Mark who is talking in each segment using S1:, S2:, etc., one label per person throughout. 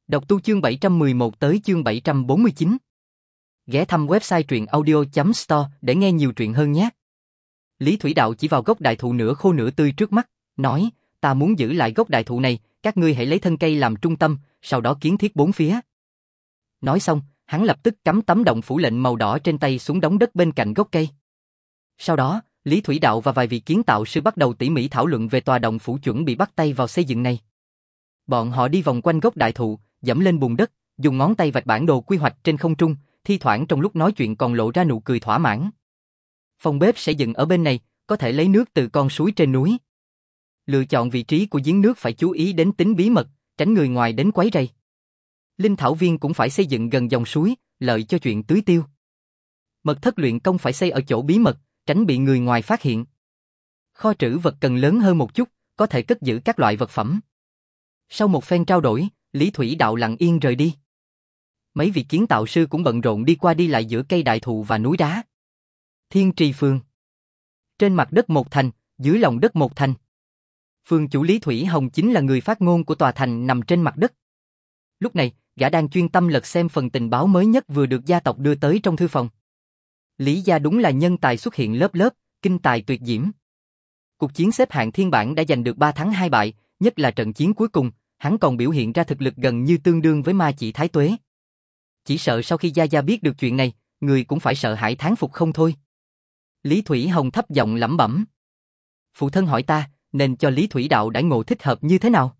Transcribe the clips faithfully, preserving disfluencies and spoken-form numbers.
S1: Đọc tu chương bảy trăm mười một tới chương bảy trăm bốn mươi chín. Ghé thăm website truyện audio chấm store để nghe nhiều truyện hơn nhé. Lý Thủy Đạo chỉ vào gốc đại thụ nửa khô nửa tươi trước mắt, nói, ta muốn giữ lại gốc đại thụ này, các ngươi hãy lấy thân cây làm trung tâm, sau đó kiến thiết bốn phía. Nói xong, hắn lập tức cắm tấm động phủ lệnh màu đỏ trên tay xuống đống đất bên cạnh gốc cây. Sau đó, Lý Thủy Đạo và vài vị kiến tạo sư bắt đầu tỉ mỉ thảo luận về tòa động phủ chuẩn bị bắt tay vào xây dựng này. Bọn họ đi vòng quanh gốc đại thụ, dẫm lên bùn đất, dùng ngón tay vạch bản đồ quy hoạch trên không trung, thi thoảng trong lúc nói chuyện còn lộ ra nụ cười thỏa mãn. Phòng bếp sẽ dựng ở bên này, có thể lấy nước từ con suối trên núi. Lựa chọn vị trí của giếng nước phải chú ý đến tính bí mật, tránh người ngoài đến quấy rầy. Linh thảo viên cũng phải xây dựng gần dòng suối, lợi cho chuyện tưới tiêu. Mật thất luyện công phải xây ở chỗ bí mật, tránh bị người ngoài phát hiện. Kho trữ vật cần lớn hơn một chút, có thể cất giữ các loại vật phẩm. Sau một phen trao đổi, Lý Thủy Đạo lặng yên rời đi. Mấy vị kiến tạo sư cũng bận rộn đi qua đi lại giữa cây đại thụ và núi đá. Thiên Trì Phường. Trên mặt đất một thành, dưới lòng đất một thành. Phường chủ Lý Thủy Hồng chính là người phát ngôn của tòa thành nằm trên mặt đất. Lúc này, gã đang chuyên tâm lật xem phần tình báo mới nhất vừa được gia tộc đưa tới trong thư phòng. Lý gia đúng là nhân tài xuất hiện lớp lớp, kinh tài tuyệt diễm. Cuộc chiến xếp hạng thiên bảng đã giành được ba thắng hai bại, nhất là trận chiến cuối cùng, hắn còn biểu hiện ra thực lực gần như tương đương với Ma Chỉ Thái Tuế. Chỉ sợ sau khi Gia Gia biết được chuyện này, người cũng phải sợ hãi thán phục không thôi. Lý Thủy Hồng thấp giọng lẩm bẩm. Phụ thân hỏi ta, nên cho Lý Thủy Đạo đãi ngộ thích hợp như thế nào?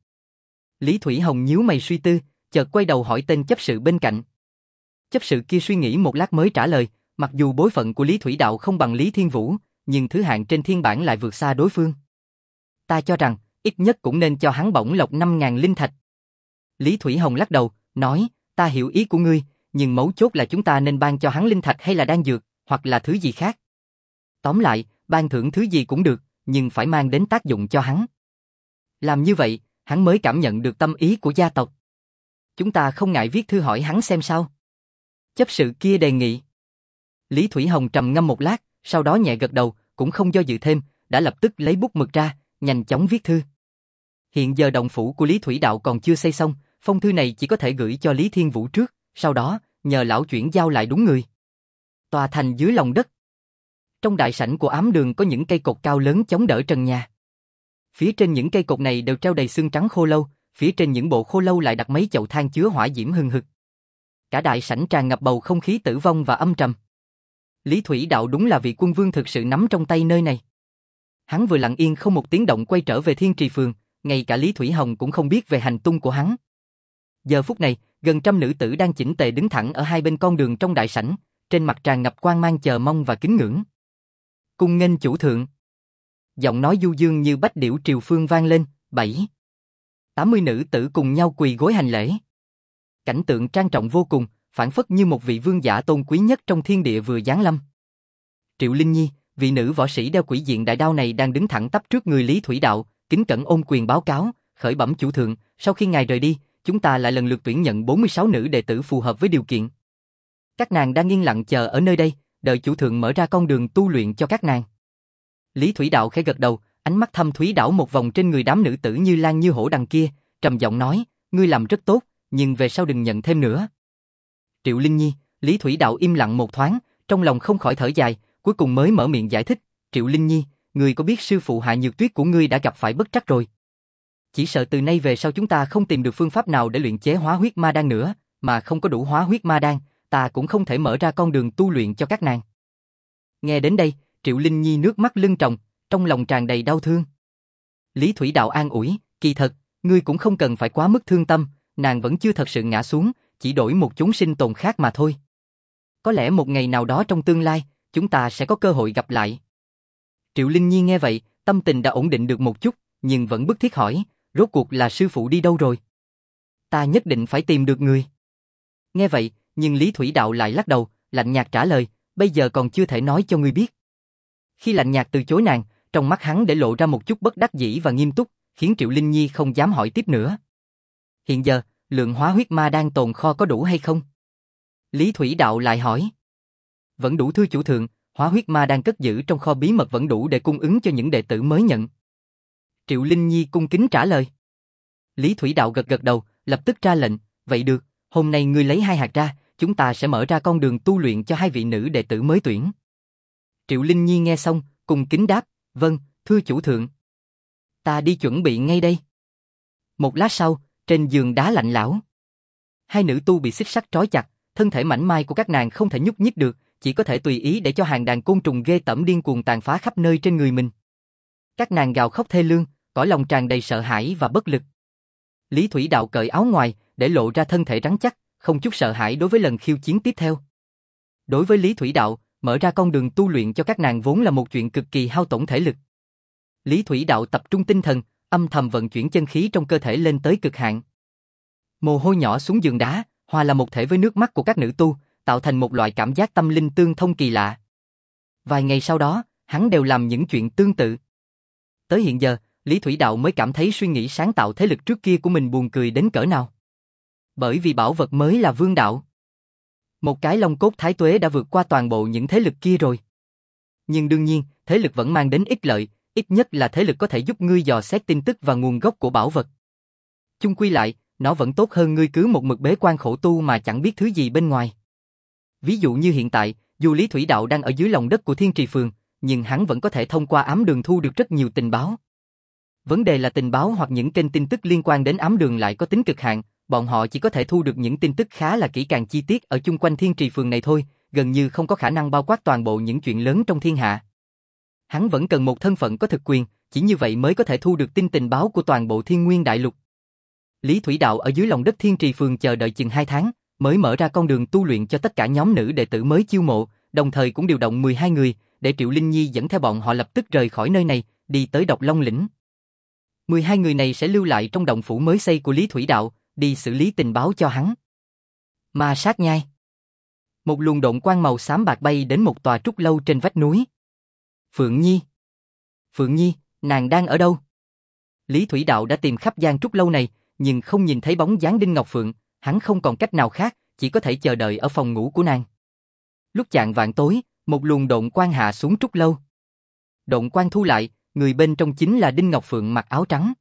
S1: Lý Thủy Hồng nhíu mày suy tư, chợt quay đầu hỏi tên chấp sự bên cạnh. Chấp sự kia suy nghĩ một lát mới trả lời, mặc dù bối phận của Lý Thủy Đạo không bằng Lý Thiên Vũ, nhưng thứ hạng trên thiên bảng lại vượt xa đối phương. Ta cho rằng, ít nhất cũng nên cho hắn bổng lộc năm ngàn linh thạch. Lý Thủy Hồng lắc đầu, nói, ta hiểu ý của ngươi, nhưng mấu chốt là chúng ta nên ban cho hắn linh thạch hay là đan dược, hoặc là thứ gì khác. Tóm lại, ban thưởng thứ gì cũng được, nhưng phải mang đến tác dụng cho hắn. Làm như vậy, hắn mới cảm nhận được tâm ý của gia tộc. Chúng ta không ngại viết thư hỏi hắn xem sao. Chấp sự kia đề nghị. Lý Thủy Hồng trầm ngâm một lát, sau đó nhẹ gật đầu, cũng không do dự thêm, đã lập tức lấy bút mực ra, nhanh chóng viết thư. Hiện giờ động phủ của Lý Thủy Đạo còn chưa xây xong, phong thư này chỉ có thể gửi cho Lý Thiên Vũ trước, sau đó, nhờ lão chuyển giao lại đúng người. Tòa thành dưới lòng đất. Trong đại sảnh của ám đường có những cây cột cao lớn chống đỡ trần nhà. Phía trên những cây cột này đều treo đầy xương trắng khô lâu, phía trên những bộ khô lâu lại đặt mấy chậu than chứa hỏa diễm hừng hực. Cả đại sảnh tràn ngập bầu không khí tử vong và âm trầm. Lý Thủy Đạo đúng là vị quân vương thực sự nắm trong tay nơi này. Hắn vừa lặng yên không một tiếng động quay trở về Thiên Trì Phường, ngay cả Lý Thủy Hồng cũng không biết về hành tung của hắn. Giờ phút này, gần trăm nữ tử đang chỉnh tề đứng thẳng ở hai bên con đường trong đại sảnh, trên mặt tràn ngập quang mang chờ mong và kính ngưỡng. Cung nghênh chủ thượng. Giọng nói du dương như bách điểu triều phương vang lên, bảy. tám mươi nữ tử cùng nhau quỳ gối hành lễ. Cảnh tượng trang trọng vô cùng, phảng phất như một vị vương giả tôn quý nhất trong thiên địa vừa giáng lâm. Triệu Linh Nhi, vị nữ võ sĩ đeo quỷ diện đại đao này đang đứng thẳng tắp trước người Lý Thủy Đạo, kính cẩn ôm quyền báo cáo, khởi bẩm chủ thượng, sau khi ngài rời đi, chúng ta lại lần lượt tuyển nhận bốn mươi sáu nữ đệ tử phù hợp với điều kiện. Các nàng đang yên lặng chờ ở nơi đây, đợi chủ thượng mở ra con đường tu luyện cho các nàng. Lý Thủy Đạo khẽ gật đầu, ánh mắt thâm thúy đảo một vòng trên người đám nữ tử như lan như hổ đằng kia, trầm giọng nói, ngươi làm rất tốt, nhưng về sau đừng nhận thêm nữa. Triệu Linh Nhi, Lý Thủy Đạo im lặng một thoáng, trong lòng không khỏi thở dài, cuối cùng mới mở miệng giải thích, Triệu Linh Nhi, ngươi có biết sư phụ Hạ Nhược Tuyết của ngươi đã gặp phải bất trắc rồi. Chỉ sợ từ nay về sau chúng ta không tìm được phương pháp nào để luyện chế hóa huyết ma đan nữa, mà không có đủ hóa huyết ma đan, ta cũng không thể mở ra con đường tu luyện cho các nàng. Nghe đến đây, Triệu Linh Nhi nước mắt lưng tròng, trong lòng tràn đầy đau thương. Lý Thủy Đạo an ủi, kỳ thật, ngươi cũng không cần phải quá mức thương tâm, nàng vẫn chưa thật sự ngã xuống, chỉ đổi một chúng sinh tồn khác mà thôi. Có lẽ một ngày nào đó trong tương lai, chúng ta sẽ có cơ hội gặp lại. Triệu Linh Nhi nghe vậy, tâm tình đã ổn định được một chút, nhưng vẫn bức thiết hỏi, rốt cuộc là sư phụ đi đâu rồi? Ta nhất định phải tìm được người. Nghe vậy, nhưng Lý Thủy Đạo lại lắc đầu, lạnh nhạt trả lời, bây giờ còn chưa thể nói cho ngươi biết. Khi lạnh nhạt từ chối nàng, trong mắt hắn để lộ ra một chút bất đắc dĩ và nghiêm túc, khiến Triệu Linh Nhi không dám hỏi tiếp nữa. Hiện giờ, lượng hóa huyết ma đan tồn kho có đủ hay không? Lý Thủy Đạo lại hỏi. Vẫn đủ thưa chủ thượng, hóa huyết ma đan cất giữ trong kho bí mật vẫn đủ để cung ứng cho những đệ tử mới nhận. Triệu Linh Nhi cung kính trả lời. Lý Thủy Đạo gật gật đầu, lập tức ra lệnh, vậy được, hôm nay ngươi lấy hai hạt ra, chúng ta sẽ mở ra con đường tu luyện cho hai vị nữ đệ tử mới tuyển. Triệu Linh Nhi nghe xong, cùng kính đáp, vâng, thưa chủ thượng. Ta đi chuẩn bị ngay đây. Một lát sau, trên giường đá lạnh lẽo, hai nữ tu bị xích sắt trói chặt, thân thể mảnh mai của các nàng không thể nhúc nhích được, chỉ có thể tùy ý để cho hàng đàn côn trùng ghê tởm điên cuồng tàn phá khắp nơi trên người mình. Các nàng gào khóc thê lương, cõi lòng tràn đầy sợ hãi và bất lực. Lý Thủy Đạo cởi áo ngoài, để lộ ra thân thể rắn chắc, không chút sợ hãi đối với lần khiêu chiến tiếp theo. Đối với Lý Thủy Đạo, mở ra con đường tu luyện cho các nàng vốn là một chuyện cực kỳ hao tổn thể lực. Lý Thủy Đạo tập trung tinh thần, âm thầm vận chuyển chân khí trong cơ thể lên tới cực hạn. Mồ hôi nhỏ xuống giường đá, hòa là một thể với nước mắt của các nữ tu, tạo thành một loại cảm giác tâm linh tương thông kỳ lạ. Vài ngày sau đó, hắn đều làm những chuyện tương tự. Tới hiện giờ, Lý Thủy Đạo mới cảm thấy suy nghĩ sáng tạo thế lực trước kia của mình buồn cười đến cỡ nào. Bởi vì bảo vật mới là vương đạo. Một cái long cốt thái tuế đã vượt qua toàn bộ những thế lực kia rồi. Nhưng đương nhiên, thế lực vẫn mang đến ích lợi, ít nhất là thế lực có thể giúp ngươi dò xét tin tức và nguồn gốc của bảo vật. Chung quy lại, nó vẫn tốt hơn ngươi cứ một mực bế quan khổ tu mà chẳng biết thứ gì bên ngoài. Ví dụ như hiện tại, dù Lý Thủy Đạo đang ở dưới lòng đất của Thiên Trì Phường, nhưng hắn vẫn có thể thông qua ám đường thu được rất nhiều tình báo. Vấn đề là tình báo hoặc những kênh tin tức liên quan đến ám đường lại có tính cực hạn, bọn họ chỉ có thể thu được những tin tức khá là kỹ càng chi tiết ở chung quanh Thiên Trì Phường này thôi, gần như không có khả năng bao quát toàn bộ những chuyện lớn trong thiên hạ. Hắn vẫn cần một thân phận có thực quyền, chỉ như vậy mới có thể thu được tin tình báo của toàn bộ Thiên Nguyên Đại Lục. Lý Thủy Đạo ở dưới lòng đất Thiên Trì Phường chờ đợi chừng hai tháng, mới mở ra con đường tu luyện cho tất cả nhóm nữ đệ tử mới chiêu mộ, đồng thời cũng điều động mười hai người, để Triệu Linh Nhi dẫn theo bọn họ lập tức rời khỏi nơi này, đi tới Độc Long Lĩnh. mười hai người này sẽ lưu lại trong động phủ mới xây của Lý Thủy Đạo, đi xử lý tình báo cho hắn. Ma sát nhai. Một luồng độn quang màu xám bạc bay đến một tòa trúc lâu trên vách núi. Phượng Nhi. Phượng Nhi, nàng đang ở đâu? Lý Thủy Đạo đã tìm khắp gian trúc lâu này, nhưng không nhìn thấy bóng dáng Đinh Ngọc Phượng, hắn không còn cách nào khác, chỉ có thể chờ đợi ở phòng ngủ của nàng. Lúc chạng vạng tối, một luồng độn quang hạ xuống trúc lâu. Độn quang thu lại, người bên trong chính là Đinh Ngọc Phượng mặc áo trắng.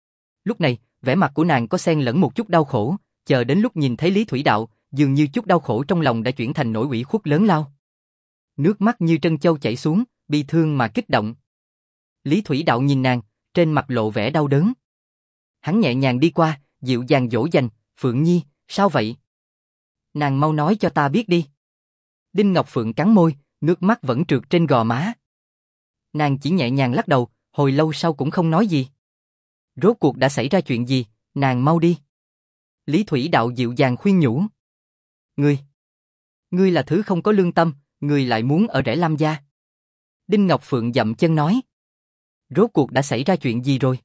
S1: Lúc này, vẻ mặt của nàng có xen lẫn một chút đau khổ, chờ đến lúc nhìn thấy Lý Thủy Đạo, dường như chút đau khổ trong lòng đã chuyển thành nỗi ủy khuất lớn lao. Nước mắt như trân châu chảy xuống, bi thương mà kích động. Lý Thủy Đạo nhìn nàng, trên mặt lộ vẻ đau đớn. Hắn nhẹ nhàng đi qua, dịu dàng dỗ dành, Phượng Nhi, sao vậy? Nàng mau nói cho ta biết đi. Đinh Ngọc Phượng cắn môi, nước mắt vẫn trượt trên gò má. Nàng chỉ nhẹ nhàng lắc đầu, hồi lâu sau cũng không nói gì. Rốt cuộc đã xảy ra chuyện gì, nàng mau đi. Lý Thủy Đạo dịu dàng khuyên nhủ. Ngươi, ngươi là thứ không có lương tâm, ngươi lại muốn ở rẽ Lam gia. Đinh Ngọc Phượng dậm chân nói. Rốt cuộc đã xảy ra chuyện gì rồi?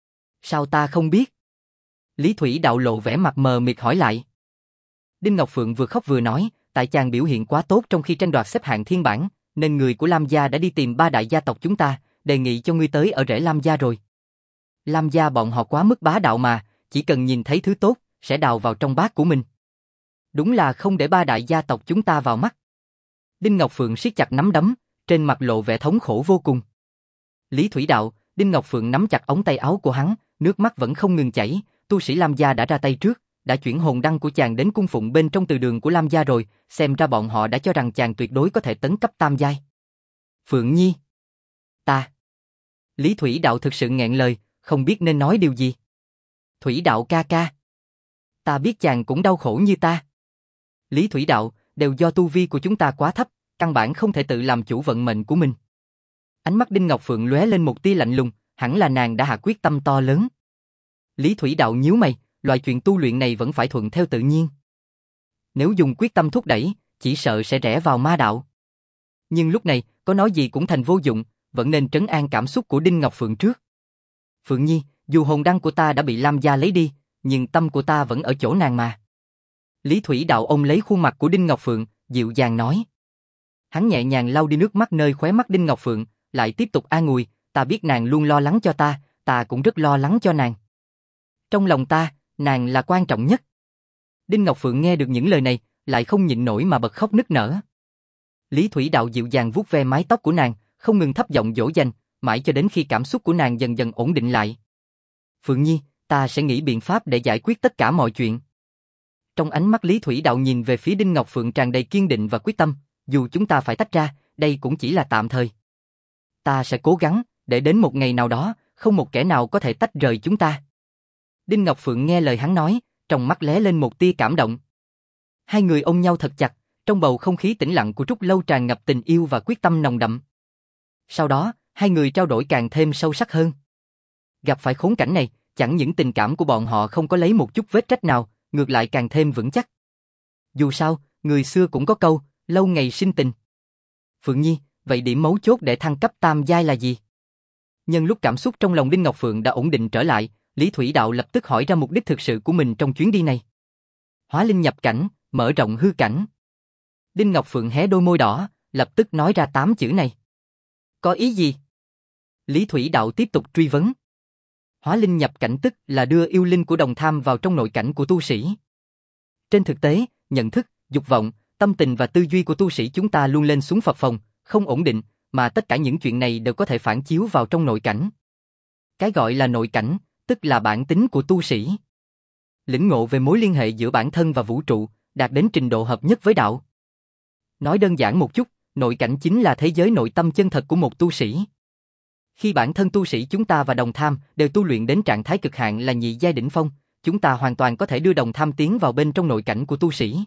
S1: Sao ta không biết? Lý Thủy Đạo lộ vẻ mặt mờ mịt hỏi lại. Đinh Ngọc Phượng vừa khóc vừa nói, tại chàng biểu hiện quá tốt trong khi tranh đoạt xếp hạng thiên bảng, nên người của Lam gia đã đi tìm ba đại gia tộc chúng ta, đề nghị cho ngươi tới ở rễ Lam gia rồi. Lam gia bọn họ quá mức bá đạo mà, chỉ cần nhìn thấy thứ tốt, sẽ đào vào trong bát của mình. Đúng là không để ba đại gia tộc chúng ta vào mắt. Đinh Ngọc Phượng siết chặt nắm đấm, trên mặt lộ vẻ thống khổ vô cùng. Lý Thủy Đạo, Đinh Ngọc Phượng nắm chặt ống tay áo của hắn, nước mắt vẫn không ngừng chảy, tu sĩ Lam gia đã ra tay trước, đã chuyển hồn đăng của chàng đến cung phụng bên trong từ đường của Lam gia rồi, xem ra bọn họ đã cho rằng chàng tuyệt đối có thể tấn cấp tam giai. Phượng Nhi. Ta. Lý Thủy Đạo thực sự nghẹn lời, không biết nên nói điều gì. Thủy Đạo ca ca. Ta biết chàng cũng đau khổ như ta. Lý Thủy Đạo, đều do tu vi của chúng ta quá thấp, căn bản không thể tự làm chủ vận mệnh của mình. Ánh mắt Đinh Ngọc Phượng lóe lên một tia lạnh lùng, hẳn là nàng đã hạ quyết tâm to lớn. Lý Thủy Đạo nhíu mày, loại chuyện tu luyện này vẫn phải thuận theo tự nhiên. Nếu dùng quyết tâm thúc đẩy, chỉ sợ sẽ rẽ vào ma đạo. Nhưng lúc này, có nói gì cũng thành vô dụng, vẫn nên trấn an cảm xúc của Đinh Ngọc Phượng trước. Phượng Nhi, dù hồn đăng của ta đã bị Lam gia lấy đi, nhưng tâm của ta vẫn ở chỗ nàng mà. Lý Thủy Đạo ôm lấy khuôn mặt của Đinh Ngọc Phượng, dịu dàng nói. Hắn nhẹ nhàng lau đi nước mắt nơi khóe mắt Đinh Ngọc Phượng, lại tiếp tục an ủi, ta biết nàng luôn lo lắng cho ta, ta cũng rất lo lắng cho nàng. Trong lòng ta, nàng là quan trọng nhất. Đinh Ngọc Phượng nghe được những lời này, lại không nhịn nổi mà bật khóc nức nở. Lý Thủy Đạo dịu dàng vuốt ve mái tóc của nàng, không ngừng thấp giọng dỗ dành, mãi cho đến khi cảm xúc của nàng dần dần ổn định lại. Phượng Nhi, ta sẽ nghĩ biện pháp để giải quyết tất cả mọi chuyện. Trong ánh mắt Lý Thủy Đạo nhìn về phía Đinh Ngọc Phượng tràn đầy kiên định và quyết tâm, dù chúng ta phải tách ra, đây cũng chỉ là tạm thời. Ta sẽ cố gắng, để đến một ngày nào đó, không một kẻ nào có thể tách rời chúng ta. Đinh Ngọc Phượng nghe lời hắn nói, trong mắt lóe lên một tia cảm động. Hai người ôm nhau thật chặt, trong bầu không khí tĩnh lặng của Trúc Lâu tràn ngập tình yêu và quyết tâm nồng đậm. Sau đó, hai người trao đổi càng thêm sâu sắc hơn. Gặp phải khốn cảnh này, chẳng những tình cảm của bọn họ không có lấy một chút vết rách nào, ngược lại càng thêm vững chắc. Dù sao, người xưa cũng có câu, lâu ngày sinh tình. Phượng Nhi, vậy điểm mấu chốt để thăng cấp tam giai là gì? Nhân lúc cảm xúc trong lòng Đinh Ngọc Phượng đã ổn định trở lại, Lý Thủy Đạo lập tức hỏi ra mục đích thực sự của mình trong chuyến đi này. Hóa linh nhập cảnh, mở rộng hư cảnh. Đinh Ngọc Phượng hé đôi môi đỏ, lập tức nói ra tám chữ này. Có ý gì? Lý Thủy Đạo tiếp tục truy vấn. Hóa linh nhập cảnh tức là đưa yêu linh của đồng tham vào trong nội cảnh của tu sĩ. Trên thực tế, nhận thức, dục vọng, tâm tình và tư duy của tu sĩ chúng ta luôn lên xuống phập phồng, không ổn định, mà tất cả những chuyện này đều có thể phản chiếu vào trong nội cảnh. Cái gọi là nội cảnh, tức là bản tính của tu sĩ. Lĩnh ngộ về mối liên hệ giữa bản thân và vũ trụ, đạt đến trình độ hợp nhất với đạo. Nói đơn giản một chút, nội cảnh chính là thế giới nội tâm chân thật của một tu sĩ. Khi bản thân tu sĩ chúng ta và đồng tham đều tu luyện đến trạng thái cực hạn là nhị giai đỉnh phong, chúng ta hoàn toàn có thể đưa đồng tham tiến vào bên trong nội cảnh của tu sĩ.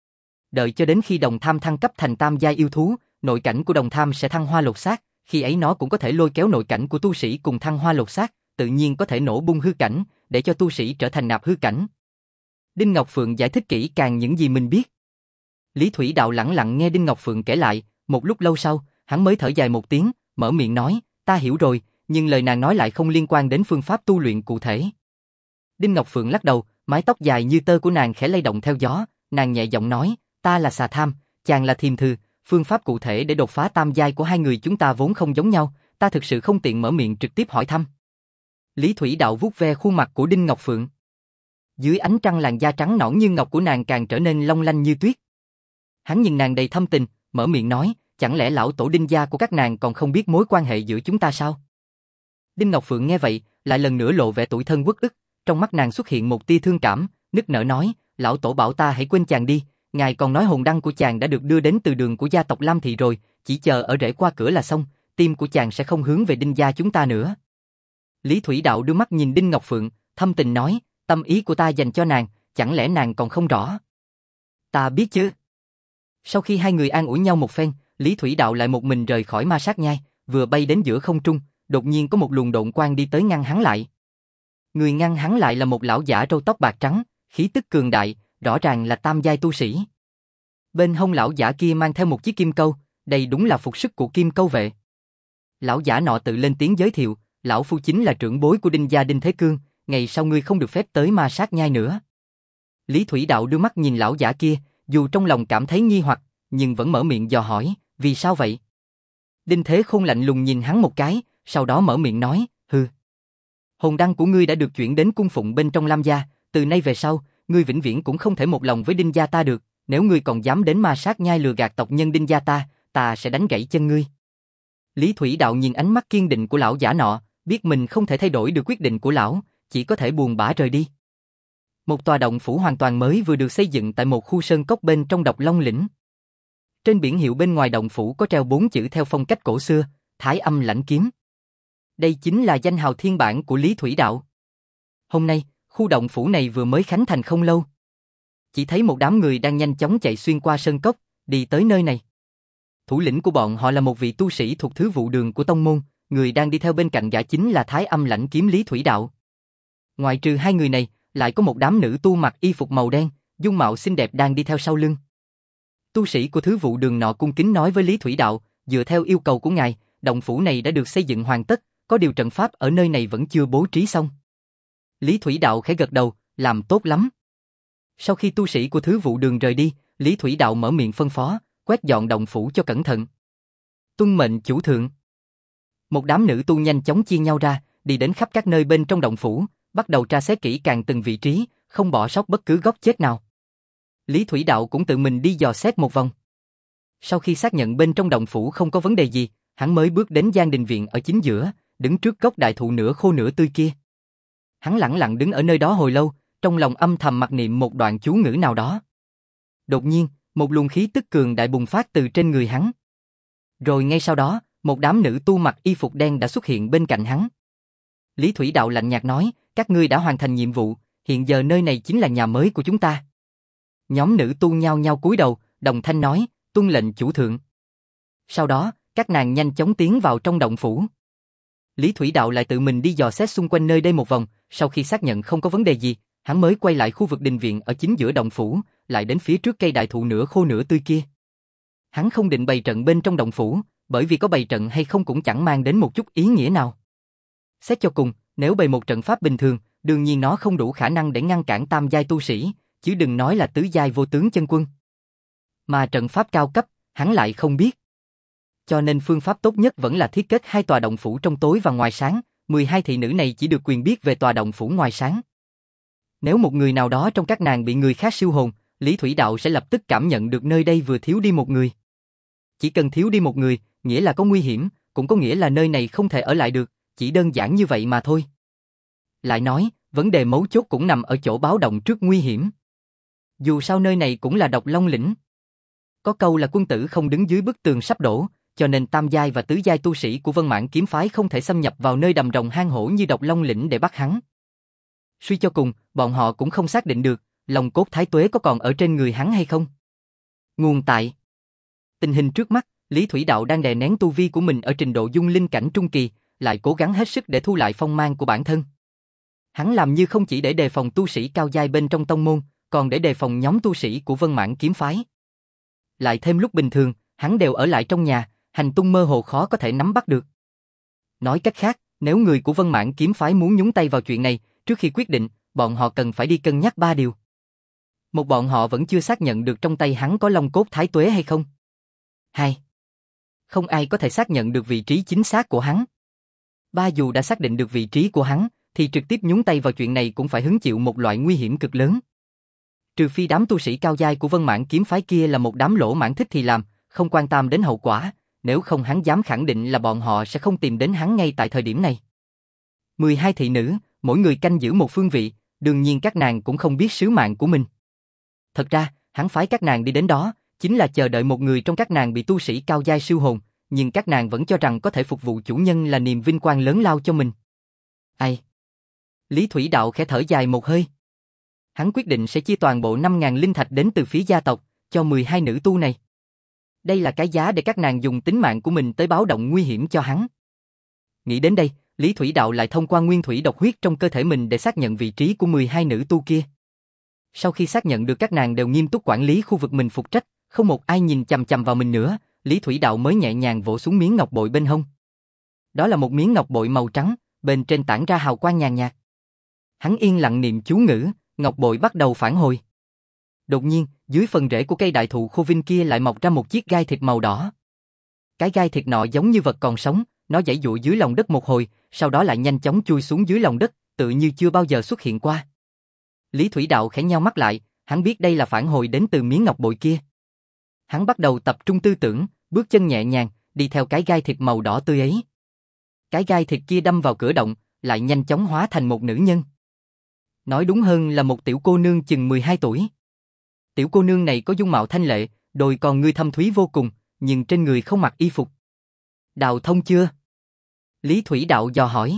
S1: Đợi cho đến khi đồng tham thăng cấp thành tam giai yêu thú, nội cảnh của đồng tham sẽ thăng hoa lột xác, khi ấy nó cũng có thể lôi kéo nội cảnh của tu sĩ cùng thăng hoa lột xác, tự nhiên có thể nổ bung hư cảnh, để cho tu sĩ trở thành nạp hư cảnh. Đinh Ngọc Phượng giải thích kỹ càng những gì mình biết. Lý Thủy Đạo lẳng lặng nghe Đinh Ngọc Phượng kể lại, một lúc lâu sau, hắn mới thở dài một tiếng, mở miệng nói, ta hiểu rồi, nhưng lời nàng nói lại không liên quan đến phương pháp tu luyện cụ thể. Đinh Ngọc Phượng lắc đầu, mái tóc dài như tơ của nàng khẽ lay động theo gió, nàng nhẹ giọng nói, ta là xà tham, chàng là thiềm thư, phương pháp cụ thể để đột phá tam giai của hai người chúng ta vốn không giống nhau, ta thực sự không tiện mở miệng trực tiếp hỏi thăm. Lý Thủy Đạo vuốt ve khuôn mặt của Đinh Ngọc Phượng. Dưới ánh trăng làn da trắng nõn như ngọc của nàng càng trở nên long lanh như tuyết. Hắn nhìn nàng đầy thâm tình, mở miệng nói, chẳng lẽ lão tổ Đinh gia của các nàng còn không biết mối quan hệ giữa chúng ta sao? Đinh Ngọc Phượng nghe vậy, lại lần nữa lộ vẻ tủi thân uất ức, trong mắt nàng xuất hiện một tia thương cảm, nức nở nói, lão tổ bảo ta hãy quên chàng đi, ngài còn nói hồn đăng của chàng đã được đưa đến từ đường của gia tộc Lam Thị rồi, chỉ chờ ở rễ qua cửa là xong, tim của chàng sẽ không hướng về Đinh gia chúng ta nữa. Lý Thủy Đạo đưa mắt nhìn Đinh Ngọc Phượng, thâm tình nói, tâm ý của ta dành cho nàng, chẳng lẽ nàng còn không rõ? Ta biết chứ. Sau khi hai người an ủi nhau một phen, Lý Thủy Đạo lại một mình rời khỏi ma sát nhai, vừa bay đến giữa không trung, đột nhiên có một luồng độn quang đi tới ngăn hắn lại. Người ngăn hắn lại là một lão giả râu tóc bạc trắng, khí tức cường đại, rõ ràng là tam giai tu sĩ. Bên hông lão giả kia mang theo một chiếc kim câu, đây đúng là phục sức của Kim Câu vệ. Lão giả nọ tự lên tiếng giới thiệu, lão phu chính là trưởng bối của Đinh gia Đinh Thế Cương, ngày sau ngươi không được phép tới ma sát nhai nữa. Lý Thủy Đạo đưa mắt nhìn lão giả kia, dù trong lòng cảm thấy nghi hoặc, nhưng vẫn mở miệng dò hỏi, vì sao vậy? Đinh Thế Khôn lạnh lùng nhìn hắn một cái, sau đó mở miệng nói, hừ. Hồn đăng của ngươi đã được chuyển đến cung phụng bên trong Lam gia, từ nay về sau, ngươi vĩnh viễn cũng không thể một lòng với Đinh gia ta được, nếu ngươi còn dám đến ma sát nhai lừa gạt tộc nhân Đinh gia ta, ta sẽ đánh gãy chân ngươi. Lý Thủy Đạo nhìn ánh mắt kiên định của lão giả nọ, biết mình không thể thay đổi được quyết định của lão, chỉ có thể buồn bã rời đi. Một tòa động phủ hoàn toàn mới vừa được xây dựng tại một khu sơn cốc bên trong Độc Long lĩnh. Trên biển hiệu bên ngoài động phủ có treo bốn chữ theo phong cách cổ xưa, Thái Âm Lãnh Kiếm. Đây chính là danh hào thiên bản của Lý Thủy Đạo. Hôm nay, khu động phủ này vừa mới khánh thành không lâu. Chỉ thấy một đám người đang nhanh chóng chạy xuyên qua sơn cốc, đi tới nơi này. Thủ lĩnh của bọn họ là một vị tu sĩ thuộc thứ vụ đường của tông môn, người đang đi theo bên cạnh gã chính là Thái Âm Lãnh Kiếm Lý Thủy Đạo. Ngoài trừ hai người này, lại có một đám nữ tu mặc y phục màu đen, dung mạo xinh đẹp đang đi theo sau lưng. Tu sĩ của thứ vụ đường nọ cung kính nói với Lý Thủy Đạo, dựa theo yêu cầu của ngài, động phủ này đã được xây dựng hoàn tất, có điều trận pháp ở nơi này vẫn chưa bố trí xong. Lý Thủy Đạo khẽ gật đầu, làm tốt lắm. Sau khi tu sĩ của thứ vụ đường rời đi, Lý Thủy Đạo mở miệng phân phó, quét dọn động phủ cho cẩn thận. Tuân mệnh chủ thượng. Một đám nữ tu nhanh chóng chia nhau ra, đi đến khắp các nơi bên trong động phủ, bắt đầu tra xét kỹ càng từng vị trí, không bỏ sót bất cứ góc chết nào. Lý Thủy Đạo cũng tự mình đi dò xét một vòng. Sau khi xác nhận bên trong động phủ không có vấn đề gì, hắn mới bước đến gian đình viện ở chính giữa, đứng trước gốc đại thụ nửa khô nửa tươi kia. Hắn lẳng lặng đứng ở nơi đó hồi lâu, trong lòng âm thầm mặc niệm một đoạn chú ngữ nào đó. Đột nhiên, một luồng khí tức cường đại bùng phát từ trên người hắn. Rồi ngay sau đó, một đám nữ tu mặc y phục đen đã xuất hiện bên cạnh hắn. Lý Thủy Đạo lạnh nhạt nói, các ngươi đã hoàn thành nhiệm vụ, hiện giờ nơi này chính là nhà mới của chúng ta. Nhóm nữ tu nhao nhao cúi đầu, đồng thanh nói, tuân lệnh chủ thượng. Sau đó, các nàng nhanh chóng tiến vào trong động phủ. Lý Thủy Đạo lại tự mình đi dò xét xung quanh nơi đây một vòng, sau khi xác nhận không có vấn đề gì, hắn mới quay lại khu vực đình viện ở chính giữa động phủ, lại đến phía trước cây đại thụ nửa khô nửa tươi kia. Hắn không định bày trận bên trong động phủ, bởi vì có bày trận hay không cũng chẳng mang đến một chút ý nghĩa nào. Xét cho cùng, nếu bày một trận pháp bình thường, đương nhiên nó không đủ khả năng để ngăn cản tam giai tu sĩ, chứ đừng nói là tứ giai vô tướng chân quân. Mà trận pháp cao cấp, hắn lại không biết. Cho nên phương pháp tốt nhất vẫn là thiết kết hai tòa động phủ trong tối và ngoài sáng, mười hai thị nữ này chỉ được quyền biết về tòa động phủ ngoài sáng. Nếu một người nào đó trong các nàng bị người khác siêu hồn, Lý Thủy Đạo sẽ lập tức cảm nhận được nơi đây vừa thiếu đi một người. Chỉ cần thiếu đi một người, nghĩa là có nguy hiểm, cũng có nghĩa là nơi này không thể ở lại được, chỉ đơn giản như vậy mà thôi. Lại nói, vấn đề mấu chốt cũng nằm ở chỗ báo động trước nguy hiểm. Dù sao nơi này cũng là Độc Long lĩnh. Có câu là quân tử không đứng dưới bức tường sắp đổ, cho nên tam giai và tứ giai tu sĩ của Vân Mãn kiếm phái không thể xâm nhập vào nơi đầm rồng hang hổ như Độc Long lĩnh để bắt hắn. Suy cho cùng, bọn họ cũng không xác định được, lòng cốt thái tuế có còn ở trên người hắn hay không. Nguồn tại. Tình hình trước mắt, Lý Thủy Đạo đang đè nén tu vi của mình ở trình độ dung linh cảnh trung kỳ, lại cố gắng hết sức để thu lại phong mang của bản thân. Hắn làm như không chỉ để đề phòng tu sĩ cao giai bên trong tông môn, còn để đề phòng nhóm tu sĩ của Vân Mãn kiếm phái. Lại thêm lúc bình thường, hắn đều ở lại trong nhà, hành tung mơ hồ khó có thể nắm bắt được. Nói cách khác, nếu người của Vân Mãn kiếm phái muốn nhúng tay vào chuyện này, trước khi quyết định, bọn họ cần phải đi cân nhắc ba điều. Một, bọn họ vẫn chưa xác nhận được trong tay hắn có long cốt thái tuế hay không. Hai, không ai có thể xác nhận được vị trí chính xác của hắn. Ba, dù đã xác định được vị trí của hắn, thì trực tiếp nhúng tay vào chuyện này cũng phải hứng chịu một loại nguy hiểm cực lớn. Trừ phi đám tu sĩ cao giai của Vân Mãn kiếm phái kia là một đám lỗ mãn thích thì làm, không quan tâm đến hậu quả, nếu không hắn dám khẳng định là bọn họ sẽ không tìm đến hắn ngay tại thời điểm này. mười hai thị nữ, mỗi người canh giữ một phương vị, đương nhiên các nàng cũng không biết sứ mạng của mình. Thật ra, hắn phái các nàng đi đến đó, chính là chờ đợi một người trong các nàng bị tu sĩ cao giai siêu hồn, nhưng các nàng vẫn cho rằng có thể phục vụ chủ nhân là niềm vinh quang lớn lao cho mình. Ai? Lý Thủy Đạo khẽ thở dài một hơi. Hắn quyết định sẽ chia toàn bộ năm nghìn linh thạch đến từ phía gia tộc, cho mười hai nữ tu này. Đây là cái giá để các nàng dùng tính mạng của mình tới báo động nguy hiểm cho hắn. Nghĩ đến đây, Lý Thủy Đạo lại thông qua nguyên thủy độc huyết trong cơ thể mình để xác nhận vị trí của mười hai nữ tu kia. Sau khi xác nhận được các nàng đều nghiêm túc quản lý khu vực mình phục trách, không một ai nhìn chằm chằm vào mình nữa, Lý Thủy Đạo mới nhẹ nhàng vỗ xuống miếng ngọc bội bên hông. Đó là một miếng ngọc bội màu trắng, bên trên tản ra hào quang nhàn nhạt. Hắn yên lặng niệm chú ngữ, ngọc bội bắt đầu phản hồi. Đột nhiên, dưới phần rễ của cây đại thụ khô vinh kia lại mọc ra một chiếc gai thịt màu đỏ. Cái gai thịt nọ giống như vật còn sống, nó giãy giụa dưới lòng đất một hồi, sau đó lại nhanh chóng chui xuống dưới lòng đất, tự như chưa bao giờ xuất hiện qua. Lý Thủy Đạo khẽ nheo mắt lại, hắn biết đây là phản hồi đến từ miếng ngọc bội kia. Hắn bắt đầu tập trung tư tưởng, bước chân nhẹ nhàng, đi theo cái gai thịt màu đỏ tươi ấy. Cái gai thịt kia đâm vào cửa động, lại nhanh chóng hóa thành một nữ nhân. Nói đúng hơn là một tiểu cô nương chừng mười hai tuổi. Tiểu cô nương này có dung mạo thanh lệ, đôi con ngươi thâm thúy vô cùng, nhưng trên người không mặc y phục. Đào thông chưa? Lý Thủy Đạo dò hỏi.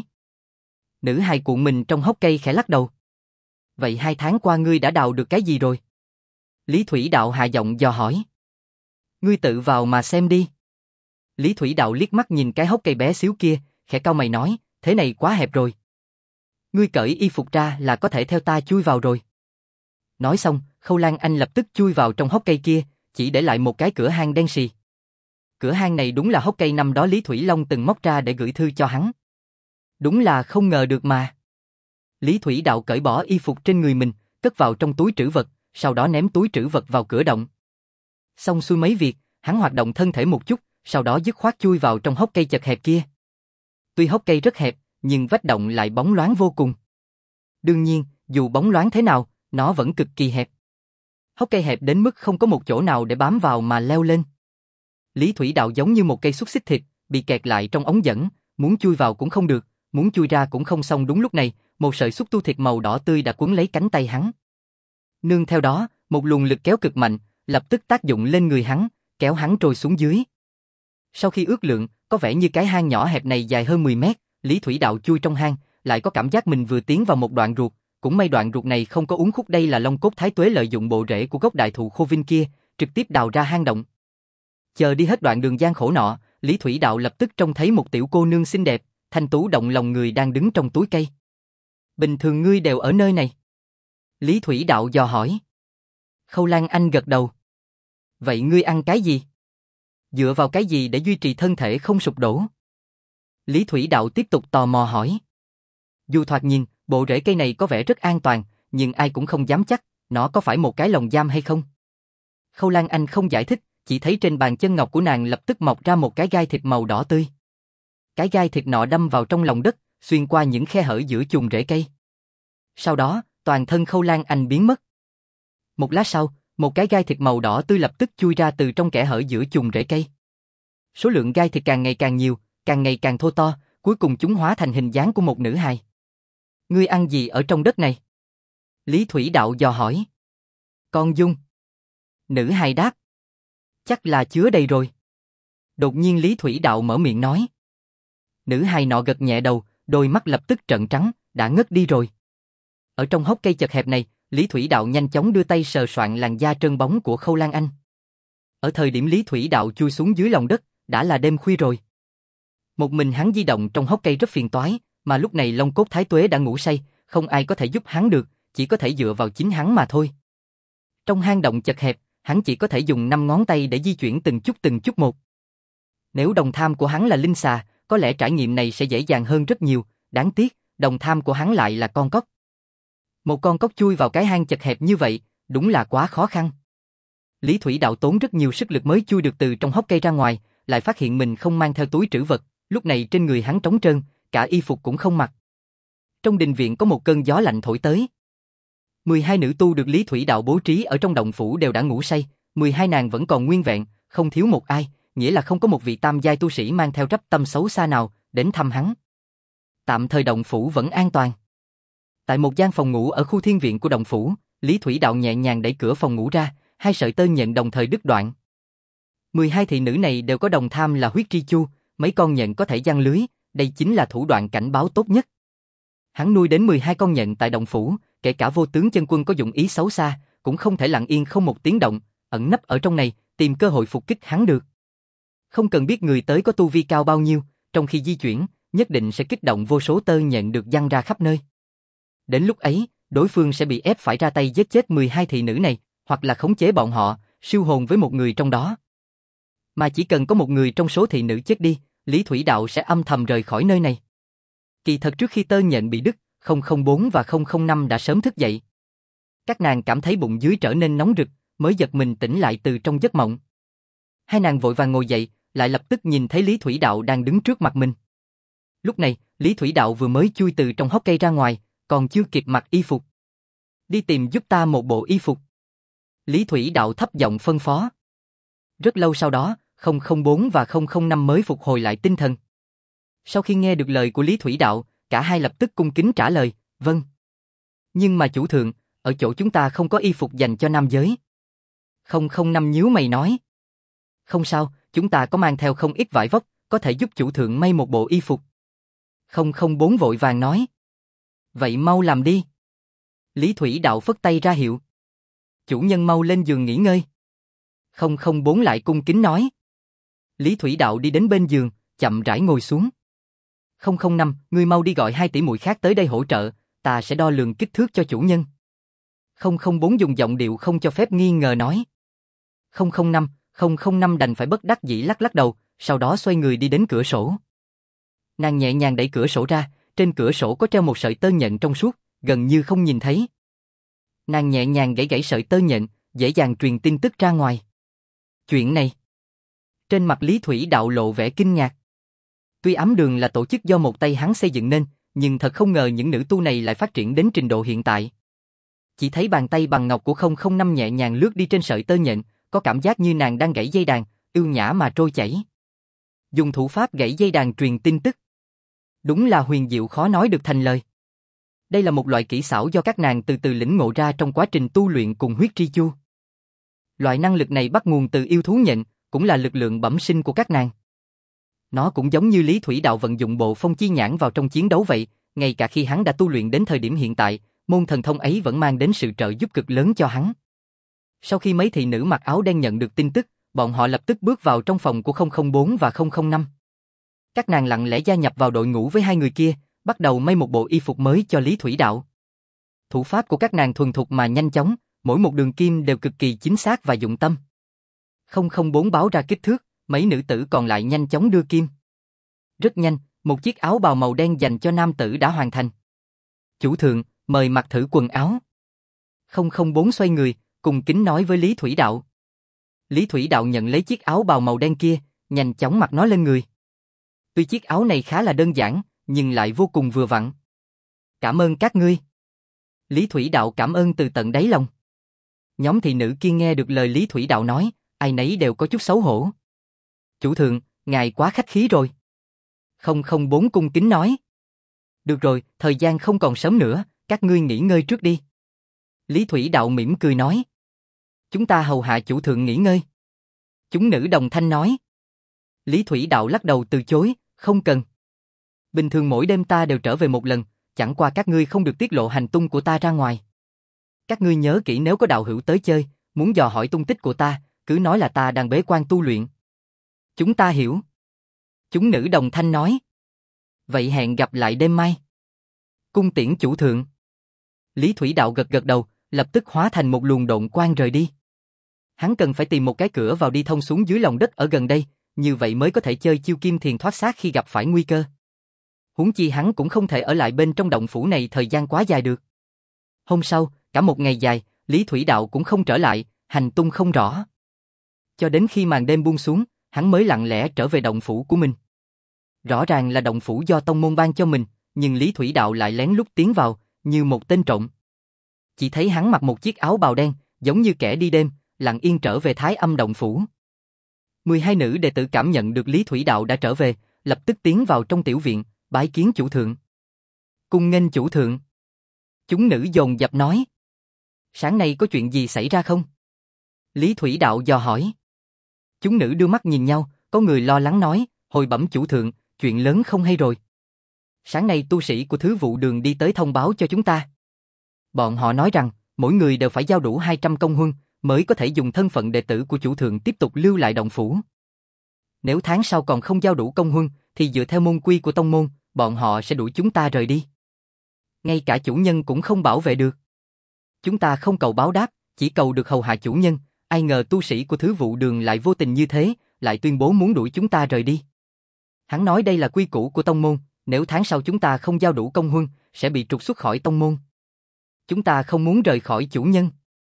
S1: Nữ hài cuộn mình trong hốc cây khẽ lắc đầu. Vậy hai tháng qua ngươi đã đào được cái gì rồi? Lý Thủy Đạo hạ giọng dò hỏi. Ngươi tự vào mà xem đi. Lý Thủy Đạo liếc mắt nhìn cái hốc cây bé xíu kia, khẽ cau mày nói, thế này quá hẹp rồi. Ngươi cởi y phục ra là có thể theo ta chui vào rồi. Nói xong, Khâu Lan Anh lập tức chui vào trong hốc cây kia, chỉ để lại một cái cửa hang đen sì. Cửa hang này đúng là hốc cây năm đó Lý Thủy Long từng móc ra để gửi thư cho hắn. Đúng là không ngờ được mà. Lý Thủy Đạo cởi bỏ y phục trên người mình, cất vào trong túi trữ vật, sau đó ném túi trữ vật vào cửa động. Xong xuôi mấy việc, hắn hoạt động thân thể một chút, sau đó dứt khoát chui vào trong hốc cây chật hẹp kia. Tuy hốc cây rất hẹp, nhưng vách động lại bóng loáng vô cùng. Đương nhiên, dù bóng loáng thế nào, nó vẫn cực kỳ hẹp. Hốc cây hẹp đến mức không có một chỗ nào để bám vào mà leo lên. Lý Thủy Đạo giống như một cây xúc xích thịt, bị kẹt lại trong ống dẫn, muốn chui vào cũng không được, muốn chui ra cũng không xong. Đúng lúc này, một sợi xúc tu thịt màu đỏ tươi đã quấn lấy cánh tay hắn. Nương theo đó, một luồng lực kéo cực mạnh, lập tức tác dụng lên người hắn, kéo hắn trôi xuống dưới. Sau khi ước lượng, có vẻ như cái hang nhỏ hẹp này dài hơn mười mét, Lý Thủy Đạo chui trong hang, lại có cảm giác mình vừa tiến vào một đoạn ruột, cũng may đoạn ruột này không có uốn khúc. Đây là Long Cốt Thái Tuế lợi dụng bộ rễ của gốc đại thụ khô vinh kia, trực tiếp đào ra hang động. Chờ đi hết đoạn đường gian khổ nọ, Lý Thủy Đạo lập tức trông thấy một tiểu cô nương xinh đẹp, thanh tú động lòng người đang đứng trong túi cây. Bình thường ngươi đều ở nơi này? Lý Thủy Đạo dò hỏi. Khâu Lan Anh gật đầu. Vậy ngươi ăn cái gì? Dựa vào cái gì để duy trì thân thể không sụp đổ? Lý Thủy Đạo tiếp tục tò mò hỏi. Dù thoạt nhìn, bộ rễ cây này có vẻ rất an toàn, nhưng ai cũng không dám chắc, nó có phải một cái lồng giam hay không? Khâu Lan Anh không giải thích, chỉ thấy trên bàn chân ngọc của nàng lập tức mọc ra một cái gai thịt màu đỏ tươi. Cái gai thịt nọ đâm vào trong lòng đất, xuyên qua những khe hở giữa chùm rễ cây. Sau đó, toàn thân Khâu Lan Anh biến mất. Một lát sau, một cái gai thịt màu đỏ tươi lập tức chui ra từ trong kẽ hở giữa chùm rễ cây. Số lượng gai thịt càng ngày càng nhiều, càng ngày càng thô to, cuối cùng chúng hóa thành hình dáng của một nữ hài. Ngươi ăn gì ở trong đất này? Lý Thủy Đạo dò hỏi. Con dung. Nữ hài đáp. Chắc là chứa đầy rồi. Đột nhiên Lý Thủy Đạo mở miệng nói. Nữ hài nọ gật nhẹ đầu, đôi mắt lập tức trợn trắng, đã ngất đi rồi. Ở trong hốc cây chật hẹp này, Lý Thủy Đạo nhanh chóng đưa tay sờ soạn làn da trơn bóng của Khâu Lan Anh. Ở thời điểm Lý Thủy Đạo chui xuống dưới lòng đất, đã là đêm khuya rồi. Một mình hắn di động trong hốc cây rất phiền toái, mà lúc này Long Cốt Thái Tuế đã ngủ say, không ai có thể giúp hắn được, chỉ có thể dựa vào chính hắn mà thôi. Trong hang động chật hẹp, hắn chỉ có thể dùng năm ngón tay để di chuyển từng chút từng chút một. Nếu đồng tham của hắn là linh xà, có lẽ trải nghiệm này sẽ dễ dàng hơn rất nhiều, đáng tiếc, đồng tham của hắn lại là con cóc. Một con cóc chui vào cái hang chật hẹp như vậy, đúng là quá khó khăn. Lý Thủy Đạo tốn rất nhiều sức lực mới chui được từ trong hốc cây ra ngoài, lại phát hiện mình không mang theo túi trữ vật, lúc này trên người hắn trống trơn, cả y phục cũng không mặc. Trong đình viện có một cơn gió lạnh thổi tới. mười hai nữ tu được Lý Thủy Đạo bố trí ở trong động phủ đều đã ngủ say, mười hai nàng vẫn còn nguyên vẹn, không thiếu một ai, nghĩa là không có một vị tam giai tu sĩ mang theo rắp tâm xấu xa nào đến thăm hắn. Tạm thời động phủ vẫn an toàn. Tại một gian phòng ngủ ở khu thiên viện của động phủ, Lý Thủy Đạo nhẹ nhàng đẩy cửa phòng ngủ ra, hai sợi tơ nhện đồng thời đứt đoạn. mười hai thị nữ này đều có đồng tham là huyết tri chu, mấy con nhện có thể giăng lưới, đây chính là thủ đoạn cảnh báo tốt nhất. Hắn nuôi đến mười hai con nhện tại động phủ, kể cả Vô Tướng Chân Quân có dụng ý xấu xa, cũng không thể lặng yên không một tiếng động, ẩn nấp ở trong này, tìm cơ hội phục kích hắn được. Không cần biết người tới có tu vi cao bao nhiêu, trong khi di chuyển, nhất định sẽ kích động vô số tơ nhện được giăng ra khắp nơi. Đến lúc ấy, đối phương sẽ bị ép phải ra tay giết chết mười hai thị nữ này, hoặc là khống chế bọn họ, siêu hồn với một người trong đó. Mà chỉ cần có một người trong số thị nữ chết đi, Lý Thủy Đạo sẽ âm thầm rời khỏi nơi này. Kỳ thật trước khi tơ nhện bị đứt, không không bốn và không không năm đã sớm thức dậy. Các nàng cảm thấy bụng dưới trở nên nóng rực, mới giật mình tỉnh lại từ trong giấc mộng. Hai nàng vội vàng ngồi dậy, lại lập tức nhìn thấy Lý Thủy Đạo đang đứng trước mặt mình. Lúc này, Lý Thủy Đạo vừa mới chui từ trong hốc cây ra ngoài, còn chưa kịp mặc y phục. Đi tìm giúp ta một bộ y phục. Lý Thủy Đạo thấp giọng phân phó. Rất lâu sau đó, không không bốn và không không năm mới phục hồi lại tinh thần. Sau khi nghe được lời của Lý Thủy Đạo, cả hai lập tức cung kính trả lời, vâng. Nhưng mà chủ thượng, ở chỗ chúng ta không có y phục dành cho nam giới. không không năm nhíu mày nói. Không sao, chúng ta có mang theo không ít vải vóc, có thể giúp chủ thượng may một bộ y phục. không không bốn vội vàng nói. Vậy mau làm đi. Lý Thủy Đạo phất tay ra hiệu. Chủ nhân mau lên giường nghỉ ngơi. không không bốn lại cung kính nói. Lý Thủy Đạo đi đến bên giường, chậm rãi ngồi xuống. không không năm, ngươi mau đi gọi hai tỷ muội khác tới đây hỗ trợ, ta sẽ đo lường kích thước cho chủ nhân. không không bốn dùng giọng điệu không cho phép nghi ngờ nói. không không năm, không không năm đành phải bất đắc dĩ lắc lắc đầu, sau đó xoay người đi đến cửa sổ. Nàng nhẹ nhàng đẩy cửa sổ ra, trên cửa sổ có treo một sợi tơ nhện trong suốt, gần như không nhìn thấy. Nàng nhẹ nhàng gãy gãy sợi tơ nhện, dễ dàng truyền tin tức ra ngoài. Chuyện này. Trên mặt Lý Thủy Đạo lộ vẻ kinh ngạc. Tuy ám đường là tổ chức do một tay hắn xây dựng nên, nhưng thật không ngờ những nữ tu này lại phát triển đến trình độ hiện tại. Chỉ thấy bàn tay bằng ngọc của không không năm nhẹ nhàng lướt đi trên sợi tơ nhện, có cảm giác như nàng đang gãy dây đàn, ưu nhã mà trôi chảy. Dùng thủ pháp gãy dây đàn truyền tin tức. Đúng là huyền diệu khó nói được thành lời. Đây là một loại kỹ xảo do các nàng từ từ lĩnh ngộ ra trong quá trình tu luyện cùng huyết tri chu. Loại năng lực này bắt nguồn từ yêu thú nhện, cũng là lực lượng bẩm sinh của các nàng. Nó cũng giống như Lý Thủy Đạo vận dụng bộ phong chi nhãn vào trong chiến đấu vậy, ngay cả khi hắn đã tu luyện đến thời điểm hiện tại, môn thần thông ấy vẫn mang đến sự trợ giúp cực lớn cho hắn. Sau khi mấy thị nữ mặc áo đen nhận được tin tức, bọn họ lập tức bước vào trong phòng của không không bốn và không không năm. Các nàng lặng lẽ gia nhập vào đội ngũ với hai người kia, bắt đầu may một bộ y phục mới cho Lý Thủy Đạo. Thủ pháp của các nàng thuần thục mà nhanh chóng, mỗi một đường kim đều cực kỳ chính xác và dụng tâm. không không bốn báo ra kích thước, mấy nữ tử còn lại nhanh chóng đưa kim. Rất nhanh, một chiếc áo bào màu đen dành cho nam tử đã hoàn thành. Chủ thượng, mời mặc thử quần áo. không không bốn xoay người, cùng kính nói với Lý Thủy Đạo. Lý Thủy Đạo nhận lấy chiếc áo bào màu đen kia, nhanh chóng mặc nó lên người. Tuy chiếc áo này khá là đơn giản, nhưng lại vô cùng vừa vặn. Cảm ơn các ngươi. Lý Thủy Đạo cảm ơn từ tận đáy lòng. Nhóm thị nữ kia nghe được lời Lý Thủy Đạo nói, ai nấy đều có chút xấu hổ. Chủ thượng, ngài quá khách khí rồi. không không bốn cung kính nói. Được rồi, thời gian không còn sớm nữa, các ngươi nghỉ ngơi trước đi. Lý Thủy Đạo mỉm cười nói. Chúng ta hầu hạ chủ thượng nghỉ ngơi. Chúng nữ đồng thanh nói. Lý Thủy Đạo lắc đầu từ chối, không cần. Bình thường mỗi đêm ta đều trở về một lần, chẳng qua các ngươi không được tiết lộ hành tung của ta ra ngoài. Các ngươi nhớ kỹ, nếu có đạo hữu tới chơi, muốn dò hỏi tung tích của ta, cứ nói là ta đang bế quan tu luyện. Chúng ta hiểu. Chúng nữ đồng thanh nói. Vậy hẹn gặp lại đêm mai. Cung tiễn chủ thượng. Lý Thủy Đạo gật gật đầu, lập tức hóa thành một luồng độn quang rời đi. Hắn cần phải tìm một cái cửa vào đi thông xuống dưới lòng đất ở gần đây, như vậy mới có thể chơi chiêu kim thiền thoát xác khi gặp phải nguy cơ. Huống chi hắn cũng không thể ở lại bên trong động phủ này thời gian quá dài được. Hôm sau, cả một ngày dài, Lý Thủy Đạo cũng không trở lại, hành tung không rõ. Cho đến khi màn đêm buông xuống, hắn mới lặng lẽ trở về động phủ của mình. Rõ ràng là động phủ do tông môn ban cho mình, nhưng Lý Thủy Đạo lại lén lút tiến vào, như một tên trộm. Chỉ thấy hắn mặc một chiếc áo bào đen, giống như kẻ đi đêm, lặng yên trở về Thái Âm động phủ. mười hai nữ đệ tử cảm nhận được Lý Thủy Đạo đã trở về, lập tức tiến vào trong tiểu viện, bái kiến chủ thượng. Cung nghênh chủ thượng. Chúng nữ dồn dập nói. Sáng nay có chuyện gì xảy ra không? Lý Thủy Đạo dò hỏi. Chúng nữ đưa mắt nhìn nhau, có người lo lắng nói, hồi bẩm chủ thượng, chuyện lớn không hay rồi. Sáng nay tu sĩ của Thứ Vụ Đường đi tới thông báo cho chúng ta. Bọn họ nói rằng, mỗi người đều phải giao đủ hai trăm công huân, mới có thể dùng thân phận đệ tử của chủ thượng tiếp tục lưu lại động phủ. Nếu tháng sau còn không giao đủ công huân, thì dựa theo môn quy của tông môn, bọn họ sẽ đuổi chúng ta rời đi. Ngay cả chủ nhân cũng không bảo vệ được. Chúng ta không cầu báo đáp, chỉ cầu được hầu hạ chủ nhân, ai ngờ tu sĩ của Thứ Vụ Đường lại vô tình như thế, lại tuyên bố muốn đuổi chúng ta rời đi. Hắn nói đây là quy củ của tông môn, nếu tháng sau chúng ta không giao đủ công huân, sẽ bị trục xuất khỏi tông môn. Chúng ta không muốn rời khỏi chủ nhân.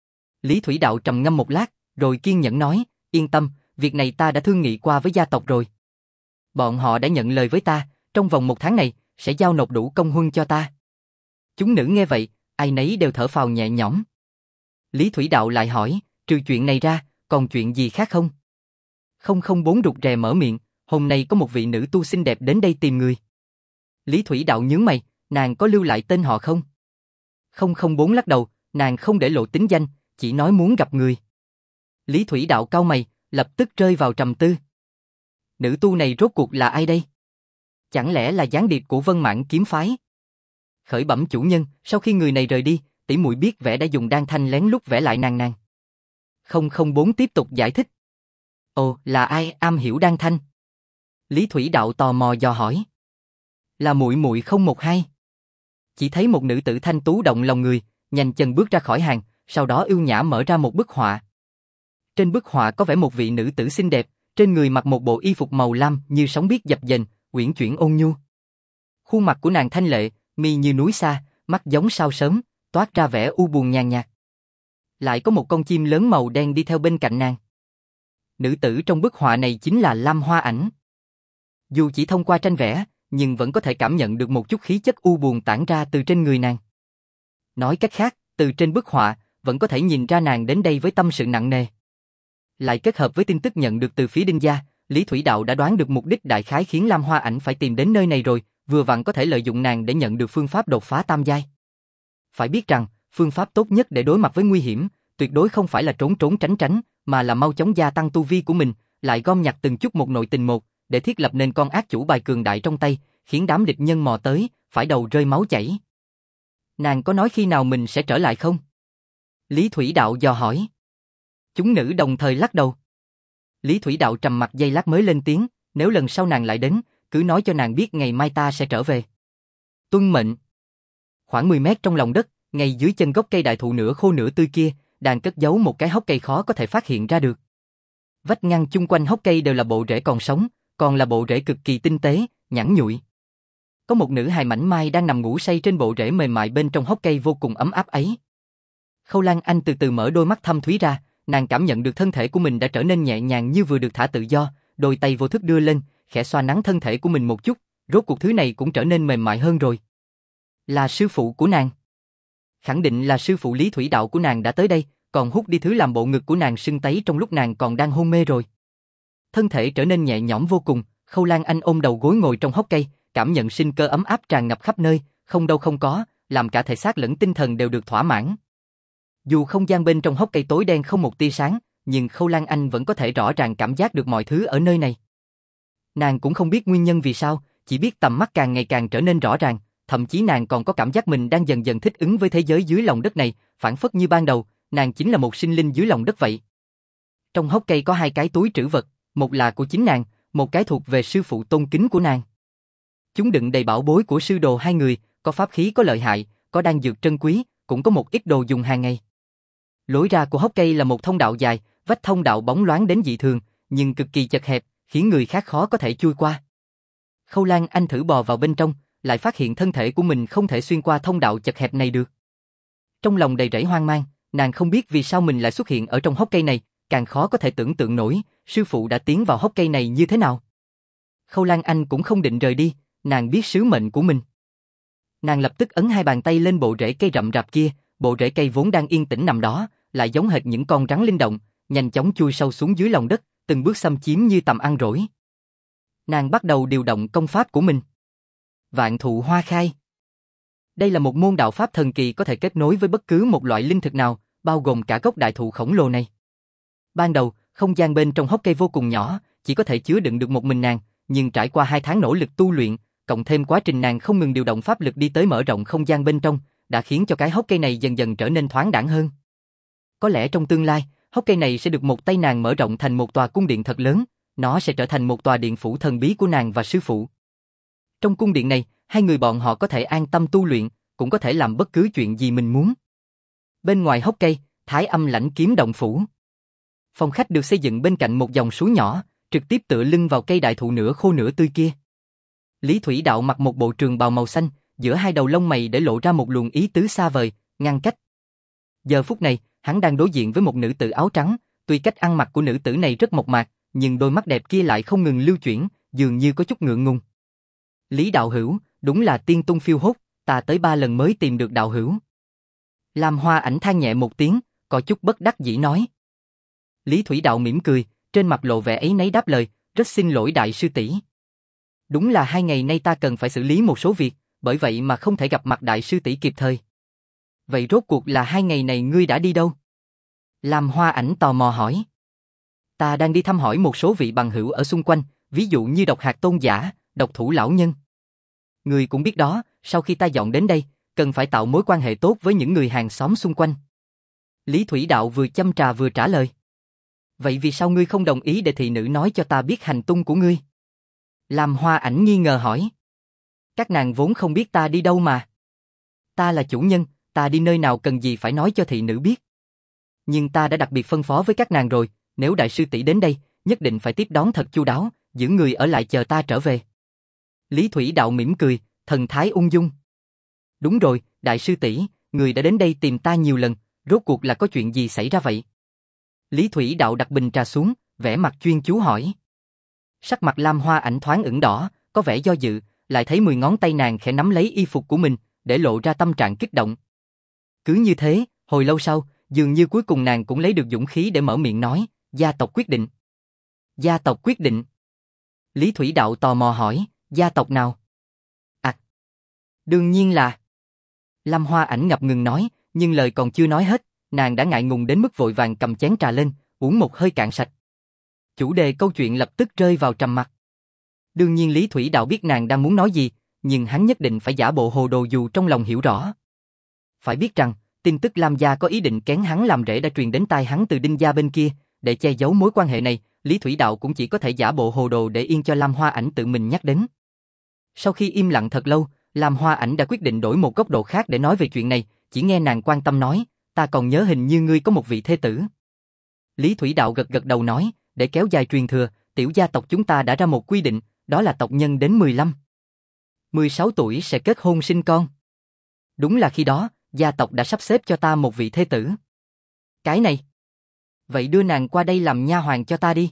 S1: Lý Thủy Đạo trầm ngâm một lát, rồi kiên nhẫn nói, yên tâm, việc này ta đã thương nghị qua với gia tộc rồi. Bọn họ đã nhận lời với ta, trong vòng một tháng này, sẽ giao nộp đủ công huân cho ta. Chúng nữ nghe vậy, ai nấy đều thở phào nhẹ nhõm. Lý Thủy Đạo lại hỏi, trừ chuyện này ra, còn chuyện gì khác không? không không bốn rụt rè mở miệng, hôm nay có một vị nữ tu xinh đẹp đến đây tìm người. Lý Thủy Đạo nhướng mày, nàng có lưu lại tên họ không? không không bốn lắc đầu, nàng không để lộ tính danh, chỉ nói muốn gặp người. Lý Thủy Đạo cau mày, lập tức rơi vào trầm tư. Nữ tu này rốt cuộc là ai đây? Chẳng lẽ là gián điệp của Vân Mãn kiếm phái? Khởi bẩm chủ nhân, sau khi người này rời đi, tỷ muội biết vẽ đã dùng đan thanh lén lút vẽ lại nàng nàng. không không bốn tiếp tục giải thích. Ồ, là ai am hiểu đan thanh? Lý Thủy Đạo tò mò dò hỏi. Là muội muội không một hai. Chỉ thấy một nữ tử thanh tú động lòng người, nhanh chân bước ra khỏi hàng, sau đó ưu nhã mở ra một bức họa. Trên bức họa có vẽ một vị nữ tử xinh đẹp, trên người mặc một bộ y phục màu lam như sóng biết dập dềnh, uyển chuyển ôn nhu. Khuôn mặt của nàng thanh lệ, mi như núi xa, mắt giống sao sớm, toát ra vẻ u buồn nhàn nhạt. Lại có một con chim lớn màu đen đi theo bên cạnh nàng. Nữ tử trong bức họa này chính là Lam Hoa Ảnh. Dù chỉ thông qua tranh vẽ, nhưng vẫn có thể cảm nhận được một chút khí chất u buồn tản ra từ trên người nàng. Nói cách khác, từ trên bức họa, vẫn có thể nhìn ra nàng đến đây với tâm sự nặng nề. Lại kết hợp với tin tức nhận được từ phía Đinh gia, Lý Thủy Đạo đã đoán được mục đích đại khái khiến Lam Hoa Ảnh phải tìm đến nơi này rồi, vừa vặn có thể lợi dụng nàng để nhận được phương pháp đột phá tam giai. Phải biết rằng, phương pháp tốt nhất để đối mặt với nguy hiểm, tuyệt đối không phải là trốn trốn tránh tránh, mà là mau chóng gia tăng tu vi của mình, lại gom nhặt từng chút một nội tình một, để thiết lập nên con ác chủ bài cường đại trong tay, khiến đám địch nhân mò tới, phải đầu rơi máu chảy. Nàng có nói khi nào mình sẽ trở lại không? Lý Thủy Đạo dò hỏi. Chúng nữ đồng thời lắc đầu. Lý Thủy Đạo trầm mặt giây lát mới lên tiếng, nếu lần sau nàng lại đến, cứ nói cho nàng biết ngày mai ta sẽ trở về. Tuân mệnh. Khoảng mười mét trong lòng đất, ngay dưới chân gốc cây đại thụ nửa khô nửa tươi kia, đang cất giấu một cái hốc cây khó có thể phát hiện ra được. Vách ngăn chung quanh hốc cây đều là bộ rễ còn sống, còn là bộ rễ cực kỳ tinh tế, nhẵn nhụi. Có một nữ hài mảnh mai đang nằm ngủ say trên bộ rễ mềm mại bên trong hốc cây vô cùng ấm áp ấy. Khâu Lan Anh từ từ mở đôi mắt thâm thúy ra, nàng cảm nhận được thân thể của mình đã trở nên nhẹ nhàng như vừa được thả tự do, đôi tay vô thức đưa lên, khẽ xoa nắn thân thể của mình một chút, rốt cuộc thứ này cũng trở nên mềm mại hơn rồi. Là sư phụ của nàng. Khẳng định là sư phụ Lý Thủy Đạo của nàng đã tới đây, còn hút đi thứ làm bộ ngực của nàng sưng tấy trong lúc nàng còn đang hôn mê rồi. Thân thể trở nên nhẹ nhõm vô cùng, Khâu Lan Anh ôm đầu gối ngồi trong hốc cây, cảm nhận sinh cơ ấm áp tràn ngập khắp nơi, không đâu không có, làm cả thể xác lẫn tinh thần đều được thỏa mãn. Dù không gian bên trong hốc cây tối đen không một tia sáng, nhưng Khâu Lan Anh vẫn có thể rõ ràng cảm giác được mọi thứ ở nơi này. Nàng cũng không biết nguyên nhân vì sao, chỉ biết tầm mắt càng ngày càng trở nên rõ ràng, thậm chí nàng còn có cảm giác mình đang dần dần thích ứng với thế giới dưới lòng đất này, phản phất như ban đầu, nàng chính là một sinh linh dưới lòng đất vậy. Trong hốc cây có hai cái túi trữ vật, một là của chính nàng, một cái thuộc về sư phụ tôn kính của nàng. Chúng đựng đầy bảo bối của sư đồ hai người, có pháp khí có lợi hại, có đan dược trân quý, cũng có một ít đồ dùng hàng ngày. Lối ra của hốc cây là một thông đạo dài, vách thông đạo bóng loáng đến dị thường, nhưng cực kỳ chật hẹp, khiến người khác khó có thể chui qua. Khâu Lan Anh thử bò vào bên trong, lại phát hiện thân thể của mình không thể xuyên qua thông đạo chật hẹp này được. Trong lòng đầy rẫy hoang mang, nàng không biết vì sao mình lại xuất hiện ở trong hốc cây này, càng khó có thể tưởng tượng nổi, sư phụ đã tiến vào hốc cây này như thế nào. Khâu Lan Anh cũng không định rời đi, nàng biết sứ mệnh của mình. Nàng lập tức ấn hai bàn tay lên bộ rễ cây rậm rạp kia, bộ rễ cây vốn đang yên tĩnh nằm đó, lại giống hệt những con rắn linh động, nhanh chóng chui sâu xuống dưới lòng đất, từng bước xâm chiếm như tầm ăn rỗi. Nàng bắt đầu điều động công pháp của mình. Vạn thụ hoa khai. Đây là một môn đạo pháp thần kỳ có thể kết nối với bất cứ một loại linh thực nào, bao gồm cả gốc đại thụ khổng lồ này. Ban đầu, không gian bên trong hốc cây vô cùng nhỏ, chỉ có thể chứa đựng được một mình nàng, nhưng trải qua hai tháng nỗ lực tu luyện, cộng thêm quá trình nàng không ngừng điều động pháp lực đi tới mở rộng không gian bên trong, đã khiến cho cái hốc cây này dần dần trở nên thoáng đãng hơn. Có lẽ trong tương lai, hốc cây này sẽ được một tay nàng mở rộng thành một tòa cung điện thật lớn, nó sẽ trở thành một tòa điện phủ thần bí của nàng và sư phụ. Trong cung điện này, hai người bọn họ có thể an tâm tu luyện, cũng có thể làm bất cứ chuyện gì mình muốn. Bên ngoài hốc cây, Thái Âm Lãnh Kiếm động phủ. Phòng khách được xây dựng bên cạnh một dòng suối nhỏ, trực tiếp tựa lưng vào cây đại thụ nửa khô nửa tươi kia. Lý Thủy Đạo mặc một bộ trường bào màu xanh, giữa hai đầu lông mày để lộ ra một luồng ý tứ xa vời, ngăn cách. Giờ phút này, hắn đang đối diện với một nữ tử áo trắng, tuy cách ăn mặc của nữ tử này rất mộc mạc, nhưng đôi mắt đẹp kia lại không ngừng lưu chuyển, dường như có chút ngượng ngùng. Lý đạo hữu, đúng là tiên tung phiêu hốt, ta tới ba lần mới tìm được đạo hữu. Lam Hoa Ảnh than nhẹ một tiếng, có chút bất đắc dĩ nói. Lý Thủy Đạo mỉm cười, trên mặt lộ vẻ ấy nấy đáp lời, rất xin lỗi đại sư tỷ. Đúng là hai ngày nay ta cần phải xử lý một số việc, bởi vậy mà không thể gặp mặt đại sư tỷ kịp thời. Vậy rốt cuộc là hai ngày này ngươi đã đi đâu? Lam Hoa Ảnh tò mò hỏi. Ta đang đi thăm hỏi một số vị bằng hữu ở xung quanh, ví dụ như Độc Hạt Tôn giả, Độc Thủ lão nhân. Ngươi cũng biết đó, sau khi ta dọn đến đây, cần phải tạo mối quan hệ tốt với những người hàng xóm xung quanh. Lý Thủy Đạo vừa châm trà vừa trả lời. Vậy vì sao ngươi không đồng ý để thị nữ nói cho ta biết hành tung của ngươi? Lam Hoa Ảnh nghi ngờ hỏi. Các nàng vốn không biết ta đi đâu mà. Ta là chủ nhân, ta đi nơi nào cần gì phải nói cho thị nữ biết. Nhưng ta đã đặc biệt phân phó với các nàng rồi, nếu đại sư tỷ đến đây, nhất định phải tiếp đón thật chu đáo, giữ người ở lại chờ ta trở về. Lý Thủy Đạo mỉm cười, thần thái ung dung. Đúng rồi, đại sư tỷ, người đã đến đây tìm ta nhiều lần, rốt cuộc là có chuyện gì xảy ra vậy? Lý Thủy Đạo đặt bình trà xuống, vẻ mặt chuyên chú hỏi. Sắc mặt Lam Hoa Ảnh thoáng ửng đỏ, có vẻ do dự, lại thấy mười ngón tay nàng khẽ nắm lấy y phục của mình, để lộ ra tâm trạng kích động. Cứ như thế, hồi lâu sau, dường như cuối cùng nàng cũng lấy được dũng khí để mở miệng nói, gia tộc quyết định. Gia tộc quyết định. Lý Thủy Đạo tò mò hỏi, gia tộc nào? Đương nhiên là... Lâm Hoa Ảnh ngập ngừng nói, nhưng lời còn chưa nói hết, nàng đã ngại ngùng đến mức vội vàng cầm chén trà lên, uống một hơi cạn sạch. Chủ đề câu chuyện lập tức rơi vào trầm mặc. Đương nhiên Lý Thủy Đạo biết nàng đang muốn nói gì, nhưng hắn nhất định phải giả bộ hồ đồ dù trong lòng hiểu rõ. Phải biết rằng, tin tức Lam gia có ý định kén hắn làm rể đã truyền đến tai hắn từ Đinh gia bên kia, để che giấu mối quan hệ này, Lý Thủy Đạo cũng chỉ có thể giả bộ hồ đồ để yên cho Lam Hoa Ảnh tự mình nhắc đến. Sau khi im lặng thật lâu, Lam Hoa Ảnh đã quyết định đổi một góc độ khác để nói về chuyện này, chỉ nghe nàng quan tâm nói, ta còn nhớ hình như ngươi có một vị thê tử. Lý Thủy Đạo gật gật đầu nói, để kéo dài truyền thừa, tiểu gia tộc chúng ta đã ra một quy định, đó là tộc nhân đến mười lăm, mười sáu tuổi sẽ kết hôn sinh con. Đúng là khi đó, gia tộc đã sắp xếp cho ta một vị thê tử. Cái này. Vậy đưa nàng qua đây làm nha hoàn cho ta đi.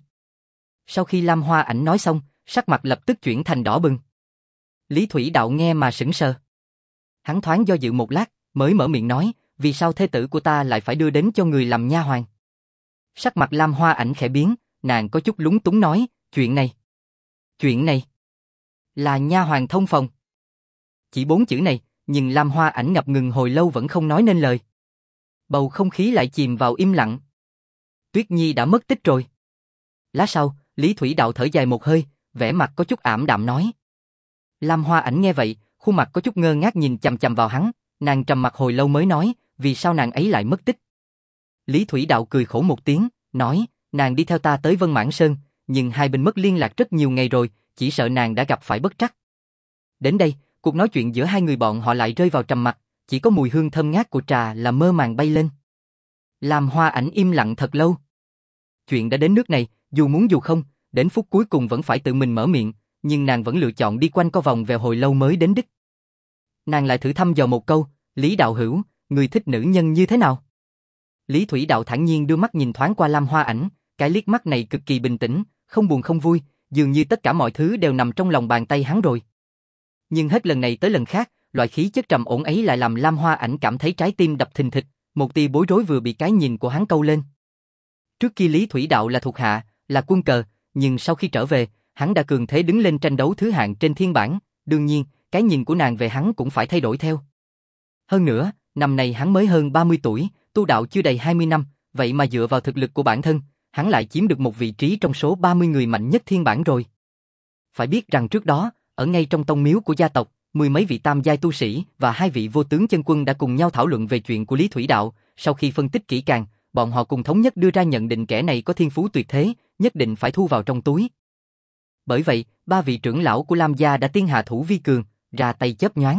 S1: Sau khi Lam Hoa Ảnh nói xong, sắc mặt lập tức chuyển thành đỏ bừng. Lý Thủy Đạo nghe mà sững sờ. Hắn thoáng do dự một lát, mới mở miệng nói, vì sao thê tử của ta lại phải đưa đến cho người làm nha hoàn? Sắc mặt Lam Hoa Ảnh khẽ biến, nàng có chút lúng túng nói, chuyện này. Chuyện này. Là nha hoàn thông phòng. Chỉ bốn chữ này, nhưng Lam Hoa Ảnh ngập ngừng hồi lâu vẫn không nói nên lời. Bầu không khí lại chìm vào im lặng. Tuyết Nhi đã mất tích rồi. Lát sau, Lý Thủy Đạo thở dài một hơi, vẻ mặt có chút ảm đạm nói. Lam Hoa Ảnh nghe vậy, khuôn mặt có chút ngơ ngác nhìn chằm chằm vào hắn, nàng trầm mặt hồi lâu mới nói, vì sao nàng ấy lại mất tích. Lý Thủy Đạo cười khổ một tiếng, nói, nàng đi theo ta tới Vân Mãn Sơn, nhưng hai bên mất liên lạc rất nhiều ngày rồi, chỉ sợ nàng đã gặp phải bất trắc. Đến đây, cuộc nói chuyện giữa hai người bọn họ lại rơi vào trầm mặc, chỉ có mùi hương thơm ngát của trà là mơ màng bay lên. Lam Hoa Ảnh im lặng thật lâu. Chuyện đã đến nước này, dù muốn dù không, đến phút cuối cùng vẫn phải tự mình mở miệng, nhưng nàng vẫn lựa chọn đi quanh co vòng về hồi lâu mới đến đích. Nàng lại thử thăm dò một câu, Lý Đạo Hữu, người thích nữ nhân như thế nào? Lý Thủy Đạo thản nhiên đưa mắt nhìn thoáng qua Lam Hoa Ảnh, cái liếc mắt này cực kỳ bình tĩnh, không buồn không vui, dường như tất cả mọi thứ đều nằm trong lòng bàn tay hắn rồi. Nhưng hết lần này tới lần khác, loại khí chất trầm ổn ấy lại làm Lam Hoa Ảnh cảm thấy trái tim đập thình thịch, một tia bối rối vừa bị cái nhìn của hắn câu lên. Trước kia Lý Thủy Đạo là thuộc hạ, là quân cờ, nhưng sau khi trở về, hắn đã cường thế đứng lên tranh đấu thứ hạng trên thiên bảng, đương nhiên, cái nhìn của nàng về hắn cũng phải thay đổi theo. Hơn nữa, năm nay hắn mới hơn ba mươi tuổi, tu đạo chưa đầy hai mươi năm, vậy mà dựa vào thực lực của bản thân, hắn lại chiếm được một vị trí trong số ba mươi người mạnh nhất thiên bảng rồi. Phải biết rằng trước đó, ở ngay trong tông miếu của gia tộc, mười mấy vị tam giai tu sĩ và hai vị vô tướng chân quân đã cùng nhau thảo luận về chuyện của Lý Thủy Đạo, sau khi phân tích kỹ càng, bọn họ cùng thống nhất đưa ra nhận định kẻ này có thiên phú tuyệt thế, nhất định phải thu vào trong túi. Bởi vậy, ba vị trưởng lão của Lam gia đã tiên hạ thủ vi cường, ra tay chớp nhoáng.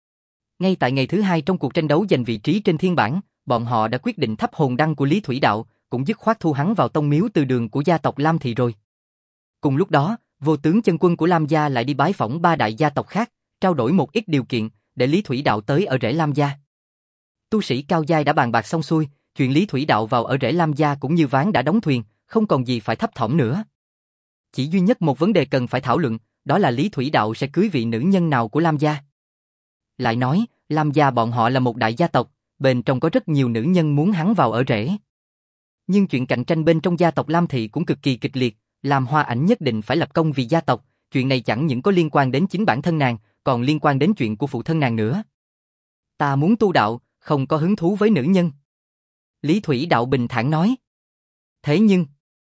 S1: Ngay tại ngày thứ hai trong cuộc tranh đấu giành vị trí trên thiên bảng, bọn họ đã quyết định thắp hồn đăng của Lý Thủy Đạo, cũng dứt khoát thu hắn vào tông miếu từ đường của gia tộc Lam Thị rồi. Cùng lúc đó, vô tướng chân quân của Lam gia lại đi bái phỏng ba đại gia tộc khác, trao đổi một ít điều kiện, để Lý Thủy Đạo tới ở rễ Lam gia. Tu sĩ cao giai đã bàn bạc xong xuôi, chuyện Lý Thủy Đạo vào ở rễ Lam gia cũng như ván đã đóng thuyền, không còn gì phải thấp thỏm nữa. Chỉ duy nhất một vấn đề cần phải thảo luận, đó là Lý Thủy Đạo sẽ cưới vị nữ nhân nào của Lam gia. Lại nói, Lam gia bọn họ là một đại gia tộc, bên trong có rất nhiều nữ nhân muốn hắn vào ở rễ. Nhưng chuyện cạnh tranh bên trong gia tộc Lam Thị cũng cực kỳ kịch liệt, Lam Hoa Ảnh nhất định phải lập công vì gia tộc, chuyện này chẳng những có liên quan đến chính bản thân nàng, còn liên quan đến chuyện của phụ thân nàng nữa. Ta muốn tu đạo, không có hứng thú với nữ nhân. Lý Thủy Đạo bình thản nói. Thế nhưng,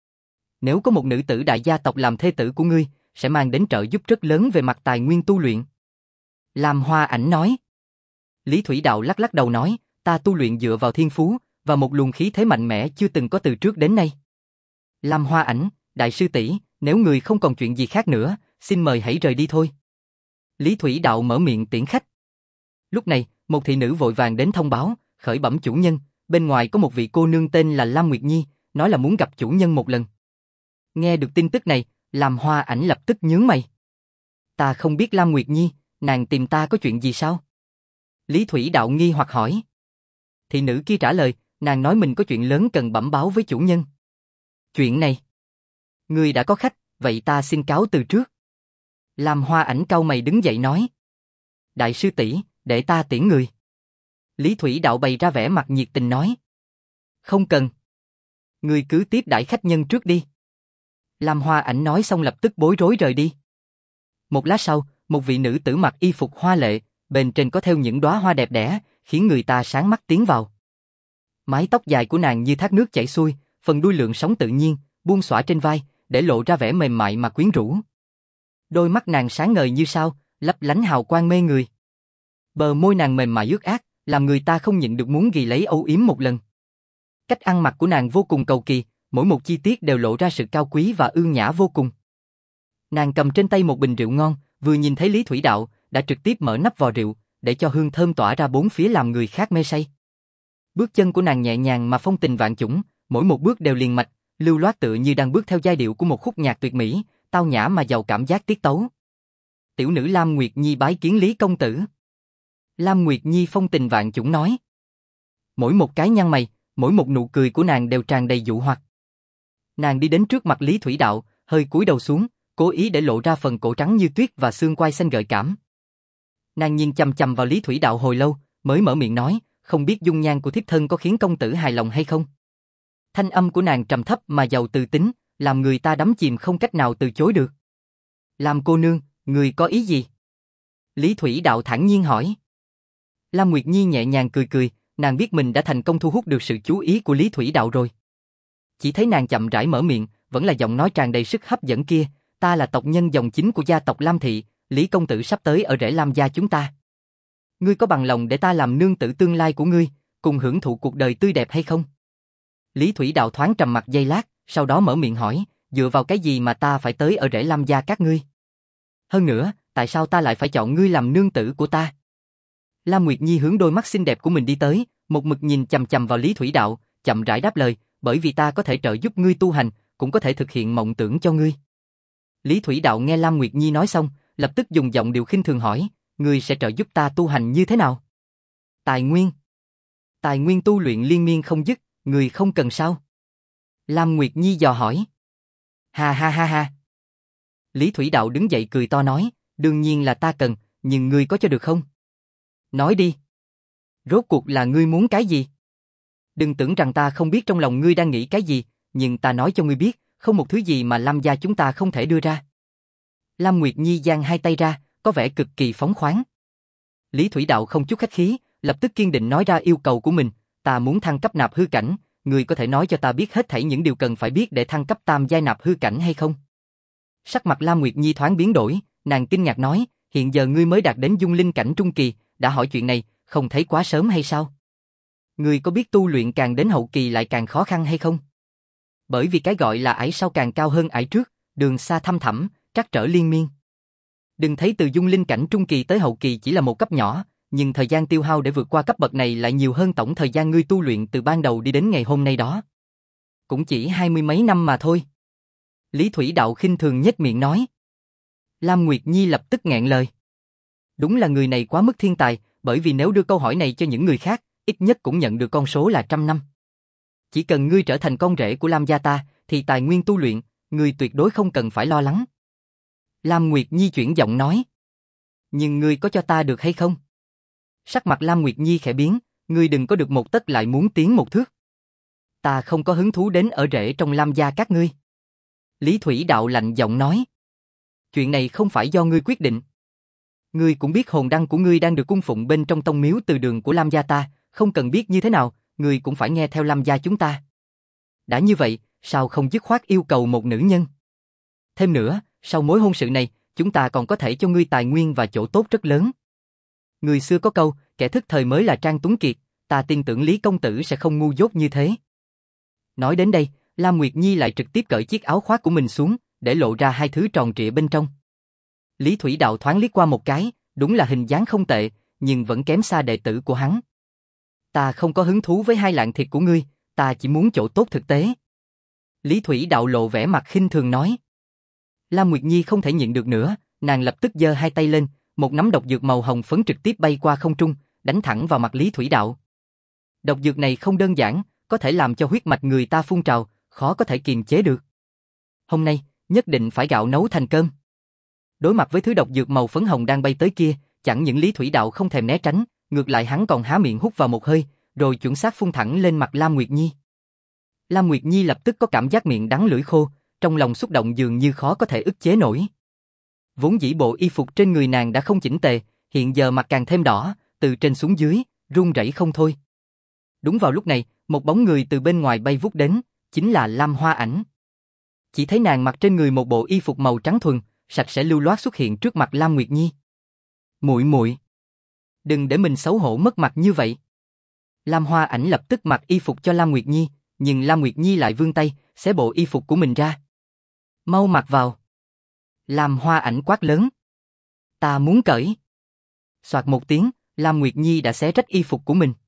S1: nếu có một nữ tử đại gia tộc làm thê tử của ngươi, sẽ mang đến trợ giúp rất lớn về mặt tài nguyên tu luyện. Lam Hoa Ảnh nói. Lý Thủy Đạo lắc lắc đầu nói, ta tu luyện dựa vào thiên phú, và một luồng khí thế mạnh mẽ chưa từng có từ trước đến nay. Lam Hoa Ảnh, đại sư tỷ, nếu người không còn chuyện gì khác nữa, xin mời hãy rời đi thôi. Lý Thủy Đạo mở miệng tiễn khách. Lúc này, một thị nữ vội vàng đến thông báo, khởi bẩm chủ nhân, bên ngoài có một vị cô nương tên là Lam Nguyệt Nhi, nói là muốn gặp chủ nhân một lần. Nghe được tin tức này, Lam Hoa Ảnh lập tức nhướng mày. Ta không biết Lam Nguyệt Nhi, nàng tìm ta có chuyện gì sao? Lý Thủy Đạo nghi hoặc hỏi. Thị nữ kia trả lời, nàng nói mình có chuyện lớn cần bẩm báo với chủ nhân. Chuyện này? Người đã có khách, vậy ta xin cáo từ trước. Lam Hoa Ảnh cau mày đứng dậy nói. Đại sư tỷ, để ta tiễn người. Lý Thủy Đạo bày ra vẻ mặt nhiệt tình nói. Không cần. Người cứ tiếp đãi khách nhân trước đi. Lam Hoa Ảnh nói xong lập tức bối rối rời đi. Một lát sau, một vị nữ tử mặc y phục hoa lệ, bên trên có thêu những đóa hoa đẹp đẽ, khiến người ta sáng mắt tiến vào. Mái tóc dài của nàng như thác nước chảy xuôi, phần đuôi lượn sóng tự nhiên, buông xõa trên vai, để lộ ra vẻ mềm mại mà quyến rũ. Đôi mắt nàng sáng ngời như sao, lấp lánh hào quang mê người. Bờ môi nàng mềm mại ướt át, làm người ta không nhịn được muốn ghi lấy âu yếm một lần. Cách ăn mặc của nàng vô cùng cầu kỳ, mỗi một chi tiết đều lộ ra sự cao quý và ưu nhã vô cùng. Nàng cầm trên tay một bình rượu ngon, vừa nhìn thấy Lý Thủy Đạo, đã trực tiếp mở nắp vò rượu, để cho hương thơm tỏa ra bốn phía làm người khác mê say. Bước chân của nàng nhẹ nhàng mà phong tình vạn chủng, mỗi một bước đều liền mạch, lưu loát tựa như đang bước theo giai điệu của một khúc nhạc tuyệt mỹ, tao nhã mà giàu cảm giác tiết tấu. Tiểu nữ Lam Nguyệt Nhi bái kiến Lý công tử. Lam Nguyệt Nhi phong tình vạn chủng nói. Mỗi một cái nhăn mày, mỗi một nụ cười của nàng đều tràn đầy dụ hoặc. Nàng đi đến trước mặt Lý Thủy Đạo, hơi cúi đầu xuống, cố ý để lộ ra phần cổ trắng như tuyết và xương quai xanh gợi cảm. Nàng nhìn chằm chằm vào Lý Thủy Đạo hồi lâu, mới mở miệng nói, không biết dung nhan của thiếp thân có khiến công tử hài lòng hay không. Thanh âm của nàng trầm thấp mà giàu từ tính, làm người ta đắm chìm không cách nào từ chối được. Lam cô nương, người có ý gì? Lý Thủy Đạo thản nhiên hỏi. Lam Nguyệt Nhi nhẹ nhàng cười cười, nàng biết mình đã thành công thu hút được sự chú ý của Lý Thủy Đạo rồi. Chỉ thấy nàng chậm rãi mở miệng, vẫn là giọng nói tràn đầy sức hấp dẫn kia, ta là tộc nhân dòng chính của gia tộc Lam Thị, Lý công tử sắp tới ở rễ Lam gia chúng ta. Ngươi có bằng lòng để ta làm nương tử tương lai của ngươi, cùng hưởng thụ cuộc đời tươi đẹp hay không? Lý Thủy Đạo thoáng trầm mặt giây lát, sau đó mở miệng hỏi, dựa vào cái gì mà ta phải tới ở rễ Lam gia các ngươi? Hơn nữa, tại sao ta lại phải chọn ngươi làm nương tử của ta? Lam Nguyệt Nhi hướng đôi mắt xinh đẹp của mình đi tới, một mực nhìn chằm chằm vào Lý Thủy Đạo, chậm rãi đáp lời, bởi vì ta có thể trợ giúp ngươi tu hành, cũng có thể thực hiện mộng tưởng cho ngươi. Lý Thủy Đạo nghe Lam Nguyệt Nhi nói xong, lập tức dùng giọng điệu khinh thường hỏi, ngươi sẽ trợ giúp ta tu hành như thế nào? Tài nguyên. Tài nguyên tu luyện liên miên không dứt, ngươi không cần sao? Lam Nguyệt Nhi dò hỏi. Ha ha ha ha. Lý Thủy Đạo đứng dậy cười to nói, đương nhiên là ta cần, nhưng ngươi có cho được không? Nói đi. Rốt cuộc là ngươi muốn cái gì? Đừng tưởng rằng ta không biết trong lòng ngươi đang nghĩ cái gì, nhưng ta nói cho ngươi biết, không một thứ gì mà Lam gia chúng ta không thể đưa ra. Lam Nguyệt Nhi giang hai tay ra, có vẻ cực kỳ phóng khoáng. Lý Thủy Đạo không chút khách khí, lập tức kiên định nói ra yêu cầu của mình, ta muốn thăng cấp nạp hư cảnh, ngươi có thể nói cho ta biết hết thảy những điều cần phải biết để thăng cấp tam giai nạp hư cảnh hay không? Sắc mặt Lam Nguyệt Nhi thoáng biến đổi, nàng kinh ngạc nói, hiện giờ ngươi mới đạt đến dung linh cảnh trung kỳ, đã hỏi chuyện này, không thấy quá sớm hay sao? Ngươi có biết tu luyện càng đến hậu kỳ lại càng khó khăn hay không? Bởi vì cái gọi là ải sau càng cao hơn ải trước, đường xa thăm thẳm, trắc trở liên miên. Đừng thấy từ dung linh cảnh trung kỳ tới hậu kỳ chỉ là một cấp nhỏ, nhưng thời gian tiêu hao để vượt qua cấp bậc này lại nhiều hơn tổng thời gian ngươi tu luyện từ ban đầu đi đến ngày hôm nay đó. Cũng chỉ hai mươi mấy năm mà thôi. Lý Thủy Đạo khinh thường nhếch miệng nói. Lam Nguyệt Nhi lập tức nghẹn lời. Đúng là người này quá mức thiên tài, bởi vì nếu đưa câu hỏi này cho những người khác, ít nhất cũng nhận được con số là trăm năm. Chỉ cần ngươi trở thành con rể của Lam gia ta, thì tài nguyên tu luyện, ngươi tuyệt đối không cần phải lo lắng. Lam Nguyệt Nhi chuyển giọng nói. Nhưng ngươi có cho ta được hay không? Sắc mặt Lam Nguyệt Nhi khẽ biến, ngươi đừng có được một tấc lại muốn tiến một thước. Ta không có hứng thú đến ở rễ trong Lam gia các ngươi. Lý Thủy Đạo lạnh giọng nói. Chuyện này không phải do ngươi quyết định. Ngươi cũng biết hồn đăng của ngươi đang được cung phụng bên trong tông miếu từ đường của Lam gia ta, không cần biết như thế nào, ngươi cũng phải nghe theo Lam gia chúng ta. Đã như vậy, sao không dứt khoát yêu cầu một nữ nhân? Thêm nữa, sau mối hôn sự này, chúng ta còn có thể cho ngươi tài nguyên và chỗ tốt rất lớn. Người xưa có câu, kẻ thức thời mới là Trang Tuấn Kiệt, ta tin tưởng Lý công tử sẽ không ngu dốt như thế. Nói đến đây, Lam Nguyệt Nhi lại trực tiếp cởi chiếc áo khoác của mình xuống, để lộ ra hai thứ tròn trịa bên trong. Lý Thủy Đạo thoáng liếc qua một cái, đúng là hình dáng không tệ, nhưng vẫn kém xa đệ tử của hắn. Ta không có hứng thú với hai lạng thịt của ngươi, ta chỉ muốn chỗ tốt thực tế. Lý Thủy Đạo lộ vẻ mặt khinh thường nói. Lam Nguyệt Nhi không thể nhịn được nữa, nàng lập tức giơ hai tay lên, một nắm độc dược màu hồng phấn trực tiếp bay qua không trung, đánh thẳng vào mặt Lý Thủy Đạo. Độc dược này không đơn giản, có thể làm cho huyết mạch người ta phun trào, khó có thể kiềm chế được. Hôm nay, nhất định phải gạo nấu thành cơm. Đối mặt với thứ độc dược màu phấn hồng đang bay tới kia, chẳng những Lý Thủy Đạo không thèm né tránh, ngược lại hắn còn há miệng hút vào một hơi, rồi chuẩn xác phun thẳng lên mặt Lam Nguyệt Nhi. Lam Nguyệt Nhi lập tức có cảm giác miệng đắng lưỡi khô, trong lòng xúc động dường như khó có thể ức chế nổi. Vốn dĩ bộ y phục trên người nàng đã không chỉnh tề, hiện giờ mặt càng thêm đỏ, từ trên xuống dưới, run rẩy không thôi. Đúng vào lúc này, một bóng người từ bên ngoài bay vút đến, chính là Lam Hoa Ảnh. Chỉ thấy nàng mặc trên người một bộ y phục màu trắng thuần, sạch sẽ lưu loát xuất hiện trước mặt Lam Nguyệt Nhi. "Muội muội, đừng để mình xấu hổ mất mặt như vậy." Lam Hoa Ảnh lập tức mặc y phục cho Lam Nguyệt Nhi, nhưng Lam Nguyệt Nhi lại vươn tay, xé bộ y phục của mình ra. "Mau mặc vào." Lam Hoa Ảnh quát lớn. "Ta muốn cởi." Soạt một tiếng, Lam Nguyệt Nhi đã xé rách y phục của mình.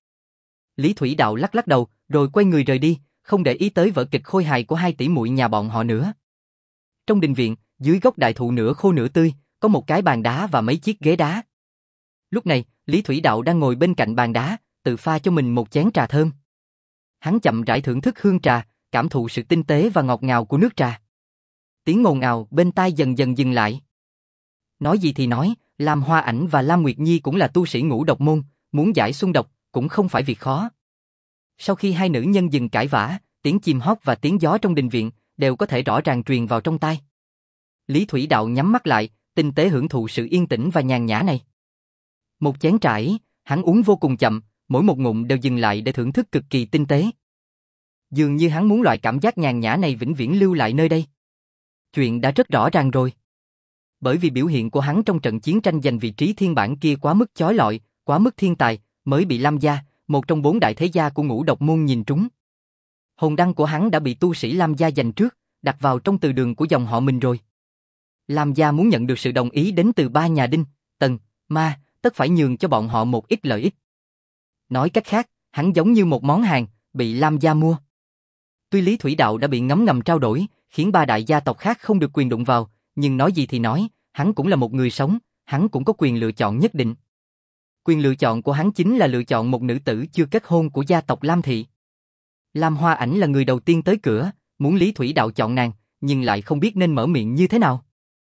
S1: Lý Thủy Đạo lắc lắc đầu, rồi quay người rời đi, không để ý tới vở kịch khôi hài của hai tỷ muội nhà bọn họ nữa. Trong đình viện, dưới gốc đại thụ nửa khô nửa tươi, có một cái bàn đá và mấy chiếc ghế đá. Lúc này, Lý Thủy Đạo đang ngồi bên cạnh bàn đá, tự pha cho mình một chén trà thơm. Hắn chậm rãi thưởng thức hương trà, cảm thụ sự tinh tế và ngọt ngào của nước trà. Tiếng ồn ào bên tai dần dần dừng lại. Nói gì thì nói, Lam Hoa Ảnh và Lam Nguyệt Nhi cũng là tu sĩ ngũ độc môn, muốn giải xuân độc cũng không phải việc khó. Sau khi hai nữ nhân dừng cãi vã, tiếng chim hót và tiếng gió trong đình viện đều có thể rõ ràng truyền vào trong tai. Lý Thủy Đạo nhắm mắt lại, tinh tế hưởng thụ sự yên tĩnh và nhàn nhã này. Một chén trà ấy, hắn uống vô cùng chậm, mỗi một ngụm đều dừng lại để thưởng thức cực kỳ tinh tế. Dường như hắn muốn loại cảm giác nhàn nhã này vĩnh viễn lưu lại nơi đây. Chuyện đã rất rõ ràng rồi. Bởi vì biểu hiện của hắn trong trận chiến tranh giành vị trí thiên bản kia quá mức chói lọi, quá mức thiên tài, mới bị Lam gia, một trong bốn đại thế gia của ngũ độc môn nhìn trúng. Hồn đăng của hắn đã bị tu sĩ Lam gia giành trước, đặt vào trong từ đường của dòng họ mình rồi. Lam gia muốn nhận được sự đồng ý đến từ ba nhà Đinh, Tần, Ma, tất phải nhường cho bọn họ một ít lợi ích. Nói cách khác, hắn giống như một món hàng, bị Lam gia mua. Tuy Lý Thủy Đạo đã bị ngấm ngầm trao đổi, khiến ba đại gia tộc khác không được quyền đụng vào, nhưng nói gì thì nói, hắn cũng là một người sống, hắn cũng có quyền lựa chọn nhất định. Quyền lựa chọn của hắn chính là lựa chọn một nữ tử chưa kết hôn của gia tộc Lam Thị. Lam Hoa Ảnh là người đầu tiên tới cửa, muốn Lý Thủy Đạo chọn nàng, nhưng lại không biết nên mở miệng như thế nào.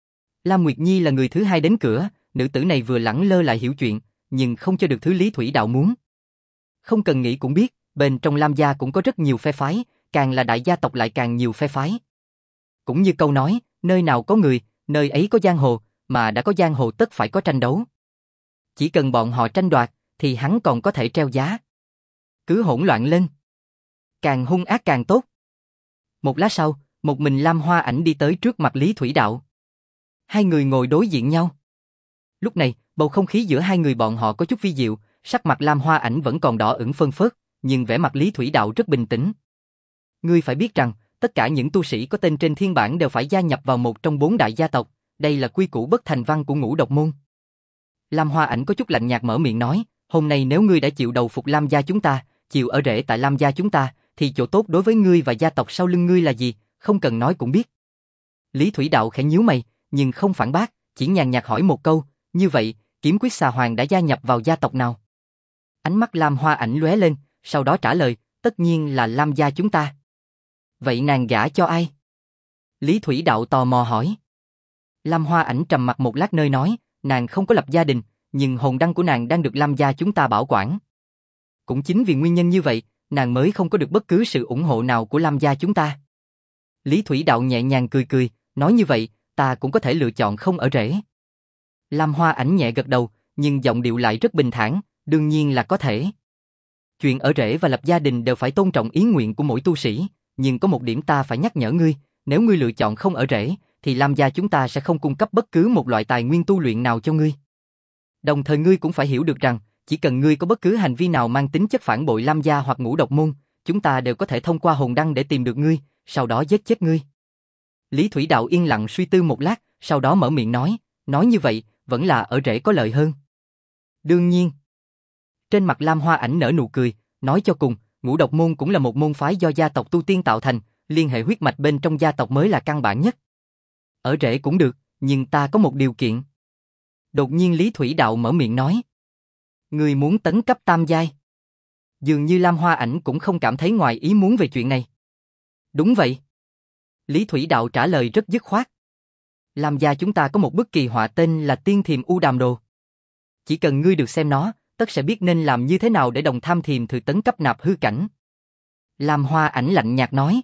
S1: Lam Nguyệt Nhi là người thứ hai đến cửa, nữ tử này vừa lẳng lơ lại hiểu chuyện, nhưng không cho được thứ Lý Thủy Đạo muốn. Không cần nghĩ cũng biết, bên trong Lam gia cũng có rất nhiều phe phái, càng là đại gia tộc lại càng nhiều phe phái. Cũng như câu nói, nơi nào có người, nơi ấy có giang hồ, mà đã có giang hồ tất phải có tranh đấu. Chỉ cần bọn họ tranh đoạt, thì hắn còn có thể treo giá. Cứ hỗn loạn lên. Càng hung ác càng tốt. Một lát sau, một mình Lam Hoa Ảnh đi tới trước mặt Lý Thủy Đạo. Hai người ngồi đối diện nhau. Lúc này, bầu không khí giữa hai người bọn họ có chút vi diệu, sắc mặt Lam Hoa Ảnh vẫn còn đỏ ửng phơn phớt, nhưng vẻ mặt Lý Thủy Đạo rất bình tĩnh. Ngươi phải biết rằng, tất cả những tu sĩ có tên trên thiên bảng đều phải gia nhập vào một trong bốn đại gia tộc, đây là quy củ bất thành văn của ngũ độc môn. Lam Hoa Ảnh có chút lạnh nhạt mở miệng nói, hôm nay nếu ngươi đã chịu đầu phục Lam gia chúng ta, chịu ở rễ tại Lam gia chúng ta, thì chỗ tốt đối với ngươi và gia tộc sau lưng ngươi là gì, không cần nói cũng biết. Lý Thủy Đạo khẽ nhíu mày, nhưng không phản bác, chỉ nhàn nhạt hỏi một câu, như vậy, Kiếm Quyết Xà Hoàng đã gia nhập vào gia tộc nào? Ánh mắt Lam Hoa Ảnh lóe lên, sau đó trả lời, tất nhiên là Lam gia chúng ta. Vậy nàng gả cho ai? Lý Thủy Đạo tò mò hỏi. Lam Hoa Ảnh trầm mặc một lát nơi nói, nàng không có lập gia đình, nhưng hồn đăng của nàng đang được Lam gia chúng ta bảo quản. Cũng chính vì nguyên nhân như vậy, nàng mới không có được bất cứ sự ủng hộ nào của Lam gia chúng ta. Lý Thủy Đạo nhẹ nhàng cười cười, nói như vậy, ta cũng có thể lựa chọn không ở rễ. Lam Hoa Ảnh nhẹ gật đầu, nhưng giọng điệu lại rất bình thản, đương nhiên là có thể. Chuyện ở rễ và lập gia đình đều phải tôn trọng ý nguyện của mỗi tu sĩ, nhưng có một điểm ta phải nhắc nhở ngươi, nếu ngươi lựa chọn không ở rễ, thì Lam gia chúng ta sẽ không cung cấp bất cứ một loại tài nguyên tu luyện nào cho ngươi. Đồng thời ngươi cũng phải hiểu được rằng, chỉ cần ngươi có bất cứ hành vi nào mang tính chất phản bội Lam gia hoặc ngũ độc môn, chúng ta đều có thể thông qua hồn đăng để tìm được ngươi, sau đó giết chết ngươi. Lý Thủy Đạo yên lặng suy tư một lát, sau đó mở miệng nói, nói như vậy, vẫn là ở rễ có lợi hơn. Đương nhiên. Trên mặt Lam Hoa Ảnh nở nụ cười, nói cho cùng, ngũ độc môn cũng là một môn phái do gia tộc tu tiên tạo thành, liên hệ huyết mạch bên trong gia tộc mới là căn bản nhất. Ở rễ cũng được, nhưng ta có một điều kiện. Đột nhiên Lý Thủy Đạo mở miệng nói. Người muốn tấn cấp tam giai. Dường như Lam Hoa Ảnh cũng không cảm thấy ngoài ý muốn về chuyện này. Đúng vậy. Lý Thủy Đạo trả lời rất dứt khoát. Lam gia chúng ta có một bức kỳ họa tên là Tiên Thiềm U Đàm Đồ. Chỉ cần ngươi được xem nó, tất sẽ biết nên làm như thế nào để đồng tham thiềm thử tấn cấp nạp hư cảnh. Lam Hoa Ảnh lạnh nhạt nói.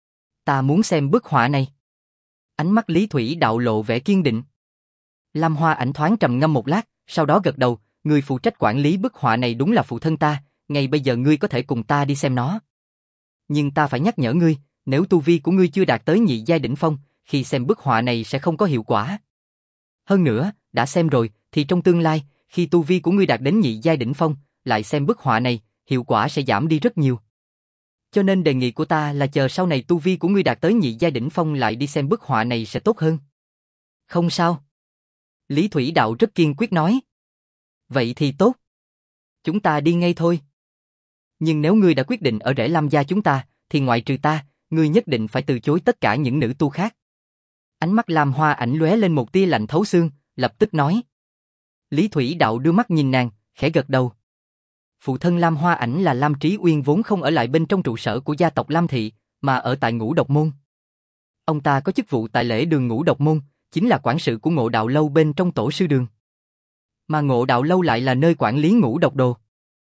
S1: Ta muốn xem bức họa này. Ánh mắt Lý Thủy Đạo lộ vẻ kiên định. Lam Hoa Ảnh thoáng trầm ngâm một lát, sau đó gật đầu, người phụ trách quản lý bức họa này đúng là phụ thân ta, ngay bây giờ ngươi có thể cùng ta đi xem nó. Nhưng ta phải nhắc nhở ngươi, nếu tu vi của ngươi chưa đạt tới nhị giai đỉnh phong, khi xem bức họa này sẽ không có hiệu quả. Hơn nữa, đã xem rồi, thì trong tương lai, khi tu vi của ngươi đạt đến nhị giai đỉnh phong, lại xem bức họa này, hiệu quả sẽ giảm đi rất nhiều. Cho nên đề nghị của ta là chờ sau này tu vi của ngươi đạt tới nhị giai đỉnh phong lại đi xem bức họa này sẽ tốt hơn. Không sao. Lý Thủy Đạo rất kiên quyết nói. Vậy thì tốt. Chúng ta đi ngay thôi. Nhưng nếu ngươi đã quyết định ở rễ Lam gia chúng ta, thì ngoại trừ ta, ngươi nhất định phải từ chối tất cả những nữ tu khác. Ánh mắt Lam Hoa Ảnh lóe lên một tia lạnh thấu xương, lập tức nói. Lý Thủy Đạo đưa mắt nhìn nàng, khẽ gật đầu. Phụ thân Lam Hoa Ảnh là Lam Trí Uyên vốn không ở lại bên trong trụ sở của gia tộc Lam Thị, mà ở tại Ngũ Độc Môn. Ông ta có chức vụ tại lễ đường Ngũ Độc Môn, chính là quản sự của Ngộ Đạo Lâu bên trong tổ sư đường. Mà Ngộ Đạo Lâu lại là nơi quản lý Ngũ Độc Đồ.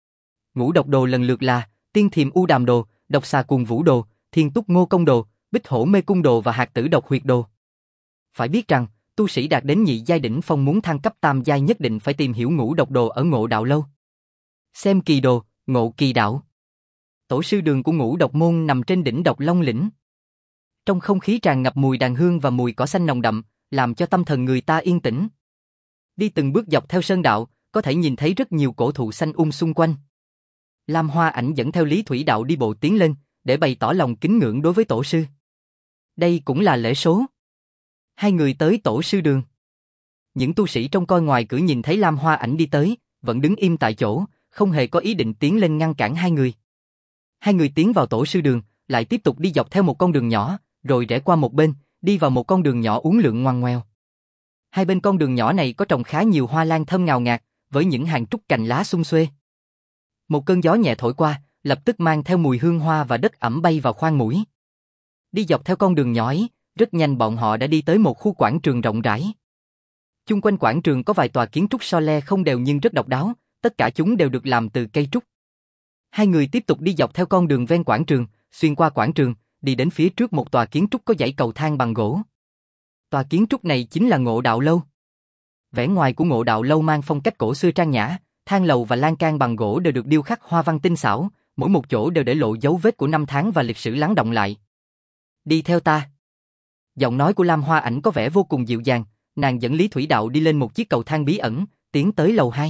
S1: Ngũ Độc Đồ lần lượt là Tiên Thiềm U Đàm Đồ, Độc Xà Cuồng Vũ Đồ, Thiên Túc Ngô Công Đồ, Bích Hổ Mê Cung Đồ và Hạt Tử Độc Huyệt Đồ. Phải biết rằng, tu sĩ đạt đến nhị giai đỉnh phong muốn thăng cấp tam giai nhất định phải tìm hiểu Ngũ Độc Đồ ở Ngộ Đạo Lâu. Xem kỳ đồ, ngộ kỳ đạo. Tổ sư đường của Ngũ Độc Môn nằm trên đỉnh Độc Long Lĩnh. Trong không khí tràn ngập mùi đàn hương và mùi cỏ xanh nồng đậm, làm cho tâm thần người ta yên tĩnh. Đi từng bước dọc theo sơn đạo, có thể nhìn thấy rất nhiều cổ thụ xanh um xung quanh. Lam Hoa Ảnh dẫn theo Lý Thủy Đạo đi bộ tiến lên, để bày tỏ lòng kính ngưỡng đối với tổ sư. Đây cũng là lễ số. Hai người tới tổ sư đường. Những tu sĩ trong coi ngoài cửa nhìn thấy Lam Hoa Ảnh đi tới, vẫn đứng im tại chỗ, không hề có ý định tiến lên ngăn cản hai người. Hai người tiến vào tổ sư đường, lại tiếp tục đi dọc theo một con đường nhỏ, rồi rẽ qua một bên, đi vào một con đường nhỏ uốn lượn ngoằn ngoèo. Hai bên con đường nhỏ này có trồng khá nhiều hoa lan thơm ngào ngạt, với những hàng trúc cành lá sum xuê. Một cơn gió nhẹ thổi qua, lập tức mang theo mùi hương hoa và đất ẩm bay vào khoang mũi. Đi dọc theo con đường nhỏ ấy, rất nhanh bọn họ đã đi tới một khu quảng trường rộng rãi. Chung quanh quảng trường có vài tòa kiến trúc so le không đều nhưng rất độc đáo, tất cả chúng đều được làm từ cây trúc. Hai người tiếp tục đi dọc theo con đường ven quảng trường, xuyên qua quảng trường, đi đến phía trước một tòa kiến trúc có dãy cầu thang bằng gỗ. Tòa kiến trúc này chính là Ngộ Đạo Lâu. Vẻ ngoài của Ngộ Đạo Lâu mang phong cách cổ xưa trang nhã, thang lầu và lan can bằng gỗ đều được điêu khắc hoa văn tinh xảo, mỗi một chỗ đều để lộ dấu vết của năm tháng và lịch sử lắng đọng lại. Đi theo ta. Giọng nói của Lam Hoa Ảnh có vẻ vô cùng dịu dàng, nàng dẫn Lý Thủy Đạo đi lên một chiếc cầu thang bí ẩn, tiến tới lầu hai.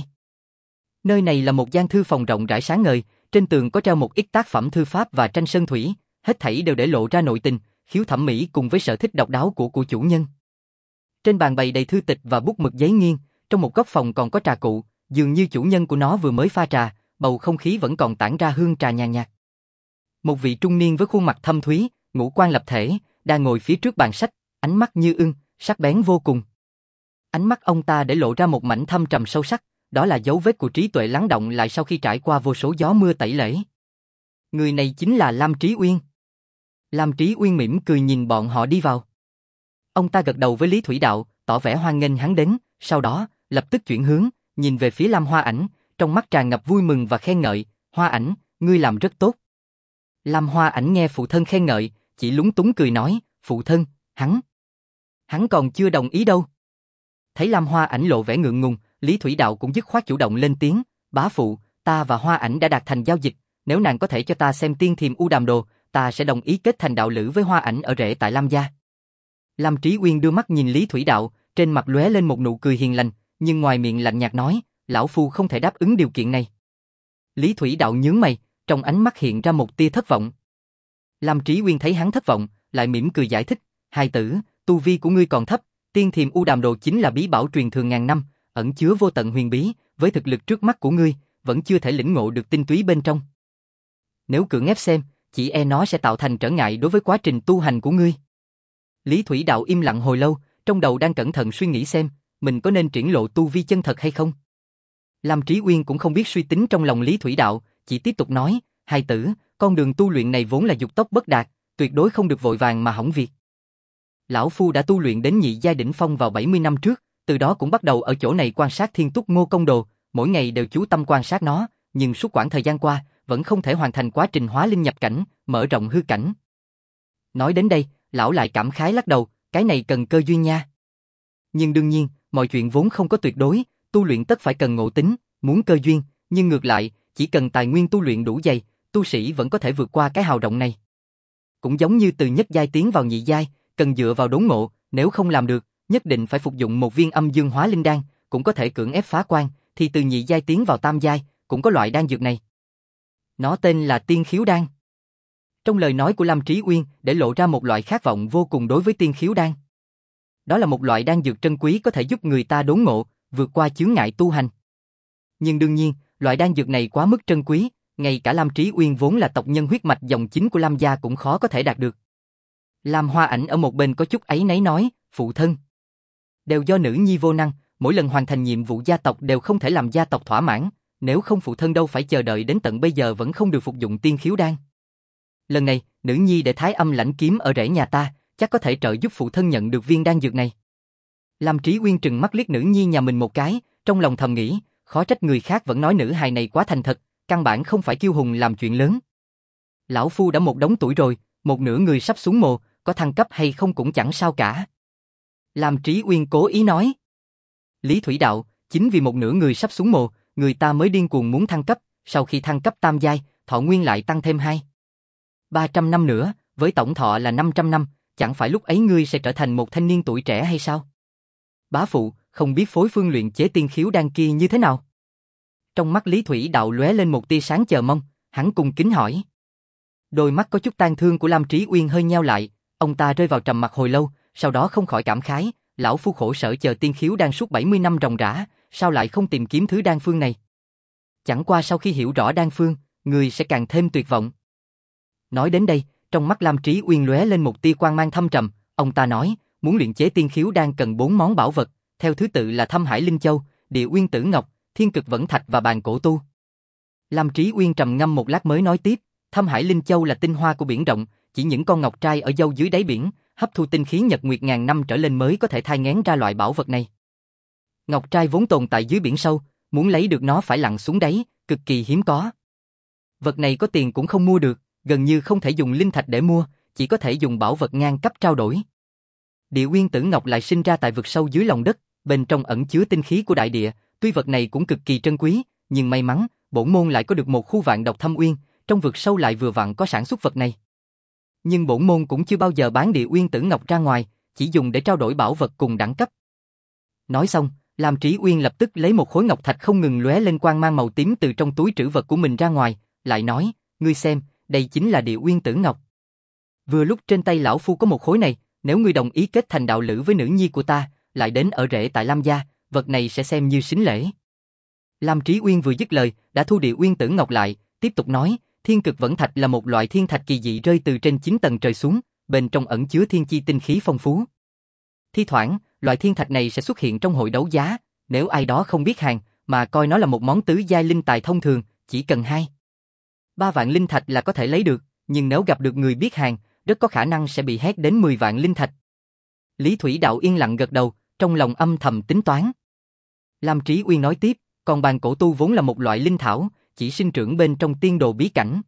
S1: Nơi này là một gian thư phòng rộng rãi sáng ngời, trên tường có treo một ít tác phẩm thư pháp và tranh sơn thủy, hết thảy đều để lộ ra nội tình, khiếu thẩm mỹ cùng với sở thích độc đáo của của chủ nhân. Trên bàn bày đầy thư tịch và bút mực giấy nghiêng, trong một góc phòng còn có trà cụ, dường như chủ nhân của nó vừa mới pha trà, bầu không khí vẫn còn tản ra hương trà nhàn nhạt. Một vị trung niên với khuôn mặt thâm thúy, ngũ quan lập thể, đang ngồi phía trước bàn sách, ánh mắt như ưng, sắc bén vô cùng. Ánh mắt ông ta để lộ ra một mảnh thâm trầm sâu sắc, đó là dấu vết của trí tuệ lắng đọng lại sau khi trải qua vô số gió mưa tẩy lễ. Người này chính là Lam Trí Uyên. Lam Trí Uyên mỉm cười nhìn bọn họ đi vào. Ông ta gật đầu với Lý Thủy Đạo, tỏ vẻ hoan nghênh hắn đến, sau đó, lập tức chuyển hướng, nhìn về phía Lam Hoa Ảnh, trong mắt tràn ngập vui mừng và khen ngợi, Hoa Ảnh, ngươi làm rất tốt. Lam Hoa Ảnh nghe phụ thân khen ngợi, chỉ lúng túng cười nói, phụ thân, hắn. Hắn còn chưa đồng ý đâu. Thấy Lam Hoa Ảnh lộ vẻ ngượng ngùng, Lý Thủy Đạo cũng dứt khoát chủ động lên tiếng, bá phụ, ta và Hoa Ảnh đã đạt thành giao dịch, nếu nàng có thể cho ta xem Tiên Thiềm U Đàm Đồ, ta sẽ đồng ý kết thành đạo lữ với Hoa Ảnh ở rễ tại Lam gia. Lam Trí Uyên đưa mắt nhìn Lý Thủy Đạo, trên mặt lóe lên một nụ cười hiền lành, nhưng ngoài miệng lạnh nhạt nói, lão phu không thể đáp ứng điều kiện này. Lý Thủy Đạo nhướng mày, trong ánh mắt hiện ra một tia thất vọng. Lam Trí Uyên thấy hắn thất vọng, lại mỉm cười giải thích, hài tử, tu vi của ngươi còn thấp, Tiên Thiềm U Đàm Đồ chính là bí bảo truyền thường ngàn năm, ẩn chứa vô tận huyền bí, với thực lực trước mắt của ngươi, vẫn chưa thể lĩnh ngộ được tinh túy bên trong. Nếu cưỡng ép xem, chỉ e nó sẽ tạo thành trở ngại đối với quá trình tu hành của ngươi. Lý Thủy Đạo im lặng hồi lâu, trong đầu đang cẩn thận suy nghĩ xem, mình có nên triển lộ tu vi chân thật hay không. Lam Trí Uyên cũng không biết suy tính trong lòng Lý Thủy Đạo, chỉ tiếp tục nói, hài tử, con đường tu luyện này vốn là dục tốc bất đạt, tuyệt đối không được vội vàng mà hỏng việc. Lão phu đã tu luyện đến nhị giai đỉnh phong vào bảy mươi năm trước, từ đó cũng bắt đầu ở chỗ này quan sát Thiên Túc Ngô Công Đồ, mỗi ngày đều chú tâm quan sát nó, nhưng suốt quãng thời gian qua, vẫn không thể hoàn thành quá trình hóa linh nhập cảnh, mở rộng hư cảnh. Nói đến đây, lão lại cảm khái lắc đầu, cái này cần cơ duyên nha. Nhưng đương nhiên, mọi chuyện vốn không có tuyệt đối, Tu luyện tất phải cần ngộ tính, muốn cơ duyên, nhưng ngược lại, chỉ cần tài nguyên tu luyện đủ dày, tu sĩ vẫn có thể vượt qua cái hào rộng này. Cũng giống như từ nhất giai tiến vào nhị giai, cần dựa vào đốn ngộ, nếu không làm được, nhất định phải phục dụng một viên âm dương hóa linh đan, cũng có thể cưỡng ép phá quan, thì từ nhị giai tiến vào tam giai, cũng có loại đan dược này. Nó tên là tiên khiếu đan. Trong lời nói của Lâm Trí Uyên để lộ ra một loại khát vọng vô cùng đối với tiên khiếu đan. Đó là một loại đan dược trân quý có thể giúp người ta đốn ngộ, vượt qua chướng ngại tu hành. Nhưng đương nhiên, loại đan dược này quá mức trân quý, ngay cả Lâm Trí Uyên vốn là tộc nhân huyết mạch dòng chính của Lâm gia cũng khó có thể đạt được. Lam Hoa Ảnh ở một bên có chút áy náy nói, phụ thân. Đều do nữ nhi vô năng, mỗi lần hoàn thành nhiệm vụ gia tộc đều không thể làm gia tộc thỏa mãn, nếu không phụ thân đâu phải chờ đợi đến tận bây giờ vẫn không được phục dụng tiên khiếu đan. Lần này, nữ nhi để Thái Âm Lãnh Kiếm ở rễ nhà ta, chắc có thể trợ giúp phụ thân nhận được viên đan dược này. Lâm Trí Uyên trừng mắt liếc nữ nhi nhà mình một cái, trong lòng thầm nghĩ, khó trách người khác vẫn nói nữ hài này quá thành thật, căn bản không phải kiêu hùng làm chuyện lớn. Lão phu đã một đống tuổi rồi, một nửa người sắp xuống mồ, có thăng cấp hay không cũng chẳng sao cả. Lâm Trí Uyên cố ý nói. Lý Thủy Đạo, chính vì một nửa người sắp xuống mồ, người ta mới điên cuồng muốn thăng cấp, sau khi thăng cấp tam giai, thọ nguyên lại tăng thêm hai. ba trăm năm nữa, với tổng thọ là năm trăm năm, chẳng phải lúc ấy ngươi sẽ trở thành một thanh niên tuổi trẻ hay sao? Bá phụ, không biết phối phương luyện chế tiên khiếu đan kia như thế nào? Trong mắt Lý Thủy Đạo lóe lên một tia sáng chờ mong, hắn cung kính hỏi. Đôi mắt có chút tang thương của Lâm Trí Uyên hơi nheo lại, ông ta rơi vào trầm mặc hồi lâu, sau đó không khỏi cảm khái, lão phu khổ sở chờ tiên khiếu đan suốt bảy mươi năm ròng rã, sao lại không tìm kiếm thứ đan phương này? Chẳng qua sau khi hiểu rõ đan phương, người sẽ càng thêm tuyệt vọng. Nói đến đây, trong mắt Lâm Trí Uyên lóe lên một tia quang mang thâm trầm, ông ta nói, muốn luyện chế tiên khiếu đan cần bốn món bảo vật, theo thứ tự là Thâm Hải Linh Châu, Địa Uyên Tử Ngọc, Thiên Cực Vẫn Thạch và Bàn Cổ Tu. Lâm Trí Uyên trầm ngâm một lát mới nói tiếp, Thâm Hải Linh Châu là tinh hoa của biển rộng, chỉ những con ngọc trai ở dâu dưới đáy biển, hấp thu tinh khí nhật nguyệt ngàn năm trở lên mới có thể thai nghén ra loại bảo vật này. Ngọc trai vốn tồn tại dưới biển sâu, muốn lấy được nó phải lặn xuống đáy, cực kỳ hiếm có. Vật này có tiền cũng không mua được, gần như không thể dùng linh thạch để mua, chỉ có thể dùng bảo vật ngang cấp trao đổi. Địa Uyên Tử Ngọc lại sinh ra tại vực sâu dưới lòng đất, bên trong ẩn chứa tinh khí của đại địa, tuy vật này cũng cực kỳ trân quý, nhưng may mắn, bổn môn lại có được một khu vạn độc thâm uyên, trong vực sâu lại vừa vặn có sản xuất vật này. Nhưng bổn môn cũng chưa bao giờ bán Địa Uyên Tử Ngọc ra ngoài, chỉ dùng để trao đổi bảo vật cùng đẳng cấp. Nói xong, Lâm Trí Uyên lập tức lấy một khối ngọc thạch không ngừng lóe lên quang mang màu tím từ trong túi trữ vật của mình ra ngoài, lại nói, ngươi xem, đây chính là Địa Uyên Tử Ngọc. Vừa lúc trên tay lão phu có một khối này, nếu ngươi đồng ý kết thành đạo lữ với nữ nhi của ta, lại đến ở rễ tại Lâm gia, vật này sẽ xem như sính lễ. Lâm Trí Uyên vừa dứt lời, đã thu Địa Uyên Tử Ngọc lại, tiếp tục nói, Thiên Cực Vẫn Thạch là một loại thiên thạch kỳ dị rơi từ trên chín tầng trời xuống, bên trong ẩn chứa thiên chi tinh khí phong phú. Thi thoảng, loại thiên thạch này sẽ xuất hiện trong hội đấu giá, nếu ai đó không biết hàng, mà coi nó là một món tứ giai linh tài thông thường, chỉ cần hai, ba vạn linh thạch là có thể lấy được, nhưng nếu gặp được người biết hàng, rất có khả năng sẽ bị hét đến mười vạn linh thạch. Lý Thủy Đạo yên lặng gật đầu, trong lòng âm thầm tính toán. Lâm Trí Uyên nói tiếp, còn Bàn Cổ Tu vốn là một loại linh thảo, chỉ sinh trưởng bên trong tiên đồ bí cảnh.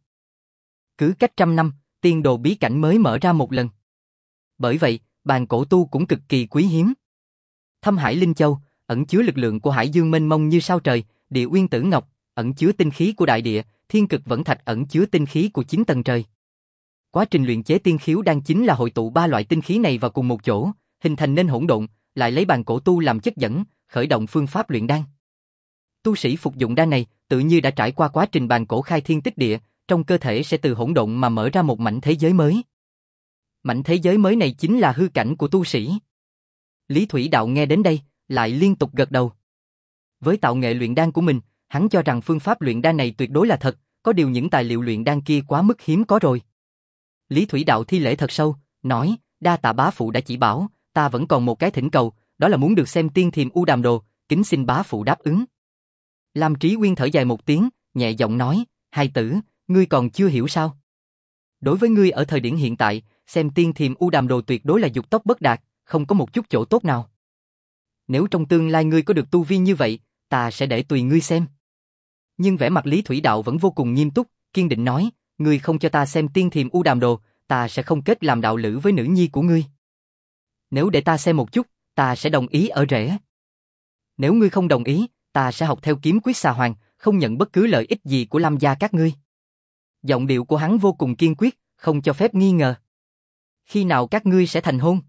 S1: Cứ cách trăm năm, tiên đồ bí cảnh mới mở ra một lần. Bởi vậy, Bàn Cổ Tu cũng cực kỳ quý hiếm. Thâm Hải Linh Châu, ẩn chứa lực lượng của hải dương mênh mông như sao trời, Địa Uyên Tử Ngọc, ẩn chứa tinh khí của đại địa, Thiên Cực Vẫn Thạch ẩn chứa tinh khí của chín tầng trời. Quá trình luyện chế tiên khiếu đan chính là hội tụ ba loại tinh khí này vào cùng một chỗ, hình thành nên hỗn độn, lại lấy Bàn Cổ Tu làm chất dẫn, khởi động phương pháp luyện đan. Tu sĩ phục dụng đan này, tự như đã trải qua quá trình bàn cổ khai thiên tích địa, trong cơ thể sẽ từ hỗn độn mà mở ra một mảnh thế giới mới. Mảnh thế giới mới này chính là hư cảnh của tu sĩ. Lý Thủy Đạo nghe đến đây, lại liên tục gật đầu. Với tạo nghệ luyện đan của mình, hắn cho rằng phương pháp luyện đan này tuyệt đối là thật, có điều những tài liệu luyện đan kia quá mức hiếm có rồi. Lý Thủy Đạo thi lễ thật sâu, nói, đa tạ bá phụ đã chỉ bảo, ta vẫn còn một cái thỉnh cầu, đó là muốn được xem tiên thiềm U Đàm Đồ, kính xin bá phụ đáp ứng. Lâm Trí Uyên thở dài một tiếng, nhẹ giọng nói, hai tử, ngươi còn chưa hiểu sao? Đối với ngươi ở thời điểm hiện tại, xem tiên thiềm U Đàm Đồ tuyệt đối là dục tốc bất đạt, không có một chút chỗ tốt nào. Nếu trong tương lai ngươi có được tu vi như vậy, ta sẽ để tùy ngươi xem. Nhưng vẻ mặt Lý Thủy Đạo vẫn vô cùng nghiêm túc, kiên định nói, ngươi không cho ta xem tiên thiềm U Đàm Đồ, ta sẽ không kết làm đạo lữ với nữ nhi của ngươi. Nếu để ta xem một chút, ta sẽ đồng ý ở rễ. Nếu ngươi không đồng ý, ta sẽ học theo kiếm quyết xà hoàng, không nhận bất cứ lợi ích gì của Lam gia các ngươi. Giọng điệu của hắn vô cùng kiên quyết, không cho phép nghi ngờ. Khi nào các ngươi sẽ thành hôn?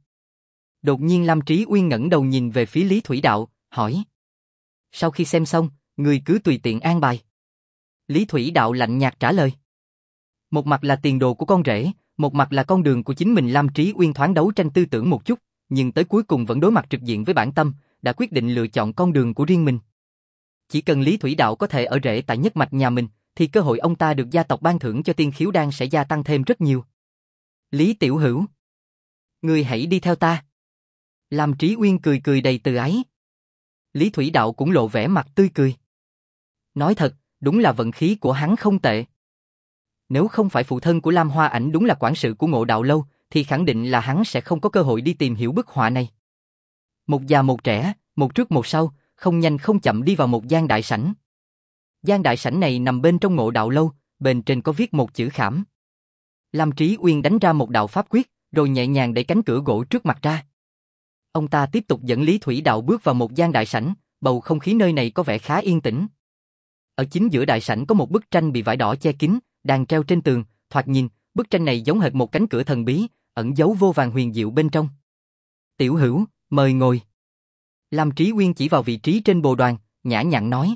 S1: Đột nhiên Lam Trí Uyên ngẩng đầu nhìn về phía Lý Thủy Đạo, hỏi. Sau khi xem xong, ngươi cứ tùy tiện an bài. Lý Thủy Đạo lạnh nhạt trả lời. Một mặt là tiền đồ của con rể, một mặt là con đường của chính mình. Lam Trí Uyên thoáng đấu tranh tư tưởng một chút, nhưng tới cuối cùng vẫn đối mặt trực diện với bản tâm, đã quyết định lựa chọn con đường của riêng mình. Chỉ cần Lý Thủy Đạo có thể ở rễ tại nhất mạch nhà mình, thì cơ hội ông ta được gia tộc ban thưởng cho tiên khiếu đan sẽ gia tăng thêm rất nhiều. Lý Tiểu Hữu, ngươi hãy đi theo ta. Lam Trí Uyên cười cười đầy từ ái. Lý Thủy Đạo cũng lộ vẻ mặt tươi cười. Nói thật, đúng là vận khí của hắn không tệ. Nếu không phải phụ thân của Lam Hoa Ảnh đúng là quản sự của Ngộ Đạo Lâu, thì khẳng định là hắn sẽ không có cơ hội đi tìm hiểu bức họa này. Một già một trẻ, một trước một sau, không nhanh không chậm đi vào một gian đại sảnh. Gian đại sảnh này nằm bên trong Ngộ Đạo Lâu, bên trên có viết một chữ khảm. Lam Trí Uyên đánh ra một đạo pháp quyết, rồi nhẹ nhàng đẩy cánh cửa gỗ trước mặt ra. Ông ta tiếp tục dẫn Lý Thủy Đạo bước vào một gian đại sảnh, bầu không khí nơi này có vẻ khá yên tĩnh. Ở chính giữa đại sảnh có một bức tranh bị vải đỏ che kín, đang treo trên tường, thoạt nhìn, bức tranh này giống hệt một cánh cửa thần bí, ẩn giấu vô vàn huyền diệu bên trong. Tiểu Hữu, mời ngồi. Lam Trí Uyên chỉ vào vị trí trên bồ đoàn, nhã nhặn nói.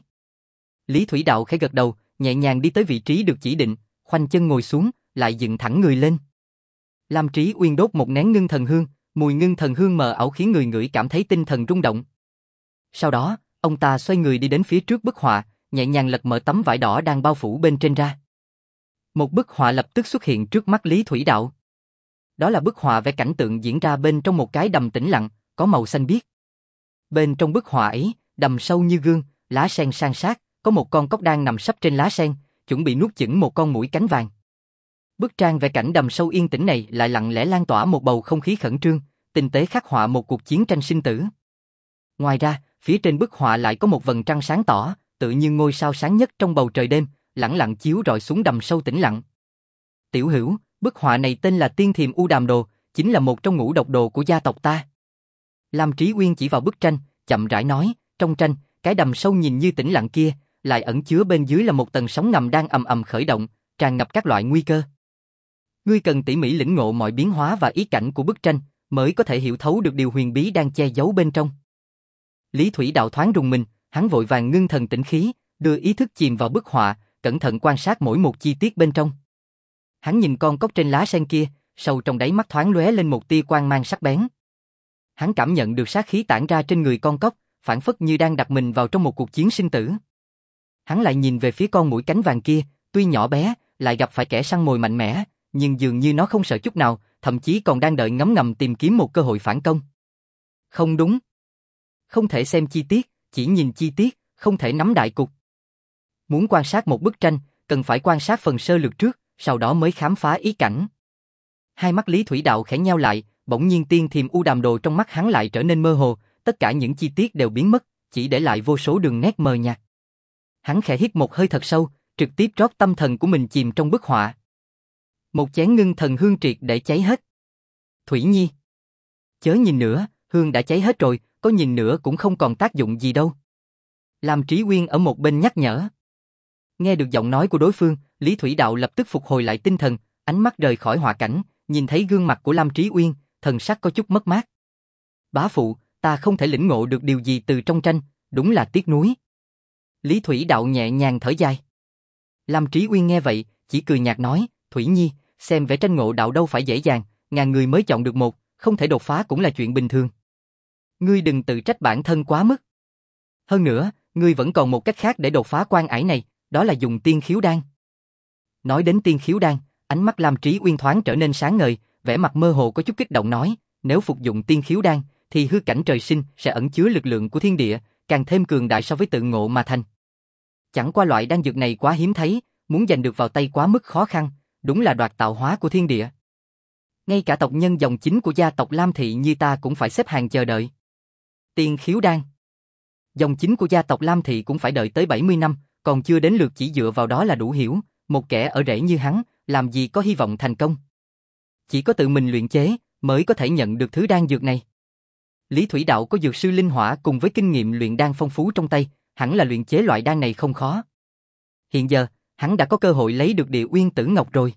S1: Lý Thủy Đạo khẽ gật đầu, nhẹ nhàng đi tới vị trí được chỉ định, khoanh chân ngồi xuống, lại dựng thẳng người lên. Lam Trí Uyên đốt một nén ngưng thần hương, mùi ngưng thần hương mờ ảo khiến người ngửi cảm thấy tinh thần rung động. Sau đó, ông ta xoay người đi đến phía trước bức họa, nhẹ nhàng lật mở tấm vải đỏ đang bao phủ bên trên ra. Một bức họa lập tức xuất hiện trước mắt Lý Thủy Đạo. Đó là bức họa vẽ cảnh tượng diễn ra bên trong một cái đầm tĩnh lặng, có màu xanh biếc. Bên trong bức họa ấy, đầm sâu như gương, lá sen san sát, có một con cóc đang nằm sấp trên lá sen, chuẩn bị nuốt chửng một con muỗi cánh vàng. Bức tranh vẽ cảnh đầm sâu yên tĩnh này lại lặng lẽ lan tỏa một bầu không khí khẩn trương, tinh tế khắc họa một cuộc chiến tranh sinh tử. Ngoài ra, phía trên bức họa lại có một vầng trăng sáng tỏ, tự như ngôi sao sáng nhất trong bầu trời đêm, lẳng lặng chiếu rọi xuống đầm sâu tĩnh lặng. Tiểu Hữu, bức họa này tên là Tiên Thiềm U Đàm Đồ, chính là một trong ngũ độc đồ của gia tộc ta. Lam Trí Uyên chỉ vào bức tranh, chậm rãi nói, trong tranh, cái đầm sâu nhìn như tĩnh lặng kia, lại ẩn chứa bên dưới là một tầng sóng ngầm đang ầm ầm khởi động, tràn ngập các loại nguy cơ. Ngươi cần tỉ mỉ lĩnh ngộ mọi biến hóa và ý cảnh của bức tranh, mới có thể hiểu thấu được điều huyền bí đang che giấu bên trong. Lý Thủy Đạo thoáng rùng mình, hắn vội vàng ngưng thần tĩnh khí, đưa ý thức chìm vào bức họa, cẩn thận quan sát mỗi một chi tiết bên trong. Hắn nhìn con cóc trên lá sen kia, sâu trong đáy mắt thoáng lóe lên một tia quang mang sắc bén. Hắn cảm nhận được sát khí tản ra trên người con cóc, phảng phất như đang đặt mình vào trong một cuộc chiến sinh tử. Hắn lại nhìn về phía con muỗi cánh vàng kia, tuy nhỏ bé, lại gặp phải kẻ săn mồi mạnh mẽ, nhưng dường như nó không sợ chút nào, thậm chí còn đang đợi ngấm ngầm tìm kiếm một cơ hội phản công. Không đúng. Không thể xem chi tiết, chỉ nhìn chi tiết, không thể nắm đại cục. Muốn quan sát một bức tranh, cần phải quan sát phần sơ lược trước, sau đó mới khám phá ý cảnh. Hai mắt Lý Thủy Đạo khẽ nheo lại, bỗng nhiên Tiên Thiềm U Đàm Đồ trong mắt hắn lại trở nên mơ hồ, tất cả những chi tiết đều biến mất, chỉ để lại vô số đường nét mờ nhạt. Hắn khẽ hít một hơi thật sâu, trực tiếp rót tâm thần của mình chìm trong bức họa. Một chén ngưng thần hương triệt để cháy hết. Thủy Nhi, chớ nhìn nữa, hương đã cháy hết rồi, có nhìn nữa cũng không còn tác dụng gì đâu. Lam Trí Uyên ở một bên nhắc nhở. Nghe được giọng nói của đối phương, Lý Thủy Đạo lập tức phục hồi lại tinh thần, ánh mắt rời khỏi họa cảnh, nhìn thấy gương mặt của Lam Trí Uyên, thần sắc có chút mất mát. Bá phụ, ta không thể lĩnh ngộ được điều gì từ trong tranh, đúng là tiếc nuối. Lý Thủy Đạo nhẹ nhàng thở dài. Lam Trí Uyên nghe vậy, chỉ cười nhạt nói, Thủy Nhi, xem vẽ tranh ngộ đạo đâu phải dễ dàng, ngàn người mới chọn được một, không thể đột phá cũng là chuyện bình thường. Ngươi đừng tự trách bản thân quá mức. Hơn nữa, ngươi vẫn còn một cách khác để đột phá quan ải này, đó là dùng tiên khiếu đan. Nói đến tiên khiếu đan, ánh mắt Lam Trí Uyên thoáng trở nên sáng ngời, vẻ mặt mơ hồ có chút kích động nói, nếu phục dụng tiên khiếu đan, thì hư cảnh trời sinh sẽ ẩn chứa lực lượng của thiên địa, càng thêm cường đại so với tự ngộ mà thành. Chẳng qua loại đan dược này quá hiếm thấy, muốn giành được vào tay quá mức khó khăn, đúng là đoạt tạo hóa của thiên địa. Ngay cả tộc nhân dòng chính của gia tộc Lam Thị như ta cũng phải xếp hàng chờ đợi. Tiên khiếu đan. Dòng chính của gia tộc Lam Thị cũng phải đợi tới bảy mươi năm, còn chưa đến lượt chỉ dựa vào đó là đủ hiểu, một kẻ ở rễ như hắn, làm gì có hy vọng thành công. Chỉ có tự mình luyện chế, mới có thể nhận được thứ đan dược này. Lý Thủy Đạo có dược sư linh hỏa cùng với kinh nghiệm luyện đan phong phú trong tay, hẳn là luyện chế loại đan này không khó. Hiện giờ, hắn đã có cơ hội lấy được Địa Uyên Tử Ngọc rồi.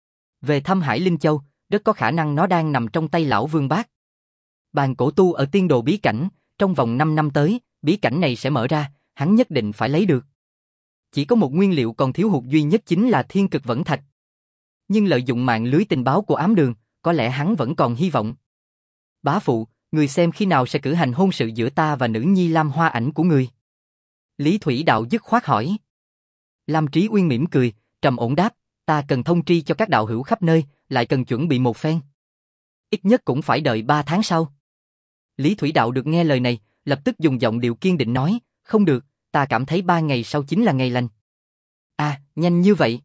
S1: Về thăm Hải Linh Châu, rất có khả năng nó đang nằm trong tay lão Vương Bác. Bàn cổ tu ở tiên đồ bí cảnh, trong vòng năm năm tới, bí cảnh này sẽ mở ra, hắn nhất định phải lấy được. Chỉ có một nguyên liệu còn thiếu hụt duy nhất chính là thiên cực vẫn thạch. Nhưng lợi dụng mạng lưới tình báo của ám đường, có lẽ hắn vẫn còn hy vọng. Bá phụ, người xem khi nào sẽ cử hành hôn sự giữa ta và nữ nhi Lam Hoa Ảnh của người? Lý Thủy Đạo dứt khoát hỏi. Lam Trí Uyên mỉm cười, trầm ổn đáp, ta cần thông tri cho các đạo hữu khắp nơi, lại cần chuẩn bị một phen. Ít nhất cũng phải đợi ba tháng sau. Lý Thủy Đạo được nghe lời này, lập tức dùng giọng điệu kiên định nói, không được, ta cảm thấy ba ngày sau chính là ngày lành. À, nhanh như vậy.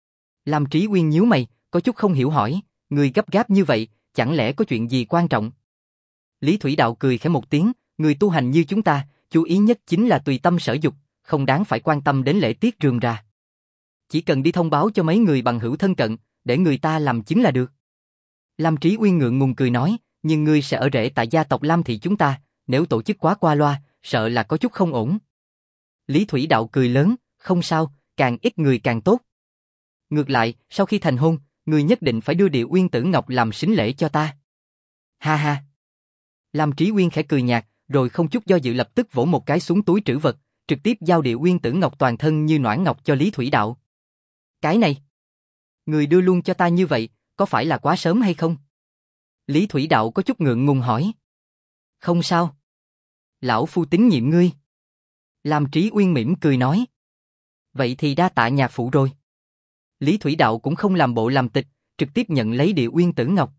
S1: Lam Trí Uyên nhíu mày, có chút không hiểu hỏi, người gấp gáp như vậy, chẳng lẽ có chuyện gì quan trọng? Lý Thủy Đạo cười khẽ một tiếng, người tu hành như chúng ta, chú ý nhất chính là tùy tâm sở dục, không đáng phải quan tâm đến lễ tiết rườm rà. Chỉ cần đi thông báo cho mấy người bằng hữu thân cận, để người ta làm chứng là được. Lam Trí Uyên ngượng ngùng cười nói, nhưng ngươi sẽ ở rễ tại gia tộc Lam thị chúng ta, nếu tổ chức quá qua loa, sợ là có chút không ổn. Lý Thủy Đạo cười lớn, không sao, càng ít người càng tốt. Ngược lại, sau khi thành hôn, ngươi nhất định phải đưa Địa Uyên Tử Ngọc làm sính lễ cho ta. Ha ha. Lam Trí Uyên khẽ cười nhạt, rồi không chút do dự lập tức vỗ một cái xuống túi trữ vật, trực tiếp giao Địa Uyên Tử Ngọc toàn thân như noãn ngọc cho Lý Thủy Đạo. Cái này, người đưa luôn cho ta như vậy, có phải là quá sớm hay không? Lý Thủy Đạo có chút ngượng ngùng hỏi. Không sao. Lão phu tín nhiệm ngươi. Lam Trí Uyên mỉm cười nói. Vậy thì đa tạ nhạc phụ rồi. Lý Thủy Đạo cũng không làm bộ làm tịch, trực tiếp nhận lấy Địa Uyên Tử Ngọc.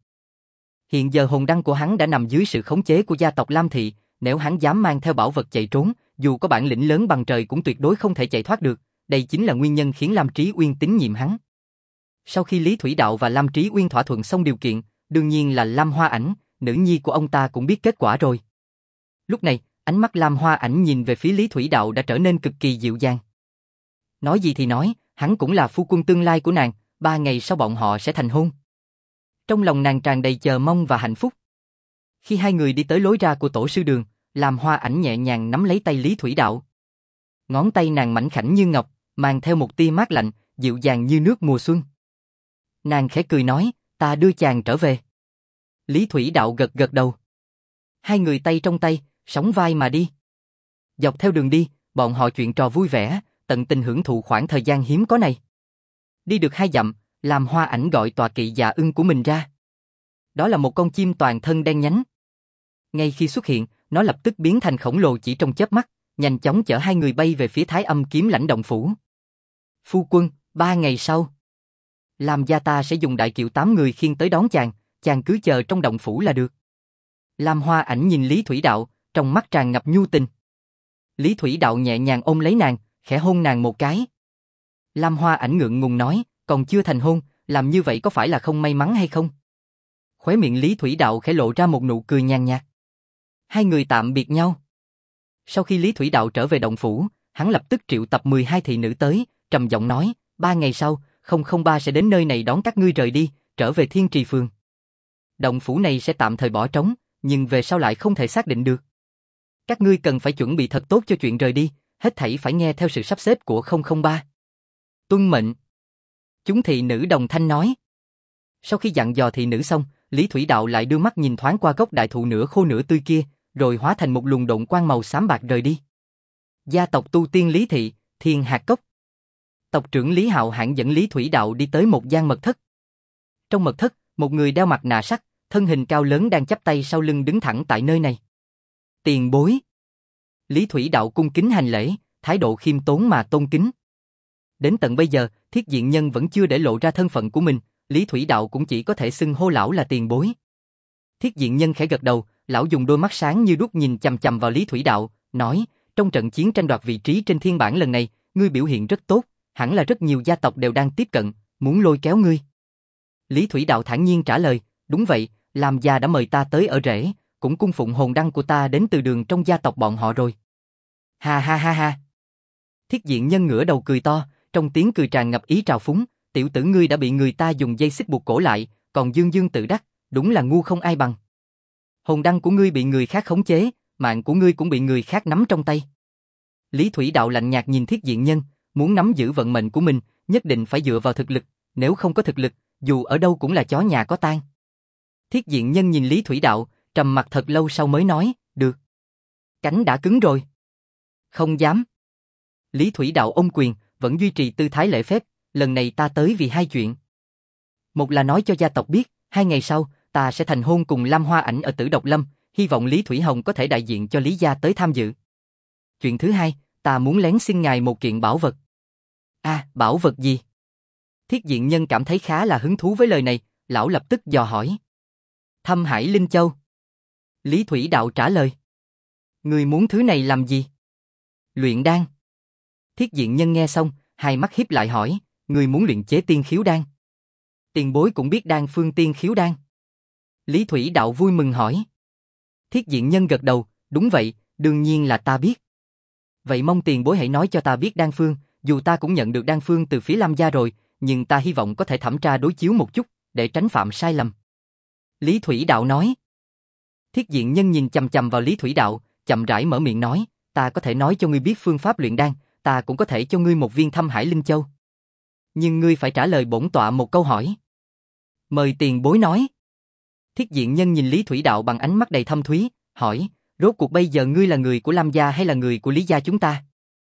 S1: Hiện giờ hồn đăng của hắn đã nằm dưới sự khống chế của gia tộc Lam Thị, nếu hắn dám mang theo bảo vật chạy trốn, dù có bản lĩnh lớn bằng trời cũng tuyệt đối không thể chạy thoát được, đây chính là nguyên nhân khiến Lam Trí Uyên tín nhiệm hắn. Sau khi Lý Thủy Đạo và Lam Trí Uyên thỏa thuận xong điều kiện, đương nhiên là Lam Hoa Ảnh, nữ nhi của ông ta cũng biết kết quả rồi. Lúc này, ánh mắt Lam Hoa Ảnh nhìn về phía Lý Thủy Đạo đã trở nên cực kỳ dịu dàng. Nói gì thì nói, hắn cũng là phu quân tương lai của nàng, ba ngày sau bọn họ sẽ thành hôn. Trong lòng nàng tràn đầy chờ mong và hạnh phúc. Khi hai người đi tới lối ra của tổ sư đường, Lam Hoa Ảnh nhẹ nhàng nắm lấy tay Lý Thủy Đạo. Ngón tay nàng mảnh khảnh như ngọc, mang theo một tia mát lạnh, dịu dàng như nước mùa xuân. Nàng khẽ cười nói, ta đưa chàng trở về. Lý Thủy Đạo gật gật đầu. Hai người tay trong tay, sóng vai mà đi. Dọc theo đường đi, bọn họ chuyện trò vui vẻ, tận tình hưởng thụ khoảng thời gian hiếm có này. Đi được hai dặm, Lam Hoa Ảnh gọi tọa kỵ dạ ưng của mình ra. Đó là một con chim toàn thân đen nhánh. Ngay khi xuất hiện, nó lập tức biến thành khổng lồ chỉ trong chớp mắt, nhanh chóng chở hai người bay về phía Thái Âm Kiếm Lãnh động phủ. Phu quân, ba ngày sau, Lam gia ta sẽ dùng đại kiệu tám người khiêng tới đón chàng, chàng cứ chờ trong động phủ là được. Lam Hoa Ảnh nhìn Lý Thủy Đạo, trong mắt tràn ngập nhu tình. Lý Thủy Đạo nhẹ nhàng ôm lấy nàng, khẽ hôn nàng một cái. Lam Hoa Ảnh ngượng ngùng nói, còn chưa thành hôn, làm như vậy có phải là không may mắn hay không? Khóe miệng Lý Thủy Đạo khẽ lộ ra một nụ cười nhàn nhạt. Hai người tạm biệt nhau. Sau khi Lý Thủy Đạo trở về động phủ, hắn lập tức triệu tập mười hai thị nữ tới, trầm giọng nói, ba ngày sau, không không ba sẽ đến nơi này đón các ngươi rời đi, trở về Thiên Trì Phường. Động phủ này sẽ tạm thời bỏ trống, nhưng về sau lại không thể xác định được. Các ngươi cần phải chuẩn bị thật tốt cho chuyện rời đi, hết thảy phải nghe theo sự sắp xếp của không không ba. Tuân mệnh. Chúng thị nữ đồng thanh nói. Sau khi dặn dò thị nữ xong, Lý Thủy Đạo lại đưa mắt nhìn thoáng qua gốc đại thụ nửa khô nửa tươi kia, rồi hóa thành một luồng độn quang màu xám bạc rời đi. Gia tộc tu tiên Lý Thị, Thiên Hạt Cốc. Tộc trưởng Lý Hạo Hãn dẫn Lý Thủy Đạo đi tới một gian mật thất. Trong mật thất, một người đeo mặt nạ sắt, thân hình cao lớn đang chắp tay sau lưng đứng thẳng tại nơi này. Tiền bối. Lý Thủy Đạo cung kính hành lễ, thái độ khiêm tốn mà tôn kính. Đến tận bây giờ, Thiết Diện Nhân vẫn chưa để lộ ra thân phận của mình, Lý Thủy Đạo cũng chỉ có thể xưng hô lão là tiền bối. Thiết Diện Nhân khẽ gật đầu, lão dùng đôi mắt sáng như đuốc nhìn chằm chằm vào Lý Thủy Đạo, nói, trong trận chiến tranh đoạt vị trí trên thiên bảng lần này, ngươi biểu hiện rất tốt, hẳn là rất nhiều gia tộc đều đang tiếp cận, muốn lôi kéo ngươi. Lý Thủy Đạo thản nhiên trả lời, đúng vậy, Lam gia đã mời ta tới ở rễ, cũng cung phụng hồn đăng của ta đến từ đường trong gia tộc bọn họ rồi. Ha ha ha ha. Thiết Diện Nhân ngửa đầu cười to, trong tiếng cười tràn ngập ý trào phúng, tiểu tử ngươi đã bị người ta dùng dây xích buộc cổ lại, còn dương dương tự đắc, đúng là ngu không ai bằng. Hồn đăng của ngươi bị người khác khống chế, mạng của ngươi cũng bị người khác nắm trong tay. Lý Thủy Đạo lạnh nhạt nhìn Thiết Diện Nhân, muốn nắm giữ vận mệnh của mình, nhất định phải dựa vào thực lực, nếu không có thực lực, dù ở đâu cũng là chó nhà có tang. Thiết Diện Nhân nhìn Lý Thủy Đạo, trầm mặt thật lâu sau mới nói, được. Cánh đã cứng rồi. Không dám. Lý Thủy Đạo ôm quyền, vẫn duy trì tư thái lễ phép, lần này ta tới vì hai chuyện. Một là nói cho gia tộc biết, hai ngày sau, ta sẽ thành hôn cùng Lam Hoa Ảnh ở Tử Độc Lâm, hy vọng Lý Thủy Hồng có thể đại diện cho Lý gia tới tham dự. Chuyện thứ hai, ta muốn lén xin ngài một kiện bảo vật. À, bảo vật gì? Thiết Diện Nhân cảm thấy khá là hứng thú với lời này, lão lập tức dò hỏi. Thâm Hải Linh Châu. Lý Thủy Đạo trả lời. Ngươi muốn thứ này làm gì? Luyện đan. Thiết Diện Nhân nghe xong, hai mắt híp lại hỏi, ngươi muốn luyện chế tiên khiếu đan? Tiền bối cũng biết đan phương tiên khiếu đan. Lý Thủy Đạo vui mừng hỏi. Thiết Diện Nhân gật đầu, đúng vậy, đương nhiên là ta biết. Vậy mong tiền bối hãy nói cho ta biết đan phương, dù ta cũng nhận được đan phương từ phía Lam gia rồi, nhưng ta hy vọng có thể thẩm tra đối chiếu một chút, để tránh phạm sai lầm. Lý Thủy Đạo nói. Thiết Diện Nhân nhìn chằm chằm vào Lý Thủy Đạo, chậm rãi mở miệng nói, ta có thể nói cho ngươi biết phương pháp luyện đan, ta cũng có thể cho ngươi một viên Thâm Hải Linh Châu. Nhưng ngươi phải trả lời bổn tọa một câu hỏi. Mời tiền bối nói. Thiết Diện Nhân nhìn Lý Thủy Đạo bằng ánh mắt đầy thâm thúy, hỏi, rốt cuộc bây giờ ngươi là người của Lam gia hay là người của Lý gia chúng ta?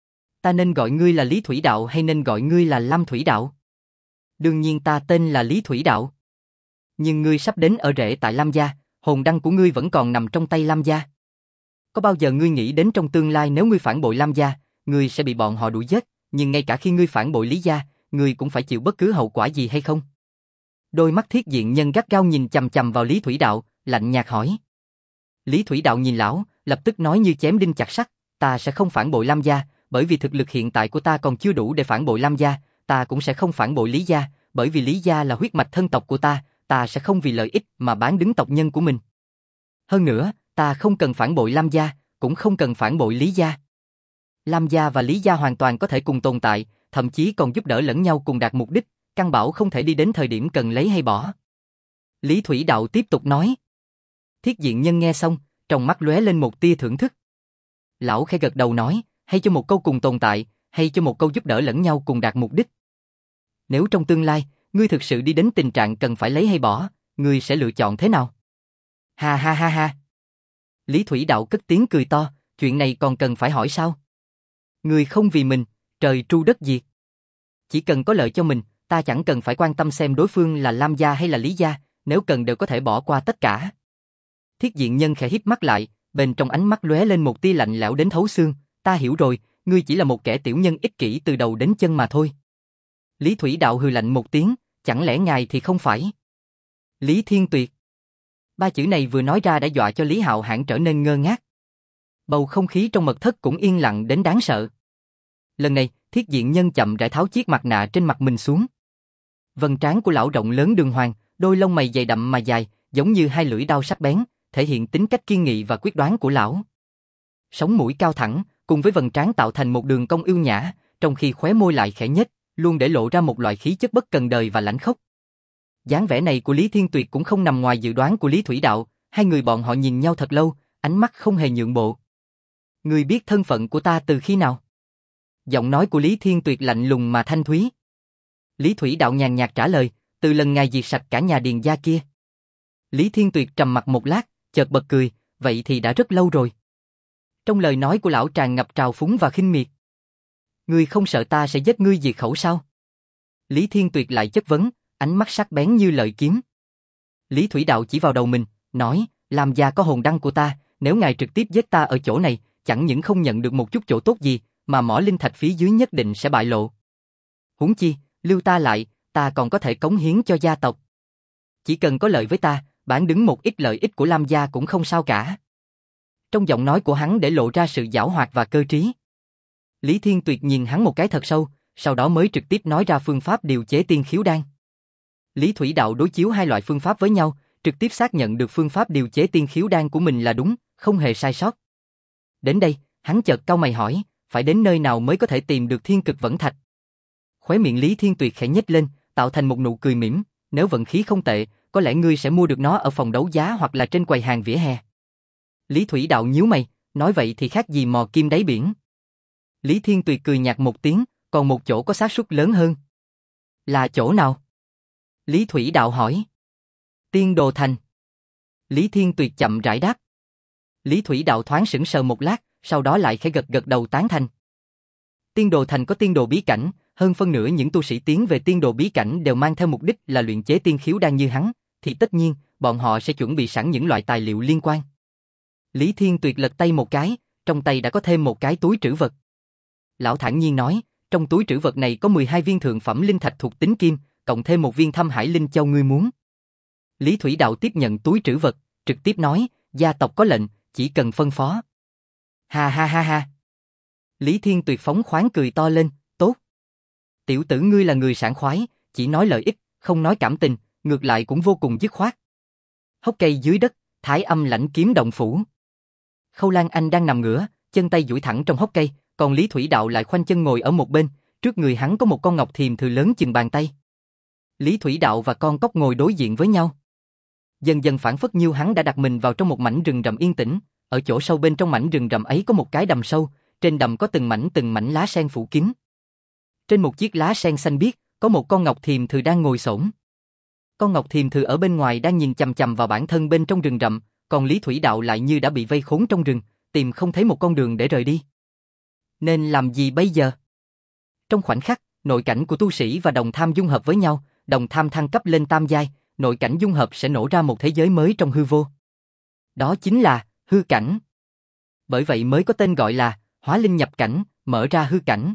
S1: Ta nên gọi ngươi là Lý Thủy Đạo hay nên gọi ngươi là Lam Thủy Đạo? Đương nhiên ta tên là Lý Thủy Đạo. Nhưng ngươi sắp đến ở rễ tại Lam gia, hồn đăng của ngươi vẫn còn nằm trong tay Lam gia. Có bao giờ ngươi nghĩ đến trong tương lai nếu ngươi phản bội Lam gia, ngươi sẽ bị bọn họ đuổi giết, nhưng ngay cả khi ngươi phản bội Lý gia, ngươi cũng phải chịu bất cứ hậu quả gì hay không? Đôi mắt Thiết Diện Nhân gắt gao nhìn chằm chằm vào Lý Thủy Đạo, lạnh nhạt hỏi. Lý Thủy Đạo nhìn lão, lập tức nói như chém đinh chặt sắt, ta sẽ không phản bội Lam gia, bởi vì thực lực hiện tại của ta còn chưa đủ để phản bội Lam gia, ta cũng sẽ không phản bội Lý gia, bởi vì Lý gia là huyết mạch thân tộc của ta, ta sẽ không vì lợi ích mà bán đứng tộc nhân của mình. Hơn nữa, ta không cần phản bội Lam gia, cũng không cần phản bội Lý gia. Lam gia và Lý gia hoàn toàn có thể cùng tồn tại, thậm chí còn giúp đỡ lẫn nhau cùng đạt mục đích, căn bảo không thể đi đến thời điểm cần lấy hay bỏ. Lý Thủy Đạo tiếp tục nói. Thiết Diện Nhân nghe xong, trong mắt lóe lên một tia thưởng thức. Lão khẽ gật đầu nói, hay cho một câu cùng tồn tại, hay cho một câu giúp đỡ lẫn nhau cùng đạt mục đích. Nếu trong tương lai, ngươi thực sự đi đến tình trạng cần phải lấy hay bỏ, ngươi sẽ lựa chọn thế nào? Ha ha ha ha. Lý Thủy Đạo cất tiếng cười to, chuyện này còn cần phải hỏi sao? Ngươi không vì mình, trời tru đất diệt. Chỉ cần có lợi cho mình, ta chẳng cần phải quan tâm xem đối phương là Lam gia hay là Lý gia, nếu cần đều có thể bỏ qua tất cả. Thiết Diện Nhân khẽ híp mắt lại, bên trong ánh mắt lóe lên một tia lạnh lẽo đến thấu xương, ta hiểu rồi, ngươi chỉ là một kẻ tiểu nhân ích kỷ từ đầu đến chân mà thôi. Lý Thủy Đạo hừ lạnh một tiếng, chẳng lẽ ngài thì không phải? Lý Thiên Tuyệt. Ba chữ này vừa nói ra đã dọa cho Lý Hạo Hãn trở nên ngơ ngác. Bầu không khí trong mật thất cũng yên lặng đến đáng sợ. Lần này, Thiết Diện Nhân chậm rãi tháo chiếc mặt nạ trên mặt mình xuống. Vầng trán của lão rộng lớn đường hoàng, đôi lông mày dày đậm mà dài, giống như hai lưỡi dao sắc bén, thể hiện tính cách kiên nghị và quyết đoán của lão. Sống mũi cao thẳng, cùng với vầng trán tạo thành một đường cong yêu nhã, trong khi khóe môi lại khẽ nhếch, luôn để lộ ra một loại khí chất bất cần đời và lãnh khốc. Dáng vẻ này của Lý Thiên Tuyệt cũng không nằm ngoài dự đoán của Lý Thủy Đạo, hai người bọn họ nhìn nhau thật lâu, ánh mắt không hề nhượng bộ. Ngươi biết thân phận của ta từ khi nào? Giọng nói của Lý Thiên Tuyệt lạnh lùng mà thanh thúy. Lý Thủy Đạo nhàn nhạt trả lời, từ lần ngài diệt sạch cả nhà Điền gia kia. Lý Thiên Tuyệt trầm mặc một lát, chợt bật cười, vậy thì đã rất lâu rồi. Trong lời nói của lão tràn ngập trào phúng và khinh miệt. Ngươi không sợ ta sẽ giết ngươi diệt khẩu sao? Lý Thiên Tuyệt lại chất vấn, ánh mắt sắc bén như lợi kiếm. Lý Thủy Đạo chỉ vào đầu mình, nói, Lam gia có hồn đăng của ta, nếu ngài trực tiếp giết ta ở chỗ này, chẳng những không nhận được một chút chỗ tốt gì, mà mỏ linh thạch phía dưới nhất định sẽ bại lộ. Huống chi, lưu ta lại, ta còn có thể cống hiến cho gia tộc. Chỉ cần có lợi với ta, bán đứng một ít lợi ích của Lam gia cũng không sao cả. Trong giọng nói của hắn để lộ ra sự giảo hoạt và cơ trí. Lý Thiên Tuyệt nhìn hắn một cái thật sâu, sau đó mới trực tiếp nói ra phương pháp điều chế tiên khiếu đan. Lý Thủy Đạo đối chiếu hai loại phương pháp với nhau, trực tiếp xác nhận được phương pháp điều chế tiên khiếu đan của mình là đúng, không hề sai sót. Đến đây, hắn chợt cau mày hỏi, phải đến nơi nào mới có thể tìm được thiên cực vẫn thạch? Khóe miệng Lý Thiên Tuyệt khẽ nhếch lên, tạo thành một nụ cười mỉm, nếu vận khí không tệ, có lẽ ngươi sẽ mua được nó ở phòng đấu giá hoặc là trên quầy hàng vỉa hè. Lý Thủy Đạo nhíu mày, nói vậy thì khác gì mò kim đáy biển. Lý Thiên Tuyệt cười nhạt một tiếng, còn một chỗ có xác suất lớn hơn. Là chỗ nào? Lý Thủy Đạo hỏi. Tiên Đồ Thành. Lý Thiên Tuyệt chậm rãi đáp. Lý Thủy Đạo thoáng sững sờ một lát, sau đó lại khẽ gật gật đầu tán thành. Tiên Đồ Thành có tiên đồ bí cảnh, hơn phân nửa những tu sĩ tiến về tiên đồ bí cảnh đều mang theo mục đích là luyện chế tiên khiếu đan như hắn, thì tất nhiên, bọn họ sẽ chuẩn bị sẵn những loại tài liệu liên quan. Lý Thiên Tuyệt lật tay một cái, trong tay đã có thêm một cái túi trữ vật. Lão thản nhiên nói, trong túi trữ vật này có mười hai viên thượng phẩm linh thạch thuộc tính kim, cộng thêm một viên Thâm Hải Linh Châu ngươi muốn. Lý Thủy Đạo tiếp nhận túi trữ vật, trực tiếp nói, gia tộc có lệnh, chỉ cần phân phó. Ha ha ha ha. Lý Thiên Tuyệt phóng khoáng cười to lên, tốt. Tiểu tử ngươi là người sảng khoái, chỉ nói lợi ích, không nói cảm tình, ngược lại cũng vô cùng dứt khoát. Hốc cây dưới đất, Thái Âm Lãnh Kiếm động phủ. Khâu Lan Anh đang nằm ngửa, chân tay duỗi thẳng trong hốc cây, còn Lý Thủy Đạo lại khoanh chân ngồi ở một bên, trước người hắn có một con ngọc thiềm thừ lớn chừng bàn tay. Lý Thủy Đạo và con cóc ngồi đối diện với nhau. Dần dần phản phất như hắn đã đặt mình vào trong một mảnh rừng rậm yên tĩnh, ở chỗ sâu bên trong mảnh rừng rậm ấy có một cái đầm sâu, trên đầm có từng mảnh từng mảnh lá sen phủ kín. Trên một chiếc lá sen xanh biếc, có một con ngọc thiềm thừ đang ngồi xổm. Con ngọc thiềm thừ ở bên ngoài đang nhìn chằm chằm vào bản thân bên trong rừng rậm, còn Lý Thủy Đạo lại như đã bị vây khốn trong rừng, tìm không thấy một con đường để rời đi. Nên làm gì bây giờ? Trong khoảnh khắc, nội cảnh của tu sĩ và đồng tham dung hợp với nhau, đồng tham thăng cấp lên tam giai, nội cảnh dung hợp sẽ nổ ra một thế giới mới trong hư vô. Đó chính là hư cảnh. Bởi vậy mới có tên gọi là hóa linh nhập cảnh, mở ra hư cảnh.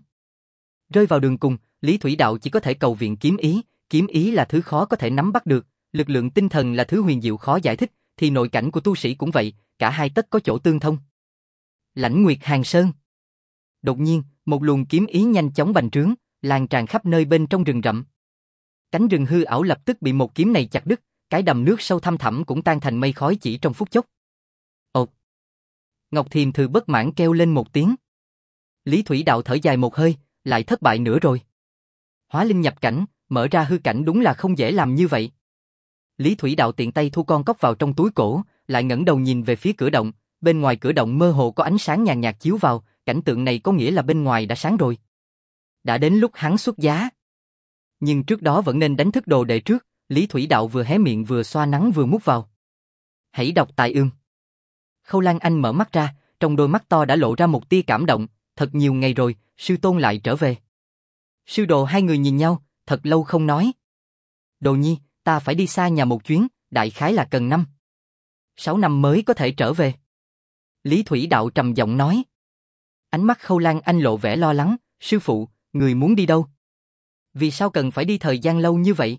S1: Rơi vào đường cùng, Lý Thủy Đạo chỉ có thể cầu viện kiếm ý, kiếm ý là thứ khó có thể nắm bắt được, lực lượng tinh thần là thứ huyền diệu khó giải thích, thì nội cảnh của tu sĩ cũng vậy, cả hai tất có chỗ tương thông. Lãnh Nguyệt Hàng Sơn. Đột nhiên, một luồng kiếm ý nhanh chóng bành trướng, lan tràn khắp nơi bên trong rừng rậm. Cánh rừng hư ảo lập tức bị một kiếm này chặt đứt, cái đầm nước sâu thăm thẳm cũng tan thành mây khói chỉ trong phút chốc. Ột. Ngọc Thiềm Thừ bất mãn kêu lên một tiếng. Lý Thủy Đạo thở dài một hơi, lại thất bại nữa rồi. Hóa linh nhập cảnh, mở ra hư cảnh đúng là không dễ làm như vậy. Lý Thủy Đạo tiện tay thu con cóc vào trong túi cổ, lại ngẩng đầu nhìn về phía cửa động, bên ngoài cửa động mơ hồ có ánh sáng nhàn nhạt chiếu vào, cảnh tượng này có nghĩa là bên ngoài đã sáng rồi. Đã đến lúc hắn xuất giá. Nhưng trước đó vẫn nên đánh thức đồ đệ trước, Lý Thủy Đạo vừa hé miệng vừa xoa nắng vừa mút vào. Hãy đọc tại ương. Khâu Lan Anh mở mắt ra, trong đôi mắt to đã lộ ra một tia cảm động, thật nhiều ngày rồi, sư tôn lại trở về. Sư đồ hai người nhìn nhau, thật lâu không nói. Đồ nhi, ta phải đi xa nhà một chuyến, đại khái là cần năm. Sáu năm mới có thể trở về. Lý Thủy Đạo trầm giọng nói. Ánh mắt Khâu Lan Anh lộ vẻ lo lắng, sư phụ, người muốn đi đâu? Vì sao cần phải đi thời gian lâu như vậy?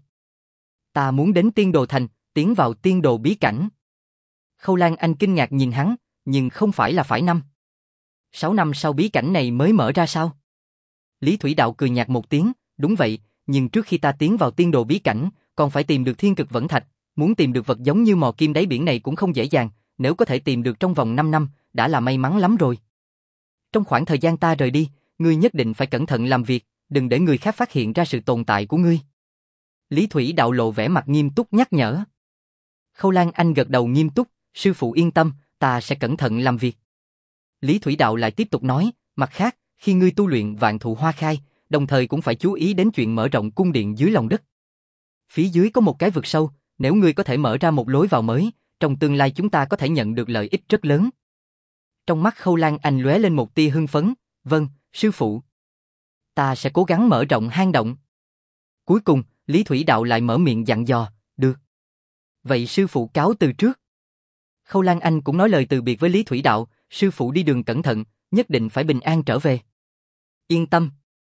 S1: Ta muốn đến Tiên Đồ Thành, tiến vào tiên đồ bí cảnh. Khâu Lan Anh kinh ngạc nhìn hắn, nhưng không phải là phải năm. Sáu năm sau bí cảnh này mới mở ra sao? Lý Thủy Đạo cười nhạt một tiếng, đúng vậy, nhưng trước khi ta tiến vào tiên đồ bí cảnh, còn phải tìm được thiên cực vẫn thạch, muốn tìm được vật giống như mò kim đáy biển này cũng không dễ dàng, nếu có thể tìm được trong vòng năm năm, đã là may mắn lắm rồi. Trong khoảng thời gian ta rời đi, ngươi nhất định phải cẩn thận làm việc, đừng để người khác phát hiện ra sự tồn tại của ngươi. Lý Thủy Đạo lộ vẻ mặt nghiêm túc nhắc nhở. Khâu Lan Anh gật đầu nghiêm túc, sư phụ yên tâm, ta sẽ cẩn thận làm việc. Lý Thủy Đạo lại tiếp tục nói, mặt khác, khi ngươi tu luyện vạn thụ hoa khai, đồng thời cũng phải chú ý đến chuyện mở rộng cung điện dưới lòng đất. Phía dưới có một cái vực sâu, nếu ngươi có thể mở ra một lối vào mới, trong tương lai chúng ta có thể nhận được lợi ích rất lớn. Trong mắt Khâu Lan Anh lóe lên một tia hưng phấn, vâng, sư phụ. Ta sẽ cố gắng mở rộng hang động. Cuối cùng, Lý Thủy Đạo lại mở miệng dặn dò, được. Vậy sư phụ cáo từ trước. Khâu Lan Anh cũng nói lời từ biệt với Lý Thủy Đạo, sư phụ đi đường cẩn thận, nhất định phải bình an trở về. Yên tâm.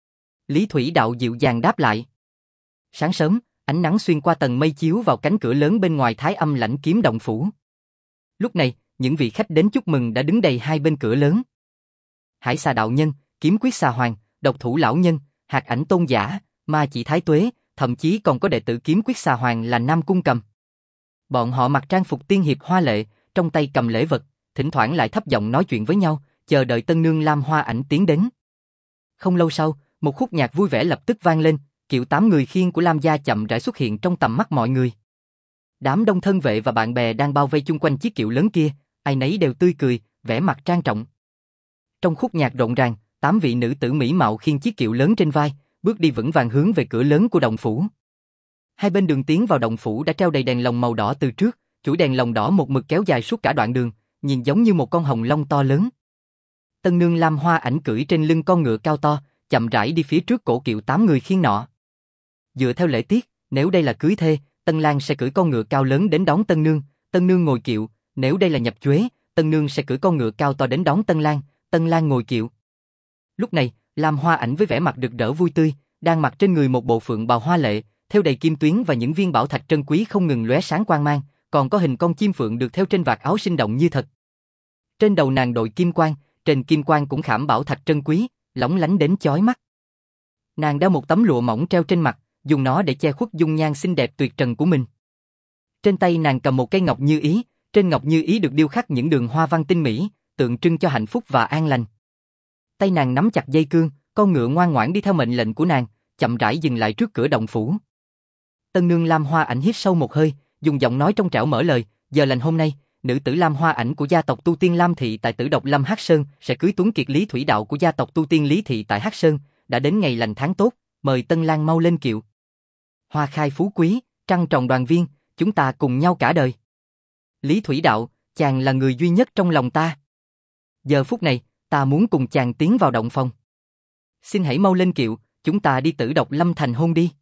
S1: Lý Thủy Đạo dịu dàng đáp lại. Sáng sớm, ánh nắng xuyên qua tầng mây chiếu vào cánh cửa lớn bên ngoài Thái Âm Lãnh Kiếm động phủ. Lúc này, những vị khách đến chúc mừng đã đứng đầy hai bên cửa lớn. Hải Xà đạo nhân, Kiếm Quyết Xà Hoàng, Độc Thủ lão nhân, Hạt Ảnh tôn giả, Ma Chỉ Thái Tuế, thậm chí còn có đệ tử Kiếm Quyết Xà Hoàng là Nam Cung Cầm. Bọn họ mặc trang phục tiên hiệp hoa lệ, trong tay cầm lễ vật, thỉnh thoảng lại thấp giọng nói chuyện với nhau, chờ đợi tân nương Lam Hoa Ảnh tiến đến. Không lâu sau, một khúc nhạc vui vẻ lập tức vang lên, kiệu tám người khiên của Lam gia chậm rãi xuất hiện trong tầm mắt mọi người. Đám đông thân vệ và bạn bè đang bao vây chung quanh chiếc kiệu lớn kia, ai nấy đều tươi cười, vẻ mặt trang trọng. Trong khúc nhạc rộn ràng, tám vị nữ tử mỹ mạo khiêng chiếc kiệu lớn trên vai, bước đi vững vàng hướng về cửa lớn của động phủ. Hai bên đường tiến vào động phủ đã treo đầy đèn lồng màu đỏ từ trước, chuỗi đèn lồng đỏ một mực kéo dài suốt cả đoạn đường, nhìn giống như một con hồng long to lớn. Tân nương Lam Hoa Ảnh cưỡi trên lưng con ngựa cao to, chậm rãi đi phía trước cổ kiệu tám người khiêng nọ. Dựa theo lễ tiết, nếu đây là cưới thê, Tân Lang sẽ cưỡi con ngựa cao lớn đến đón Tân nương, Tân nương ngồi kiệu, nếu đây là nhập chuế, Tân nương sẽ cưỡi con ngựa cao to đến đón Tân Lang, Tân Lang ngồi kiệu. Lúc này, Lam Hoa Ảnh với vẻ mặt rực rỡ vui tươi, đang mặc trên người một bộ phượng bào hoa lệ, thêu đầy kim tuyến và những viên bảo thạch trân quý không ngừng lóe sáng quang mang, còn có hình con chim phượng được thêu trên vạt áo sinh động như thật. Trên đầu nàng đội kim quan, trên kim quan cũng khảm bảo thạch trân quý, lóng lánh đến chói mắt. Nàng đeo một tấm lụa mỏng treo trên mặt, dùng nó để che khuất dung nhan xinh đẹp tuyệt trần của mình. Trên tay nàng cầm một cây ngọc như ý, trên ngọc như ý được điêu khắc những đường hoa văn tinh mỹ, tượng trưng cho hạnh phúc và an lành. Tay nàng nắm chặt dây cương, con ngựa ngoan ngoãn đi theo mệnh lệnh của nàng, chậm rãi dừng lại trước cửa động phủ. Tân nương Lam Hoa Ảnh hít sâu một hơi, dùng giọng nói trong trẻo mở lời, giờ lành hôm nay, nữ tử Lam Hoa Ảnh của gia tộc Tu Tiên Lam Thị tại Tử Độc Lâm Hắc Sơn sẽ cưới Tuấn Kiệt Lý Thủy Đạo của gia tộc Tu Tiên Lý Thị tại Hắc Sơn, đã đến ngày lành tháng tốt, mời Tân Lang mau lên kiệu. Hoa khai phú quý, trăng tròn đoàn viên, chúng ta cùng nhau cả đời. Lý Thủy Đạo, chàng là người duy nhất trong lòng ta. Giờ phút này, ta muốn cùng chàng tiến vào động phòng. Xin hãy mau lên kiệu, chúng ta đi Tử Độc Lâm thành hôn đi.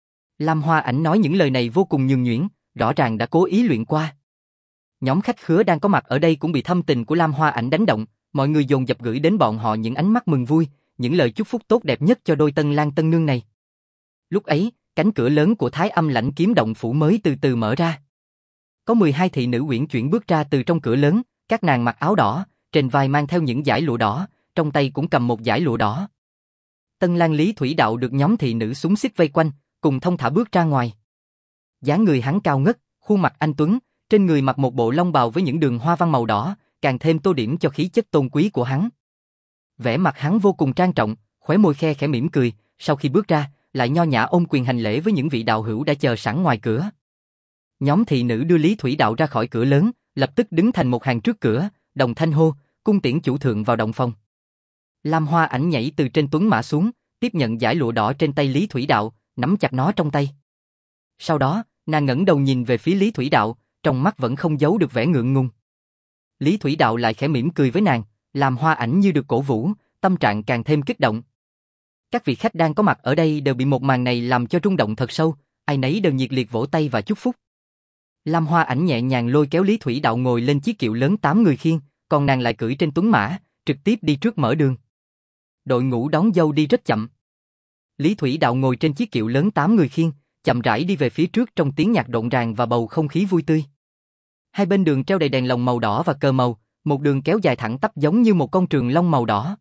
S1: Lam Hoa Ảnh nói những lời này vô cùng nhường nhuyễn, rõ ràng đã cố ý luyện qua. Nhóm khách khứa đang có mặt ở đây cũng bị thâm tình của Lam Hoa Ảnh đánh động, mọi người dồn dập gửi đến bọn họ những ánh mắt mừng vui, những lời chúc phúc tốt đẹp nhất cho đôi tân lang tân nương này. Lúc ấy, cánh cửa lớn của Thái Âm Lãnh Kiếm động phủ mới từ từ mở ra. Có mười hai thị nữ uyển chuyển bước ra từ trong cửa lớn, các nàng mặc áo đỏ, trên vai mang theo những dải lụa đỏ, trong tay cũng cầm một dải lụa đỏ. Tân lang Lý Thủy Đạo được nhóm thị nữ xúng xích vây quanh, cùng thông thả bước ra ngoài. Dáng người hắn cao ngất, khuôn mặt anh tuấn, trên người mặc một bộ long bào với những đường hoa văn màu đỏ, càng thêm tô điểm cho khí chất tôn quý của hắn. Vẻ mặt hắn vô cùng trang trọng, khóe môi khe khẽ mỉm cười, sau khi bước ra, lại nho nhã ôm quyền hành lễ với những vị đạo hữu đã chờ sẵn ngoài cửa. Nhóm thị nữ đưa Lý Thủy Đạo ra khỏi cửa lớn, lập tức đứng thành một hàng trước cửa, đồng thanh hô, cung tiễn chủ thượng vào động phòng. Lam Hoa Ảnh nhảy từ trên tuấn mã xuống, tiếp nhận dải lụa đỏ trên tay Lý Thủy Đạo, nắm chặt nó trong tay. Sau đó, nàng ngẩng đầu nhìn về phía Lý Thủy Đạo, trong mắt vẫn không giấu được vẻ ngượng ngùng. Lý Thủy Đạo lại khẽ mỉm cười với nàng, Lam Hoa Ảnh như được cổ vũ, tâm trạng càng thêm kích động. Các vị khách đang có mặt ở đây đều bị một màn này làm cho rung động thật sâu, ai nấy đều nhiệt liệt vỗ tay và chúc phúc. Lam Hoa Ảnh nhẹ nhàng lôi kéo Lý Thủy Đạo ngồi lên chiếc kiệu lớn tám người khiêng, còn nàng lại cưỡi trên tuấn mã, trực tiếp đi trước mở đường. Đội ngũ đón dâu đi rất chậm. Lý Thủy Đạo ngồi trên chiếc kiệu lớn tám người khiêng, chậm rãi đi về phía trước trong tiếng nhạc rộn ràng và bầu không khí vui tươi. Hai bên đường treo đầy đèn lồng màu đỏ và cờ màu, một đường kéo dài thẳng tắp giống như một con trường long màu đỏ.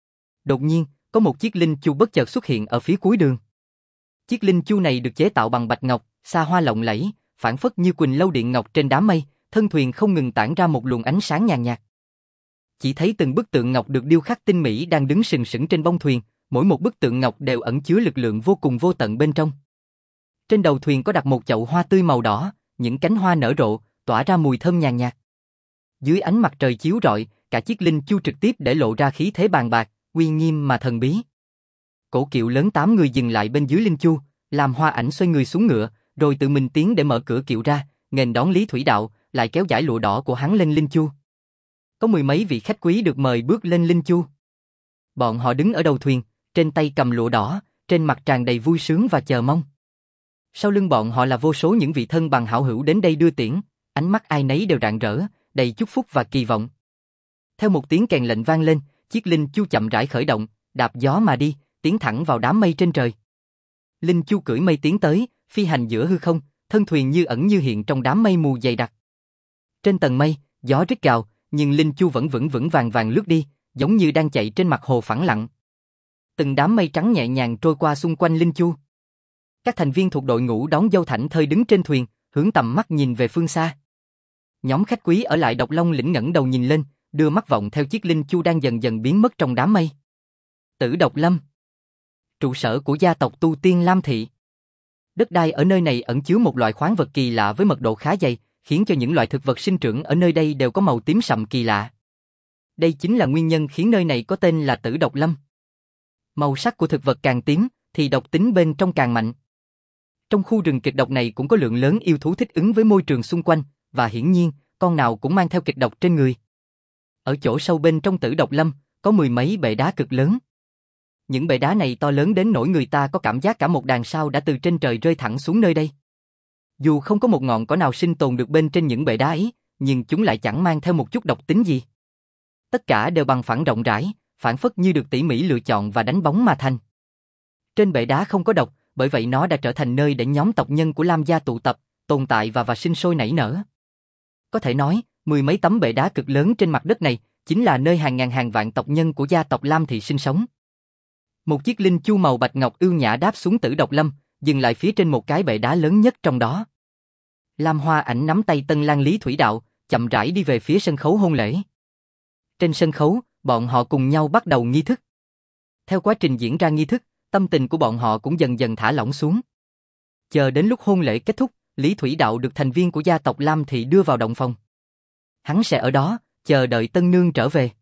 S1: Đột nhiên, có một chiếc linh chu bất chợt xuất hiện ở phía cuối đường. Chiếc linh chu này được chế tạo bằng bạch ngọc, xa hoa lộng lẫy, phảng phất như quỳnh lâu điện ngọc trên đám mây, thân thuyền không ngừng tản ra một luồng ánh sáng nhàn nhạt. Chỉ thấy từng bức tượng ngọc được điêu khắc tinh mỹ đang đứng sừng sững trên bông thuyền, mỗi một bức tượng ngọc đều ẩn chứa lực lượng vô cùng vô tận bên trong. Trên đầu thuyền có đặt một chậu hoa tươi màu đỏ, những cánh hoa nở rộ, tỏa ra mùi thơm nhàn nhạt. Dưới ánh mặt trời chiếu rọi, cả chiếc linh chu trực tiếp để lộ ra khí thế bàn bạc, uy nghiêm mà thần bí. Cổ kiệu lớn tám người dừng lại bên dưới linh chu, Lam Hoa Ảnh xoay người xuống ngựa, rồi tự mình tiến để mở cửa kiệu ra, nghênh đón Lý Thủy Đạo, lại kéo dải lụa đỏ của hắn lên linh chu. Có mười mấy vị khách quý được mời bước lên linh chu. Bọn họ đứng ở đầu thuyền, trên tay cầm lụa đỏ, trên mặt tràn đầy vui sướng và chờ mong. Sau lưng bọn họ là vô số những vị thân bằng hảo hữu đến đây đưa tiễn, ánh mắt ai nấy đều rạng rỡ, đầy chúc phúc và kỳ vọng. Theo một tiếng kèn lệnh vang lên, chiếc linh chu chậm rãi khởi động, đạp gió mà đi, tiến thẳng vào đám mây trên trời. Linh chu cưỡi mây tiến tới, phi hành giữa hư không, thân thuyền như ẩn như hiện trong đám mây mù dày đặc. Trên tầng mây, gió rít gào, nhưng linh chu vẫn vững vững vàng vàng lướt đi, giống như đang chạy trên mặt hồ phẳng lặng. Từng đám mây trắng nhẹ nhàng trôi qua xung quanh linh chu. Các thành viên thuộc đội ngũ đón dâu thảnh thơi đứng trên thuyền, hướng tầm mắt nhìn về phương xa. Nhóm khách quý ở lại Độc Long lĩnh ngẩng đầu nhìn lên, đưa mắt vọng theo chiếc linh chu đang dần dần biến mất trong đám mây. Tử Độc Lâm, trụ sở của gia tộc Tu Tiên Lam Thị. Đất đai ở nơi này ẩn chứa một loại khoáng vật kỳ lạ với mật độ khá dày, khiến cho những loại thực vật sinh trưởng ở nơi đây đều có màu tím sậm kỳ lạ. Đây chính là nguyên nhân khiến nơi này có tên là Tử Độc Lâm. Màu sắc của thực vật càng tím, thì độc tính bên trong càng mạnh. Trong khu rừng kịch độc này cũng có lượng lớn yêu thú thích ứng với môi trường xung quanh, và hiển nhiên, con nào cũng mang theo kịch độc trên người. Ở chỗ sâu bên trong Tử Độc Lâm, có mười mấy bệ đá cực lớn. Những bệ đá này to lớn đến nỗi người ta có cảm giác cả một đàn sao đã từ trên trời rơi thẳng xuống nơi đây. Dù không có một ngọn cỏ nào sinh tồn được bên trên những bệ đá ấy, nhưng chúng lại chẳng mang theo một chút độc tính gì. Tất cả đều bằng phẳng rộng rãi, phản phất như được tỉ mỉ lựa chọn và đánh bóng mà thành. Trên bệ đá không có độc, bởi vậy nó đã trở thành nơi để nhóm tộc nhân của Lam gia tụ tập, tồn tại và và sinh sôi nảy nở. Có thể nói, mười mấy tấm bệ đá cực lớn trên mặt đất này chính là nơi hàng ngàn hàng vạn tộc nhân của gia tộc Lam thị sinh sống. Một chiếc linh chu màu bạch ngọc ưu nhã đáp xuống Tử Độc Lâm, dừng lại phía trên một cái bệ đá lớn nhất trong đó. Lam Hoa Ảnh nắm tay Tân Lang Lý Thủy Đạo, chậm rãi đi về phía sân khấu hôn lễ. Trên sân khấu, bọn họ cùng nhau bắt đầu nghi thức. Theo quá trình diễn ra nghi thức, tâm tình của bọn họ cũng dần dần thả lỏng xuống. Chờ đến lúc hôn lễ kết thúc, Lý Thủy Đạo được thành viên của gia tộc Lam thị đưa vào động phòng. Hắn sẽ ở đó, chờ đợi tân nương trở về.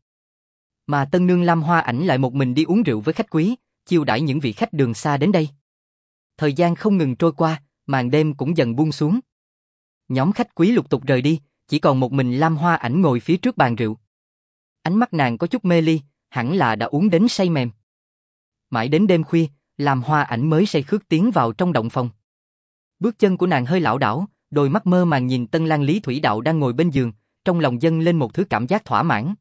S1: Mà tân nương Lam Hoa Ảnh lại một mình đi uống rượu với khách quý, chiêu đãi những vị khách đường xa đến đây. Thời gian không ngừng trôi qua, màn đêm cũng dần buông xuống. Nhóm khách quý lục tục rời đi, chỉ còn một mình Lam Hoa Ảnh ngồi phía trước bàn rượu. Ánh mắt nàng có chút mê ly, hẳn là đã uống đến say mềm. Mãi đến đêm khuya, Lam Hoa Ảnh mới say khướt tiến vào trong động phòng. Bước chân của nàng hơi lảo đảo, đôi mắt mơ màng nhìn Tân Lang Lý Thủy Đạo đang ngồi bên giường, trong lòng dâng lên một thứ cảm giác thỏa mãn.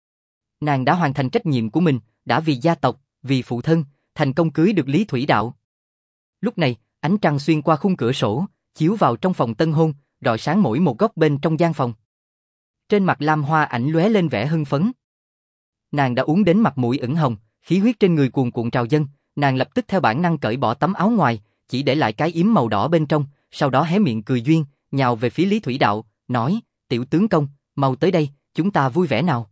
S1: Nàng đã hoàn thành trách nhiệm của mình, đã vì gia tộc, vì phụ thân, thành công cưới được Lý Thủy Đạo. Lúc này, ánh trăng xuyên qua khung cửa sổ, chiếu vào trong phòng tân hôn, rọi sáng mỗi một góc bên trong gian phòng. Trên mặt Lam Hoa Ảnh lóe lên vẻ hưng phấn. Nàng đã uống đến mặt mũi ửng hồng, khí huyết trên người cuồn cuộn trào dâng, nàng lập tức theo bản năng cởi bỏ tấm áo ngoài, chỉ để lại cái yếm màu đỏ bên trong, sau đó hé miệng cười duyên, nhào về phía Lý Thủy Đạo, nói: "Tiểu tướng công, mau tới đây, chúng ta vui vẻ nào."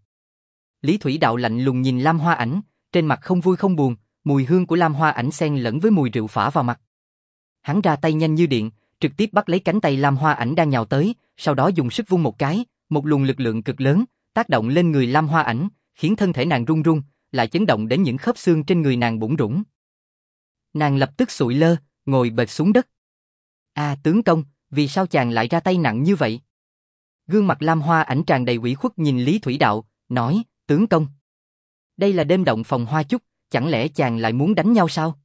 S1: Lý Thủy Đạo lạnh lùng nhìn Lam Hoa Ảnh, trên mặt không vui không buồn, mùi hương của Lam Hoa Ảnh xen lẫn với mùi rượu phả vào mặt. Hắn ra tay nhanh như điện, trực tiếp bắt lấy cánh tay Lam Hoa Ảnh đang nhào tới, sau đó dùng sức vung một cái, một luồng lực lượng cực lớn tác động lên người Lam Hoa Ảnh, khiến thân thể nàng run run, lại chấn động đến những khớp xương trên người nàng bủn rủn. Nàng lập tức sụi lơ, ngồi bệt xuống đất. "À tướng công, vì sao chàng lại ra tay nặng như vậy?" Gương mặt Lam Hoa Ảnh tràn đầy ủy khuất nhìn Lý Thủy Đạo, nói: "Tướng công, đây là đêm động phòng hoa chúc, chẳng lẽ chàng lại muốn đánh nhau sao?"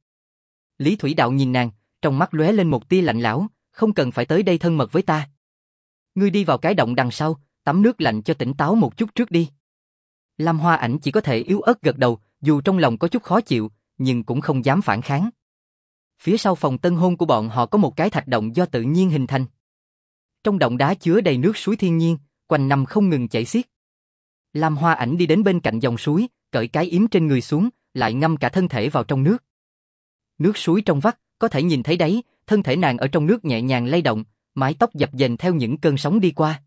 S1: Lý Thủy Đạo nhìn nàng, trong mắt lóe lên một tia lạnh lẽo, "Không cần phải tới đây thân mật với ta. Ngươi đi vào cái động đằng sau, tắm nước lạnh cho tỉnh táo một chút trước đi." Lam Hoa Ảnh chỉ có thể yếu ớt gật đầu, dù trong lòng có chút khó chịu, nhưng cũng không dám phản kháng. Phía sau phòng tân hôn của bọn họ có một cái thạch động do tự nhiên hình thành. Trong động đá chứa đầy nước suối thiên nhiên, quanh năm không ngừng chảy xiết. Lam Hoa Ảnh đi đến bên cạnh dòng suối, cởi cái yếm trên người xuống, lại ngâm cả thân thể vào trong nước. Nước suối trong vắt, có thể nhìn thấy đáy, thân thể nàng ở trong nước nhẹ nhàng lay động, mái tóc dập dềnh theo những cơn sóng đi qua.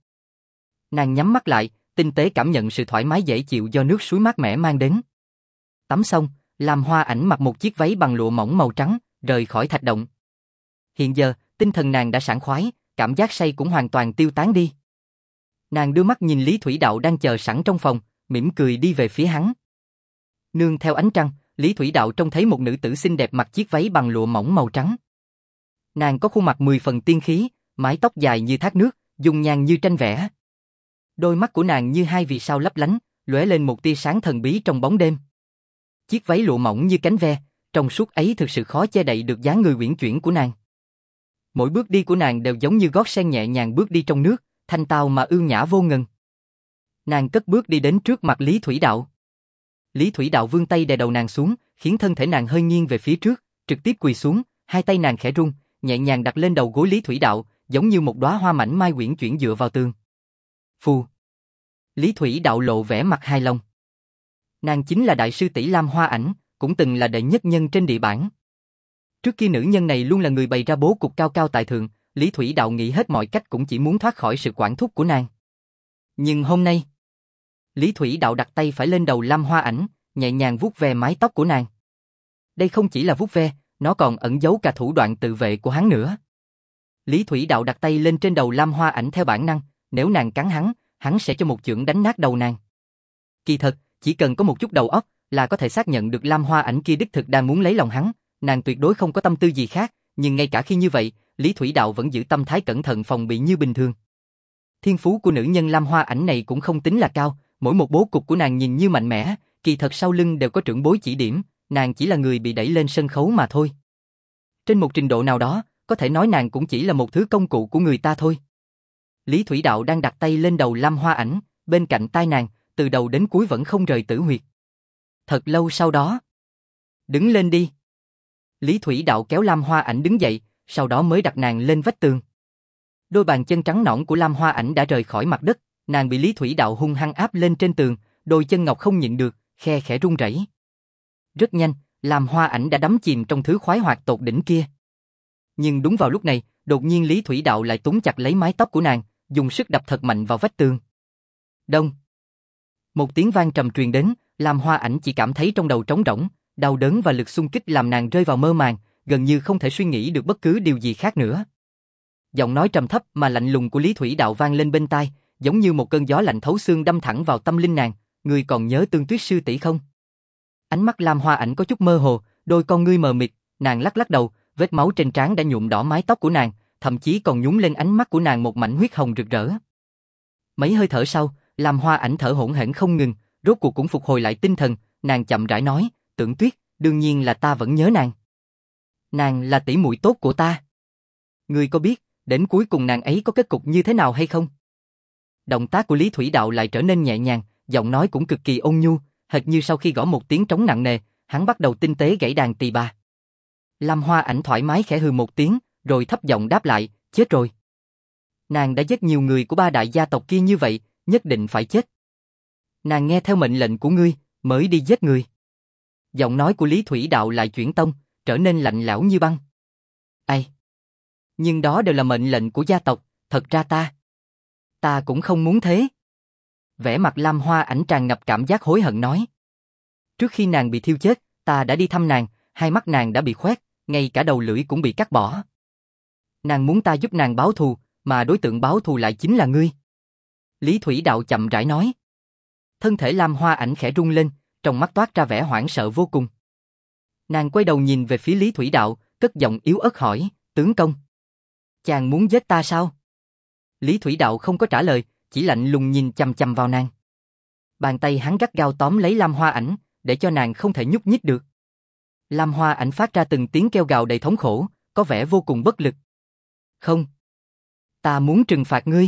S1: Nàng nhắm mắt lại, tinh tế cảm nhận sự thoải mái dễ chịu do nước suối mát mẻ mang đến. Tắm xong, Lam Hoa Ảnh mặc một chiếc váy bằng lụa mỏng màu trắng, rời khỏi thạch động. Hiện giờ, tinh thần nàng đã sảng khoái, cảm giác say cũng hoàn toàn tiêu tán đi. Nàng đưa mắt nhìn Lý Thủy Đạo đang chờ sẵn trong phòng, mỉm cười đi về phía hắn. Nương theo ánh trăng, Lý Thủy Đạo trông thấy một nữ tử xinh đẹp mặc chiếc váy bằng lụa mỏng màu trắng. Nàng có khuôn mặt mười phần tiên khí, mái tóc dài như thác nước, dung nhan như tranh vẽ. Đôi mắt của nàng như hai vì sao lấp lánh, lóe lên một tia sáng thần bí trong bóng đêm. Chiếc váy lụa mỏng như cánh ve, trong suốt ấy thực sự khó che đậy được dáng người uyển chuyển của nàng. Mỗi bước đi của nàng đều giống như gót sen nhẹ nhàng bước đi trong nước, thanh tao mà ưu nhã vô ngần. Nàng cất bước đi đến trước mặt Lý Thủy Đạo. Lý Thủy Đạo vươn tay đè đầu nàng xuống, khiến thân thể nàng hơi nghiêng về phía trước, trực tiếp quỳ xuống, hai tay nàng khẽ run, nhẹ nhàng đặt lên đầu gối Lý Thủy Đạo, giống như một đóa hoa mảnh mai uyển chuyển dựa vào tường. Phù. Lý Thủy Đạo lộ vẻ mặt hài lòng. Nàng chính là đại sư tỷ Lam Hoa Ảnh, cũng từng là đệ nhất nhân trên địa bản. Trước kia nữ nhân này luôn là người bày ra bố cục cao cao tại thượng, Lý Thủy Đạo nghĩ hết mọi cách cũng chỉ muốn thoát khỏi sự quản thúc của nàng. Nhưng hôm nay, Lý Thủy Đạo đặt tay phải lên đầu Lam Hoa Ảnh, nhẹ nhàng vuốt ve mái tóc của nàng. Đây không chỉ là vuốt ve, nó còn ẩn giấu cả thủ đoạn tự vệ của hắn nữa. Lý Thủy Đạo đặt tay lên trên đầu Lam Hoa Ảnh theo bản năng, nếu nàng cắn hắn, hắn sẽ cho một chưởng đánh nát đầu nàng. Kỳ thật, chỉ cần có một chút đầu óc, là có thể xác nhận được Lam Hoa Ảnh kia đích thực đang muốn lấy lòng hắn, nàng tuyệt đối không có tâm tư gì khác, nhưng ngay cả khi như vậy, Lý Thủy Đạo vẫn giữ tâm thái cẩn thận phòng bị như bình thường. Thiên phú của nữ nhân Lam Hoa Ảnh này cũng không tính là cao, mỗi một bố cục của nàng nhìn như mạnh mẽ, kỳ thật sau lưng đều có trưởng bối chỉ điểm, nàng chỉ là người bị đẩy lên sân khấu mà thôi. Trên một trình độ nào đó, có thể nói nàng cũng chỉ là một thứ công cụ của người ta thôi. Lý Thủy Đạo đang đặt tay lên đầu Lam Hoa Ảnh, bên cạnh tai nàng, từ đầu đến cuối vẫn không rời tử huyệt. Thật lâu sau đó, đứng lên đi. Lý Thủy Đạo kéo Lam Hoa Ảnh đứng dậy, sau đó mới đặt nàng lên vách tường. Đôi bàn chân trắng nõn của Lam Hoa Ảnh đã rời khỏi mặt đất, nàng bị Lý Thủy Đạo hung hăng áp lên trên tường, đôi chân ngọc không nhịn được, khe khẽ run rẩy. Rất nhanh, Lam Hoa Ảnh đã đắm chìm trong thứ khoái hoạt tột đỉnh kia. Nhưng đúng vào lúc này, đột nhiên Lý Thủy Đạo lại túm chặt lấy mái tóc của nàng, dùng sức đập thật mạnh vào vách tường. Đông. Một tiếng vang trầm truyền đến, Lam Hoa Ảnh chỉ cảm thấy trong đầu trống rỗng, đau đớn và lực xung kích làm nàng rơi vào mơ màng, gần như không thể suy nghĩ được bất cứ điều gì khác nữa. Giọng nói trầm thấp mà lạnh lùng của Lý Thủy Đạo vang lên bên tai, giống như một cơn gió lạnh thấu xương đâm thẳng vào tâm linh nàng. Ngươi còn nhớ Tương Tuyết sư tỷ không? Ánh mắt Lam Hoa Ảnh có chút mơ hồ, đôi con ngươi mờ mịt, nàng lắc lắc đầu, vết máu trên trán đã nhuộm đỏ mái tóc của nàng, thậm chí còn nhúng lên ánh mắt của nàng một mảnh huyết hồng rực rỡ. Mấy hơi thở sau, Lam Hoa Ảnh thở hổn hển không ngừng, rốt cuộc cũng phục hồi lại tinh thần, nàng chậm rãi nói, Tưởng Tuyết, đương nhiên là ta vẫn nhớ nàng. Nàng là tỷ muội tốt của ta. Ngươi có biết, đến cuối cùng nàng ấy có kết cục như thế nào hay không? Động tác của Lý Thủy Đạo lại trở nên nhẹ nhàng, giọng nói cũng cực kỳ ôn nhu, hệt như sau khi gõ một tiếng trống nặng nề, hắn bắt đầu tinh tế gảy đàn tỳ bà. Lam Hoa Ảnh thoải mái khẽ hừ một tiếng, rồi thấp giọng đáp lại, chết rồi. Nàng đã giết nhiều người của ba đại gia tộc kia như vậy, nhất định phải chết. Nàng nghe theo mệnh lệnh của ngươi, mới đi giết người. Giọng nói của Lý Thủy Đạo lại chuyển tông, trở nên lạnh lẽo như băng. Ai? Nhưng đó đều là mệnh lệnh của gia tộc, thật ra ta... Ta cũng không muốn thế. Vẻ mặt Lam Hoa Ảnh tràn ngập cảm giác hối hận nói. Trước khi nàng bị thiêu chết, ta đã đi thăm nàng, hai mắt nàng đã bị khoét, ngay cả đầu lưỡi cũng bị cắt bỏ. Nàng muốn ta giúp nàng báo thù, mà đối tượng báo thù lại chính là ngươi. Lý Thủy Đạo chậm rãi nói. Thân thể Lam Hoa Ảnh khẽ rung lên, trong mắt toát ra vẻ hoảng sợ vô cùng. Nàng quay đầu nhìn về phía Lý Thủy Đạo, cất giọng yếu ớt hỏi, tướng công. Chàng muốn giết ta sao? Lý Thủy Đạo không có trả lời, chỉ lạnh lùng nhìn chằm chằm vào nàng. Bàn tay hắn gắt gao tóm lấy Lam Hoa Ảnh, để cho nàng không thể nhúc nhích được. Lam Hoa Ảnh phát ra từng tiếng kêu gào đầy thống khổ, có vẻ vô cùng bất lực. Không. Ta muốn trừng phạt ngươi.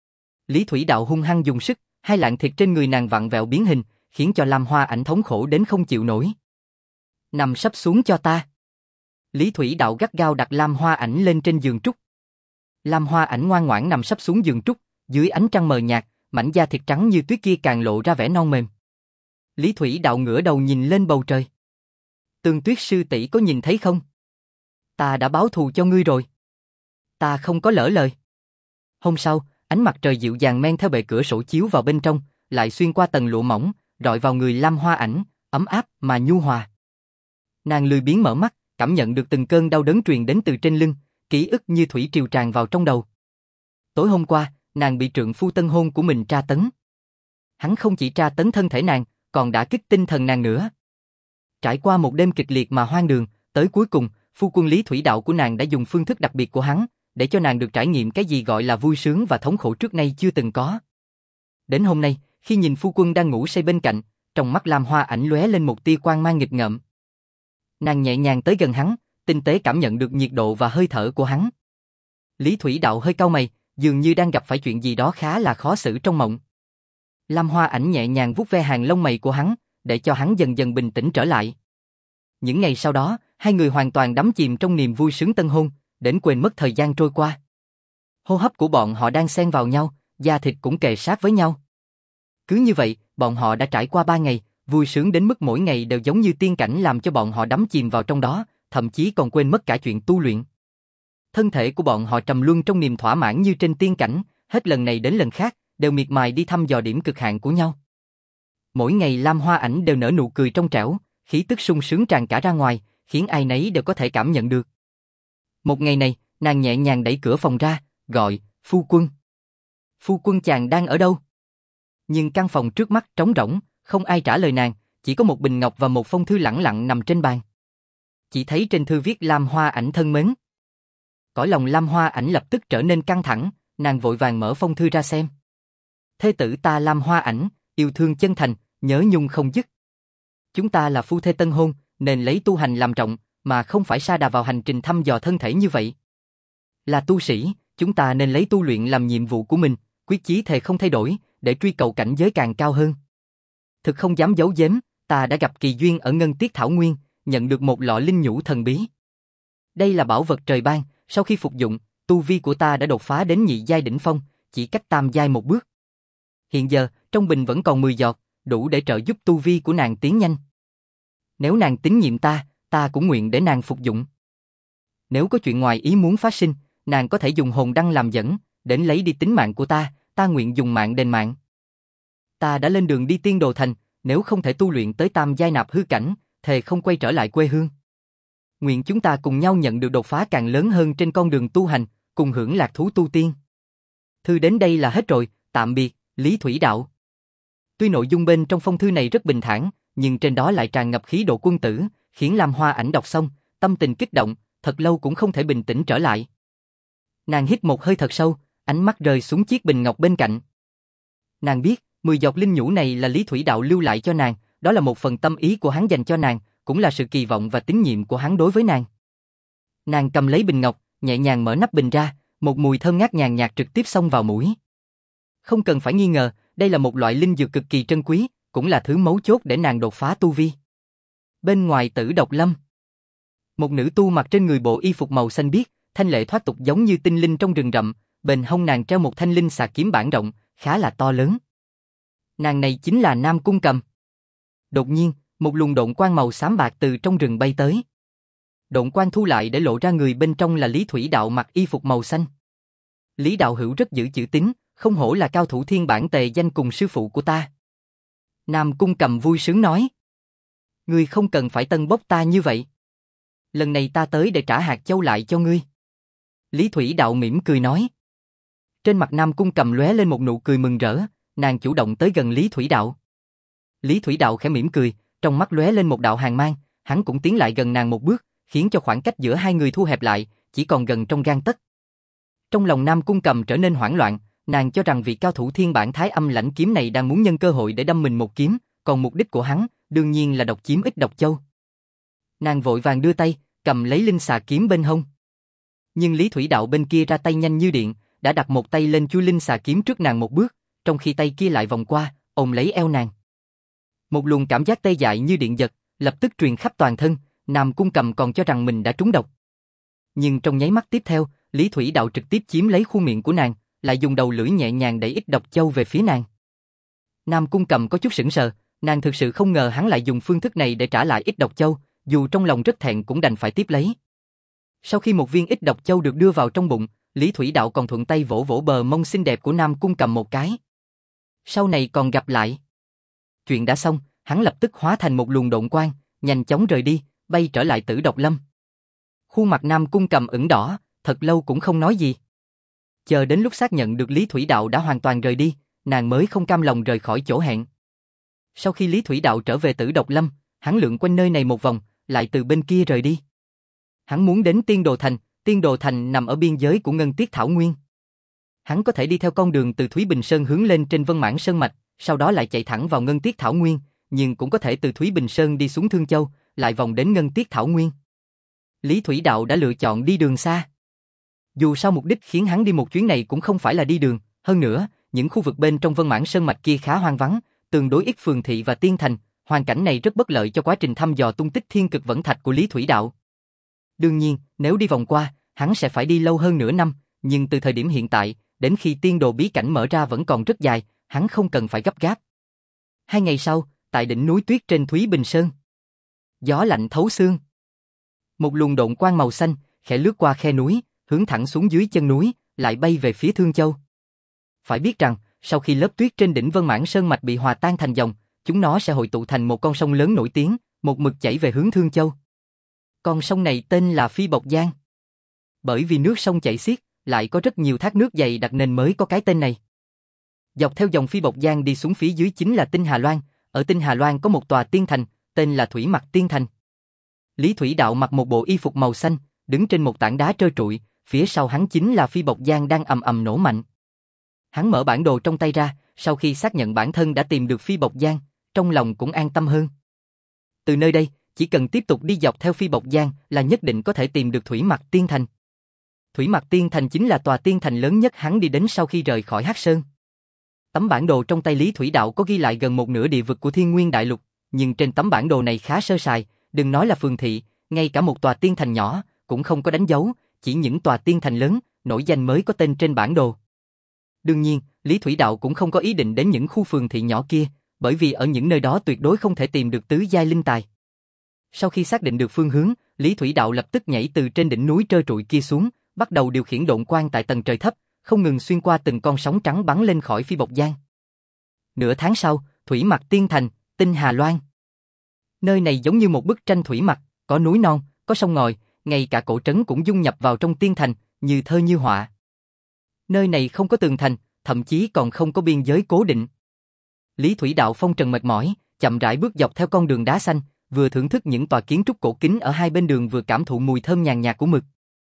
S1: Lý Thủy Đạo hung hăng dùng sức, hai lạng thịt trên người nàng vặn vẹo biến hình, khiến cho Lam Hoa Ảnh thống khổ đến không chịu nổi. Nằm sấp xuống cho ta. Lý Thủy Đạo gắt gao đặt Lam Hoa Ảnh lên trên giường trúc. Lam Hoa Ảnh ngoan ngoãn nằm sấp xuống giường trúc, dưới ánh trăng mờ nhạt, mảnh da thịt trắng như tuyết kia càng lộ ra vẻ non mềm. Lý Thủy Đạo ngửa đầu nhìn lên bầu trời. Tương Tuyết sư tỷ có nhìn thấy không? Ta đã báo thù cho ngươi rồi. Ta không có lỡ lời. Hôm sau, ánh mặt trời dịu dàng men theo bệ cửa sổ chiếu vào bên trong, lại xuyên qua tầng lụa mỏng, rọi vào người Lam Hoa Ảnh, ấm áp mà nhu hòa. Nàng lười biếng mở mắt, cảm nhận được từng cơn đau đớn truyền đến từ trên lưng, ký ức như thủy triều tràn vào trong đầu. Tối hôm qua, nàng bị trượng phu tân hôn của mình tra tấn. Hắn không chỉ tra tấn thân thể nàng, còn đã kích tinh thần nàng nữa. Trải qua một đêm kịch liệt mà hoang đường, tới cuối cùng, phu quân Lý Thủy Đạo của nàng đã dùng phương thức đặc biệt của hắn, để cho nàng được trải nghiệm cái gì gọi là vui sướng và thống khổ trước nay chưa từng có. Đến hôm nay, khi nhìn phu quân đang ngủ say bên cạnh, trong mắt Lam Hoa Ảnh lóe lên một tia quang mang nghịch ngợm. Nàng nhẹ nhàng tới gần hắn, tinh tế cảm nhận được nhiệt độ và hơi thở của hắn. Lý Thủy Đạo hơi cau mày, dường như đang gặp phải chuyện gì đó khá là khó xử trong mộng. Lam Hoa Ảnh nhẹ nhàng vuốt ve hàng lông mày của hắn, để cho hắn dần dần bình tĩnh trở lại. Những ngày sau đó, hai người hoàn toàn đắm chìm trong niềm vui sướng tân hôn, đến quên mất thời gian trôi qua. Hô hấp của bọn họ đang xen vào nhau, da thịt cũng kề sát với nhau. Cứ như vậy, bọn họ đã trải qua ba ngày, vui sướng đến mức mỗi ngày đều giống như tiên cảnh làm cho bọn họ đắm chìm vào trong đó, thậm chí còn quên mất cả chuyện tu luyện. Thân thể của bọn họ trầm luân trong niềm thỏa mãn như trên tiên cảnh, hết lần này đến lần khác, đều miệt mài đi thăm dò điểm cực hạn của nhau. Mỗi ngày Lam Hoa Ảnh đều nở nụ cười trong trẻo, khí tức sung sướng tràn cả ra ngoài, khiến ai nấy đều có thể cảm nhận được. Một ngày này, nàng nhẹ nhàng đẩy cửa phòng ra, gọi, phu quân. Phu quân chàng đang ở đâu? Nhưng căn phòng trước mắt trống rỗng, không ai trả lời nàng, chỉ có một bình ngọc và một phong thư lẳng lặng nằm trên bàn. Chỉ thấy trên thư viết Lam Hoa Ảnh thân mến. Cõi lòng Lam Hoa Ảnh lập tức trở nên căng thẳng, nàng vội vàng mở phong thư ra xem. Thê tử ta Lam Hoa Ảnh, yêu thương chân thành, nhớ nhung không dứt. Chúng ta là phu thê tân hôn, nên lấy tu hành làm trọng, mà không phải sa đà vào hành trình thăm dò thân thể như vậy. Là tu sĩ, chúng ta nên lấy tu luyện làm nhiệm vụ của mình, quyết chí thề không thay đổi, để truy cầu cảnh giới càng cao hơn. Thực không dám giấu giếm, ta đã gặp kỳ duyên ở Ngân Tiết Thảo Nguyên, nhận được một lọ linh nhũ thần bí. Đây là bảo vật trời ban, sau khi phục dụng, tu vi của ta đã đột phá đến nhị giai đỉnh phong, chỉ cách tam giai một bước. Hiện giờ, trong bình vẫn còn mười giọt, đủ để trợ giúp tu vi của nàng tiến nhanh. Nếu nàng tín nhiệm ta, ta cũng nguyện để nàng phục dụng. Nếu có chuyện ngoài ý muốn phát sinh, nàng có thể dùng hồn đăng làm dẫn, đến lấy đi tính mạng của ta, ta nguyện dùng mạng đền mạng. Ta đã lên đường đi Tiên Đồ Thành, nếu không thể tu luyện tới tam giai nạp hư cảnh, thề không quay trở lại quê hương. Nguyện chúng ta cùng nhau nhận được đột phá càng lớn hơn trên con đường tu hành, cùng hưởng lạc thú tu tiên. Thư đến đây là hết rồi, tạm biệt, Lý Thủy Đạo. Tuy nội dung bên trong phong thư này rất bình thản, nhưng trên đó lại tràn ngập khí độ quân tử, khiến Lam Hoa Ảnh đọc xong, tâm tình kích động, thật lâu cũng không thể bình tĩnh trở lại. Nàng hít một hơi thật sâu, ánh mắt rơi xuống chiếc bình ngọc bên cạnh. Nàng biết, mười giọt linh nhũ này là Lý Thủy Đạo lưu lại cho nàng, đó là một phần tâm ý của hắn dành cho nàng, cũng là sự kỳ vọng và tín nhiệm của hắn đối với nàng. Nàng cầm lấy bình ngọc, nhẹ nhàng mở nắp bình ra, một mùi thơm ngát nhàn nhạt trực tiếp xông vào mũi. Không cần phải nghi ngờ, đây là một loại linh dược cực kỳ trân quý, cũng là thứ mấu chốt để nàng đột phá tu vi. Bên ngoài Tử Độc Lâm, một nữ tu mặc trên người bộ y phục màu xanh biếc, thanh lệ thoát tục giống như tinh linh trong rừng rậm, bên hông nàng treo một thanh linh xà kiếm bản rộng, khá là to lớn. Nàng này chính là Nam Cung Cầm. Đột nhiên, một luồng độn quang màu xám bạc từ trong rừng bay tới. Độn quang thu lại để lộ ra người bên trong là Lý Thủy Đạo mặc y phục màu xanh. Lý đạo hữu rất giữ chữ tín, không hổ là cao thủ thiên bản tề danh cùng sư phụ của ta. Nam Cung Cầm vui sướng nói. Ngươi không cần phải tân bốc ta như vậy. Lần này ta tới để trả hạt châu lại cho ngươi. Lý Thủy Đạo mỉm cười nói. Trên mặt Nam Cung Cầm lóe lên một nụ cười mừng rỡ, nàng chủ động tới gần Lý Thủy Đạo. Lý Thủy Đạo khẽ mỉm cười, trong mắt lóe lên một đạo hàn mang, hắn cũng tiến lại gần nàng một bước, khiến cho khoảng cách giữa hai người thu hẹp lại, chỉ còn gần trong gang tấc. Trong lòng Nam Cung Cầm trở nên hoảng loạn, nàng cho rằng vị cao thủ thiên bản Thái Âm Lãnh Kiếm này đang muốn nhân cơ hội để đâm mình một kiếm, còn mục đích của hắn, đương nhiên là độc chiếm ít độc châu. Nàng vội vàng đưa tay, cầm lấy linh xà kiếm bên hông. Nhưng Lý Thủy Đạo bên kia ra tay nhanh như điện, đã đặt một tay lên chui linh xà kiếm trước nàng một bước, trong khi tay kia lại vòng qua, ôm lấy eo nàng. Một luồng cảm giác tê dại như điện giật, lập tức truyền khắp toàn thân, Nam Cung Cầm còn cho rằng mình đã trúng độc. Nhưng trong nháy mắt tiếp theo, Lý Thủy Đạo trực tiếp chiếm lấy khuôn miệng của nàng, lại dùng đầu lưỡi nhẹ nhàng đẩy ít độc châu về phía nàng. Nam Cung Cầm có chút sững sờ, nàng thực sự không ngờ hắn lại dùng phương thức này để trả lại ít độc châu, dù trong lòng rất thẹn cũng đành phải tiếp lấy. Sau khi một viên ít độc châu được đưa vào trong bụng, Lý Thủy Đạo còn thuận tay vỗ vỗ bờ mông xinh đẹp của Nam Cung Cầm một cái. Sau này còn gặp lại. Chuyện đã xong, hắn lập tức hóa thành một luồng độn quang, nhanh chóng rời đi, bay trở lại Tử Độc Lâm. Khuôn mặt Nam Cung Cầm ửng đỏ, thật lâu cũng không nói gì. Chờ đến lúc xác nhận được Lý Thủy Đạo đã hoàn toàn rời đi, nàng mới không cam lòng rời khỏi chỗ hẹn. Sau khi Lý Thủy Đạo trở về Tử Độc Lâm, hắn lượn quanh nơi này một vòng, lại từ bên kia rời đi. Hắn muốn đến Tiên Đồ Thành, Tiên Đồ Thành nằm ở biên giới của Ngân Tiết Thảo Nguyên. Hắn có thể đi theo con đường từ Thúy Bình Sơn hướng lên trên Vân Mãn Sơn Mạch, sau đó lại chạy thẳng vào Ngân Tiết Thảo Nguyên, nhưng cũng có thể từ Thúy Bình Sơn đi xuống Thương Châu, lại vòng đến Ngân Tiết Thảo Nguyên. Lý Thủy Đạo đã lựa chọn đi đường xa. Dù sao mục đích khiến hắn đi một chuyến này cũng không phải là đi đường, hơn nữa, những khu vực bên trong Vân Mãn Sơn Mạch kia khá hoang vắng, tương đối ít phường thị và tiên thành, hoàn cảnh này rất bất lợi cho quá trình thăm dò tung tích thiên cực vẫn thạch của Lý Thủy Đạo. Đương nhiên, nếu đi vòng qua, hắn sẽ phải đi lâu hơn nửa năm, nhưng từ thời điểm hiện tại, đến khi tiên đồ bí cảnh mở ra vẫn còn rất dài, hắn không cần phải gấp gáp. Hai ngày sau, tại đỉnh núi tuyết trên Thúy Bình Sơn, gió lạnh thấu xương. Một luồng độn quang màu xanh, khẽ lướt qua khe núi, hướng thẳng xuống dưới chân núi, lại bay về phía Thương Châu. Phải biết rằng, sau khi lớp tuyết trên đỉnh Vân Mãn Sơn Mạch bị hòa tan thành dòng, chúng nó sẽ hội tụ thành một con sông lớn nổi tiếng, một mực chảy về hướng Thương Châu. Con sông này tên là Phi Bộc Giang. Bởi vì nước sông chảy xiết, lại có rất nhiều thác nước dày đặc nên mới có cái tên này. Dọc theo dòng Phi Bộc Giang đi xuống phía dưới chính là Tinh Hà Loan, ở Tinh Hà Loan có một tòa tiên thành, tên là Thủy Mặc Tiên Thành. Lý Thủy Đạo mặc một bộ y phục màu xanh, đứng trên một tảng đá trơ trụi, phía sau hắn chính là Phi Bộc Giang đang ầm ầm nổ mạnh. Hắn mở bản đồ trong tay ra, sau khi xác nhận bản thân đã tìm được Phi Bộc Giang, trong lòng cũng an tâm hơn. Từ nơi đây, chỉ cần tiếp tục đi dọc theo Phi Bộc Giang là nhất định có thể tìm được Thủy Mặc Tiên Thành. Thủy Mặc Tiên Thành chính là tòa tiên thành lớn nhất hắn đi đến sau khi rời khỏi Hắc Sơn. Tấm bản đồ trong tay Lý Thủy Đạo có ghi lại gần một nửa địa vực của Thiên Nguyên Đại Lục, nhưng trên tấm bản đồ này khá sơ sài, đừng nói là phường thị, ngay cả một tòa tiên thành nhỏ cũng không có đánh dấu, chỉ những tòa tiên thành lớn, nổi danh mới có tên trên bản đồ. Đương nhiên, Lý Thủy Đạo cũng không có ý định đến những khu phường thị nhỏ kia, bởi vì ở những nơi đó tuyệt đối không thể tìm được tứ giai linh tài. Sau khi xác định được phương hướng, Lý Thủy Đạo lập tức nhảy từ trên đỉnh núi trơ trụi kia xuống, bắt đầu điều khiển độn quang tại tầng trời thấp, không ngừng xuyên qua từng con sóng trắng bắn lên khỏi Phi Bộc Giang. Nửa tháng sau, Thủy Mặc Tiên Thành, Tinh Hà Loan. Nơi này giống như một bức tranh thủy mặc, có núi non, có sông ngòi, ngay cả cổ trấn cũng dung nhập vào trong tiên thành, như thơ như họa. Nơi này không có tường thành, thậm chí còn không có biên giới cố định. Lý Thủy Đạo phong trần mệt mỏi, chậm rãi bước dọc theo con đường đá xanh, vừa thưởng thức những tòa kiến trúc cổ kính ở hai bên đường vừa cảm thụ mùi thơm nhàn nhạt của mực.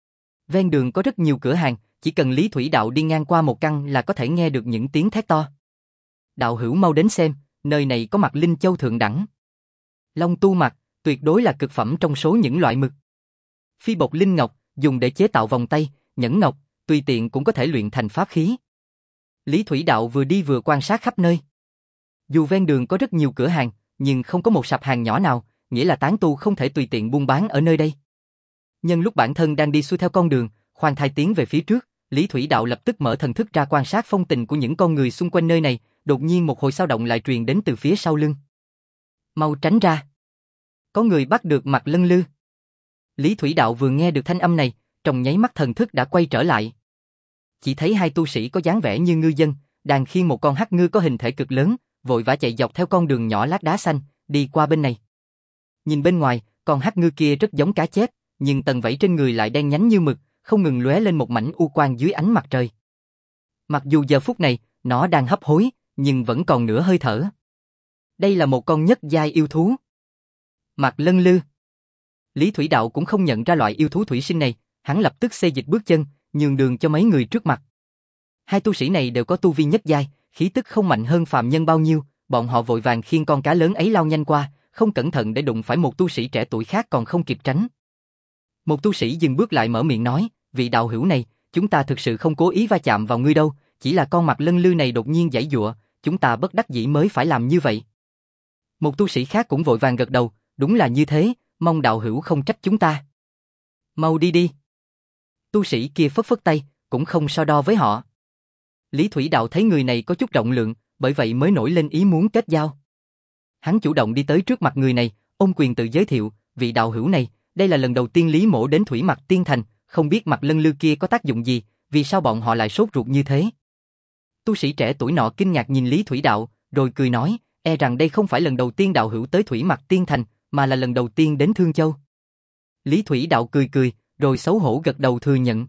S1: Ven đường có rất nhiều cửa hàng, chỉ cần Lý Thủy Đạo đi ngang qua một căn là có thể nghe được những tiếng thét to. Đạo hữu mau đến xem, nơi này có mặt linh châu thượng đẳng. Long tu mặt, tuyệt đối là cực phẩm trong số những loại mực. Phi bộc linh ngọc, dùng để chế tạo vòng tay, nhẫn ngọc, tùy tiện cũng có thể luyện thành pháp khí. Lý Thủy Đạo vừa đi vừa quan sát khắp nơi. Dù ven đường có rất nhiều cửa hàng, nhưng không có một sạp hàng nhỏ nào, nghĩa là tán tu không thể tùy tiện buôn bán ở nơi đây. Nhân lúc bản thân đang đi xuôi theo con đường, khoan thai tiến về phía trước, Lý Thủy Đạo lập tức mở thần thức ra quan sát phong tình của những con người xung quanh nơi này, đột nhiên một hồi xao động lại truyền đến từ phía sau lưng. Mau tránh ra! Có người bắt được Mạc Lân Lư. Lý Thủy Đạo vừa nghe được thanh âm này, trong nháy mắt thần thức đã quay trở lại. Chỉ thấy hai tu sĩ có dáng vẻ như ngư dân, đang khiêng một con hắc ngư có hình thể cực lớn, vội vã chạy dọc theo con đường nhỏ lát đá xanh, đi qua bên này. Nhìn bên ngoài, con hắc ngư kia rất giống cá chép, nhưng tầng vảy trên người lại đen nhánh như mực, không ngừng lóe lên một mảnh u quang dưới ánh mặt trời. Mặc dù giờ phút này, nó đang hấp hối, nhưng vẫn còn nửa hơi thở. Đây là một con nhất giai yêu thú. Mạc Lân Lư. Lý Thủy Đạo cũng không nhận ra loại yêu thú thủy sinh này, hắn lập tức xê dịch bước chân, nhường đường cho mấy người trước mặt. Hai tu sĩ này đều có tu vi nhất giai, khí tức không mạnh hơn phàm nhân bao nhiêu, bọn họ vội vàng khiêng con cá lớn ấy lao nhanh qua, không cẩn thận để đụng phải một tu sĩ trẻ tuổi khác còn không kịp tránh. Một tu sĩ dừng bước lại mở miệng nói, vị đạo hữu này, chúng ta thực sự không cố ý va chạm vào ngươi đâu, chỉ là con Mạc Lân Lư này đột nhiên giãy giụa, chúng ta bất đắc dĩ mới phải làm như vậy. Một tu sĩ khác cũng vội vàng gật đầu, đúng là như thế, mong đạo hữu không trách chúng ta. Mau đi đi. Tu sĩ kia phất phất tay, cũng không so đo với họ. Lý Thủy Đạo thấy người này có chút rộng lượng, bởi vậy mới nổi lên ý muốn kết giao. Hắn chủ động đi tới trước mặt người này, ôm quyền tự giới thiệu, vị đạo hữu này, đây là lần đầu tiên Lý Mỗ đến Thủy Mặc Tiên Thành, không biết Mạc Lân Lư kia có tác dụng gì, vì sao bọn họ lại sốt ruột như thế. Tu sĩ trẻ tuổi nọ kinh ngạc nhìn Lý Thủy Đạo, rồi cười nói, e rằng đây không phải lần đầu tiên đạo hữu tới Thủy Mặc Tiên Thành, mà là lần đầu tiên đến Thương Châu. Lý Thủy Đạo cười cười, rồi xấu hổ gật đầu thừa nhận.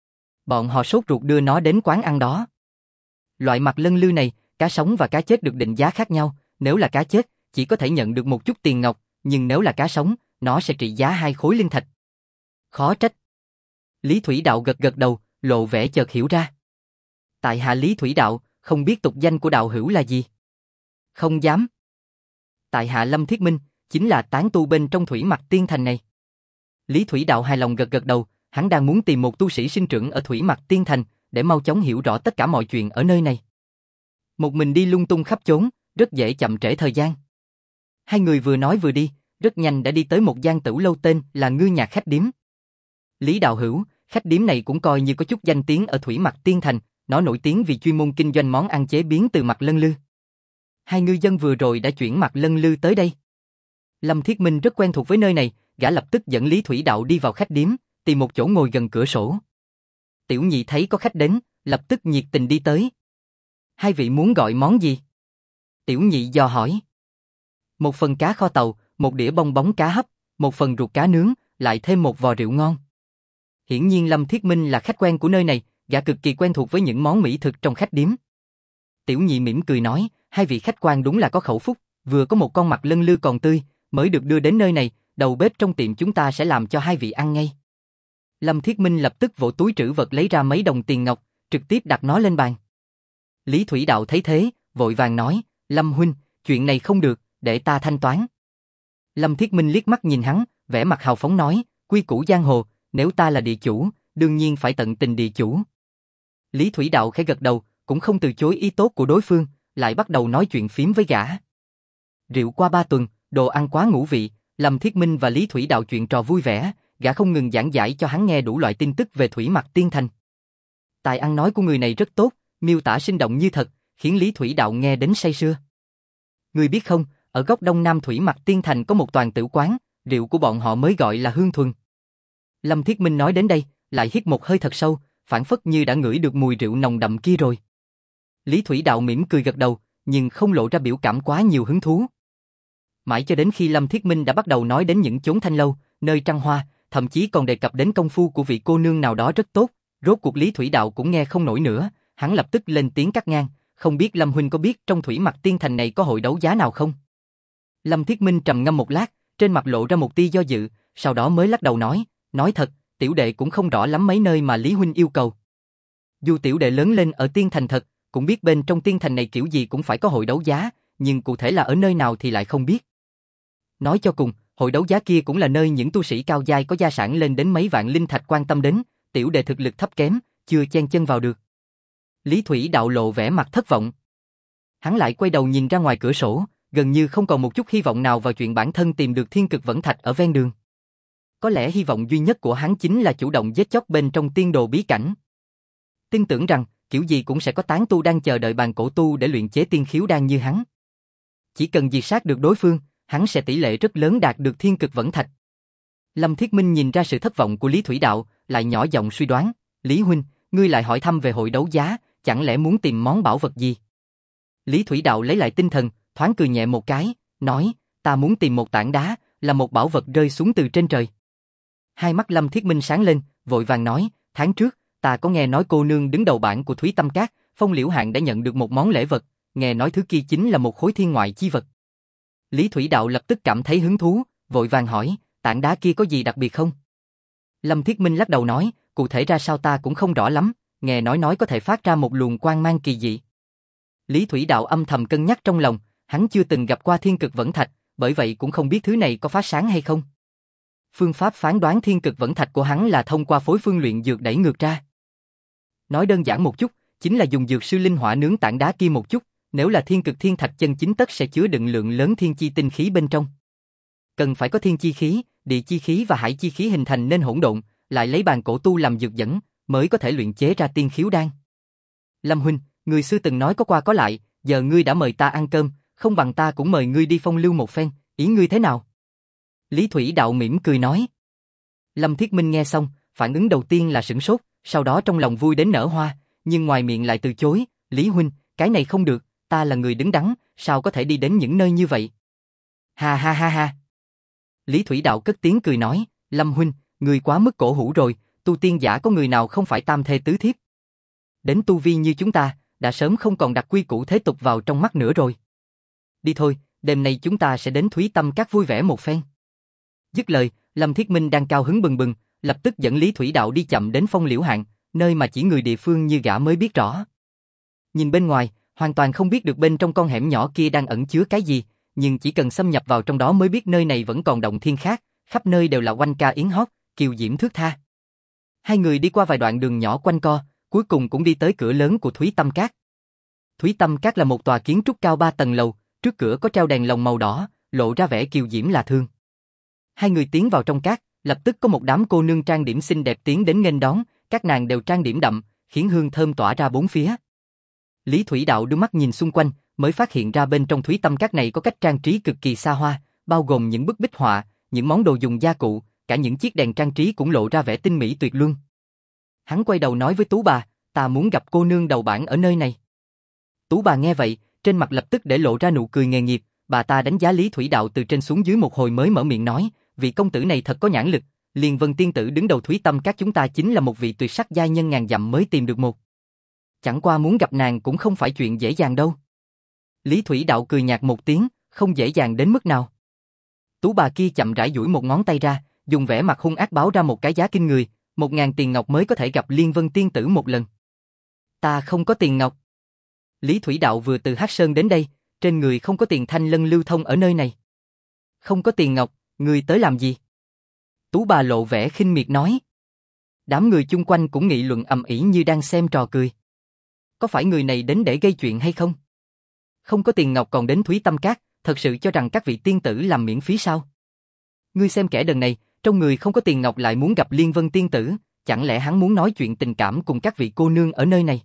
S1: Bọn họ sốt ruột đưa nó đến quán ăn đó. Loại Mạc Lân Lư này, cá sống và cá chết được định giá khác nhau, nếu là cá chết, chỉ có thể nhận được một chút tiền ngọc, nhưng nếu là cá sống, nó sẽ trị giá hai khối linh thạch. Khó trách. Lý Thủy Đạo gật gật đầu, lộ vẻ chợt hiểu ra. Tại hạ Lý Thủy Đạo, không biết tục danh của đạo hữu là gì? Không dám. Tại hạ Lâm Thiết Minh, chính là tán tu bên trong Thủy Mặc Tiên Thành này. Lý Thủy Đạo hài lòng gật gật đầu, hắn đang muốn tìm một tu sĩ sinh trưởng ở Thủy Mặc Tiên Thành, để mau chóng hiểu rõ tất cả mọi chuyện ở nơi này. Một mình đi lung tung khắp chốn, rất dễ chậm trễ thời gian. Hai người vừa nói vừa đi, rất nhanh đã đi tới một gian tửu lâu tên là Ngư Nhạc Khách Điếm. Lý đạo hữu, khách điếm này cũng coi như có chút danh tiếng ở Thủy Mặc Tiên Thành, nó nổi tiếng vì chuyên môn kinh doanh món ăn chế biến từ Mạc Lân Lư. Hai ngư dân vừa rồi đã chuyển Mạc Lân Lư tới đây. Lâm Thiết Minh rất quen thuộc với nơi này, gã lập tức dẫn Lý Thủy Đạo đi vào khách điếm, tìm một chỗ ngồi gần cửa sổ. Tiểu nhị thấy có khách đến, lập tức nhiệt tình đi tới. Hai vị muốn gọi món gì? Tiểu nhị dò hỏi. Một phần cá kho tàu, một đĩa bong bóng cá hấp, một phần ruột cá nướng, lại thêm một vò rượu ngon. Hiển nhiên Lâm Thiết Minh là khách quen của nơi này, gã cực kỳ quen thuộc với những món mỹ thực trong khách điếm. Tiểu nhị mỉm cười nói, hai vị khách quan đúng là có khẩu phúc, vừa có một con mặt lân lư còn tươi, mới được đưa đến nơi này, đầu bếp trong tiệm chúng ta sẽ làm cho hai vị ăn ngay. Lâm Thiết Minh lập tức vỗ túi trữ vật lấy ra mấy đồng tiền ngọc, trực tiếp đặt nó lên bàn. Lý Thủy Đạo thấy thế, vội vàng nói, Lâm huynh, chuyện này không được, để ta thanh toán. Lâm Thiết Minh liếc mắt nhìn hắn, vẻ mặt hào phóng nói, quy củ giang hồ, nếu ta là địa chủ, đương nhiên phải tận tình địa chủ. Lý Thủy Đạo khẽ gật đầu, cũng không từ chối ý tốt của đối phương, lại bắt đầu nói chuyện phím với gã. Rượu qua ba tuần, đồ ăn quá ngũ vị, Lâm Thiết Minh và Lý Thủy Đạo chuyện trò vui vẻ, gã không ngừng giảng giải cho hắn nghe đủ loại tin tức về Thủy Mặc Tiên Thành. Tài ăn nói của người này rất tốt, miêu tả sinh động như thật, khiến Lý Thủy Đạo nghe đến say sưa. Ngươi biết không, ở góc đông nam Thủy Mặc Tiên Thành có một toàn tử quán, rượu của bọn họ mới gọi là Hương Thuần. Lâm Thiết Minh nói đến đây, lại hít một hơi thật sâu, phảng phất như đã ngửi được mùi rượu nồng đậm kia rồi. Lý Thủy Đạo mỉm cười gật đầu, nhưng không lộ ra biểu cảm quá nhiều hứng thú. Mãi cho đến khi Lâm Thiết Minh đã bắt đầu nói đến những chốn thanh lâu, nơi trăng hoa, thậm chí còn đề cập đến công phu của vị cô nương nào đó rất tốt, rốt cuộc Lý Thủy Đạo cũng nghe không nổi nữa, hắn lập tức lên tiếng cắt ngang, không biết Lâm huynh có biết trong Thủy Mặc Tiên Thành này có hội đấu giá nào không? Lâm Thiết Minh trầm ngâm một lát, trên mặt lộ ra một tia do dự, sau đó mới lắc đầu nói, nói thật, tiểu đệ cũng không rõ lắm mấy nơi mà Lý huynh yêu cầu. Dù tiểu đệ lớn lên ở Tiên Thành thật, cũng biết bên trong Tiên Thành này kiểu gì cũng phải có hội đấu giá, nhưng cụ thể là ở nơi nào thì lại không biết. Nói cho cùng, hội đấu giá kia cũng là nơi những tu sĩ cao giai có gia sản lên đến mấy vạn linh thạch quan tâm đến, tiểu đệ thực lực thấp kém, chưa chen chân vào được. Lý Thủy Đạo lộ vẻ mặt thất vọng. Hắn lại quay đầu nhìn ra ngoài cửa sổ, gần như không còn một chút hy vọng nào vào chuyện bản thân tìm được thiên cực vẫn thạch ở ven đường. Có lẽ hy vọng duy nhất của hắn chính là chủ động giết chóc bên trong tiên đồ bí cảnh. Tin tưởng rằng, kiểu gì cũng sẽ có tán tu đang chờ đợi bàn cổ tu để luyện chế tiên khiếu đan như hắn. Chỉ cần diệt sát được đối phương, hắn sẽ tỷ lệ rất lớn đạt được thiên cực vẫn thạch. Lâm Thiết Minh nhìn ra sự thất vọng của Lý Thủy Đạo, lại nhỏ giọng suy đoán, Lý huynh, ngươi lại hỏi thăm về hội đấu giá, chẳng lẽ muốn tìm món bảo vật gì? Lý Thủy Đạo lấy lại tinh thần, thoáng cười nhẹ một cái, nói, ta muốn tìm một tảng đá, là một bảo vật rơi xuống từ trên trời. Hai mắt Lâm Thiết Minh sáng lên, vội vàng nói, tháng trước, ta có nghe nói cô nương đứng đầu bảng của Thúy Tâm Các, Phong Liễu Hạng đã nhận được một món lễ vật, nghe nói thứ kia chính là một khối thiên ngoại chi vật. Lý Thủy Đạo lập tức cảm thấy hứng thú, vội vàng hỏi, tảng đá kia có gì đặc biệt không? Lâm Thiết Minh lắc đầu nói, cụ thể ra sao ta cũng không rõ lắm, nghe nói nói có thể phát ra một luồng quang mang kỳ dị. Lý Thủy Đạo âm thầm cân nhắc trong lòng, hắn chưa từng gặp qua thiên cực vẫn thạch, bởi vậy cũng không biết thứ này có phát sáng hay không. Phương pháp phán đoán thiên cực vẫn thạch của hắn là thông qua phối phương luyện dược đẩy ngược ra. Nói đơn giản một chút, chính là dùng dược sư linh hỏa nướng tảng đá kia một chút, nếu là thiên cực thiên thạch chân chính tất sẽ chứa đựng lượng lớn thiên chi tinh khí bên trong. Cần phải có thiên chi khí, địa chi khí và hải chi khí hình thành nên hỗn độn, lại lấy bàn cổ tu làm dược dẫn, mới có thể luyện chế ra tiên khiếu đan. Lâm huynh, người xưa từng nói có qua có lại, giờ ngươi đã mời ta ăn cơm, không bằng ta cũng mời ngươi đi phong lưu một phen, ý ngươi thế nào? Lý Thủy Đạo mỉm cười nói. Lâm Thiết Minh nghe xong, phản ứng đầu tiên là sửng sốt, sau đó trong lòng vui đến nở hoa, nhưng ngoài miệng lại từ chối, Lý huynh, cái này không được, ta là người đứng đắn, sao có thể đi đến những nơi như vậy? Ha ha ha ha. Lý Thủy Đạo cất tiếng cười nói, Lâm huynh, người quá mức cổ hủ rồi, tu tiên giả có người nào không phải tam thê tứ thiếp? Đến tu vi như chúng ta, đã sớm không còn đặt quy củ thế tục vào trong mắt nữa rồi. Đi thôi, đêm nay chúng ta sẽ đến Thúy Tâm Các vui vẻ một phen. Dứt lời, Lâm Thiết Minh đang cao hứng bừng bừng, lập tức dẫn Lý Thủy Đạo đi chậm đến Phong Liễu Hạng, nơi mà chỉ người địa phương như gã mới biết rõ. Nhìn bên ngoài, hoàn toàn không biết được bên trong con hẻm nhỏ kia đang ẩn chứa cái gì, nhưng chỉ cần xâm nhập vào trong đó mới biết nơi này vẫn còn động thiên khác, khắp nơi đều là oanh ca yến hót, kiều diễm thước tha. Hai người đi qua vài đoạn đường nhỏ quanh co, cuối cùng cũng đi tới cửa lớn của Thúy Tâm Các. Thúy Tâm Các là một tòa kiến trúc cao ba tầng lầu, trước cửa có treo đèn lồng màu đỏ, lộ ra vẻ kiều diễm lạ thương. Hai người tiến vào trong các, lập tức có một đám cô nương trang điểm xinh đẹp tiến đến nghênh đón, các nàng đều trang điểm đậm, khiến hương thơm tỏa ra bốn phía. Lý Thủy Đạo đưa mắt nhìn xung quanh, mới phát hiện ra bên trong Thúy Tâm Các này có cách trang trí cực kỳ xa hoa, bao gồm những bức bích họa, những món đồ dùng gia cụ, cả những chiếc đèn trang trí cũng lộ ra vẻ tinh mỹ tuyệt luân. Hắn quay đầu nói với Tú bà, ta muốn gặp cô nương đầu bảng ở nơi này. Tú bà nghe vậy, trên mặt lập tức để lộ ra nụ cười nghề nghiệp, bà ta đánh giá Lý Thủy Đạo từ trên xuống dưới một hồi mới mở miệng nói, vị công tử này thật có nhãn lực, Liên Vân tiên tử đứng đầu Thúy Tâm Các chúng ta chính là một vị tuyệt sắc giai nhân ngàn dặm mới tìm được một. Chẳng qua muốn gặp nàng cũng không phải chuyện dễ dàng đâu. Lý Thủy Đạo cười nhạt một tiếng, không dễ dàng đến mức nào. Tú bà kia chậm rãi duỗi một ngón tay ra, dùng vẻ mặt hung ác báo ra một cái giá kinh người, một ngàn tiền ngọc mới có thể gặp Liên Vân tiên tử một lần. Ta không có tiền ngọc. Lý Thủy Đạo vừa từ Hắc Sơn đến đây, trên người không có tiền thanh lân lưu thông ở nơi này. Không có tiền ngọc, người tới làm gì? Tú bà lộ vẻ khinh miệt nói. Đám người chung quanh cũng nghị luận ầm ĩ như đang xem trò cười. Có phải người này đến để gây chuyện hay không? Không có tiền ngọc còn đến Thúy Tâm Các, thật sự cho rằng các vị tiên tử làm miễn phí sao? Ngươi xem kẻ đần này, trong người không có tiền ngọc lại muốn gặp Liên Vân tiên tử, chẳng lẽ hắn muốn nói chuyện tình cảm cùng các vị cô nương ở nơi này?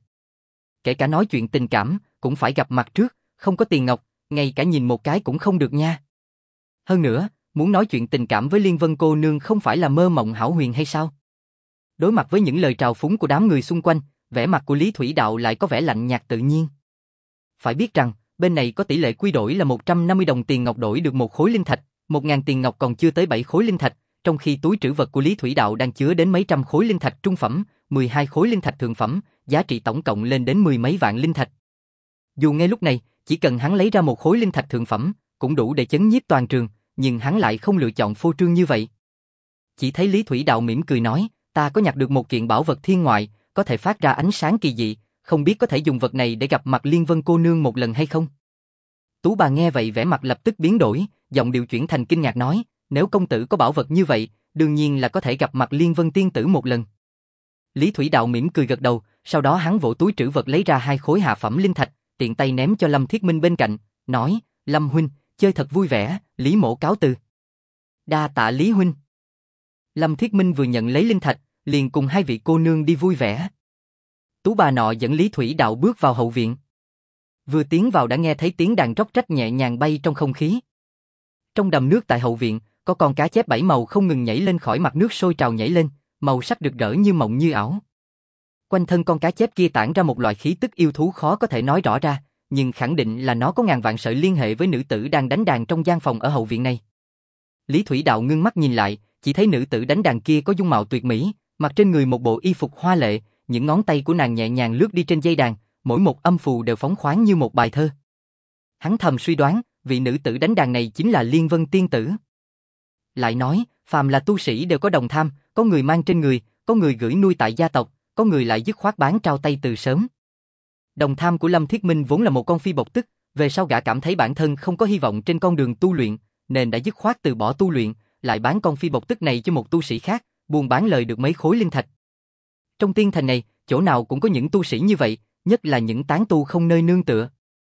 S1: Kể cả nói chuyện tình cảm, cũng phải gặp mặt trước, không có tiền ngọc, ngay cả nhìn một cái cũng không được nha. Hơn nữa, muốn nói chuyện tình cảm với Liên Vân cô nương không phải là mơ mộng hão huyền hay sao? Đối mặt với những lời trào phúng của đám người xung quanh, vẻ mặt của Lý Thủy Đạo lại có vẻ lạnh nhạt tự nhiên. Phải biết rằng, bên này có tỷ lệ quy đổi là một trăm năm mươi đồng tiền ngọc đổi được một khối linh thạch, một ngàn tiền ngọc còn chưa tới bảy khối linh thạch, trong khi túi trữ vật của Lý Thủy Đạo đang chứa đến mấy trăm khối linh thạch trung phẩm, mười hai khối linh thạch thượng phẩm, giá trị tổng cộng lên đến mười mấy vạn linh thạch. Dù ngay lúc này, chỉ cần hắn lấy ra một khối linh thạch thượng phẩm, cũng đủ để chấn nhiếp toàn trường, nhưng hắn lại không lựa chọn phô trương như vậy. Chỉ thấy Lý Thủy Đạo mỉm cười nói, ta có nhặt được một kiện bảo vật thiên ngoại, có thể phát ra ánh sáng kỳ dị, không biết có thể dùng vật này để gặp mặt Liên Vân cô nương một lần hay không? Tú bà nghe vậy vẻ mặt lập tức biến đổi, giọng điệu chuyển thành kinh ngạc nói, nếu công tử có bảo vật như vậy, đương nhiên là có thể gặp mặt Liên Vân tiên tử một lần. Lý Thủy Đạo mỉm cười gật đầu, sau đó hắn vỗ túi trữ vật lấy ra hai khối hạ phẩm linh thạch, tiện tay ném cho Lâm Thiết Minh bên cạnh, nói, Lâm huynh, chơi thật vui vẻ, Lý mỗ cáo từ. Đa tạ Lý huynh. Lâm Thiết Minh vừa nhận lấy linh thạch, liền cùng hai vị cô nương đi vui vẻ. Tú bà nọ dẫn Lý Thủy Đạo bước vào hậu viện. Vừa tiến vào đã nghe thấy tiếng đàn róc rách nhẹ nhàng bay trong không khí. Trong đầm nước tại hậu viện, có con cá chép bảy màu không ngừng nhảy lên khỏi mặt nước sôi trào nhảy lên, màu sắc rực rỡ như mộng như ảo. Quanh thân con cá chép kia tản ra một loại khí tức yêu thú khó có thể nói rõ ra, nhưng khẳng định là nó có ngàn vạn sợi liên hệ với nữ tử đang đánh đàn trong gian phòng ở hậu viện này. Lý Thủy Đạo ngưng mắt nhìn lại, chỉ thấy nữ tử đánh đàn kia có dung mạo tuyệt mỹ, mặc trên người một bộ y phục hoa lệ, những ngón tay của nàng nhẹ nhàng lướt đi trên dây đàn, mỗi một âm phù đều phóng khoáng như một bài thơ. Hắn thầm suy đoán, vị nữ tử đánh đàn này chính là Liên Vân tiên tử. Lại nói, phàm là tu sĩ đều có đồng tham, có người mang trên người, có người gửi nuôi tại gia tộc, có người lại dứt khoát bán trao tay từ sớm. Đồng tham của Lâm Thiết Minh vốn là một con phi bộc tức, về sau gã cảm thấy bản thân không có hy vọng trên con đường tu luyện, nên đã dứt khoát từ bỏ tu luyện, lại bán con phi bộc tức này cho một tu sĩ khác, buôn bán lời được mấy khối linh thạch. Trong tiên thành này, chỗ nào cũng có những tu sĩ như vậy, nhất là những tán tu không nơi nương tựa.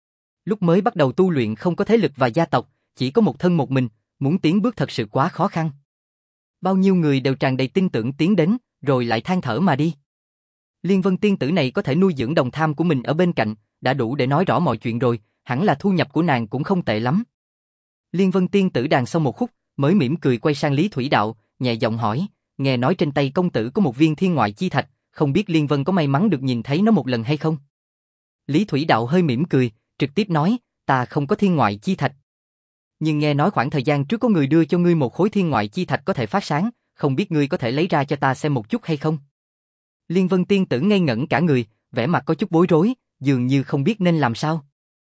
S1: Lúc mới bắt đầu tu luyện không có thế lực và gia tộc, chỉ có một thân một mình, muốn tiến bước thật sự quá khó khăn. Bao nhiêu người đều tràn đầy tin tưởng tiến đến, rồi lại than thở mà đi. Liên Vân tiên tử này có thể nuôi dưỡng đồng tham của mình ở bên cạnh, đã đủ để nói rõ mọi chuyện rồi, hẳn là thu nhập của nàng cũng không tệ lắm. Liên Vân tiên tử đàn xong một khúc, mới mỉm cười quay sang Lý Thủy Đạo, nhẹ giọng hỏi, nghe nói trên tay công tử có một viên thiên ngoại chi thạch, không biết Liên Vân có may mắn được nhìn thấy nó một lần hay không? Lý Thủy Đạo hơi mỉm cười, trực tiếp nói, ta không có thiên ngoại chi thạch. Nhưng nghe nói khoảng thời gian trước có người đưa cho ngươi một khối thiên ngoại chi thạch có thể phát sáng, không biết ngươi có thể lấy ra cho ta xem một chút hay không? Liên Vân tiên tử ngây ngẩn cả người, vẻ mặt có chút bối rối, dường như không biết nên làm sao.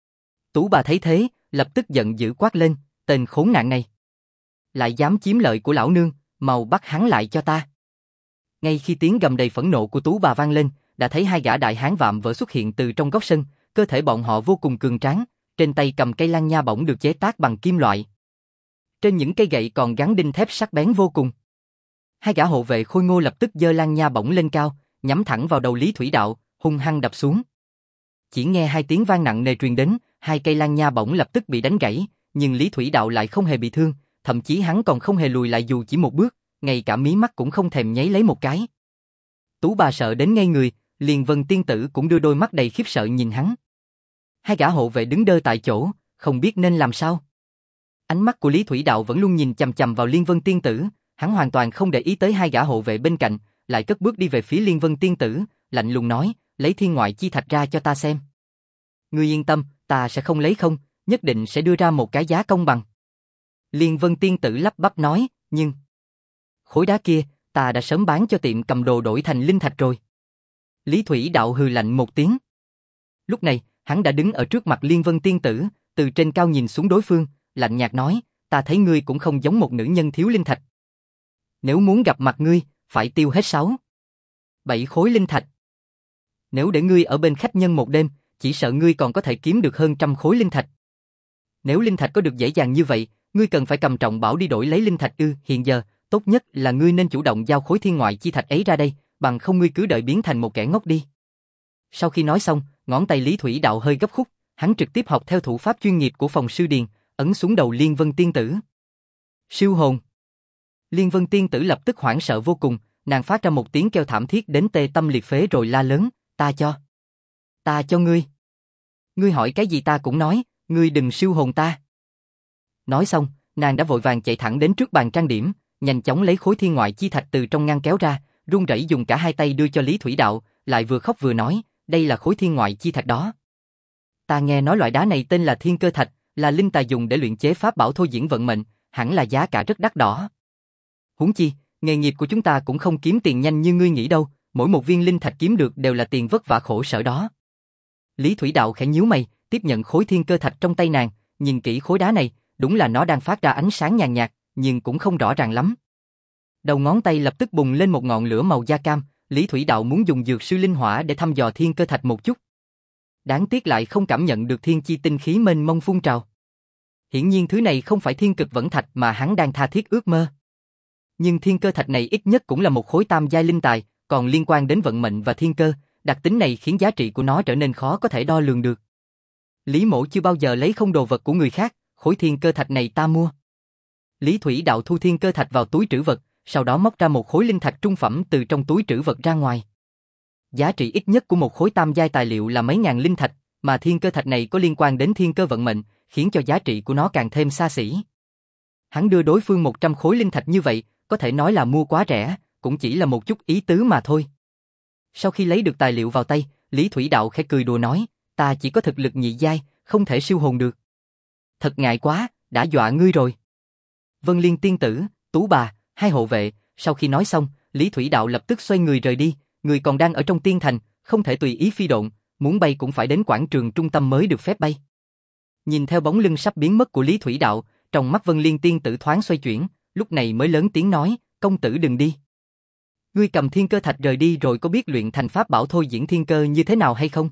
S1: Tú bà thấy thế, lập tức giận dữ quát lên, tên khốn nạn này. Lại dám chiếm lợi của lão nương, mau bắt hắn lại cho ta. Ngay khi tiếng gầm đầy phẫn nộ của Tú bà vang lên, đã thấy hai gã đại hán vạm vỡ xuất hiện từ trong góc sân, cơ thể bọn họ vô cùng cường tráng, trên tay cầm cây lan nha bổng được chế tác bằng kim loại. Trên những cây gậy còn gắn đinh thép sắc bén vô cùng. Hai gã hộ vệ khôi ngô lập tức giơ lan nha bổng lên cao, nhắm thẳng vào đầu Lý Thủy Đạo, hung hăng đập xuống. Chỉ nghe hai tiếng vang nặng nề truyền đến, hai cây lan nha bổng lập tức bị đánh gãy, nhưng Lý Thủy Đạo lại không hề bị thương, thậm chí hắn còn không hề lùi lại dù chỉ một bước, ngay cả mí mắt cũng không thèm nháy lấy một cái. Tú bà sợ đến ngây người, Liên Vân tiên tử cũng đưa đôi mắt đầy khiếp sợ nhìn hắn. Hai gã hộ vệ đứng đơ tại chỗ, không biết nên làm sao. Ánh mắt của Lý Thủy Đạo vẫn luôn nhìn chằm chằm vào Liên Vân tiên tử, hắn hoàn toàn không để ý tới hai gã hộ vệ bên cạnh, lại cất bước đi về phía Liên Vân tiên tử, lạnh lùng nói, lấy thiên ngoại chi thạch ra cho ta xem. Ngươi yên tâm, ta sẽ không lấy không, nhất định sẽ đưa ra một cái giá công bằng. Liên Vân tiên tử lắp bắp nói, nhưng khối đá kia, ta đã sớm bán cho tiệm cầm đồ đổi thành linh thạch rồi. Lý Thủy Đạo hừ lạnh một tiếng. Lúc này, hắn đã đứng ở trước mặt Liên Vân tiên tử, từ trên cao nhìn xuống đối phương, lạnh nhạt nói, ta thấy ngươi cũng không giống một nữ nhân thiếu linh thạch. Nếu muốn gặp mặt ngươi, phải tiêu hết sáu, bảy khối linh thạch. Nếu để ngươi ở bên khách nhân một đêm, chỉ sợ ngươi còn có thể kiếm được hơn trăm khối linh thạch. Nếu linh thạch có được dễ dàng như vậy, ngươi cần phải cầm trọng bảo đi đổi lấy linh thạch ư? Hiện giờ, tốt nhất là ngươi nên chủ động giao khối thiên ngoại chi thạch ấy ra đây, bằng không ngươi cứ đợi biến thành một kẻ ngốc đi. Sau khi nói xong, ngón tay Lý Thủy Đạo hơi gấp khúc, hắn trực tiếp học theo thủ pháp chuyên nghiệp của phòng sư điền, ấn xuống đầu Liên Vân Tiên Tử. Siêu hồn. Liên Vân Tiên Tử lập tức hoảng sợ vô cùng, nàng phát ra một tiếng kêu thảm thiết đến tê tâm liệt phế rồi la lớn, ta cho. Ta cho ngươi. Ngươi hỏi cái gì ta cũng nói, ngươi đừng siêu hồn ta. Nói xong, nàng đã vội vàng chạy thẳng đến trước bàn trang điểm, nhanh chóng lấy khối thiên ngoại chi thạch từ trong ngăn kéo ra, run rẩy dùng cả hai tay đưa cho Lý Thủy Đạo, lại vừa khóc vừa nói, đây là khối thiên ngoại chi thạch đó. Ta nghe nói loại đá này tên là thiên cơ thạch, là linh tài dùng để luyện chế pháp bảo thôi diễn vận mệnh, hẳn là giá cả rất đắt đỏ. Huống chi, nghề nghiệp của chúng ta cũng không kiếm tiền nhanh như ngươi nghĩ đâu, mỗi một viên linh thạch kiếm được đều là tiền vất vả khổ sở đó. Lý Thủy Đạo khẽ nhíu mày, tiếp nhận khối thiên cơ thạch trong tay nàng, nhìn kỹ khối đá này, đúng là nó đang phát ra ánh sáng nhàn nhạt, nhưng cũng không rõ ràng lắm. Đầu ngón tay lập tức bùng lên một ngọn lửa màu da cam, Lý Thủy Đạo muốn dùng dược sư linh hỏa để thăm dò thiên cơ thạch một chút. Đáng tiếc lại không cảm nhận được thiên chi tinh khí mênh mông phun trào. Hiển nhiên thứ này không phải thiên cực vẫn thạch mà hắn đang tha thiết ước mơ. Nhưng thiên cơ thạch này ít nhất cũng là một khối tam giai linh tài, còn liên quan đến vận mệnh và thiên cơ, đặc tính này khiến giá trị của nó trở nên khó có thể đo lường được. Lý Mỗ chưa bao giờ lấy không đồ vật của người khác, khối thiên cơ thạch này ta mua. Lý Thủy Đạo thu thiên cơ thạch vào túi trữ vật, sau đó móc ra một khối linh thạch trung phẩm từ trong túi trữ vật ra ngoài. Giá trị ít nhất của một khối tam giai tài liệu là mấy ngàn linh thạch, mà thiên cơ thạch này có liên quan đến thiên cơ vận mệnh, khiến cho giá trị của nó càng thêm xa xỉ. Hắn đưa đối phương một trăm khối linh thạch như vậy, có thể nói là mua quá rẻ, cũng chỉ là một chút ý tứ mà thôi. Sau khi lấy được tài liệu vào tay, Lý Thủy Đạo khẽ cười đùa nói, ta chỉ có thực lực nhị giai, không thể siêu hồn được. Thật ngại quá, đã dọa ngươi rồi. Vân Liên Tiên Tử, Tú Bà, hai hộ vệ, sau khi nói xong, Lý Thủy Đạo lập tức xoay người rời đi, người còn đang ở trong tiên thành, không thể tùy ý phi độn, muốn bay cũng phải đến quảng trường trung tâm mới được phép bay. Nhìn theo bóng lưng sắp biến mất của Lý Thủy Đạo, trong mắt Vân Liên Tiên Tử thoáng xoay chuyển, lúc này mới lớn tiếng nói, công tử đừng đi. Ngươi cầm thiên cơ thạch rời đi rồi có biết luyện thành pháp bảo thôi diễn thiên cơ như thế nào hay không?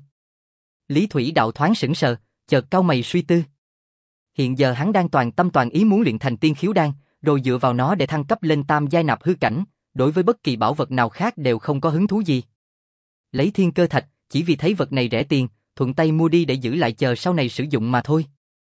S1: Lý Thủy Đạo thoáng sững sờ, chợt cau mày suy tư. Hiện giờ hắn đang toàn tâm toàn ý muốn luyện thành tiên khiếu đan, rồi dựa vào nó để thăng cấp lên tam giai nạp hư cảnh, đối với bất kỳ bảo vật nào khác đều không có hứng thú gì. Lấy thiên cơ thạch, chỉ vì thấy vật này rẻ tiền, thuận tay mua đi để giữ lại chờ sau này sử dụng mà thôi.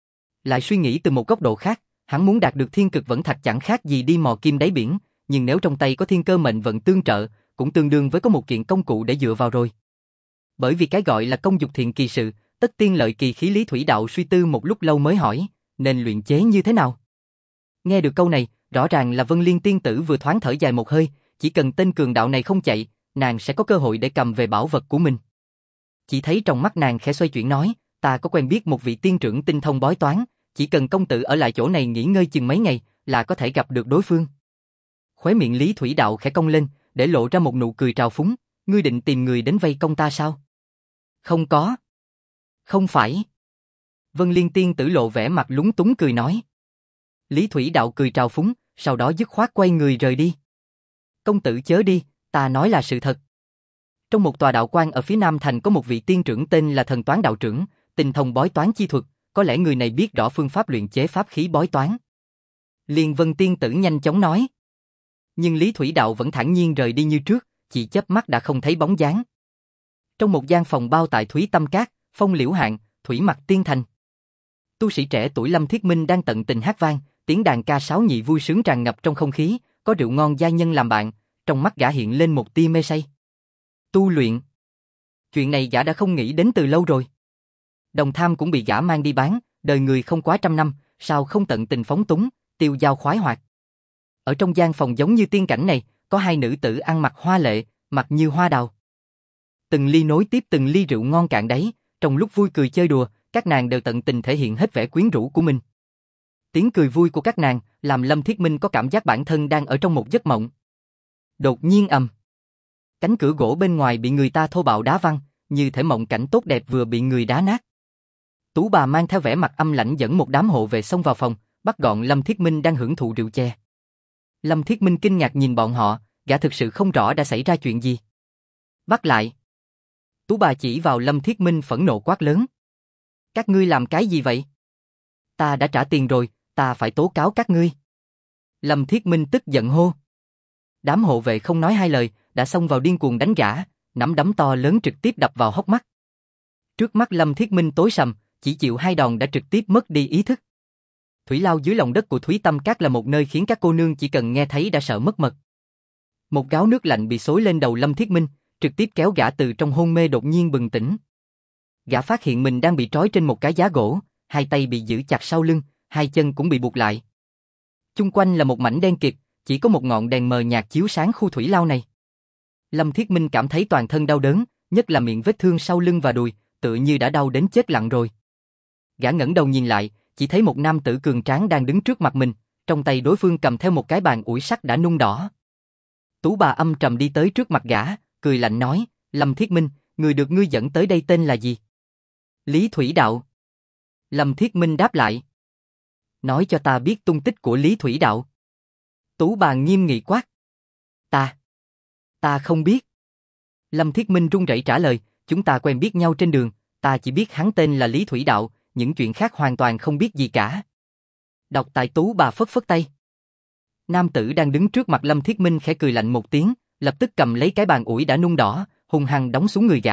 S1: Lại suy nghĩ từ một góc độ khác, hắn muốn đạt được thiên cực vẫn thạch chẳng khác gì đi mò kim đáy biển, nhưng nếu trong tay có thiên cơ mệnh vận tương trợ, cũng tương đương với có một kiện công cụ để dựa vào rồi. Bởi vì cái gọi là công dục thiện kỳ sự, tất tiên lợi kỳ khí. Lý Thủy Đạo suy tư một lúc lâu mới hỏi, nên luyện chế như thế nào? Nghe được câu này, rõ ràng là Vân Liên Tiên Tử vừa thoáng thở dài một hơi, chỉ cần tên cường đạo này không chạy, nàng sẽ có cơ hội để cầm về bảo vật của mình. Chỉ thấy trong mắt nàng khẽ xoay chuyển nói, ta có quen biết một vị tiên trưởng tinh thông bói toán, chỉ cần công tử ở lại chỗ này nghỉ ngơi chừng mấy ngày là có thể gặp được đối phương. Khóe miệng Lý Thủy Đạo khẽ cong lên, để lộ ra một nụ cười trào phúng, ngươi định tìm người đến vây công ta sao? Không có. Không phải. Vân Liên Tiên Tử lộ vẻ mặt lúng túng cười nói. Lý Thủy Đạo cười trào phúng, sau đó dứt khoát quay người rời đi. Công tử chớ đi, ta nói là sự thật. Trong một tòa đạo quan ở phía Nam Thành có một vị tiên trưởng tên là Thần Toán Đạo Trưởng, tinh thông bói toán chi thuật, có lẽ người này biết rõ phương pháp luyện chế pháp khí bói toán. Liên Vân Tiên Tử nhanh chóng nói. Nhưng Lý Thủy Đạo vẫn thản nhiên rời đi như trước, chỉ chớp mắt đã không thấy bóng dáng. Trong một gian phòng bao tại Thúy Tâm Cát, Phong Liễu Hạn, Thủy Mặc Tiên Thành. Tu sĩ trẻ tuổi Lâm Thiết Minh đang tận tình hát vang, tiếng đàn ca sáo nhị vui sướng tràn ngập trong không khí, có rượu ngon gia nhân làm bạn, trong mắt gã hiện lên một tia mê say. Tu luyện. Chuyện này gã đã không nghĩ đến từ lâu rồi. Đồng tham cũng bị gã mang đi bán, đời người không quá trăm năm, sao không tận tình phóng túng, tiêu dao khoái hoạt. Ở trong gian phòng giống như tiên cảnh này, có hai nữ tử ăn mặc hoa lệ, mặt như hoa đào. Từng ly nối tiếp từng ly rượu ngon cạn đáy, trong lúc vui cười chơi đùa, các nàng đều tận tình thể hiện hết vẻ quyến rũ của mình. Tiếng cười vui của các nàng làm Lâm Thiết Minh có cảm giác bản thân đang ở trong một giấc mộng. Đột nhiên ầm, cánh cửa gỗ bên ngoài bị người ta thô bạo đá văng, như thể mộng cảnh tốt đẹp vừa bị người đá nát. Tú bà mang theo vẻ mặt âm lãnh dẫn một đám hộ vệ xông vào phòng, bắt gọn Lâm Thiết Minh đang hưởng thụ rượu chè. Lâm Thiết Minh kinh ngạc nhìn bọn họ, gã thực sự không rõ đã xảy ra chuyện gì. Bắt lại. Tú bà chỉ vào Lâm Thiết Minh phẫn nộ quát lớn. Các ngươi làm cái gì vậy? Ta đã trả tiền rồi, ta phải tố cáo các ngươi. Lâm Thiết Minh tức giận hô. Đám hộ vệ không nói hai lời, đã xông vào điên cuồng đánh gã, nắm đấm to lớn trực tiếp đập vào hốc mắt. Trước mắt Lâm Thiết Minh tối sầm, chỉ chịu hai đòn đã trực tiếp mất đi ý thức. Thủy lao dưới lòng đất của Thúy Tâm Các là một nơi khiến các cô nương chỉ cần nghe thấy đã sợ mất mật. Một gáo nước lạnh bị xối lên đầu Lâm Thiết Minh, trực tiếp kéo gã từ trong hôn mê đột nhiên bừng tỉnh. Gã phát hiện mình đang bị trói trên một cái giá gỗ, hai tay bị giữ chặt sau lưng, hai chân cũng bị buộc lại. Chung quanh là một mảnh đen kịt, chỉ có một ngọn đèn mờ nhạt chiếu sáng khu thủy lao này. Lâm Thiết Minh cảm thấy toàn thân đau đớn, nhất là miệng vết thương sau lưng và đùi, tựa như đã đau đến chết lặng rồi. Gã ngẩng đầu nhìn lại, chỉ thấy một nam tử cường tráng đang đứng trước mặt mình, trong tay đối phương cầm theo một cái bàn ủi sắt đã nung đỏ. Tú bà âm trầm đi tới trước mặt gã, cười lạnh nói, Lâm Thiết Minh, người được ngươi dẫn tới đây tên là gì? Lý Thủy Đạo. Lâm Thiết Minh đáp lại. Nói cho ta biết tung tích của Lý Thủy Đạo. Tú bà nghiêm nghị quát. Ta. Ta không biết. Lâm Thiết Minh run rẩy trả lời, chúng ta quen biết nhau trên đường, ta chỉ biết hắn tên là Lý Thủy Đạo, những chuyện khác hoàn toàn không biết gì cả. Đọc tại Tú bà phất phất tay. Nam tử đang đứng trước mặt Lâm Thiết Minh khẽ cười lạnh một tiếng, lập tức cầm lấy cái bàn ủi đã nung đỏ, hung hăng đóng xuống người gã.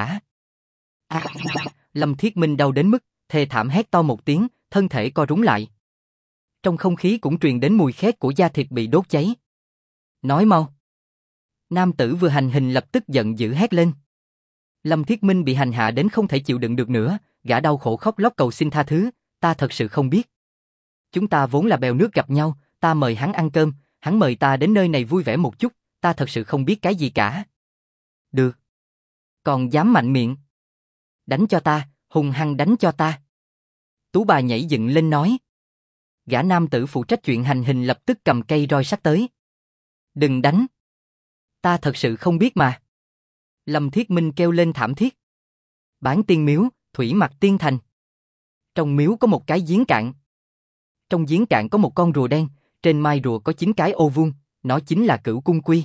S1: À, Lâm Thiết Minh đau đến mức thê thảm hét to một tiếng, thân thể co rúm lại. Trong không khí cũng truyền đến mùi khét của da thịt bị đốt cháy. Nói mau. Nam tử vừa hành hình lập tức giận dữ hét lên. Lâm Thiết Minh bị hành hạ đến không thể chịu đựng được nữa, gã đau khổ khóc lóc cầu xin tha thứ, ta thật sự không biết. Chúng ta vốn là bèo nước gặp nhau, ta mời hắn ăn cơm, hắn mời ta đến nơi này vui vẻ một chút, ta thật sự không biết cái gì cả. Được. Còn dám mạnh miệng. Đánh cho ta, hung hăng đánh cho ta. Tú bà nhảy dựng lên nói. Gã nam tử phụ trách chuyện hành hình lập tức cầm cây roi sắt tới. Đừng đánh. Ta thật sự không biết mà. Lâm Thiết Minh kêu lên thảm thiết. Bán tiên miếu, thủy mặc tiên thành. Trong miếu có một cái giếng cạn. Trong giếng cạn có một con rùa đen, trên mai rùa có chín cái ô vuông, nó chính là Cửu Cung Quy.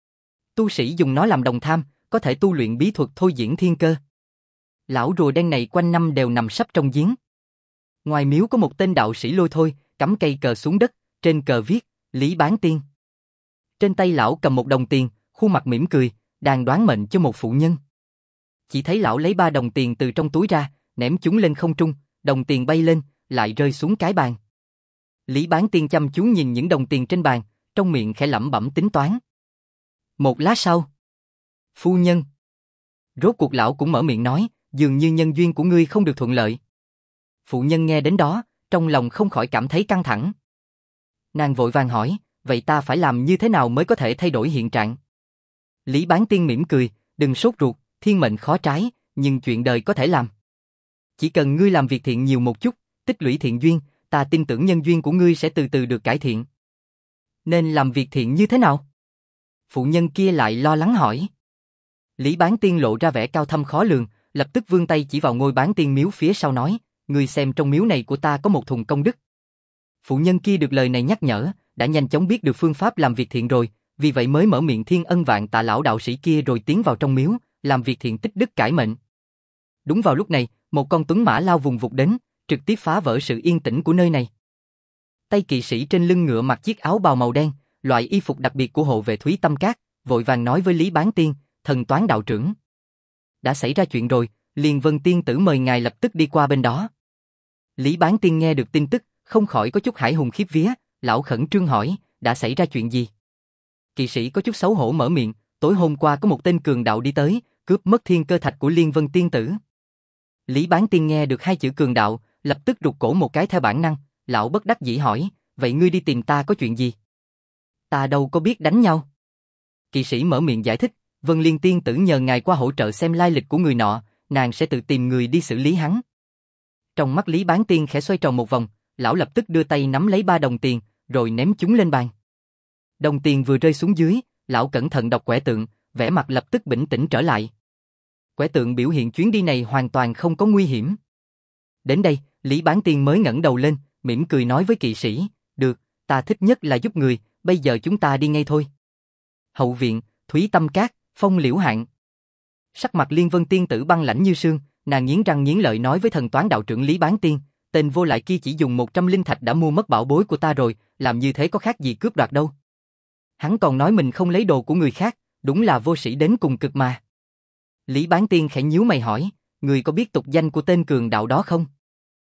S1: Tu sĩ dùng nó làm đồng tham, có thể tu luyện bí thuật thôi diễn thiên cơ. Lão rùa đen này quanh năm đều nằm sấp trong giếng. Ngoài miếu có một tên đạo sĩ lôi thôi, cắm cây cờ xuống đất, trên cờ viết, Lý Bán Tiên. Trên tay lão cầm một đồng tiền, khuôn mặt mỉm cười, đang đoán mệnh cho một phụ nhân. Chỉ thấy lão lấy ba đồng tiền từ trong túi ra, ném chúng lên không trung, đồng tiền bay lên, lại rơi xuống cái bàn. Lý Bán Tiên chăm chú nhìn những đồng tiền trên bàn, trong miệng khẽ lẩm bẩm tính toán. Một lát sau, phu nhân. Rốt cuộc lão cũng mở miệng nói, dường như nhân duyên của ngươi không được thuận lợi. Phụ nhân nghe đến đó, trong lòng không khỏi cảm thấy căng thẳng. Nàng vội vàng hỏi, vậy ta phải làm như thế nào mới có thể thay đổi hiện trạng? Lý Bán Tiên mỉm cười, đừng sốt ruột, thiên mệnh khó trái, nhưng chuyện đời có thể làm. Chỉ cần ngươi làm việc thiện nhiều một chút, tích lũy thiện duyên, ta tin tưởng nhân duyên của ngươi sẽ từ từ được cải thiện. Nên làm việc thiện như thế nào? Phụ nhân kia lại lo lắng hỏi. Lý Bán Tiên lộ ra vẻ cao thâm khó lường, lập tức vươn tay chỉ vào ngôi Bán Tiên miếu phía sau nói, ngươi xem trong miếu này của ta có một thùng công đức. Phụ nhân kia được lời này nhắc nhở, đã nhanh chóng biết được phương pháp làm việc thiện rồi, vì vậy mới mở miệng thiên ân vạn tạ lão đạo sĩ kia rồi tiến vào trong miếu, làm việc thiện tích đức cải mệnh. Đúng vào lúc này, một con tuấn mã lao vùng vụt đến, trực tiếp phá vỡ sự yên tĩnh của nơi này. Tay kỵ sĩ trên lưng ngựa mặc chiếc áo bào màu đen, loại y phục đặc biệt của hộ vệ Thúy Tâm Các, vội vàng nói với Lý Bán Tiên, thần toán đạo trưởng. Đã xảy ra chuyện rồi, Liên Vân Tiên tử mời ngài lập tức đi qua bên đó. Lý Bán Tiên nghe được tin tức, không khỏi có chút hải hùng khiếp vía, lão khẩn trương hỏi, đã xảy ra chuyện gì? Kỵ sĩ có chút xấu hổ mở miệng, tối hôm qua có một tên cường đạo đi tới, cướp mất thiên cơ thạch của Liên Vân Tiên tử. Lý Bán Tiên nghe được hai chữ cường đạo, lập tức rụt cổ một cái theo bản năng, lão bất đắc dĩ hỏi, vậy ngươi đi tìm ta có chuyện gì? Ta đâu có biết đánh nhau. Kỵ sĩ mở miệng giải thích, Vân Liên Tiên tử nhờ ngài qua hỗ trợ xem lai lịch của người nọ, nàng sẽ tự tìm người đi xử lý hắn. Trong mắt Lý Bán Tiên khẽ xoay tròn một vòng, lão lập tức đưa tay nắm lấy ba đồng tiền, rồi ném chúng lên bàn. Đồng tiền vừa rơi xuống dưới, lão cẩn thận đọc quẻ tượng, vẻ mặt lập tức bình tĩnh trở lại. Quẻ tượng biểu hiện chuyến đi này hoàn toàn không có nguy hiểm. Đến đây, Lý Bán Tiên mới ngẩng đầu lên, mỉm cười nói với kỵ sĩ, được, ta thích nhất là giúp người, bây giờ chúng ta đi ngay thôi. Hậu viện, Thúy Tâm Các, Phong Liễu Hạng. Sắc mặt Liên Vân Tiên tử băng lãnh như sương, nàng nghiến răng nghiến lợi nói với thần toán đạo trưởng Lý Bán Tiên, tên vô lại kia chỉ dùng một trăm linh thạch đã mua mất bảo bối của ta rồi, làm như thế có khác gì cướp đoạt đâu. Hắn còn nói mình không lấy đồ của người khác, đúng là vô sĩ đến cùng cực mà. Lý Bán Tiên khẽ nhíu mày hỏi, người có biết tục danh của tên cường đạo đó không?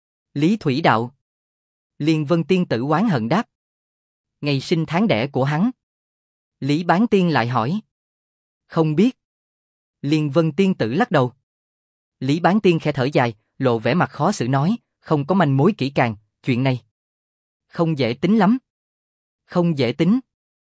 S1: Lý Thủy Đạo. Liên Vân Tiên tử oán hận đáp. Ngày sinh tháng đẻ của hắn. Lý Bán Tiên lại hỏi. Không biết. Liên Vân Tiên tử lắc đầu. Lý Bán Tiên khẽ thở dài, lộ vẻ mặt khó xử nói, không có manh mối kỹ càng, chuyện này không dễ tính lắm. Không dễ tính.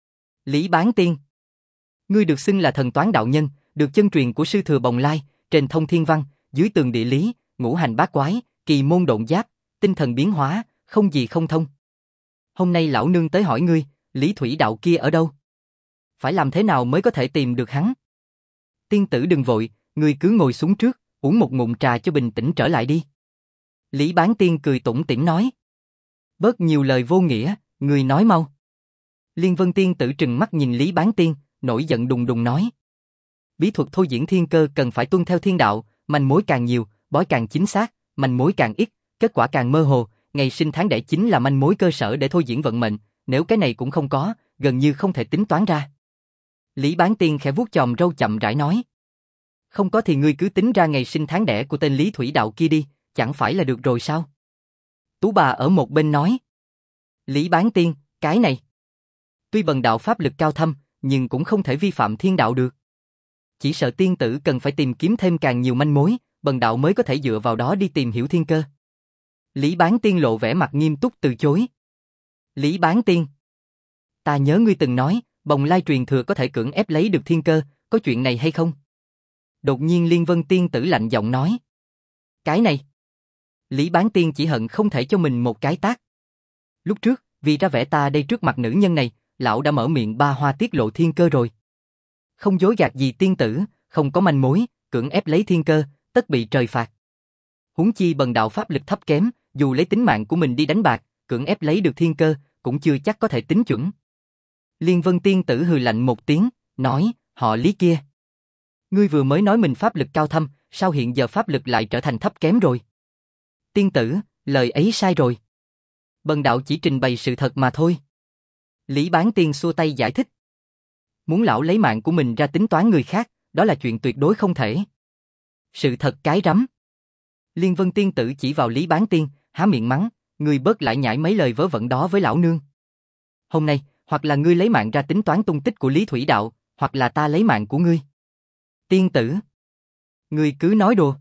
S1: Lý Bán Tiên. Ngươi được xưng là thần toán đạo nhân, được chân truyền của sư thừa Bồng Lai, trên thông thiên văn, dưới tường địa lý, ngũ hành bát quái, kỳ môn độn giáp, tinh thần biến hóa, không gì không thông. Hôm nay lão nương tới hỏi ngươi, Lý Thủy Đạo kia ở đâu? Phải làm thế nào mới có thể tìm được hắn? Tiên tử đừng vội, ngươi cứ ngồi xuống trước, uống một ngụm trà cho bình tĩnh trở lại đi. Lý Bán Tiên cười tủm tỉm nói. Bớt nhiều lời vô nghĩa, ngươi nói mau. Liên Vân Tiên tử trừng mắt nhìn Lý Bán Tiên, nổi giận đùng đùng nói. Bí thuật thôi diễn thiên cơ cần phải tuân theo thiên đạo, manh mối càng nhiều, bói càng chính xác, manh mối càng ít, kết quả càng mơ hồ, ngày sinh tháng đẻ chính là manh mối cơ sở để thôi diễn vận mệnh, nếu cái này cũng không có, gần như không thể tính toán ra. Lý Bán Tiên khẽ vuốt chòm râu chậm rãi nói. Không có thì ngươi cứ tính ra ngày sinh tháng đẻ của tên Lý Thủy Đạo kia đi, chẳng phải là được rồi sao? Tú bà ở một bên nói. Lý Bán Tiên, cái này. Tuy bần đạo pháp lực cao thâm, nhưng cũng không thể vi phạm thiên đạo được. Chỉ sợ tiên tử cần phải tìm kiếm thêm càng nhiều manh mối, bần đạo mới có thể dựa vào đó đi tìm hiểu thiên cơ. Lý Bán Tiên lộ vẻ mặt nghiêm túc từ chối. Lý Bán Tiên. Ta nhớ ngươi từng nói, Bồng Lai truyền thừa có thể cưỡng ép lấy được thiên cơ, có chuyện này hay không? Đột nhiên Liên Vân Tiên tử lạnh giọng nói. Cái này. Lý Bán Tiên chỉ hận không thể cho mình một cái tát. Lúc trước, vì ra vẻ ta đây trước mặt nữ nhân này, lão đã mở miệng ba hoa tiết lộ thiên cơ rồi. Không dối gạt gì tiên tử, không có manh mối, cưỡng ép lấy thiên cơ, tất bị trời phạt. Huống chi bần đạo pháp lực thấp kém, dù lấy tính mạng của mình đi đánh bạc, cưỡng ép lấy được thiên cơ, cũng chưa chắc có thể tính chuẩn. Liên Vân Tiên tử hừ lạnh một tiếng, nói, họ Lý kia. Ngươi vừa mới nói mình pháp lực cao thâm, sao hiện giờ pháp lực lại trở thành thấp kém rồi? Tiên tử, lời ấy sai rồi. Bần đạo chỉ trình bày sự thật mà thôi. Lý Bán Tiên xua tay giải thích. Muốn lão lấy mạng của mình ra tính toán người khác, đó là chuyện tuyệt đối không thể. Sự thật cái rắm. Liên Vân Tiên tử chỉ vào Lý Bán Tiên, há miệng mắng, ngươi bớt lại nhảy mấy lời vớ vẩn đó với lão nương. Hôm nay, hoặc là ngươi lấy mạng ra tính toán tung tích của Lý Thủy Đạo, hoặc là ta lấy mạng của ngươi. Tiên tử. Ngươi cứ nói đùa.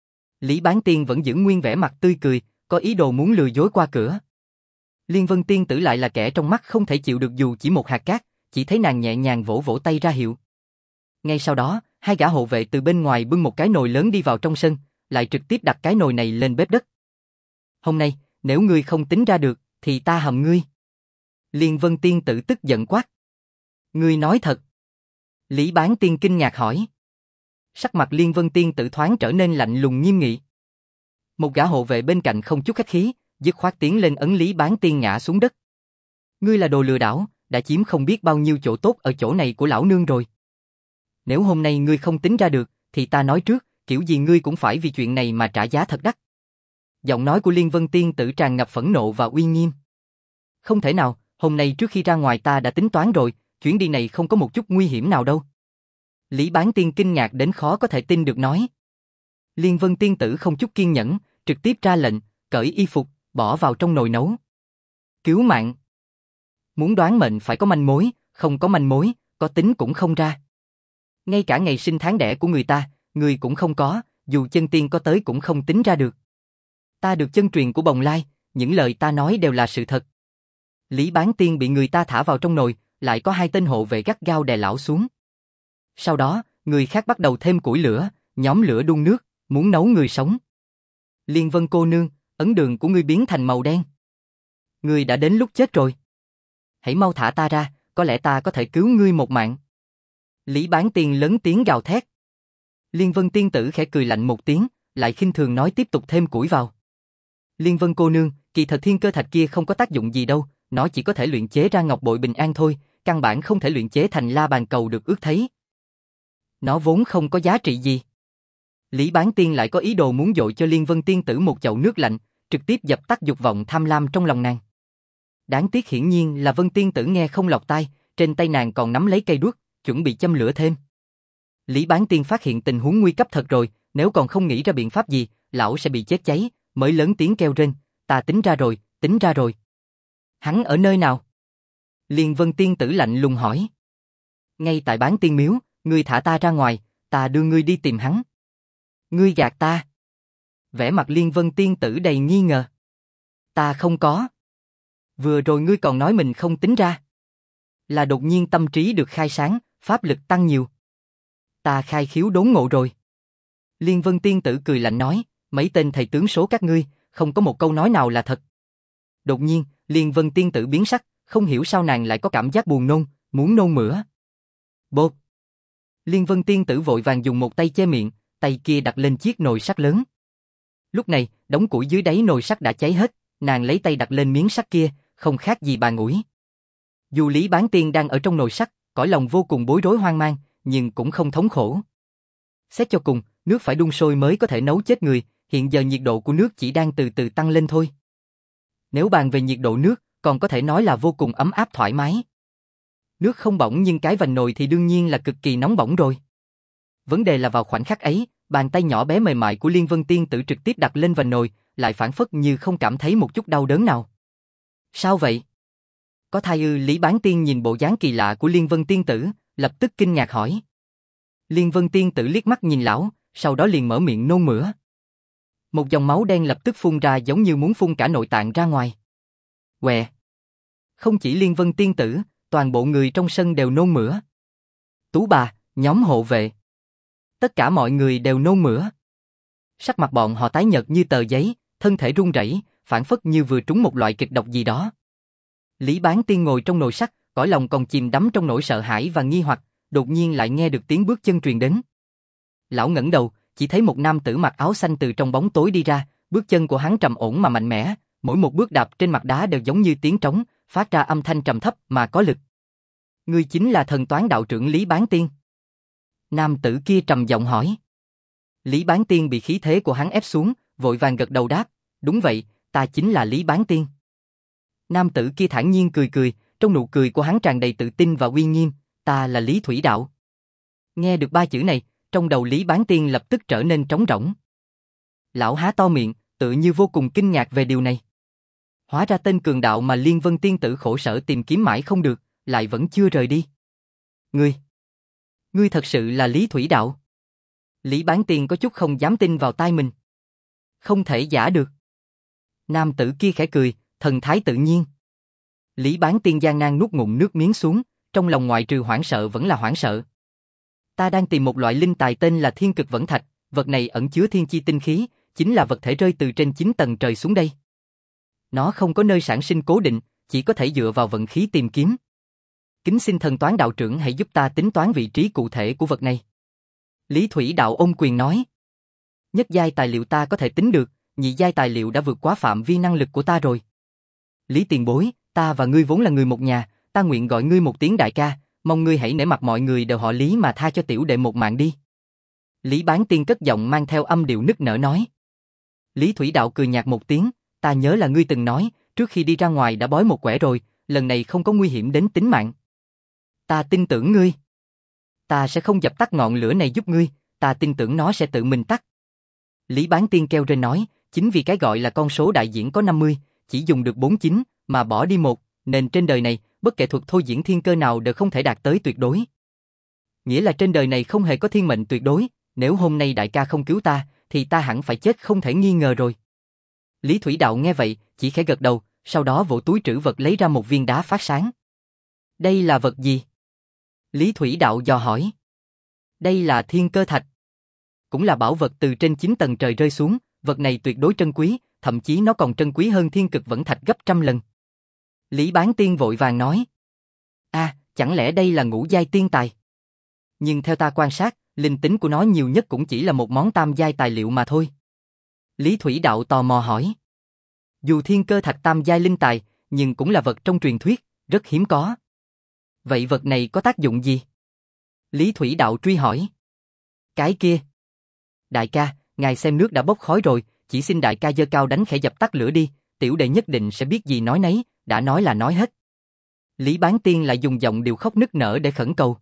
S1: Lý Bán Tiên vẫn giữ nguyên vẻ mặt tươi cười, có ý đồ muốn lừa dối qua cửa. Liên Vân Tiên tử lại là kẻ trong mắt không thể chịu được dù chỉ một hạt cát, chỉ thấy nàng nhẹ nhàng vỗ vỗ tay ra hiệu. Ngay sau đó, hai gã hộ vệ từ bên ngoài bưng một cái nồi lớn đi vào trong sân, lại trực tiếp đặt cái nồi này lên bếp đất. Hôm nay, nếu ngươi không tính ra được, thì ta hầm ngươi. Liên Vân Tiên tử tức giận quát. Ngươi nói thật. Lý Bán Tiên kinh ngạc hỏi. Sắc mặt Liên Vân Tiên tử thoáng trở nên lạnh lùng nghiêm nghị. Một gã hộ vệ bên cạnh không chút khách khí, dứt khoát tiến lên ấn Lý Bán Tiên ngã xuống đất. Ngươi là đồ lừa đảo, đã chiếm không biết bao nhiêu chỗ tốt ở chỗ này của lão nương rồi. Nếu hôm nay ngươi không tính ra được, thì ta nói trước, kiểu gì ngươi cũng phải vì chuyện này mà trả giá thật đắt. Giọng nói của Liên Vân Tiên tử tràn ngập phẫn nộ và uy nghiêm. Không thể nào, hôm nay trước khi ra ngoài ta đã tính toán rồi, chuyến đi này không có một chút nguy hiểm nào đâu. Lý Bán Tiên kinh ngạc đến khó có thể tin được nói. Liên Vân Tiên tử không chút kiên nhẫn, trực tiếp ra lệnh, cởi y phục, bỏ vào trong nồi nấu. Cứu mạng. Muốn đoán mệnh phải có manh mối, không có manh mối, có tính cũng không ra. Ngay cả ngày sinh tháng đẻ của người ta, người cũng không có, dù chân tiên có tới cũng không tính ra được. Ta được chân truyền của Bồng Lai, những lời ta nói đều là sự thật. Lý Bán Tiên bị người ta thả vào trong nồi, lại có hai tên hộ vệ gắt gao đè lão xuống. Sau đó, người khác bắt đầu thêm củi lửa, nhóm lửa đun nước, muốn nấu người sống. Liên Vân cô nương, ấn đường của ngươi biến thành màu đen. Ngươi đã đến lúc chết rồi. Hãy mau thả ta ra, có lẽ ta có thể cứu ngươi một mạng. Lý Bán Tiên lớn tiếng gào thét. Liên Vân Tiên tử khẽ cười lạnh một tiếng, lại khinh thường nói tiếp tục thêm củi vào. Liên Vân cô nương, kỳ thật thiên cơ thạch kia không có tác dụng gì đâu, nó chỉ có thể luyện chế ra ngọc bội bình an thôi, căn bản không thể luyện chế thành la bàn cầu được ước thấy. Nó vốn không có giá trị gì. Lý Bán Tiên lại có ý đồ muốn dội cho Liên Vân tiên tử một chậu nước lạnh, trực tiếp dập tắt dục vọng tham lam trong lòng nàng. Đáng tiếc hiển nhiên là Vân tiên tử nghe không lọt tai, trên tay nàng còn nắm lấy cây đuốc, chuẩn bị châm lửa thêm. Lý Bán Tiên phát hiện tình huống nguy cấp thật rồi, nếu còn không nghĩ ra biện pháp gì, lão sẽ bị chết cháy, mới lớn tiếng kêu rên, ta tính ra rồi, tính ra rồi. Hắn ở nơi nào? Liên Vân tiên tử lạnh lùng hỏi. Ngay tại Bán Tiên miếu, ngươi thả ta ra ngoài, ta đưa ngươi đi tìm hắn. Ngươi gạt ta. Vẻ mặt Liên Vân tiên tử đầy nghi ngờ. Ta không có. Vừa rồi ngươi còn nói mình không tính ra. Là đột nhiên tâm trí được khai sáng, pháp lực tăng nhiều. Ta khai khiếu đốn ngộ rồi. Liên Vân tiên tử cười lạnh nói, mấy tên thầy tướng số các ngươi, không có một câu nói nào là thật. Đột nhiên, Liên Vân tiên tử biến sắc, không hiểu sao nàng lại có cảm giác buồn nôn, muốn nôn mửa. Bột. Liên Vân tiên tử vội vàng dùng một tay che miệng, tay kia đặt lên chiếc nồi sắt lớn. Lúc này, đống củi dưới đáy nồi sắt đã cháy hết, nàng lấy tay đặt lên miếng sắt kia, không khác gì bà ngủi. Dù Lý Bán Tiên đang ở trong nồi sắt, cõi lòng vô cùng bối rối hoang mang, nhưng cũng không thống khổ. Xét cho cùng, nước phải đun sôi mới có thể nấu chết người, hiện giờ nhiệt độ của nước chỉ đang từ từ tăng lên thôi. Nếu bàn về nhiệt độ nước, còn có thể nói là vô cùng ấm áp thoải mái. Nước không bỏng nhưng cái vành nồi thì đương nhiên là cực kỳ nóng bỏng rồi. Vấn đề là vào khoảnh khắc ấy, bàn tay nhỏ bé mềm mại của Liên Vân tiên tử trực tiếp đặt lên vành nồi, lại phản phất như không cảm thấy một chút đau đớn nào. Sao vậy? Có thai ư? Lý Bán Tiên nhìn bộ dáng kỳ lạ của Liên Vân tiên tử, lập tức kinh ngạc hỏi. Liên Vân tiên tử liếc mắt nhìn lão, sau đó liền mở miệng nôn mửa. Một dòng máu đen lập tức phun ra giống như muốn phun cả nội tạng ra ngoài. Quẹ! Không chỉ Liên Vân tiên tử, toàn bộ người trong sân đều nôn mửa. Tú bà, nhóm hộ vệ. Tất cả mọi người đều nôn mửa. Sắc mặt bọn họ tái nhợt như tờ giấy, thân thể run rẩy, phản phất như vừa trúng một loại kịch độc gì đó. Lý Bán Tiên ngồi trong nồi sắt, cõi lòng còn chìm đắm trong nỗi sợ hãi và nghi hoặc, đột nhiên lại nghe được tiếng bước chân truyền đến. Lão ngẩng đầu, chỉ thấy một nam tử mặc áo xanh từ trong bóng tối đi ra, bước chân của hắn trầm ổn mà mạnh mẽ, mỗi một bước đạp trên mặt đá đều giống như tiếng trống, phát ra âm thanh trầm thấp mà có lực. Ngươi chính là thần toán đạo trưởng Lý Bán Tiên. Nam tử kia trầm giọng hỏi. Lý Bán Tiên bị khí thế của hắn ép xuống, vội vàng gật đầu đáp, đúng vậy, ta chính là Lý Bán Tiên. Nam tử kia thản nhiên cười cười, trong nụ cười của hắn tràn đầy tự tin và uy nghiêm, ta là Lý Thủy Đạo. Nghe được ba chữ này, trong đầu Lý Bán Tiên lập tức trở nên trống rỗng. Lão há to miệng, tự như vô cùng kinh ngạc về điều này. Hóa ra tên cường đạo mà Liên Vân tiên tử khổ sở tìm kiếm mãi không được, lại vẫn chưa rời đi. Ngươi, ngươi thật sự là Lý Thủy Đạo? Lý Bán Tiên có chút không dám tin vào tai mình. Không thể giả được. Nam tử kia khẽ cười, thần thái tự nhiên. Lý Bán Tiên gian nan nuốt ngụm nước miếng xuống, trong lòng ngoại trừ hoảng sợ vẫn là hoảng sợ. Ta đang tìm một loại linh tài tên là Thiên Cực Vẫn Thạch, vật này ẩn chứa thiên chi tinh khí, chính là vật thể rơi từ trên chín tầng trời xuống đây. Nó không có nơi sản sinh cố định, chỉ có thể dựa vào vận khí tìm kiếm. Kính xin thần toán đạo trưởng hãy giúp ta tính toán vị trí cụ thể của vật này. Lý Thủy Đạo ôm quyền nói. Nhất giai tài liệu ta có thể tính được, nhị giai tài liệu đã vượt quá phạm vi năng lực của ta rồi. Lý tiền bối, ta và ngươi vốn là người một nhà, ta nguyện gọi ngươi một tiếng đại ca, mong ngươi hãy nể mặt mọi người đều họ Lý mà tha cho tiểu đệ một mạng đi. Lý Bán Tiên cất giọng mang theo âm điệu nức nở nói. Lý Thủy Đạo cười nhạt một tiếng, ta nhớ là ngươi từng nói, trước khi đi ra ngoài đã bói một quẻ rồi, lần này không có nguy hiểm đến tính mạng. Ta tin tưởng ngươi. Ta sẽ không dập tắt ngọn lửa này giúp ngươi, ta tin tưởng nó sẽ tự mình tắt. Lý Bán Tiên kêu rên nói, chính vì cái gọi là con số đại diễn có năm mươi, chỉ dùng được bốn mươi chín, mà bỏ đi một, nên trên đời này, bất kể thuật thôi diễn thiên cơ nào đều không thể đạt tới tuyệt đối. Nghĩa là trên đời này không hề có thiên mệnh tuyệt đối, nếu hôm nay đại ca không cứu ta, thì ta hẳn phải chết không thể nghi ngờ rồi. Lý Thủy Đạo nghe vậy, chỉ khẽ gật đầu, sau đó vỗ túi trữ vật lấy ra một viên đá phát sáng. Đây là vật gì? Lý Thủy Đạo dò hỏi. Đây là thiên cơ thạch. Cũng là bảo vật từ trên chín tầng trời rơi xuống, vật này tuyệt đối trân quý, thậm chí nó còn trân quý hơn Thiên Cực Vẫn Thạch gấp trăm lần. Lý Bán Tiên vội vàng nói. A, à, chẳng lẽ đây là ngũ giai tiên tài? Nhưng theo ta quan sát, linh tính của nó nhiều nhất cũng chỉ là một món tam giai tài liệu mà thôi. Lý Thủy Đạo tò mò hỏi. Dù thiên cơ thạch tam giai linh tài, nhưng cũng là vật trong truyền thuyết, rất hiếm có. Vậy vật này có tác dụng gì? Lý Thủy Đạo truy hỏi. Cái kia. Đại ca, ngài xem nước đã bốc khói rồi, chỉ xin đại ca giơ cao đánh khẽ dập tắt lửa đi, tiểu đệ nhất định sẽ biết gì nói nấy, đã nói là nói hết. Lý Bán Tiên lại dùng giọng điệu khóc nức nở để khẩn cầu.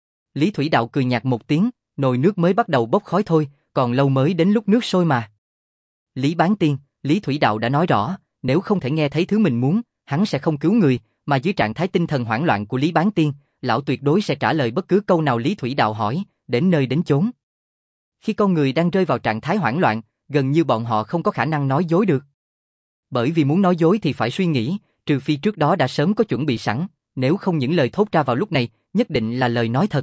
S1: Lý Thủy Đạo cười nhạt một tiếng, nồi nước mới bắt đầu bốc khói thôi, còn lâu mới đến lúc nước sôi mà. Lý Bán Tiên, Lý Thủy Đạo đã nói rõ, nếu không thể nghe thấy thứ mình muốn, hắn sẽ không cứu người, mà dưới trạng thái tinh thần hoảng loạn của Lý Bán Tiên, lão tuyệt đối sẽ trả lời bất cứ câu nào Lý Thủy Đạo hỏi, đến nơi đến chốn. Khi con người đang rơi vào trạng thái hoảng loạn, gần như bọn họ không có khả năng nói dối được. Bởi vì muốn nói dối thì phải suy nghĩ, trừ phi trước đó đã sớm có chuẩn bị sẵn, nếu không những lời thốt ra vào lúc này, nhất định là lời nói thật.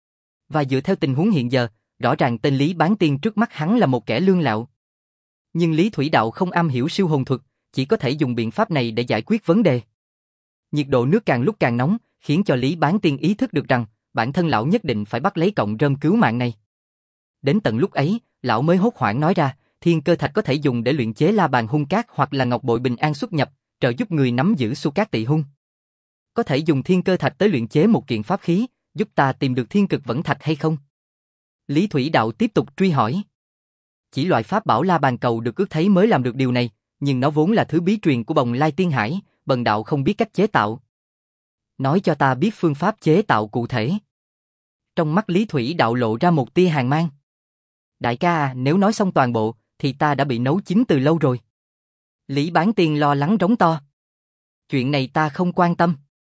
S1: Và dựa theo tình huống hiện giờ, rõ ràng tên Lý Bán Tiên trước mắt hắn là một kẻ lương lạo. Nhưng Lý Thủy Đạo không am hiểu siêu hồn thuật, chỉ có thể dùng biện pháp này để giải quyết vấn đề. Nhiệt độ nước càng lúc càng nóng, khiến cho Lý Bán Tiên ý thức được rằng, bản thân lão nhất định phải bắt lấy cọng rơm cứu mạng này. Đến tận lúc ấy, lão mới hốt hoảng nói ra, thiên cơ thạch có thể dùng để luyện chế la bàn hung cát hoặc là ngọc bội bình an xuất nhập, trợ giúp người nắm giữ xu cát tị hung. Có thể dùng thiên cơ thạch tới luyện chế một kiện pháp khí, giúp ta tìm được thiên cực vẫn thạch hay không? Lý Thủy Đạo tiếp tục truy hỏi. Chỉ loại pháp bảo la bàn cầu được ước thấy mới làm được điều này, nhưng nó vốn là thứ bí truyền của Bồng Lai Tiên Hải, bần đạo không biết cách chế tạo. Nói cho ta biết phương pháp chế tạo cụ thể. Trong mắt Lý Thủy Đạo lộ ra một tia hàn mang. Đại ca à, nếu nói xong toàn bộ, thì ta đã bị nấu chín từ lâu rồi. Lý Bán Tiên lo lắng rống to. Chuyện này ta không quan tâm.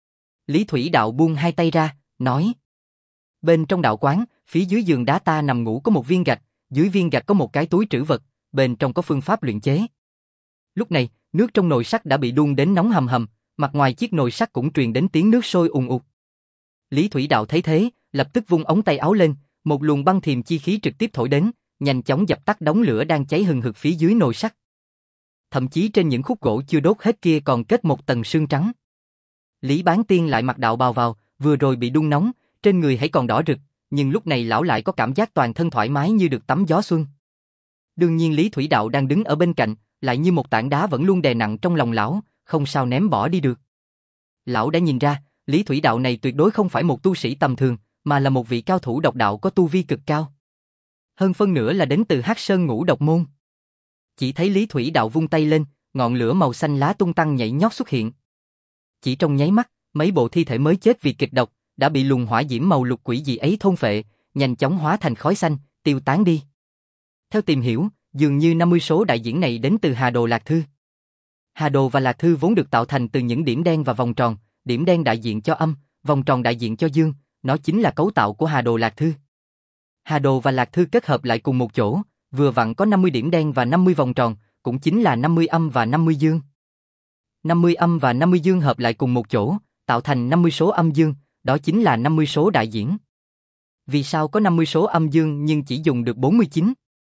S1: Lý Thủy Đạo buông hai tay ra, nói. Bên trong đạo quán, phía dưới giường đá ta nằm ngủ có một viên gạch, dưới viên gạch có một cái túi trữ vật, bên trong có phương pháp luyện chế. Lúc này, nước trong nồi sắt đã bị đun đến nóng hầm hầm, mặt ngoài chiếc nồi sắt cũng truyền đến tiếng nước sôi ùn ụt. Lý Thủy Đạo thấy thế, lập tức vung ống tay áo lên, một luồng băng thiềm chi khí trực tiếp thổi đến, nhanh chóng dập tắt đống lửa đang cháy hừng hực phía dưới nồi sắt. Thậm chí trên những khúc gỗ chưa đốt hết kia còn kết một tầng sương trắng. Lý Bán Tiên lại mặc đạo bào vào, vừa rồi bị đun nóng, trên người hãy còn đỏ rực, nhưng lúc này lão lại có cảm giác toàn thân thoải mái như được tắm gió xuân. Đương nhiên Lý Thủy Đạo đang đứng ở bên cạnh, lại như một tảng đá vẫn luôn đè nặng trong lòng lão, không sao ném bỏ đi được. Lão đã nhìn ra, Lý Thủy Đạo này tuyệt đối không phải một tu sĩ tầm thường, mà là một vị cao thủ độc đạo có tu vi cực cao. Hơn phân nửa là đến từ Hắc Sơn Ngũ Độc Môn. Chỉ thấy Lý Thủy Đạo vung tay lên, ngọn lửa màu xanh lá tung tăng nhảy nhót xuất hiện. Chỉ trong nháy mắt, mấy bộ thi thể mới chết vì kịch độc đã bị luồng hỏa diễm màu lục quỷ dị ấy thôn phệ, nhanh chóng hóa thành khói xanh, tiêu tán đi. Theo tìm hiểu, dường như năm mươi số đại diễn này đến từ Hà Đồ Lạc Thư. Hà Đồ và Lạc Thư vốn được tạo thành từ những điểm đen và vòng tròn, điểm đen đại diện cho âm, vòng tròn đại diện cho dương, nó chính là cấu tạo của Hà Đồ Lạc Thư. Hà Đồ và Lạc Thư kết hợp lại cùng một chỗ, vừa vặn có năm mươi điểm đen và năm mươi vòng tròn, cũng chính là năm mươi âm và năm mươi dương. năm mươi âm và năm mươi dương hợp lại cùng một chỗ, tạo thành năm mươi số âm dương, đó chính là năm mươi số đại diễn. Vì sao có năm mươi số âm dương nhưng chỉ dùng được bốn mươi chín?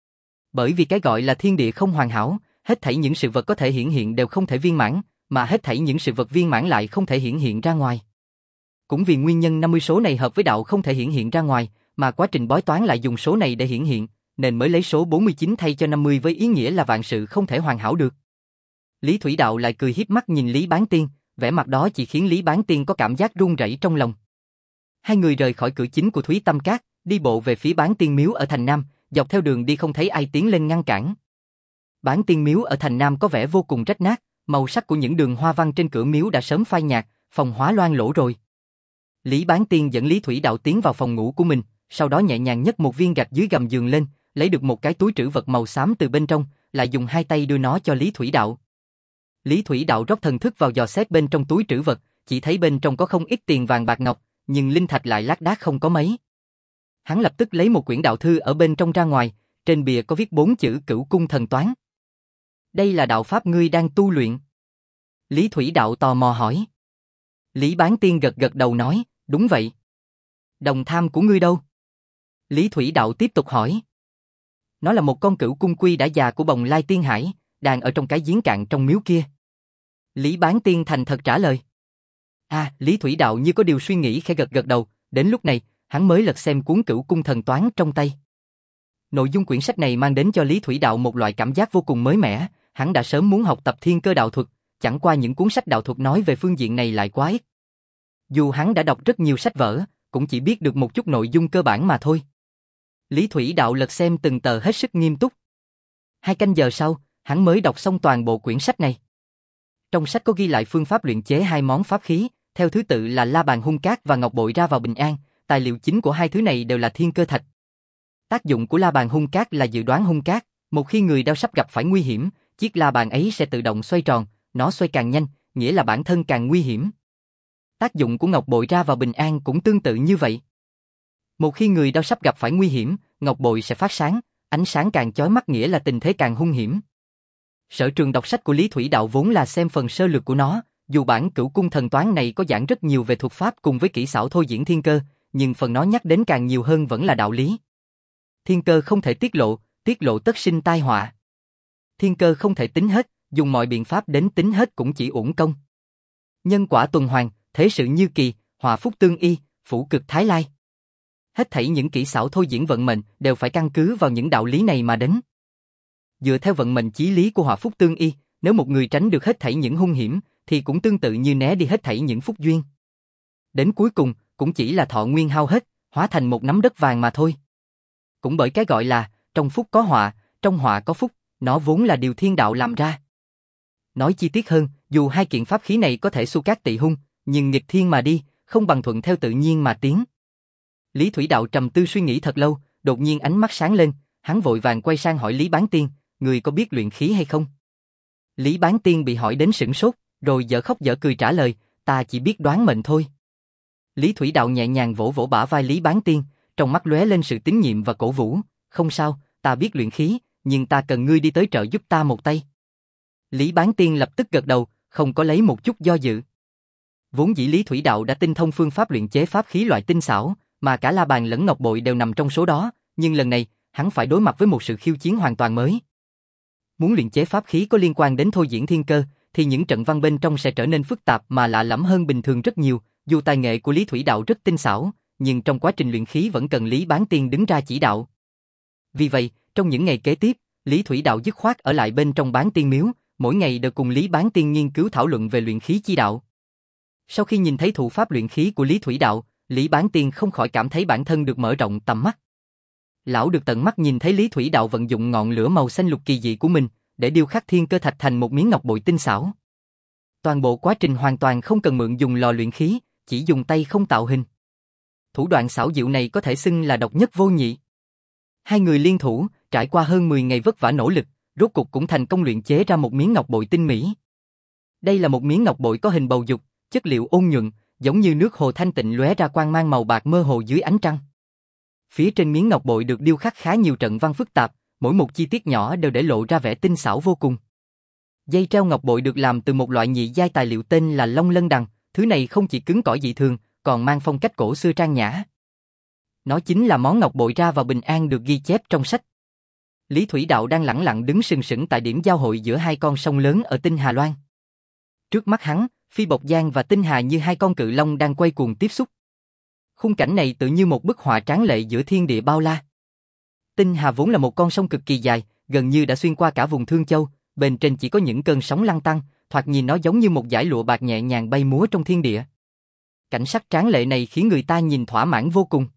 S1: Bởi vì cái gọi là thiên địa không hoàn hảo, hết thảy những sự vật có thể hiển hiện đều không thể viên mãn, mà hết thảy những sự vật viên mãn lại không thể hiển hiện ra ngoài. Cũng vì nguyên nhân năm mươi số này hợp với đạo không thể hiển hiện ra ngoài, mà quá trình bói toán lại dùng số này để hiển hiện, nên mới lấy số bốn mươi chín thay cho năm mươi với ý nghĩa là vạn sự không thể hoàn hảo được. Lý Thủy Đạo lại cười hiếp mắt nhìn Lý Bán Tiên, vẻ mặt đó chỉ khiến Lý Bán Tiên có cảm giác run rẩy trong lòng. Hai người rời khỏi cửa chính của Thúy Tâm Các, đi bộ về phía Bán Tiên Miếu ở thành Nam, dọc theo đường đi không thấy ai tiến lên ngăn cản. Bán Tiên Miếu ở thành Nam có vẻ vô cùng rách nát, màu sắc của những đường hoa văn trên cửa miếu đã sớm phai nhạt, phòng hóa loang lỗ rồi. Lý Bán Tiên dẫn Lý Thủy Đạo tiến vào phòng ngủ của mình, sau đó nhẹ nhàng nhấc một viên gạch dưới gầm giường lên, lấy được một cái túi trữ vật màu xám từ bên trong, lại dùng hai tay đưa nó cho Lý Thủy Đạo. Lý Thủy Đạo rót thần thức vào dò xét bên trong túi trữ vật, chỉ thấy bên trong có không ít tiền vàng bạc ngọc, nhưng linh thạch lại lác đác không có mấy. Hắn lập tức lấy một quyển đạo thư ở bên trong ra ngoài, trên bìa có viết bốn chữ Cửu Cung Thần Toán. Đây là đạo pháp ngươi đang tu luyện? Lý Thủy Đạo tò mò hỏi. Lý Bán Tiên gật gật đầu nói, đúng vậy. Đồng tham của ngươi đâu? Lý Thủy Đạo tiếp tục hỏi. Nó là một con cửu cung quy đã già của Bồng Lai Tiên Hải, đang ở trong cái giếng cạn trong miếu kia. Lý Bán Tiên thành thật trả lời. À, Lý Thủy Đạo như có điều suy nghĩ khẽ gật gật đầu, đến lúc này, hắn mới lật xem cuốn Cửu Cung Thần Toán trong tay. Nội dung quyển sách này mang đến cho Lý Thủy Đạo một loại cảm giác vô cùng mới mẻ, hắn đã sớm muốn học tập thiên cơ đạo thuật, chẳng qua những cuốn sách đạo thuật nói về phương diện này lại quá ít. Dù hắn đã đọc rất nhiều sách vở, cũng chỉ biết được một chút nội dung cơ bản mà thôi. Lý Thủy Đạo lật xem từng tờ hết sức nghiêm túc. Hai canh giờ sau, hắn mới đọc xong toàn bộ quyển sách này. Trong sách có ghi lại phương pháp luyện chế hai món pháp khí, theo thứ tự là La Bàn Hung Cát và Ngọc Bội Ra Vào Bình An, tài liệu chính của hai thứ này đều là thiên cơ thạch. Tác dụng của La Bàn Hung Cát là dự đoán hung cát, một khi người đao sắp gặp phải nguy hiểm, chiếc la bàn ấy sẽ tự động xoay tròn, nó xoay càng nhanh, nghĩa là bản thân càng nguy hiểm. Tác dụng của Ngọc Bội Ra Vào Bình An cũng tương tự như vậy. Một khi người đao sắp gặp phải nguy hiểm, Ngọc Bội sẽ phát sáng, ánh sáng càng chói mắt nghĩa là tình thế càng hung hiểm. Sở trường đọc sách của Lý Thủy Đạo vốn là xem phần sơ lược của nó, dù bản Cửu Cung Thần Toán này có giảng rất nhiều về thuật pháp cùng với kỹ xảo thôi diễn thiên cơ, nhưng phần nó nhắc đến càng nhiều hơn vẫn là đạo lý. Thiên cơ không thể tiết lộ, tiết lộ tất sinh tai họa. Thiên cơ không thể tính hết, dùng mọi biện pháp đến tính hết cũng chỉ uổng công. Nhân quả tuần hoàn, thế sự như kỳ, họa phúc tương y, phủ cực thái lai. Hết thảy những kỹ xảo thôi diễn vận mệnh đều phải căn cứ vào những đạo lý này mà đến. Dựa theo vận mệnh chí lý của họa phúc tương y, nếu một người tránh được hết thảy những hung hiểm, thì cũng tương tự như né đi hết thảy những phúc duyên. Đến cuối cùng, cũng chỉ là thọ nguyên hao hết, hóa thành một nắm đất vàng mà thôi. Cũng bởi cái gọi là, trong phúc có họa, trong họa có phúc, nó vốn là điều thiên đạo làm ra. Nói chi tiết hơn, dù hai kiện pháp khí này có thể xu cát tị hung, nhưng nghịch thiên mà đi, không bằng thuận theo tự nhiên mà tiến. Lý Thủy Đạo trầm tư suy nghĩ thật lâu, đột nhiên ánh mắt sáng lên, hắn vội vàng quay sang hỏi Lý Bán Tiên, người có biết luyện khí hay không? Lý Bán Tiên bị hỏi đến sửng sốt, rồi dở khóc dở cười trả lời, ta chỉ biết đoán mệnh thôi. Lý Thủy Đạo nhẹ nhàng vỗ vỗ bả vai Lý Bán Tiên, trong mắt lóe lên sự tín nhiệm và cổ vũ, không sao, ta biết luyện khí, nhưng ta cần ngươi đi tới trợ giúp ta một tay. Lý Bán Tiên lập tức gật đầu, không có lấy một chút do dự. Vốn dĩ Lý Thủy Đạo đã tinh thông phương pháp luyện chế pháp khí loại tinh xảo, mà cả La Bàn lẫn Ngọc Bội đều nằm trong số đó, nhưng lần này, hắn phải đối mặt với một sự khiêu chiến hoàn toàn mới. Muốn luyện chế pháp khí có liên quan đến thôi diễn thiên cơ, thì những trận văn bên trong sẽ trở nên phức tạp mà lạ lẫm hơn bình thường rất nhiều, dù tài nghệ của Lý Thủy Đạo rất tinh xảo, nhưng trong quá trình luyện khí vẫn cần Lý Bán Tiên đứng ra chỉ đạo. Vì vậy, trong những ngày kế tiếp, Lý Thủy Đạo dứt khoát ở lại bên trong Bán Tiên miếu, mỗi ngày đều cùng Lý Bán Tiên nghiên cứu thảo luận về luyện khí chi đạo. Sau khi nhìn thấy thủ pháp luyện khí của Lý Thủy Đạo, Lý Bán Tiên không khỏi cảm thấy bản thân được mở rộng tầm mắt. Lão được tận mắt nhìn thấy Lý Thủy Đạo vận dụng ngọn lửa màu xanh lục kỳ dị của mình để điêu khắc thiên cơ thạch thành một miếng ngọc bội tinh xảo. Toàn bộ quá trình hoàn toàn không cần mượn dùng lò luyện khí, chỉ dùng tay không tạo hình. Thủ đoạn xảo diệu này có thể xưng là độc nhất vô nhị. Hai người liên thủ, trải qua hơn mười ngày vất vả nỗ lực, rốt cục cũng thành công luyện chế ra một miếng ngọc bội tinh mỹ. Đây là một miếng ngọc bội có hình bầu dục, chất liệu ôn nhuận, giống như nước hồ thanh tịnh lóe ra quang mang màu bạc mơ hồ dưới ánh trăng. Phía trên miếng ngọc bội được điêu khắc khá nhiều trận văn phức tạp, mỗi một chi tiết nhỏ đều để lộ ra vẻ tinh xảo vô cùng. Dây treo ngọc bội được làm từ một loại nhị giai tài liệu tên là Long Lân Đằng, thứ này không chỉ cứng cỏi dị thường, còn mang phong cách cổ xưa trang nhã. Nó chính là món ngọc bội Ra Vào Bình An được ghi chép trong sách. Lý Thủy Đạo đang lẳng lặng đứng sừng sững tại điểm giao hội giữa hai con sông lớn ở Tinh Hà Loan. Trước mắt hắn, Phi Bộc Giang và Tinh Hà như hai con cự long đang quay cuồng tiếp xúc. Khung cảnh này tự như một bức họa tráng lệ giữa thiên địa bao la. Tinh Hà vốn là một con sông cực kỳ dài, gần như đã xuyên qua cả vùng Thương Châu, bên trên chỉ có những cơn sóng lăn tăn, thoạt nhìn nó giống như một dải lụa bạc nhẹ nhàng bay múa trong thiên địa. Cảnh sắc tráng lệ này khiến người ta nhìn thỏa mãn vô cùng.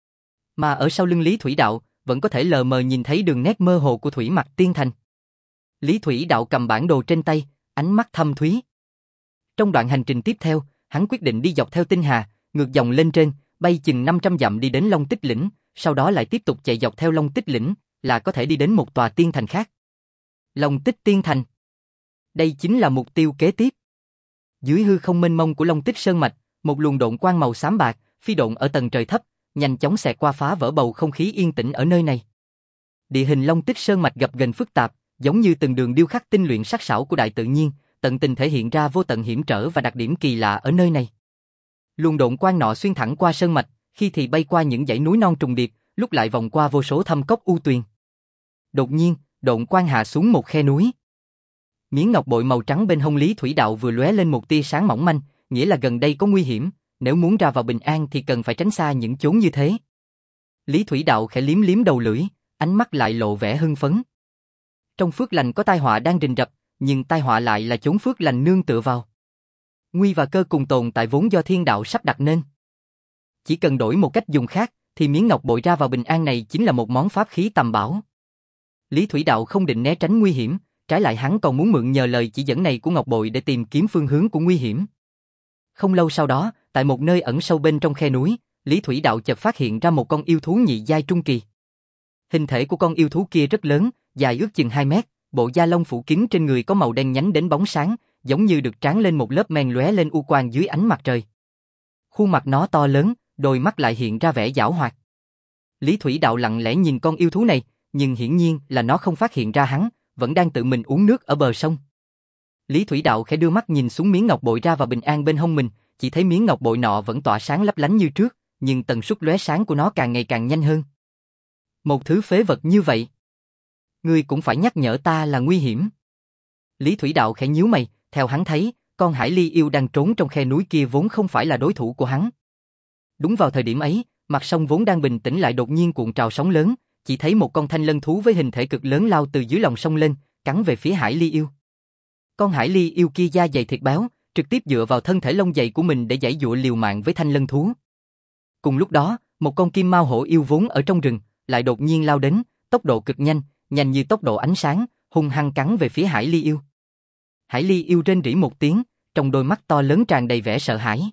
S1: Mà ở sau lưng Lý Thủy Đạo, vẫn có thể lờ mờ nhìn thấy đường nét mơ hồ của Thủy Mặc Tiên Thành. Lý Thủy Đạo cầm bản đồ trên tay, ánh mắt thâm thúy. Trong đoạn hành trình tiếp theo, hắn quyết định đi dọc theo Tinh Hà, ngược dòng lên trên, bay chừng năm trăm dặm đi đến Long Tích Lĩnh, sau đó lại tiếp tục chạy dọc theo Long Tích Lĩnh, là có thể đi đến một tòa tiên thành khác. Long Tích Tiên Thành. Đây chính là mục tiêu kế tiếp. Dưới hư không mênh mông của Long Tích Sơn Mạch, một luồng độn quang màu xám bạc, phi độn ở tầng trời thấp, nhanh chóng xẹt qua phá vỡ bầu không khí yên tĩnh ở nơi này. Địa hình Long Tích Sơn Mạch gập ghềnh phức tạp, giống như từng đường điêu khắc tinh luyện sắc sảo của đại tự nhiên, tận tình thể hiện ra vô tận hiểm trở và đặc điểm kỳ lạ ở nơi này. Luồng độn quang nọ xuyên thẳng qua sơn mạch, khi thì bay qua những dãy núi non trùng điệp, lúc lại vòng qua vô số thâm cốc u tuyền. Đột nhiên, độn quang hạ xuống một khe núi. Miếng ngọc bội màu trắng bên hông Lý Thủy Đạo vừa lóe lên một tia sáng mỏng manh, nghĩa là gần đây có nguy hiểm, nếu muốn ra vào bình an thì cần phải tránh xa những chốn như thế. Lý Thủy Đạo khẽ liếm liếm đầu lưỡi, ánh mắt lại lộ vẻ hưng phấn. Trong phước lành có tai họa đang rình rập, nhưng tai họa lại là chốn phước lành nương tựa vào. Nguy và cơ cùng tồn tại vốn do thiên đạo sắp đặt nên. Chỉ cần đổi một cách dùng khác, thì miếng ngọc bội ra vào bình an này chính là một món pháp khí tầm bảo. Lý Thủy Đạo không định né tránh nguy hiểm, trái lại hắn còn muốn mượn nhờ lời chỉ dẫn này của ngọc bội để tìm kiếm phương hướng của nguy hiểm. Không lâu sau đó, tại một nơi ẩn sâu bên trong khe núi, Lý Thủy Đạo chợt phát hiện ra một con yêu thú nhị giai trung kỳ. Hình thể của con yêu thú kia rất lớn, dài ước chừng hai mét, bộ da lông phủ kín trên người có màu đen nhánh đến bóng sáng, giống như được tráng lên một lớp men lóe lên u quang dưới ánh mặt trời. Khuôn mặt nó to lớn, đôi mắt lại hiện ra vẻ giảo hoạt. Lý Thủy Đạo lặng lẽ nhìn con yêu thú này, nhưng hiển nhiên là nó không phát hiện ra hắn, vẫn đang tự mình uống nước ở bờ sông. Lý Thủy Đạo khẽ đưa mắt nhìn xuống miếng ngọc bội ra vào bình an bên hông mình, chỉ thấy miếng ngọc bội nọ vẫn tỏa sáng lấp lánh như trước, nhưng tần suất lóe sáng của nó càng ngày càng nhanh hơn. Một thứ phế vật như vậy, ngươi cũng phải nhắc nhở ta là nguy hiểm. Lý Thủy Đạo khẽ nhíu mày, theo hắn thấy, con hải ly yêu đang trốn trong khe núi kia vốn không phải là đối thủ của hắn. Đúng vào thời điểm ấy, mặt sông vốn đang bình tĩnh lại đột nhiên cuộn trào sóng lớn, chỉ thấy một con thanh lân thú với hình thể cực lớn lao từ dưới lòng sông lên, cắn về phía hải ly yêu. Con hải ly yêu kia da dày thịt béo, trực tiếp dựa vào thân thể lông dày của mình để giãy giụa liều mạng với thanh lân thú. Cùng lúc đó, một con kim mao hổ yêu vốn ở trong rừng, lại đột nhiên lao đến, tốc độ cực nhanh, nhanh như tốc độ ánh sáng, hung hăng cắn về phía hải ly yêu. Hải ly yêu rên rỉ một tiếng, trong đôi mắt to lớn tràn đầy vẻ sợ hãi.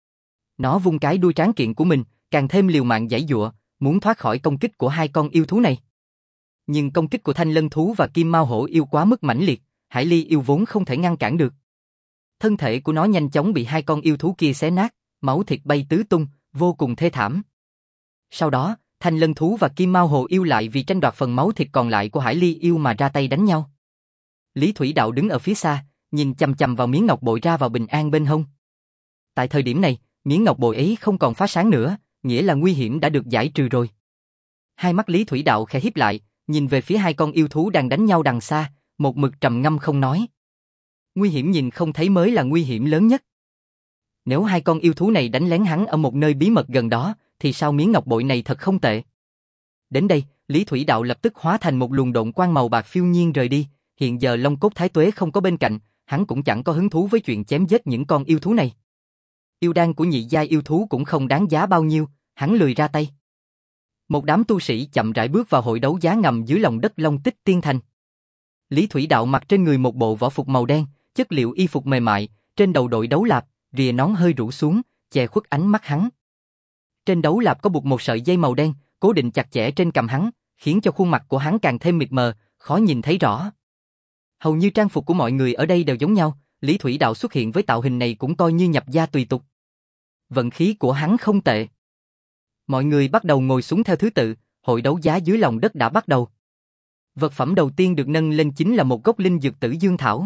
S1: Nó vung cái đuôi tráng kiện của mình, càng thêm liều mạng giãy giụa, muốn thoát khỏi công kích của hai con yêu thú này. Nhưng công kích của thanh lân thú và kim mao hổ yêu quá mức mãnh liệt, hải ly yêu vốn không thể ngăn cản được. Thân thể của nó nhanh chóng bị hai con yêu thú kia xé nát, máu thịt bay tứ tung, vô cùng thê thảm. Sau đó, thanh lân thú và kim mao hổ yêu lại vì tranh đoạt phần máu thịt còn lại của hải ly yêu mà ra tay đánh nhau. Lý Thủy Đạo đứng ở phía xa, nhìn chằm chằm vào miếng ngọc bội ra vào bình an bên hông. Tại thời điểm này, miếng ngọc bội ấy không còn phá sáng nữa, nghĩa là nguy hiểm đã được giải trừ rồi. Hai mắt Lý Thủy Đạo khẽ híp lại, nhìn về phía hai con yêu thú đang đánh nhau đằng xa, một mực trầm ngâm không nói. Nguy hiểm nhìn không thấy mới là nguy hiểm lớn nhất. Nếu hai con yêu thú này đánh lén hắn ở một nơi bí mật gần đó, thì sao miếng ngọc bội này thật không tệ. Đến đây, Lý Thủy Đạo lập tức hóa thành một luồng độn quang màu bạc phiêu nhiên rời đi. Hiện giờ Long Cốt Thái Tuế không có bên cạnh, hắn cũng chẳng có hứng thú với chuyện chém giết những con yêu thú này. Yêu đan của nhị giai yêu thú cũng không đáng giá bao nhiêu, hắn lười ra tay. Một đám tu sĩ chậm rãi bước vào hội đấu giá ngầm dưới lòng đất Long Tích Tiên Thành. Lý Thủy Đạo mặc trên người một bộ võ phục màu đen, chất liệu y phục mềm mại, trên đầu đội đấu lạp, rìa nón hơi rũ xuống, che khuất ánh mắt hắn. Trên đấu lạp có buộc một sợi dây màu đen, cố định chặt chẽ trên cằm hắn, khiến cho khuôn mặt của hắn càng thêm mịt mờ, khó nhìn thấy rõ. Hầu như trang phục của mọi người ở đây đều giống nhau, Lý Thủy Đạo xuất hiện với tạo hình này cũng coi như nhập gia tùy tục. Vận khí của hắn không tệ. Mọi người bắt đầu ngồi xuống theo thứ tự, hội đấu giá dưới lòng đất đã bắt đầu. Vật phẩm đầu tiên được nâng lên chính là một gốc linh dược tử dương thảo.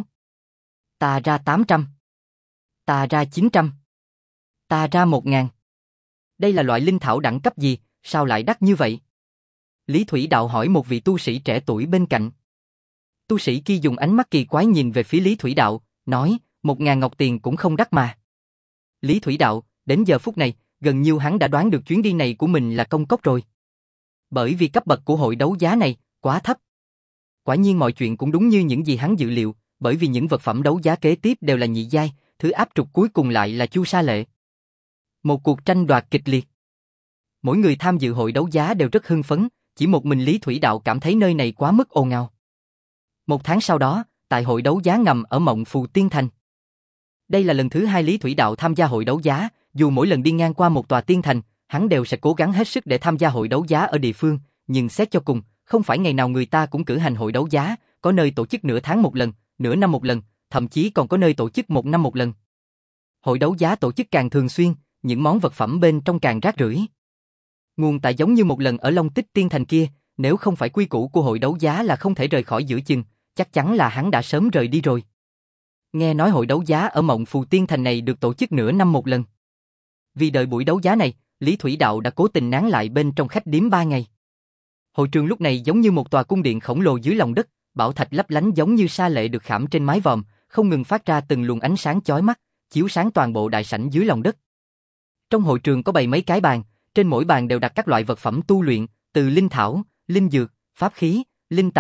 S1: Ta ra tám trăm. Ta ra chín trăm. Ta ra một ngàn. Đây là loại linh thảo đẳng cấp gì, sao lại đắt như vậy? Lý Thủy Đạo hỏi một vị tu sĩ trẻ tuổi bên cạnh. Tu sĩ kia dùng ánh mắt kỳ quái nhìn về phía Lý Thủy Đạo, nói, một ngàn ngọc tiền cũng không đắt mà. Lý Thủy Đạo, đến giờ phút này, gần như hắn đã đoán được chuyến đi này của mình là công cốc rồi. Bởi vì cấp bậc của hội đấu giá này, quá thấp. Quả nhiên mọi chuyện cũng đúng như những gì hắn dự liệu, bởi vì những vật phẩm đấu giá kế tiếp đều là nhị giai, thứ áp trục cuối cùng lại là Chu Sa Lệ. Một cuộc tranh đoạt kịch liệt. Mỗi người tham dự hội đấu giá đều rất hưng phấn, chỉ một mình Lý Thủy Đạo cảm thấy nơi này quá mức ồn ào. Một tháng sau đó, tại hội đấu giá ngầm ở Mộng Phù Tiên Thành. Đây là lần thứ hai Lý Thủy Đạo tham gia hội đấu giá, dù mỗi lần đi ngang qua một tòa tiên thành, hắn đều sẽ cố gắng hết sức để tham gia hội đấu giá ở địa phương, nhưng xét cho cùng, không phải ngày nào người ta cũng cử hành hội đấu giá, có nơi tổ chức nửa tháng một lần, nửa năm một lần, thậm chí còn có nơi tổ chức một năm một lần. Hội đấu giá tổ chức càng thường xuyên, những món vật phẩm bên trong càng rác rưởi. Nguồn tại giống như một lần ở Long Tích Tiên Thành kia, nếu không phải quy củ của hội đấu giá là không thể rời khỏi giữa chừng, chắc chắn là hắn đã sớm rời đi rồi. Nghe nói hội đấu giá ở Mộng Phù Tiên Thành này được tổ chức nửa năm một lần. Vì đợi buổi đấu giá này, Lý Thủy Đạo đã cố tình nán lại bên trong khách điếm ba ngày. Hội trường lúc này giống như một tòa cung điện khổng lồ dưới lòng đất, bảo thạch lấp lánh giống như sa lệ được khảm trên mái vòm, không ngừng phát ra từng luồng ánh sáng chói mắt, chiếu sáng toàn bộ đại sảnh dưới lòng đất. Trong hội trường có bày mấy cái bàn, trên mỗi bàn đều đặt các loại vật phẩm tu luyện, từ linh thảo, linh dược, pháp khí, linh tài,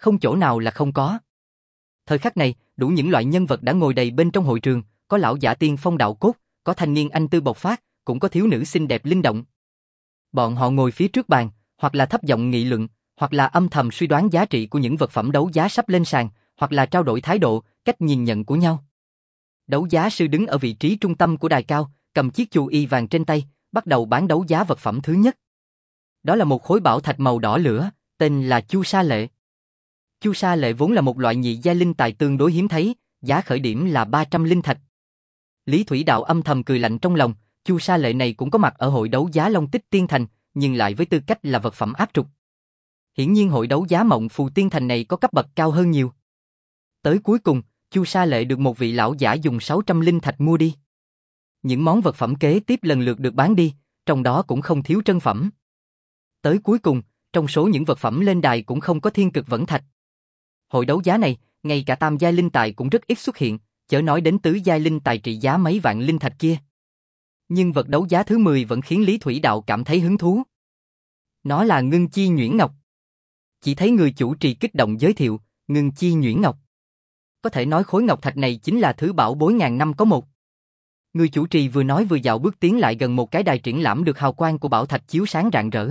S1: không chỗ nào là không có. Thời khắc này, đủ những loại nhân vật đã ngồi đầy bên trong hội trường, có lão giả tiên phong đạo cốt, có thanh niên anh tư bộc phát, cũng có thiếu nữ xinh đẹp linh động. Bọn họ ngồi phía trước bàn, hoặc là thấp giọng nghị luận, hoặc là âm thầm suy đoán giá trị của những vật phẩm đấu giá sắp lên sàn, hoặc là trao đổi thái độ, cách nhìn nhận của nhau. Đấu giá sư đứng ở vị trí trung tâm của đài cao, cầm chiếc chu y vàng trên tay, bắt đầu bán đấu giá vật phẩm thứ nhất. Đó là một khối bảo thạch màu đỏ lửa, tên là Chu Sa Lệ. Chu Sa Lệ vốn là một loại nhị giai linh tài tương đối hiếm thấy, giá khởi điểm là ba trăm linh thạch. Lý Thủy Đạo âm thầm cười lạnh trong lòng, Chu Sa Lệ này cũng có mặt ở hội đấu giá Long Tích Tiên Thành, nhưng lại với tư cách là vật phẩm áp trục. Hiển nhiên hội đấu giá Mộng Phù Tiên Thành này có cấp bậc cao hơn nhiều. Tới cuối cùng, Chu Sa Lệ được một vị lão giả dùng sáu trăm linh thạch mua đi. Những món vật phẩm kế tiếp lần lượt được bán đi, trong đó cũng không thiếu trân phẩm. Tới cuối cùng, trong số những vật phẩm lên đài cũng không có thiên cực vẫn thạch. Hội đấu giá này, ngay cả tam giai linh tài cũng rất ít xuất hiện, chớ nói đến tứ giai linh tài trị giá mấy vạn linh thạch kia. Nhưng vật đấu giá thứ mười vẫn khiến Lý Thủy Đạo cảm thấy hứng thú. Nó là Ngưng Chi Nhuyễn Ngọc. Chỉ thấy người chủ trì kích động giới thiệu, Ngưng Chi Nhuyễn Ngọc. Có thể nói khối ngọc thạch này chính là thứ bảo bối ngàn năm có một. Người chủ trì vừa nói vừa dạo bước tiến lại gần một cái đài triển lãm được hào quang của bảo thạch chiếu sáng rạng rỡ.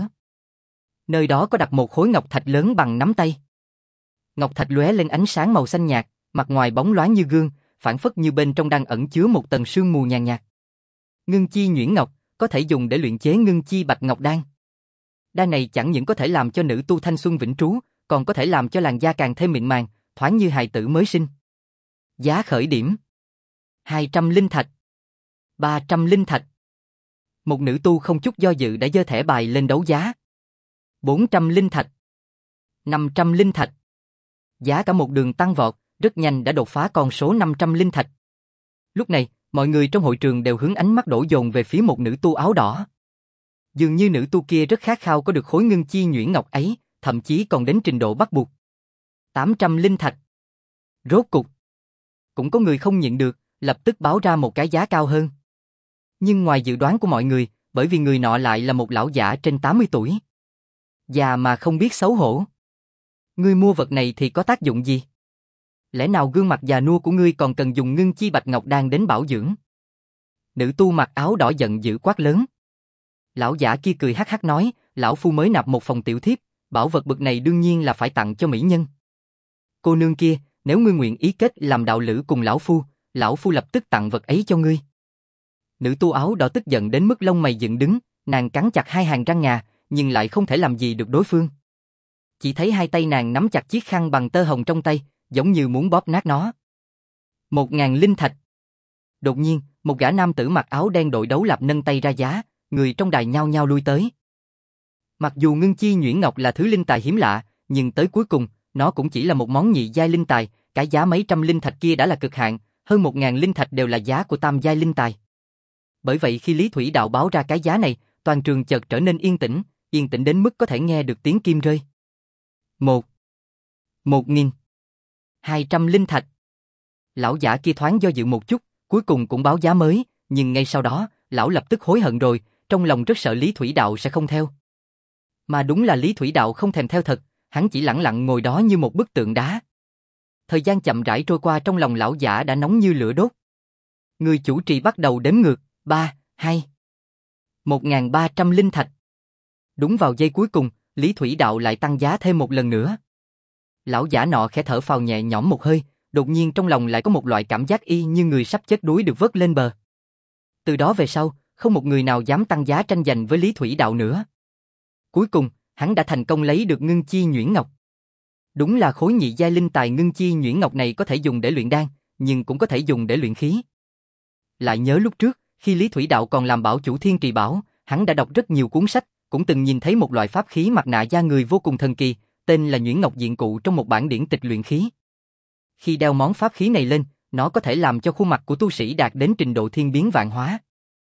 S1: Nơi đó có đặt một khối ngọc thạch lớn bằng nắm tay. Ngọc thạch lóe lên ánh sáng màu xanh nhạt, mặt ngoài bóng loáng như gương, phản phất như bên trong đang ẩn chứa một tầng sương mù nhàn nhạt. Ngưng Chi Nhuyễn Ngọc có thể dùng để luyện chế Ngưng Chi Bạch Ngọc Đan. Đan này chẳng những có thể làm cho nữ tu thanh xuân vĩnh trú, còn có thể làm cho làn da càng thêm mịn màng, thoáng như hài tử mới sinh. Giá khởi điểm hai trăm linh thạch, ba trăm linh thạch. Một nữ tu không chút do dự đã giơ thẻ bài lên đấu giá. bốn trăm linh thạch, năm trăm linh thạch. Giá cả một đường tăng vọt, rất nhanh đã đột phá con số năm trăm linh thạch. Lúc này, mọi người trong hội trường đều hướng ánh mắt đổ dồn về phía một nữ tu áo đỏ. Dường như nữ tu kia rất khát khao có được khối Ngưng Chi Nhuyễn Ngọc ấy, thậm chí còn đến trình độ bắt buộc. tám trăm linh thạch. Rốt cục. Cũng có người không nhịn được, lập tức báo ra một cái giá cao hơn. Nhưng ngoài dự đoán của mọi người, bởi vì người nọ lại là một lão giả trên tám mươi tuổi. Già mà không biết xấu hổ. Ngươi mua vật này thì có tác dụng gì? Lẽ nào gương mặt già nua của ngươi còn cần dùng Ngưng Chi Bạch Ngọc Đan đến bảo dưỡng? Nữ tu mặc áo đỏ giận dữ quát lớn. Lão giả kia cười hắc hắc nói, lão phu mới nạp một phòng tiểu thiếp, bảo vật bực này đương nhiên là phải tặng cho mỹ nhân. Cô nương kia, nếu ngươi nguyện ý kết làm đạo lữ cùng lão phu, lão phu lập tức tặng vật ấy cho ngươi. Nữ tu áo đỏ tức giận đến mức lông mày dựng đứng, nàng cắn chặt hai hàng răng ngà, nhưng lại không thể làm gì được đối phương. Chỉ thấy hai tay nàng nắm chặt chiếc khăn bằng tơ hồng trong tay, giống như muốn bóp nát nó. Một ngàn linh thạch. Đột nhiên, một gã nam tử mặc áo đen đội đấu lạp nâng tay ra giá, người trong đài nhao nhao lui tới. Mặc dù Ngưng Chi Nhuyễn Ngọc là thứ linh tài hiếm lạ, nhưng tới cuối cùng, nó cũng chỉ là một món nhị giai linh tài, cái giá mấy trăm linh thạch kia đã là cực hạn, hơn một ngàn linh thạch đều là giá của tam giai linh tài. Bởi vậy khi Lý Thủy Đạo báo ra cái giá này, toàn trường chợt trở nên yên tĩnh, yên tĩnh đến mức có thể nghe được tiếng kim rơi. Một. Một nghìn. Hai trăm linh thạch. Lão giả kia thoáng do dự một chút, cuối cùng cũng báo giá mới, nhưng ngay sau đó, lão lập tức hối hận rồi, trong lòng rất sợ Lý Thủy Đạo sẽ không theo. Mà đúng là Lý Thủy Đạo không thèm theo thật, hắn chỉ lẳng lặng ngồi đó như một bức tượng đá. Thời gian chậm rãi trôi qua, trong lòng lão giả đã nóng như lửa đốt. Người chủ trì bắt đầu đếm ngược, ba, hai, một nghìn ba trăm linh thạch. Đúng vào giây cuối cùng, Lý Thủy Đạo lại tăng giá thêm một lần nữa. Lão giả nọ khẽ thở phào nhẹ nhõm một hơi, đột nhiên trong lòng lại có một loại cảm giác y như người sắp chết đuối được vớt lên bờ. Từ đó về sau, không một người nào dám tăng giá tranh giành với Lý Thủy Đạo nữa. Cuối cùng, hắn đã thành công lấy được Ngưng Chi Nhuyễn Ngọc. Đúng là khối nhị giai linh tài Ngưng Chi Nhuyễn Ngọc này có thể dùng để luyện đan, nhưng cũng có thể dùng để luyện khí. Lại nhớ lúc trước, khi Lý Thủy Đạo còn làm bảo chủ Thiên Trì Bảo, hắn đã đọc rất nhiều cuốn sách, cũng từng nhìn thấy một loại pháp khí mặt nạ da người vô cùng thần kỳ, tên là Nhuyễn Ngọc Diện Cụ trong một bản điển tịch luyện khí. Khi đeo món pháp khí này lên, nó có thể làm cho khuôn mặt của tu sĩ đạt đến trình độ thiên biến vạn hóa.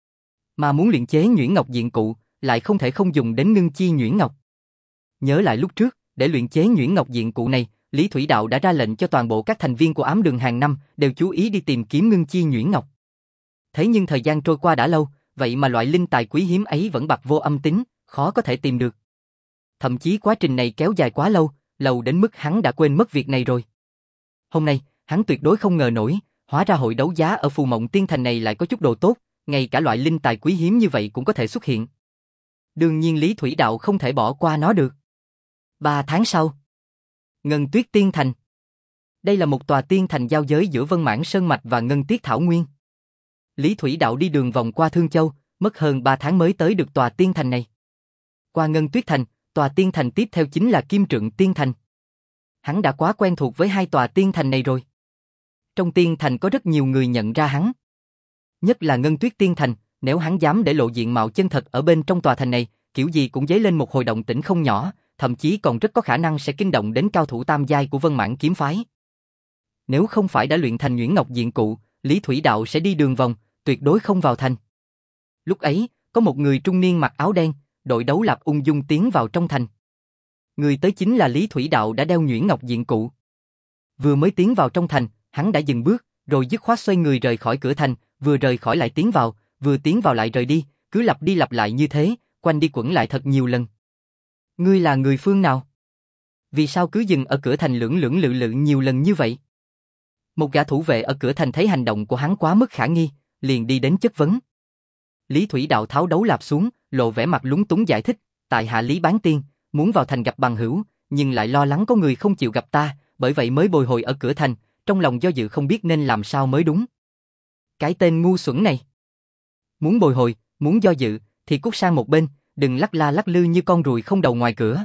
S1: Mà muốn luyện chế Nhuyễn Ngọc Diện Cụ, lại không thể không dùng đến Ngưng Chi Nhuyễn Ngọc. Nhớ lại lúc trước, để luyện chế Nhuyễn Ngọc Diện Cụ này, Lý Thủy Đạo đã ra lệnh cho toàn bộ các thành viên của ám đường hàng năm đều chú ý đi tìm kiếm Ngưng Chi Nhuyễn Ngọc. Thế nhưng thời gian trôi qua đã lâu, vậy mà loại linh tài quý hiếm ấy vẫn bặt vô âm tín, khó có thể tìm được. Thậm chí quá trình này kéo dài quá lâu, lâu đến mức hắn đã quên mất việc này rồi. Hôm nay, hắn tuyệt đối không ngờ nổi, hóa ra hội đấu giá ở Phù Mộng Tiên Thành này lại có chút đồ tốt, ngay cả loại linh tài quý hiếm như vậy cũng có thể xuất hiện. Đương nhiên Lý Thủy Đạo không thể bỏ qua nó được. Ba tháng sau, Ngân Tuyết Tiên Thành. Đây là một tòa tiên thành giao giới giữa Vân Mãn Sơn Mạch và Ngân Tiết Thảo Nguyên. Lý Thủy Đạo đi đường vòng qua Thương Châu, mất hơn ba tháng mới tới được tòa tiên thành này. Qua Ngân Tuyết Thành, tòa tiên thành tiếp theo chính là Kim Trượng Tiên Thành. Hắn đã quá quen thuộc với hai tòa tiên thành này rồi. Trong tiên thành có rất nhiều người nhận ra hắn. Nhất là Ngân Tuyết Tiên Thành, nếu hắn dám để lộ diện mạo chân thật ở bên trong tòa thành này, kiểu gì cũng dấy lên một hồi động tĩnh không nhỏ, thậm chí còn rất có khả năng sẽ kinh động đến cao thủ tam giai của Vân Mãn kiếm phái. Nếu không phải đã luyện thành Nhuyễn Ngọc Diện Cụ, Lý Thủy Đạo sẽ đi đường vòng, tuyệt đối không vào thành. Lúc ấy, có một người trung niên mặc áo đen, đội đấu lạp ung dung tiến vào trong thành. Người tới chính là Lý Thủy Đạo đã đeo Nhuyễn Ngọc Diện Cụ. Vừa mới tiến vào trong thành, hắn đã dừng bước, rồi dứt khoát xoay người rời khỏi cửa thành, vừa rời khỏi lại tiến vào, vừa tiến vào lại rời đi, cứ lặp đi lặp lại như thế, quanh đi quẩn lại thật nhiều lần. Ngươi là người phương nào? Vì sao cứ dừng ở cửa thành lưỡng lưỡng lự lự nhiều lần như vậy? Một gã thủ vệ ở cửa thành thấy hành động của hắn quá mức khả nghi, liền đi đến chất vấn. Lý Thủy Đạo tháo đấu lạp xuống, lộ vẻ mặt lúng túng giải thích, tại hạ Lý Bán Tiên, muốn vào thành gặp bằng hữu, nhưng lại lo lắng có người không chịu gặp ta, bởi vậy mới bồi hồi ở cửa thành, trong lòng do dự không biết nên làm sao mới đúng. Cái tên ngu xuẩn này. Muốn bồi hồi, muốn do dự, thì cút sang một bên, đừng lắc la lắc lư như con ruồi không đầu ngoài cửa.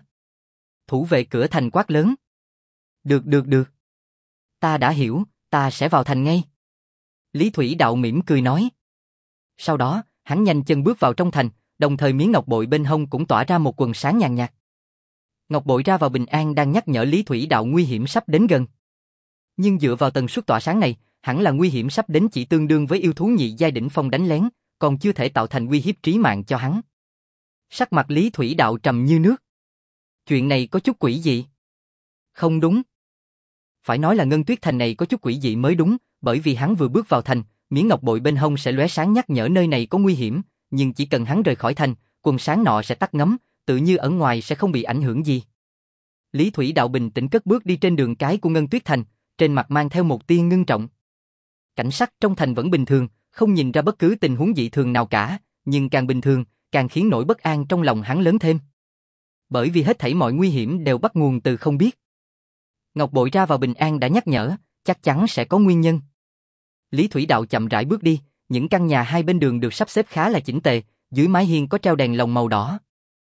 S1: Thủ vệ cửa thành quát lớn. Được được được. Ta đã hiểu, ta sẽ vào thành ngay. Lý Thủy Đạo mỉm cười nói. Sau đó, hắn nhanh chân bước vào trong thành, đồng thời miếng ngọc bội bên hông cũng tỏa ra một quầng sáng nhàn nhạt. Ngọc bội ra vào bình an đang nhắc nhở Lý Thủy Đạo nguy hiểm sắp đến gần. Nhưng dựa vào tần suất tỏa sáng này, hẳn là nguy hiểm sắp đến chỉ tương đương với yêu thú nhị giai đỉnh phong đánh lén, còn chưa thể tạo thành uy hiếp trí mạng cho hắn. Sắc mặt Lý Thủy Đạo trầm như nước. Chuyện này có chút quỷ dị. Không đúng. Phải nói là Ngân Tuyết Thành này có chút quỷ dị mới đúng, bởi vì hắn vừa bước vào thành, miếng ngọc bội bên hông sẽ lóe sáng nhắc nhở nơi này có nguy hiểm, nhưng chỉ cần hắn rời khỏi thành, quần sáng nọ sẽ tắt ngấm, tự như ở ngoài sẽ không bị ảnh hưởng gì. Lý Thủy Đạo bình tĩnh cất bước đi trên đường cái của Ngân Tuyết Thành, trên mặt mang theo một tia ngưng trọng. Cảnh sắc trong thành vẫn bình thường, không nhìn ra bất cứ tình huống dị thường nào cả, nhưng càng bình thường, càng khiến nỗi bất an trong lòng hắn lớn thêm. Bởi vì hết thảy mọi nguy hiểm đều bắt nguồn từ không biết. Ngọc bội ra vào bình an đã nhắc nhở, chắc chắn sẽ có nguyên nhân. Lý Thủy Đạo chậm rãi bước đi, những căn nhà hai bên đường được sắp xếp khá là chỉnh tề, dưới mái hiên có treo đèn lồng màu đỏ.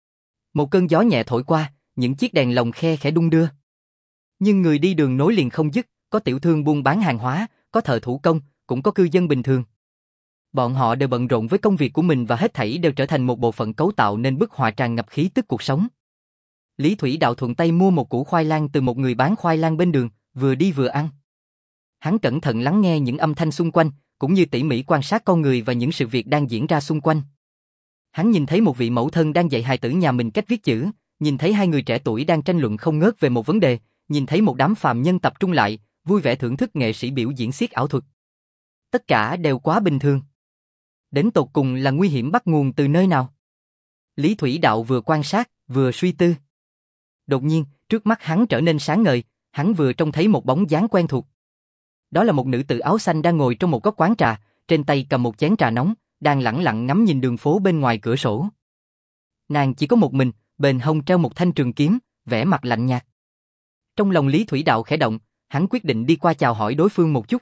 S1: Một cơn gió nhẹ thổi qua, những chiếc đèn lồng khe khẽ đung đưa. Nhưng người đi đường nối liền không dứt, có tiểu thương buôn bán hàng hóa, có thợ thủ công, cũng có cư dân bình thường. Bọn họ đều bận rộn với công việc của mình và hết thảy đều trở thành một bộ phận cấu tạo nên bức họa tràn ngập khí tức cuộc sống. Lý Thủy Đạo thuận tay mua một củ khoai lang từ một người bán khoai lang bên đường, vừa đi vừa ăn. Hắn cẩn thận lắng nghe những âm thanh xung quanh, cũng như tỉ mỉ quan sát con người và những sự việc đang diễn ra xung quanh. Hắn nhìn thấy một vị mẫu thân đang dạy hài tử nhà mình cách viết chữ, nhìn thấy hai người trẻ tuổi đang tranh luận không ngớt về một vấn đề, nhìn thấy một đám phàm nhân tập trung lại, vui vẻ thưởng thức nghệ sĩ biểu diễn xiếc ảo thuật. Tất cả đều quá bình thường. Đến tột cùng là nguy hiểm bắt nguồn từ nơi nào? Lý Thủy Đạo vừa quan sát, vừa suy tư. Đột nhiên, trước mắt hắn trở nên sáng ngời, hắn vừa trông thấy một bóng dáng quen thuộc. Đó là một nữ tử áo xanh đang ngồi trong một góc quán trà, trên tay cầm một chén trà nóng, đang lẳng lặng ngắm nhìn đường phố bên ngoài cửa sổ. Nàng chỉ có một mình, bên hông treo một thanh trường kiếm, vẻ mặt lạnh nhạt. Trong lòng Lý Thủy Đạo khẽ động, hắn quyết định đi qua chào hỏi đối phương một chút.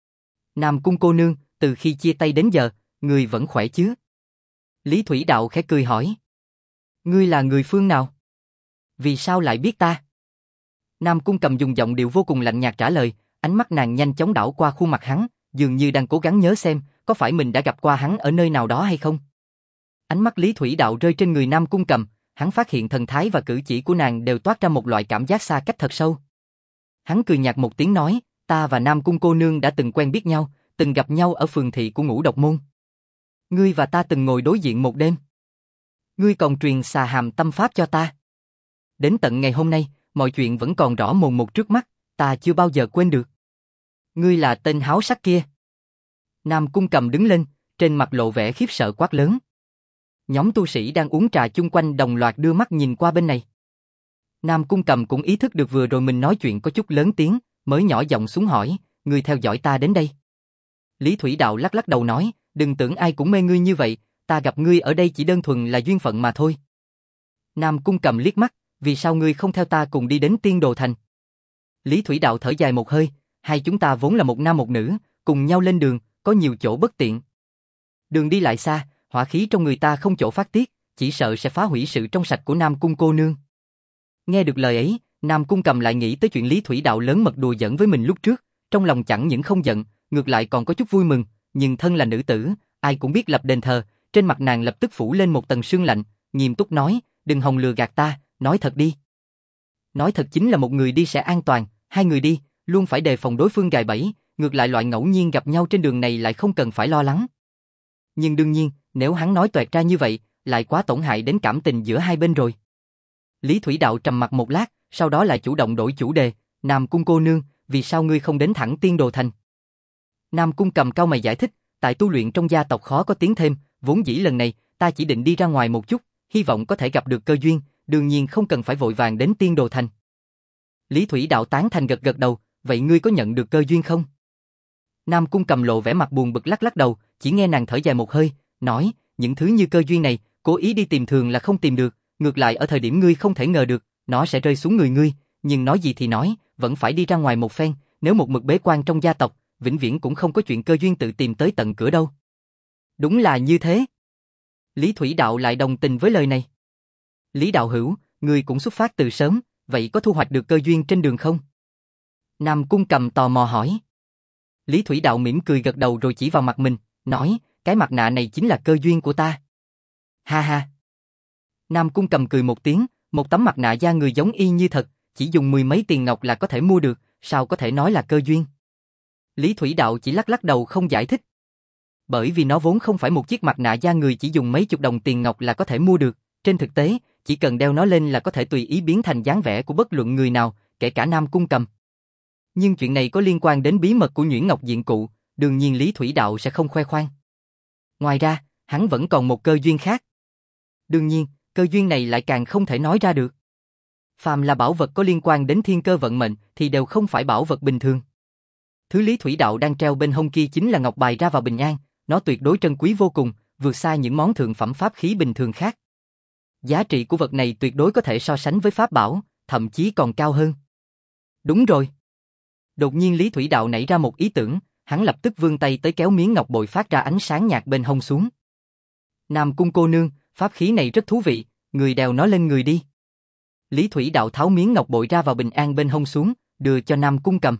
S1: Nam Cung cô nương, từ khi chia tay đến giờ, người vẫn khỏe chứ? Lý Thủy Đạo khẽ cười hỏi. Ngươi là người phương nào? Vì sao lại biết ta? Nam Cung cầm dùng giọng điệu vô cùng lạnh nhạt trả lời, ánh mắt nàng nhanh chóng đảo qua khuôn mặt hắn, dường như đang cố gắng nhớ xem, có phải mình đã gặp qua hắn ở nơi nào đó hay không? Ánh mắt Lý Thủy Đạo rơi trên người Nam Cung cầm, hắn phát hiện thần thái và cử chỉ của nàng đều toát ra một loại cảm giác xa cách thật sâu. Hắn cười nhạt một tiếng nói, ta và Nam Cung cô nương đã từng quen biết nhau, từng gặp nhau ở phường thị của Ngũ Độc Môn. Ngươi và ta từng ngồi đối diện một đêm. Ngươi còn truyền xà hàm tâm pháp cho ta. Đến tận ngày hôm nay, mọi chuyện vẫn còn rõ mồn một trước mắt, ta chưa bao giờ quên được. Ngươi là tên háo sắc kia. Nam Cung cầm đứng lên, trên mặt lộ vẻ khiếp sợ quát lớn. Nhóm tu sĩ đang uống trà chung quanh đồng loạt đưa mắt nhìn qua bên này. Nam Cung Cầm cũng ý thức được vừa rồi mình nói chuyện có chút lớn tiếng, mới nhỏ giọng xuống hỏi, ngươi theo dõi ta đến đây. Lý Thủy Đạo lắc lắc đầu nói, đừng tưởng ai cũng mê ngươi như vậy, ta gặp ngươi ở đây chỉ đơn thuần là duyên phận mà thôi. Nam Cung Cầm liếc mắt, vì sao ngươi không theo ta cùng đi đến Tiên Đồ Thành? Lý Thủy Đạo thở dài một hơi, hai chúng ta vốn là một nam một nữ, cùng nhau lên đường, có nhiều chỗ bất tiện. Đường đi lại xa, hỏa khí trong người ta không chỗ phát tiết, chỉ sợ sẽ phá hủy sự trong sạch của Nam Cung cô nương. Nghe được lời ấy, Nam Cung Cầm lại nghĩ tới chuyện Lý Thủy Đạo lớn mật đùa giỡn với mình lúc trước, trong lòng chẳng những không giận, ngược lại còn có chút vui mừng, nhưng thân là nữ tử, ai cũng biết lập đền thờ, trên mặt nàng lập tức phủ lên một tầng sương lạnh, nghiêm túc nói, đừng hòng lừa gạt ta, nói thật đi. Nói thật chính là một người đi sẽ an toàn, hai người đi, luôn phải đề phòng đối phương gài bẫy, ngược lại loại ngẫu nhiên gặp nhau trên đường này lại không cần phải lo lắng. Nhưng đương nhiên, nếu hắn nói toẹt ra như vậy, lại quá tổn hại đến cảm tình giữa hai bên rồi. Lý Thủy Đạo trầm mặc một lát, sau đó lại chủ động đổi chủ đề, Nam Cung cô nương, vì sao ngươi không đến thẳng Tiên Đồ Thành? Nam Cung Cầm cau mày giải thích, tại tu luyện trong gia tộc khó có tiến thêm, vốn dĩ lần này, ta chỉ định đi ra ngoài một chút, hy vọng có thể gặp được cơ duyên, đương nhiên không cần phải vội vàng đến Tiên Đồ Thành. Lý Thủy Đạo tán thành gật gật đầu, vậy ngươi có nhận được cơ duyên không? Nam Cung Cầm lộ vẻ mặt buồn bực lắc lắc đầu, chỉ nghe nàng thở dài một hơi, nói, những thứ như cơ duyên này, cố ý đi tìm thường là không tìm được, ngược lại ở thời điểm ngươi không thể ngờ được, nó sẽ rơi xuống người ngươi, nhưng nói gì thì nói, vẫn phải đi ra ngoài một phen, nếu một mực bế quan trong gia tộc, vĩnh viễn cũng không có chuyện cơ duyên tự tìm tới tận cửa đâu. Đúng là như thế. Lý Thủy Đạo lại đồng tình với lời này. Lý đạo hữu, ngươi cũng xuất phát từ sớm, vậy có thu hoạch được cơ duyên trên đường không? Nam Cung Cầm tò mò hỏi. Lý Thủy Đạo mỉm cười gật đầu rồi chỉ vào mặt mình, nói, cái mặt nạ này chính là cơ duyên của ta. Ha ha. Nam Cung Cầm cười một tiếng, một tấm mặt nạ da người giống y như thật, chỉ dùng mười mấy tiền ngọc là có thể mua được, sao có thể nói là cơ duyên? Lý Thủy Đạo chỉ lắc lắc đầu không giải thích. Bởi vì nó vốn không phải một chiếc mặt nạ da người chỉ dùng mấy chục đồng tiền ngọc là có thể mua được, trên thực tế, chỉ cần đeo nó lên là có thể tùy ý biến thành dáng vẻ của bất luận người nào, kể cả Nam Cung Cầm. Nhưng chuyện này có liên quan đến bí mật của Nhuyễn Ngọc Diện Cụ, đương nhiên Lý Thủy Đạo sẽ không khoe khoang. Ngoài ra, hắn vẫn còn một cơ duyên khác. Đương nhiên, cơ duyên này lại càng không thể nói ra được. Phàm là bảo vật có liên quan đến thiên cơ vận mệnh thì đều không phải bảo vật bình thường. Thứ Lý Thủy Đạo đang treo bên hông kia chính là ngọc bài ra vào bình an, nó tuyệt đối trân quý vô cùng, vượt xa những món thượng phẩm pháp khí bình thường khác. Giá trị của vật này tuyệt đối có thể so sánh với pháp bảo, thậm chí còn cao hơn. Đúng rồi. Đột nhiên Lý Thủy Đạo nảy ra một ý tưởng, hắn lập tức vươn tay tới kéo miếng ngọc bội phát ra ánh sáng nhạt bên hông xuống. Nam Cung cô nương, pháp khí này rất thú vị, người đeo nó lên người đi. Lý Thủy Đạo tháo miếng ngọc bội ra vào bình an bên hông xuống, đưa cho Nam Cung Cầm.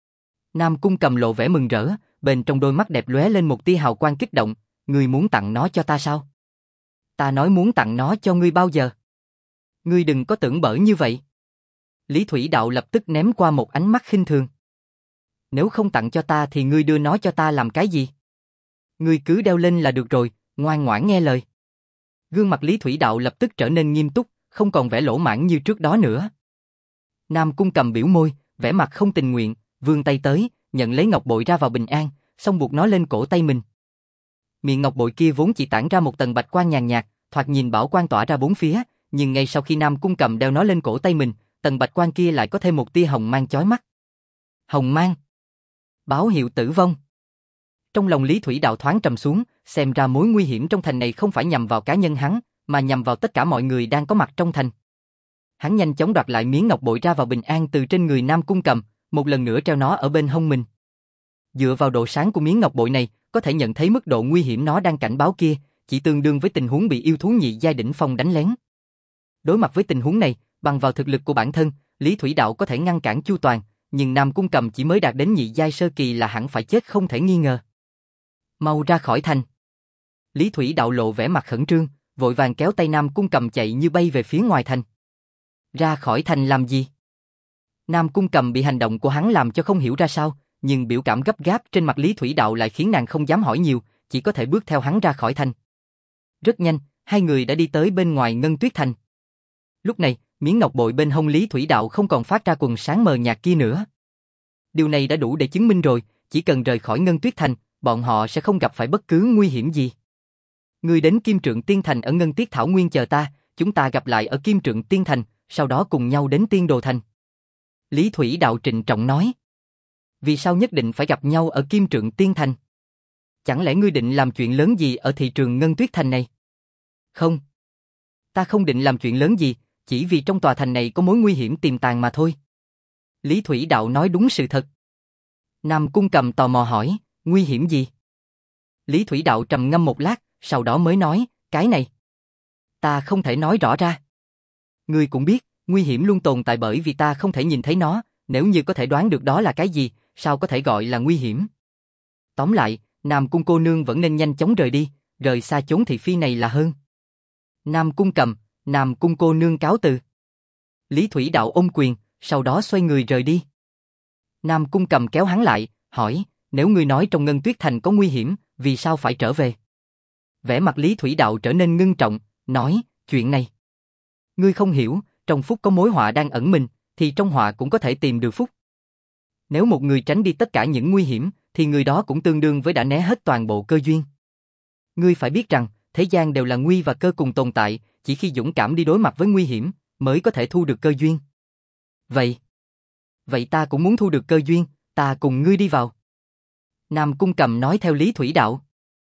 S1: Nam Cung Cầm lộ vẻ mừng rỡ, bên trong đôi mắt đẹp lóe lên một tia hào quang kích động, ngươi muốn tặng nó cho ta sao? Ta nói muốn tặng nó cho ngươi bao giờ? Ngươi đừng có tưởng bở như vậy. Lý Thủy Đạo lập tức ném qua một ánh mắt khinh thường. Nếu không tặng cho ta thì ngươi đưa nó cho ta làm cái gì? Ngươi cứ đeo lên là được rồi, ngoan ngoãn nghe lời. Gương mặt Lý Thủy Đạo lập tức trở nên nghiêm túc, không còn vẻ lỗ mãng như trước đó nữa. Nam Cung Cầm biểu môi, vẻ mặt không tình nguyện, vươn tay tới, nhận lấy ngọc bội ra vào bình an, xong buộc nó lên cổ tay mình. Miệng ngọc bội kia vốn chỉ tản ra một tầng bạch quang nhàn nhạt, thoạt nhìn bảo quang tỏa ra bốn phía, nhưng ngay sau khi Nam Cung Cầm đeo nó lên cổ tay mình, tầng bạch quang kia lại có thêm một tia hồng mang chói mắt. Hồng mang? Báo hiệu tử vong. Trong lòng Lý Thủy Đạo thoáng trầm xuống, xem ra mối nguy hiểm trong thành này không phải nhằm vào cá nhân hắn, mà nhằm vào tất cả mọi người đang có mặt trong thành. Hắn nhanh chóng đoạt lại miếng ngọc bội ra vào bình an từ trên người Nam Cung Cầm, một lần nữa treo nó ở bên hông mình. Dựa vào độ sáng của miếng ngọc bội này, có thể nhận thấy mức độ nguy hiểm nó đang cảnh báo kia, chỉ tương đương với tình huống bị yêu thú nhị giai đỉnh phong đánh lén. Đối mặt với tình huống này, bằng vào thực lực của bản thân, Lý Thủy Đạo có thể ngăn cản chu toàn, nhưng Nam Cung Cầm chỉ mới đạt đến nhị giai sơ kỳ là hẳn phải chết không thể nghi ngờ. Mau ra khỏi thành. Lý Thủy Đạo lộ vẻ mặt khẩn trương, vội vàng kéo tay Nam Cung Cầm chạy như bay về phía ngoài thành. Ra khỏi thành làm gì? Nam Cung Cầm bị hành động của hắn làm cho không hiểu ra sao, nhưng biểu cảm gấp gáp trên mặt Lý Thủy Đạo lại khiến nàng không dám hỏi nhiều, chỉ có thể bước theo hắn ra khỏi thành. Rất nhanh, hai người đã đi tới bên ngoài Ngân Tuyết Thành. Lúc này, miếng ngọc bội bên hông Lý Thủy Đạo không còn phát ra quầng sáng mờ nhạt kia nữa. Điều này đã đủ để chứng minh rồi, chỉ cần rời khỏi Ngân Tuyết Thành, bọn họ sẽ không gặp phải bất cứ nguy hiểm gì. Ngươi đến Kim Trượng Tiên Thành ở Ngân Tiết Thảo Nguyên chờ ta, chúng ta gặp lại ở Kim Trượng Tiên Thành, sau đó cùng nhau đến Tiên Đồ Thành. Lý Thủy Đạo trịnh trọng nói. Vì sao nhất định phải gặp nhau ở Kim Trượng Tiên Thành? Chẳng lẽ ngươi định làm chuyện lớn gì ở thị trường Ngân Tuyết Thành này? Không. Ta không định làm chuyện lớn gì, chỉ vì trong tòa thành này có mối nguy hiểm tiềm tàng mà thôi. Lý Thủy Đạo nói đúng sự thật. Nam Cung Cầm tò mò hỏi, nguy hiểm gì? Lý Thủy Đạo trầm ngâm một lát, sau đó mới nói, cái này. Ta không thể nói rõ ra. Ngươi cũng biết, nguy hiểm luôn tồn tại bởi vì ta không thể nhìn thấy nó, nếu như có thể đoán được đó là cái gì, sao có thể gọi là nguy hiểm? Tóm lại, Nam Cung cô nương vẫn nên nhanh chóng rời đi, rời xa chốn thị phi này là hơn. Nam Cung Cầm, Nam Cung cô nương cáo từ. Lý Thủy Đạo ôm quyền, sau đó xoay người rời đi. Nam Cung Cầm kéo hắn lại, hỏi, nếu ngươi nói trong Ngân Tuyết Thành có nguy hiểm, vì sao phải trở về? Vẻ mặt Lý Thủy Đạo trở nên ngưng trọng, nói, chuyện này. Ngươi không hiểu, trong phúc có mối họa đang ẩn mình, thì trong họa cũng có thể tìm được phúc. Nếu một người tránh đi tất cả những nguy hiểm, thì người đó cũng tương đương với đã né hết toàn bộ cơ duyên. Ngươi phải biết rằng, thế gian đều là nguy và cơ cùng tồn tại, chỉ khi dũng cảm đi đối mặt với nguy hiểm, mới có thể thu được cơ duyên. Vậy, vậy ta cũng muốn thu được cơ duyên, ta cùng ngươi đi vào. Nam Cung Cầm nói theo Lý Thủy Đạo.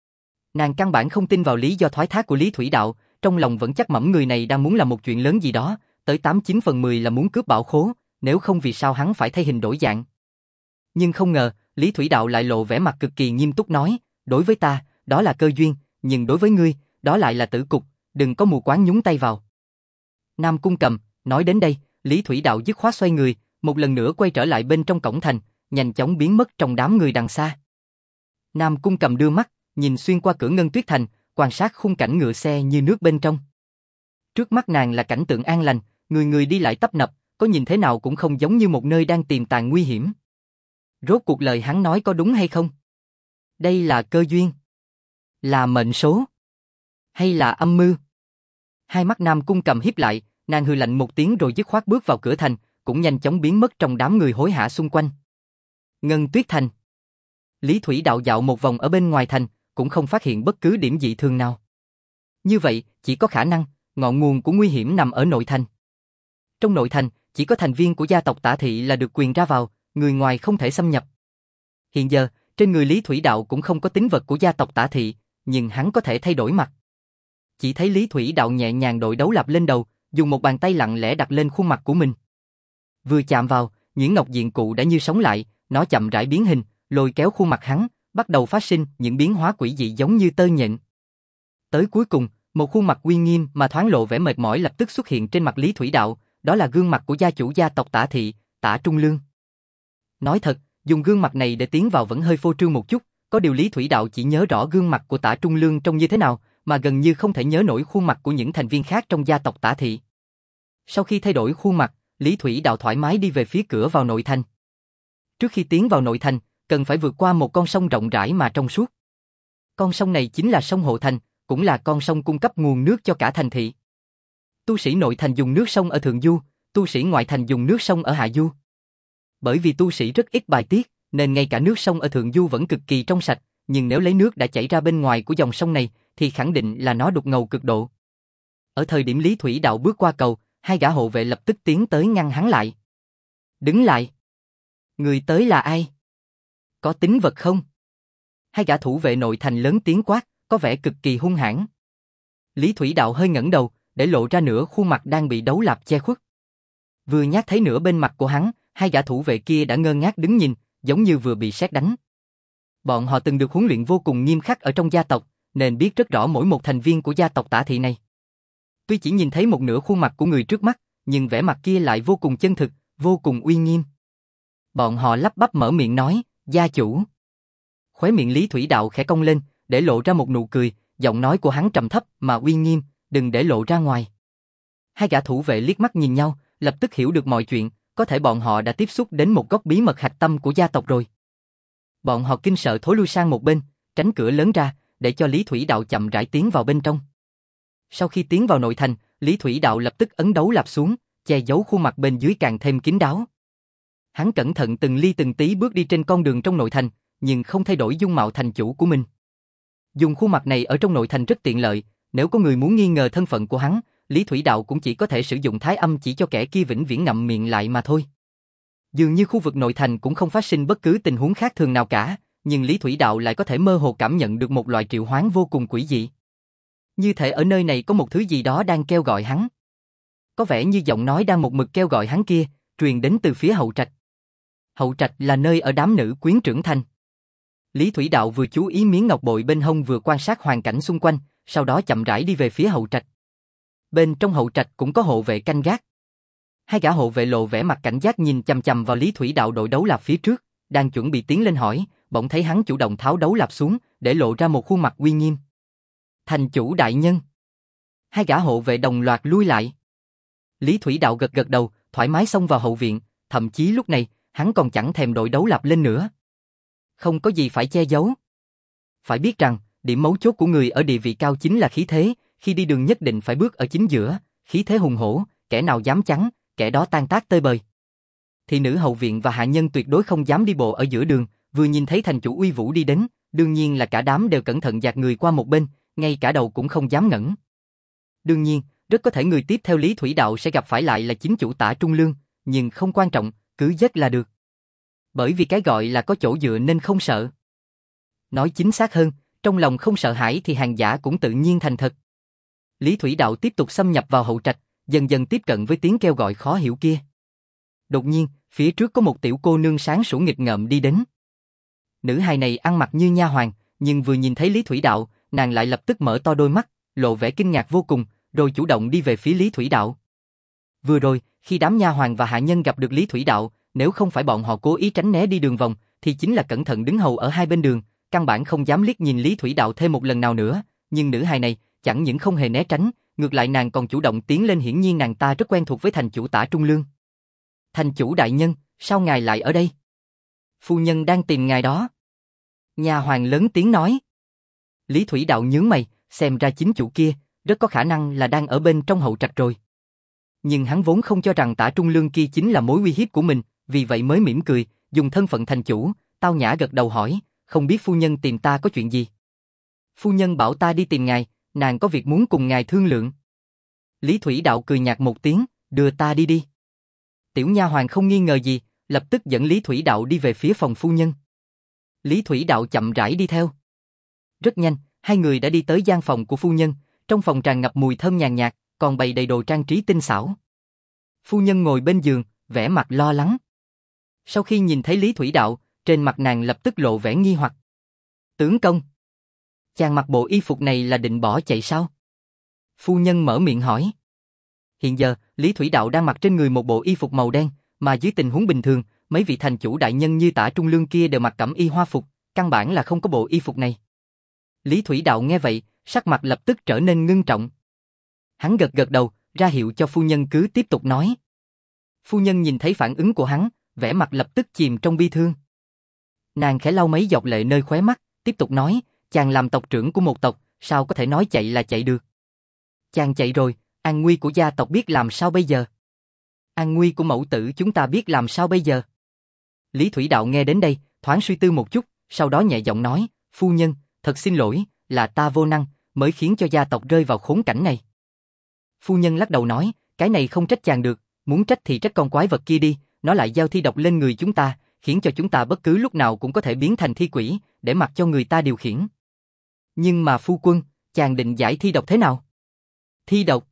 S1: Nàng căn bản không tin vào lý do thoái thác của Lý Thủy Đạo, trong lòng vẫn chắc mẩm người này đang muốn làm một chuyện lớn gì đó, tới tám chín phần mười là muốn cướp bảo khố, nếu không vì sao hắn phải thay hình đổi dạng. Nhưng không ngờ, Lý Thủy Đạo lại lộ vẻ mặt cực kỳ nghiêm túc nói, đối với ta, đó là cơ duyên, nhưng đối với ngươi, đó lại là tử cục, đừng có mù quáng nhúng tay vào. Nam Cung Cầm, nói đến đây, Lý Thủy Đạo dứt khoát xoay người, một lần nữa quay trở lại bên trong cổng thành, nhanh chóng biến mất trong đám người đằng xa. Nam Cung Cầm đưa mắt, nhìn xuyên qua cửa Ngân Tuyết Thành, quan sát khung cảnh ngựa xe như nước bên trong. Trước mắt nàng là cảnh tượng an lành, người người đi lại tấp nập, có nhìn thế nào cũng không giống như một nơi đang tiềm tàng nguy hiểm. Rốt cuộc lời hắn nói có đúng hay không? Đây là cơ duyên? Là mệnh số? Hay là âm mưu? Hai mắt Nam Cung Cầm híp lại, nàng hừ lạnh một tiếng rồi dứt khoát bước vào cửa thành, cũng nhanh chóng biến mất trong đám người hối hả xung quanh. Ngân Tuyết Thành. Lý Thủy Đạo dạo một vòng ở bên ngoài thành, cũng không phát hiện bất cứ điểm dị thường nào. Như vậy, chỉ có khả năng, ngọn nguồn của nguy hiểm nằm ở nội thành. Trong nội thành, chỉ có thành viên của gia tộc Tả Thị là được quyền ra vào, người ngoài không thể xâm nhập. Hiện giờ, trên người Lý Thủy Đạo cũng không có tín vật của gia tộc Tả Thị, nhưng hắn có thể thay đổi mặt. Chỉ thấy Lý Thủy Đạo nhẹ nhàng đội đấu lạp lên đầu, dùng một bàn tay lặng lẽ đặt lên khuôn mặt của mình. Vừa chạm vào, Nhuyễn Ngọc Diện Cụ đã như sống lại, nó chậm rãi biến hình, lôi kéo khuôn mặt hắn, bắt đầu phát sinh những biến hóa quỷ dị giống như tơ nhện. Tới cuối cùng, một khuôn mặt uy nghiêm mà thoáng lộ vẻ mệt mỏi lập tức xuất hiện trên mặt Lý Thủy Đạo, đó là gương mặt của gia chủ gia tộc Tả Thị, Tả Trung Lương. Nói thật, dùng gương mặt này để tiến vào vẫn hơi phô trương một chút, có điều Lý Thủy Đạo chỉ nhớ rõ gương mặt của Tả Trung Lương trông như thế nào, mà gần như không thể nhớ nổi khuôn mặt của những thành viên khác trong gia tộc Tả Thị. Sau khi thay đổi khuôn mặt, Lý Thủy Đạo thoải mái đi về phía cửa vào nội thành. Trước khi tiến vào nội thành, cần phải vượt qua một con sông rộng rãi mà trong suốt. Con sông này chính là sông Hộ Thành, cũng là con sông cung cấp nguồn nước cho cả thành thị. Tu sĩ nội thành dùng nước sông ở thượng du, tu sĩ ngoại thành dùng nước sông ở hạ du. Bởi vì tu sĩ rất ít bài tiết, nên ngay cả nước sông ở thượng du vẫn cực kỳ trong sạch, nhưng nếu lấy nước đã chảy ra bên ngoài của dòng sông này, thì khẳng định là nó đục ngầu cực độ. Ở thời điểm Lý Thủy Đạo bước qua cầu, hai gã hộ vệ lập tức tiến tới ngăn hắn lại. Đứng lại! Người tới là ai? Có tín vật không? Hai gã thủ vệ nội thành lớn tiếng quát, có vẻ cực kỳ hung hãn. Lý Thủy Đạo hơi ngẩng đầu, để lộ ra nửa khuôn mặt đang bị đấu lạp che khuất. Vừa nhát thấy nửa bên mặt của hắn, hai gã thủ vệ kia đã ngơ ngác đứng nhìn, giống như vừa bị sét đánh. Bọn họ từng được huấn luyện vô cùng nghiêm khắc ở trong gia tộc, nên biết rất rõ mỗi một thành viên của gia tộc Tả Thị này. Tuy chỉ nhìn thấy một nửa khuôn mặt của người trước mắt, nhưng vẻ mặt kia lại vô cùng chân thực, vô cùng uy nghiêm. Bọn họ lắp bắp mở miệng nói, gia chủ. Khóe miệng Lý Thủy Đạo khẽ cong lên, để lộ ra một nụ cười, giọng nói của hắn trầm thấp mà uy nghiêm, đừng để lộ ra ngoài. Hai gã thủ vệ liếc mắt nhìn nhau, lập tức hiểu được mọi chuyện, có thể bọn họ đã tiếp xúc đến một góc bí mật hạch tâm của gia tộc rồi. Bọn họ kinh sợ thối lui sang một bên, tránh cửa lớn ra, để cho Lý Thủy Đạo chậm rãi tiến vào bên trong. Sau khi tiến vào nội thành, Lý Thủy Đạo lập tức ấn đấu lạp xuống, che giấu khuôn mặt bên dưới càng thêm kín đáo. Hắn cẩn thận từng ly từng tí bước đi trên con đường trong nội thành, nhưng không thay đổi dung mạo thành chủ của mình. Dùng khuôn mặt này ở trong nội thành rất tiện lợi, nếu có người muốn nghi ngờ thân phận của hắn, Lý Thủy Đạo cũng chỉ có thể sử dụng thái âm chỉ cho kẻ kia vĩnh viễn ngậm miệng lại mà thôi. Dường như khu vực nội thành cũng không phát sinh bất cứ tình huống khác thường nào cả, nhưng Lý Thủy Đạo lại có thể mơ hồ cảm nhận được một loại triệu hoán vô cùng quỷ dị. Như thể ở nơi này có một thứ gì đó đang kêu gọi hắn. Có vẻ như giọng nói đang một mực kêu gọi hắn kia, truyền đến từ phía hậu trạch. Hậu trạch là nơi ở đám nữ quyến trưởng thành. Lý Thủy Đạo vừa chú ý miếng ngọc bội bên hông vừa quan sát hoàn cảnh xung quanh, sau đó chậm rãi đi về phía hậu trạch. Bên trong hậu trạch cũng có hộ vệ canh gác. Hai gã hộ vệ lộ vẻ mặt cảnh giác nhìn chằm chằm vào Lý Thủy Đạo đội đấu lạp phía trước, đang chuẩn bị tiến lên hỏi, bỗng thấy hắn chủ động tháo đấu lạp xuống, để lộ ra một khuôn mặt uy nghiêm. Thành chủ đại nhân. Hai gã hộ vệ đồng loạt lui lại. Lý Thủy Đạo gật gật đầu, thoải mái xông vào hậu viện, thậm chí lúc này, hắn còn chẳng thèm đội đấu lạp lên nữa. Không có gì phải che giấu. Phải biết rằng, điểm mấu chốt của người ở địa vị cao chính là khí thế, khi đi đường nhất định phải bước ở chính giữa, khí thế hùng hổ, kẻ nào dám chắn, kẻ đó tan tác tơi bời. Thị nữ hậu viện và hạ nhân tuyệt đối không dám đi bộ ở giữa đường, vừa nhìn thấy thành chủ uy vũ đi đến, đương nhiên là cả đám đều cẩn thận dạt người qua một bên, ngay cả đầu cũng không dám ngẩng. Đương nhiên, rất có thể người tiếp theo Lý Thủy Đạo sẽ gặp phải lại là chính chủ Tả Trung Lương, nhưng không quan trọng, cứ giết là được. Bởi vì cái gọi là có chỗ dựa nên không sợ. Nói chính xác hơn, trong lòng không sợ hãi thì hàng giả cũng tự nhiên thành thật. Lý Thủy Đạo tiếp tục xâm nhập vào hậu trạch, dần dần tiếp cận với tiếng kêu gọi khó hiểu kia. Đột nhiên, phía trước có một tiểu cô nương sáng sủa nghịch ngợm đi đến. Nữ hài này ăn mặc như nha hoàn, nhưng vừa nhìn thấy Lý Thủy Đạo, nàng lại lập tức mở to đôi mắt, lộ vẻ kinh ngạc vô cùng, rồi chủ động đi về phía Lý Thủy Đạo. Vừa rồi, khi đám nha hoàn và hạ nhân gặp được Lý Thủy Đạo, nếu không phải bọn họ cố ý tránh né đi đường vòng, thì chính là cẩn thận đứng hầu ở hai bên đường, căn bản không dám liếc nhìn Lý Thủy Đạo thêm một lần nào nữa. Nhưng nữ hài này, chẳng những không hề né tránh, ngược lại nàng còn chủ động tiến lên, hiển nhiên nàng ta rất quen thuộc với thành chủ Tả Trung Lương. Thành chủ đại nhân, sao ngài lại ở đây? Phu nhân đang tìm ngài đó. Nha hoàn lớn tiếng nói. Lý Thủy Đạo nhướng mày, xem ra chính chủ kia, rất có khả năng là đang ở bên trong hậu trạch rồi. Nhưng hắn vốn không cho rằng Tả Trung Lương kia chính là mối uy hiếp của mình, vì vậy mới mỉm cười, dùng thân phận thành chủ, tao nhã gật đầu hỏi, không biết phu nhân tìm ta có chuyện gì? Phu nhân bảo ta đi tìm ngài, nàng có việc muốn cùng ngài thương lượng. Lý Thủy Đạo cười nhạt một tiếng, đưa ta đi đi. Tiểu nha hoàn không nghi ngờ gì, lập tức dẫn Lý Thủy Đạo đi về phía phòng phu nhân. Lý Thủy Đạo chậm rãi đi theo. Rất nhanh, hai người đã đi tới gian phòng của phu nhân, trong phòng tràn ngập mùi thơm nhàn nhạt, còn bày đầy đồ trang trí tinh xảo. Phu nhân ngồi bên giường, vẻ mặt lo lắng. Sau khi nhìn thấy Lý Thủy Đạo, trên mặt nàng lập tức lộ vẻ nghi hoặc. Tướng công, chàng mặc bộ y phục này là định bỏ chạy sao? Phu nhân mở miệng hỏi. Hiện giờ, Lý Thủy Đạo đang mặc trên người một bộ y phục màu đen, mà dưới tình huống bình thường, mấy vị thành chủ đại nhân như Tả Trung Lương kia đều mặc cẩm y hoa phục, căn bản là không có bộ y phục này. Lý Thủy Đạo nghe vậy, sắc mặt lập tức trở nên ngưng trọng. Hắn gật gật đầu, ra hiệu cho phu nhân cứ tiếp tục nói. Phu nhân nhìn thấy phản ứng của hắn, vẻ mặt lập tức chìm trong bi thương. Nàng khẽ lau mấy giọt lệ nơi khóe mắt, tiếp tục nói, chàng làm tộc trưởng của một tộc, sao có thể nói chạy là chạy được? Chàng chạy rồi, an nguy của gia tộc biết làm sao bây giờ? An nguy của mẫu tử chúng ta biết làm sao bây giờ? Lý Thủy Đạo nghe đến đây, thoáng suy tư một chút, sau đó nhẹ giọng nói, phu nhân, thật xin lỗi, là ta vô năng, mới khiến cho gia tộc rơi vào khốn cảnh này. Phu nhân lắc đầu nói, cái này không trách chàng được, muốn trách thì trách con quái vật kia đi, nó lại giao thi độc lên người chúng ta, khiến cho chúng ta bất cứ lúc nào cũng có thể biến thành thi quỷ, để mặc cho người ta điều khiển. Nhưng mà phu quân, chàng định giải thi độc thế nào? Thi độc?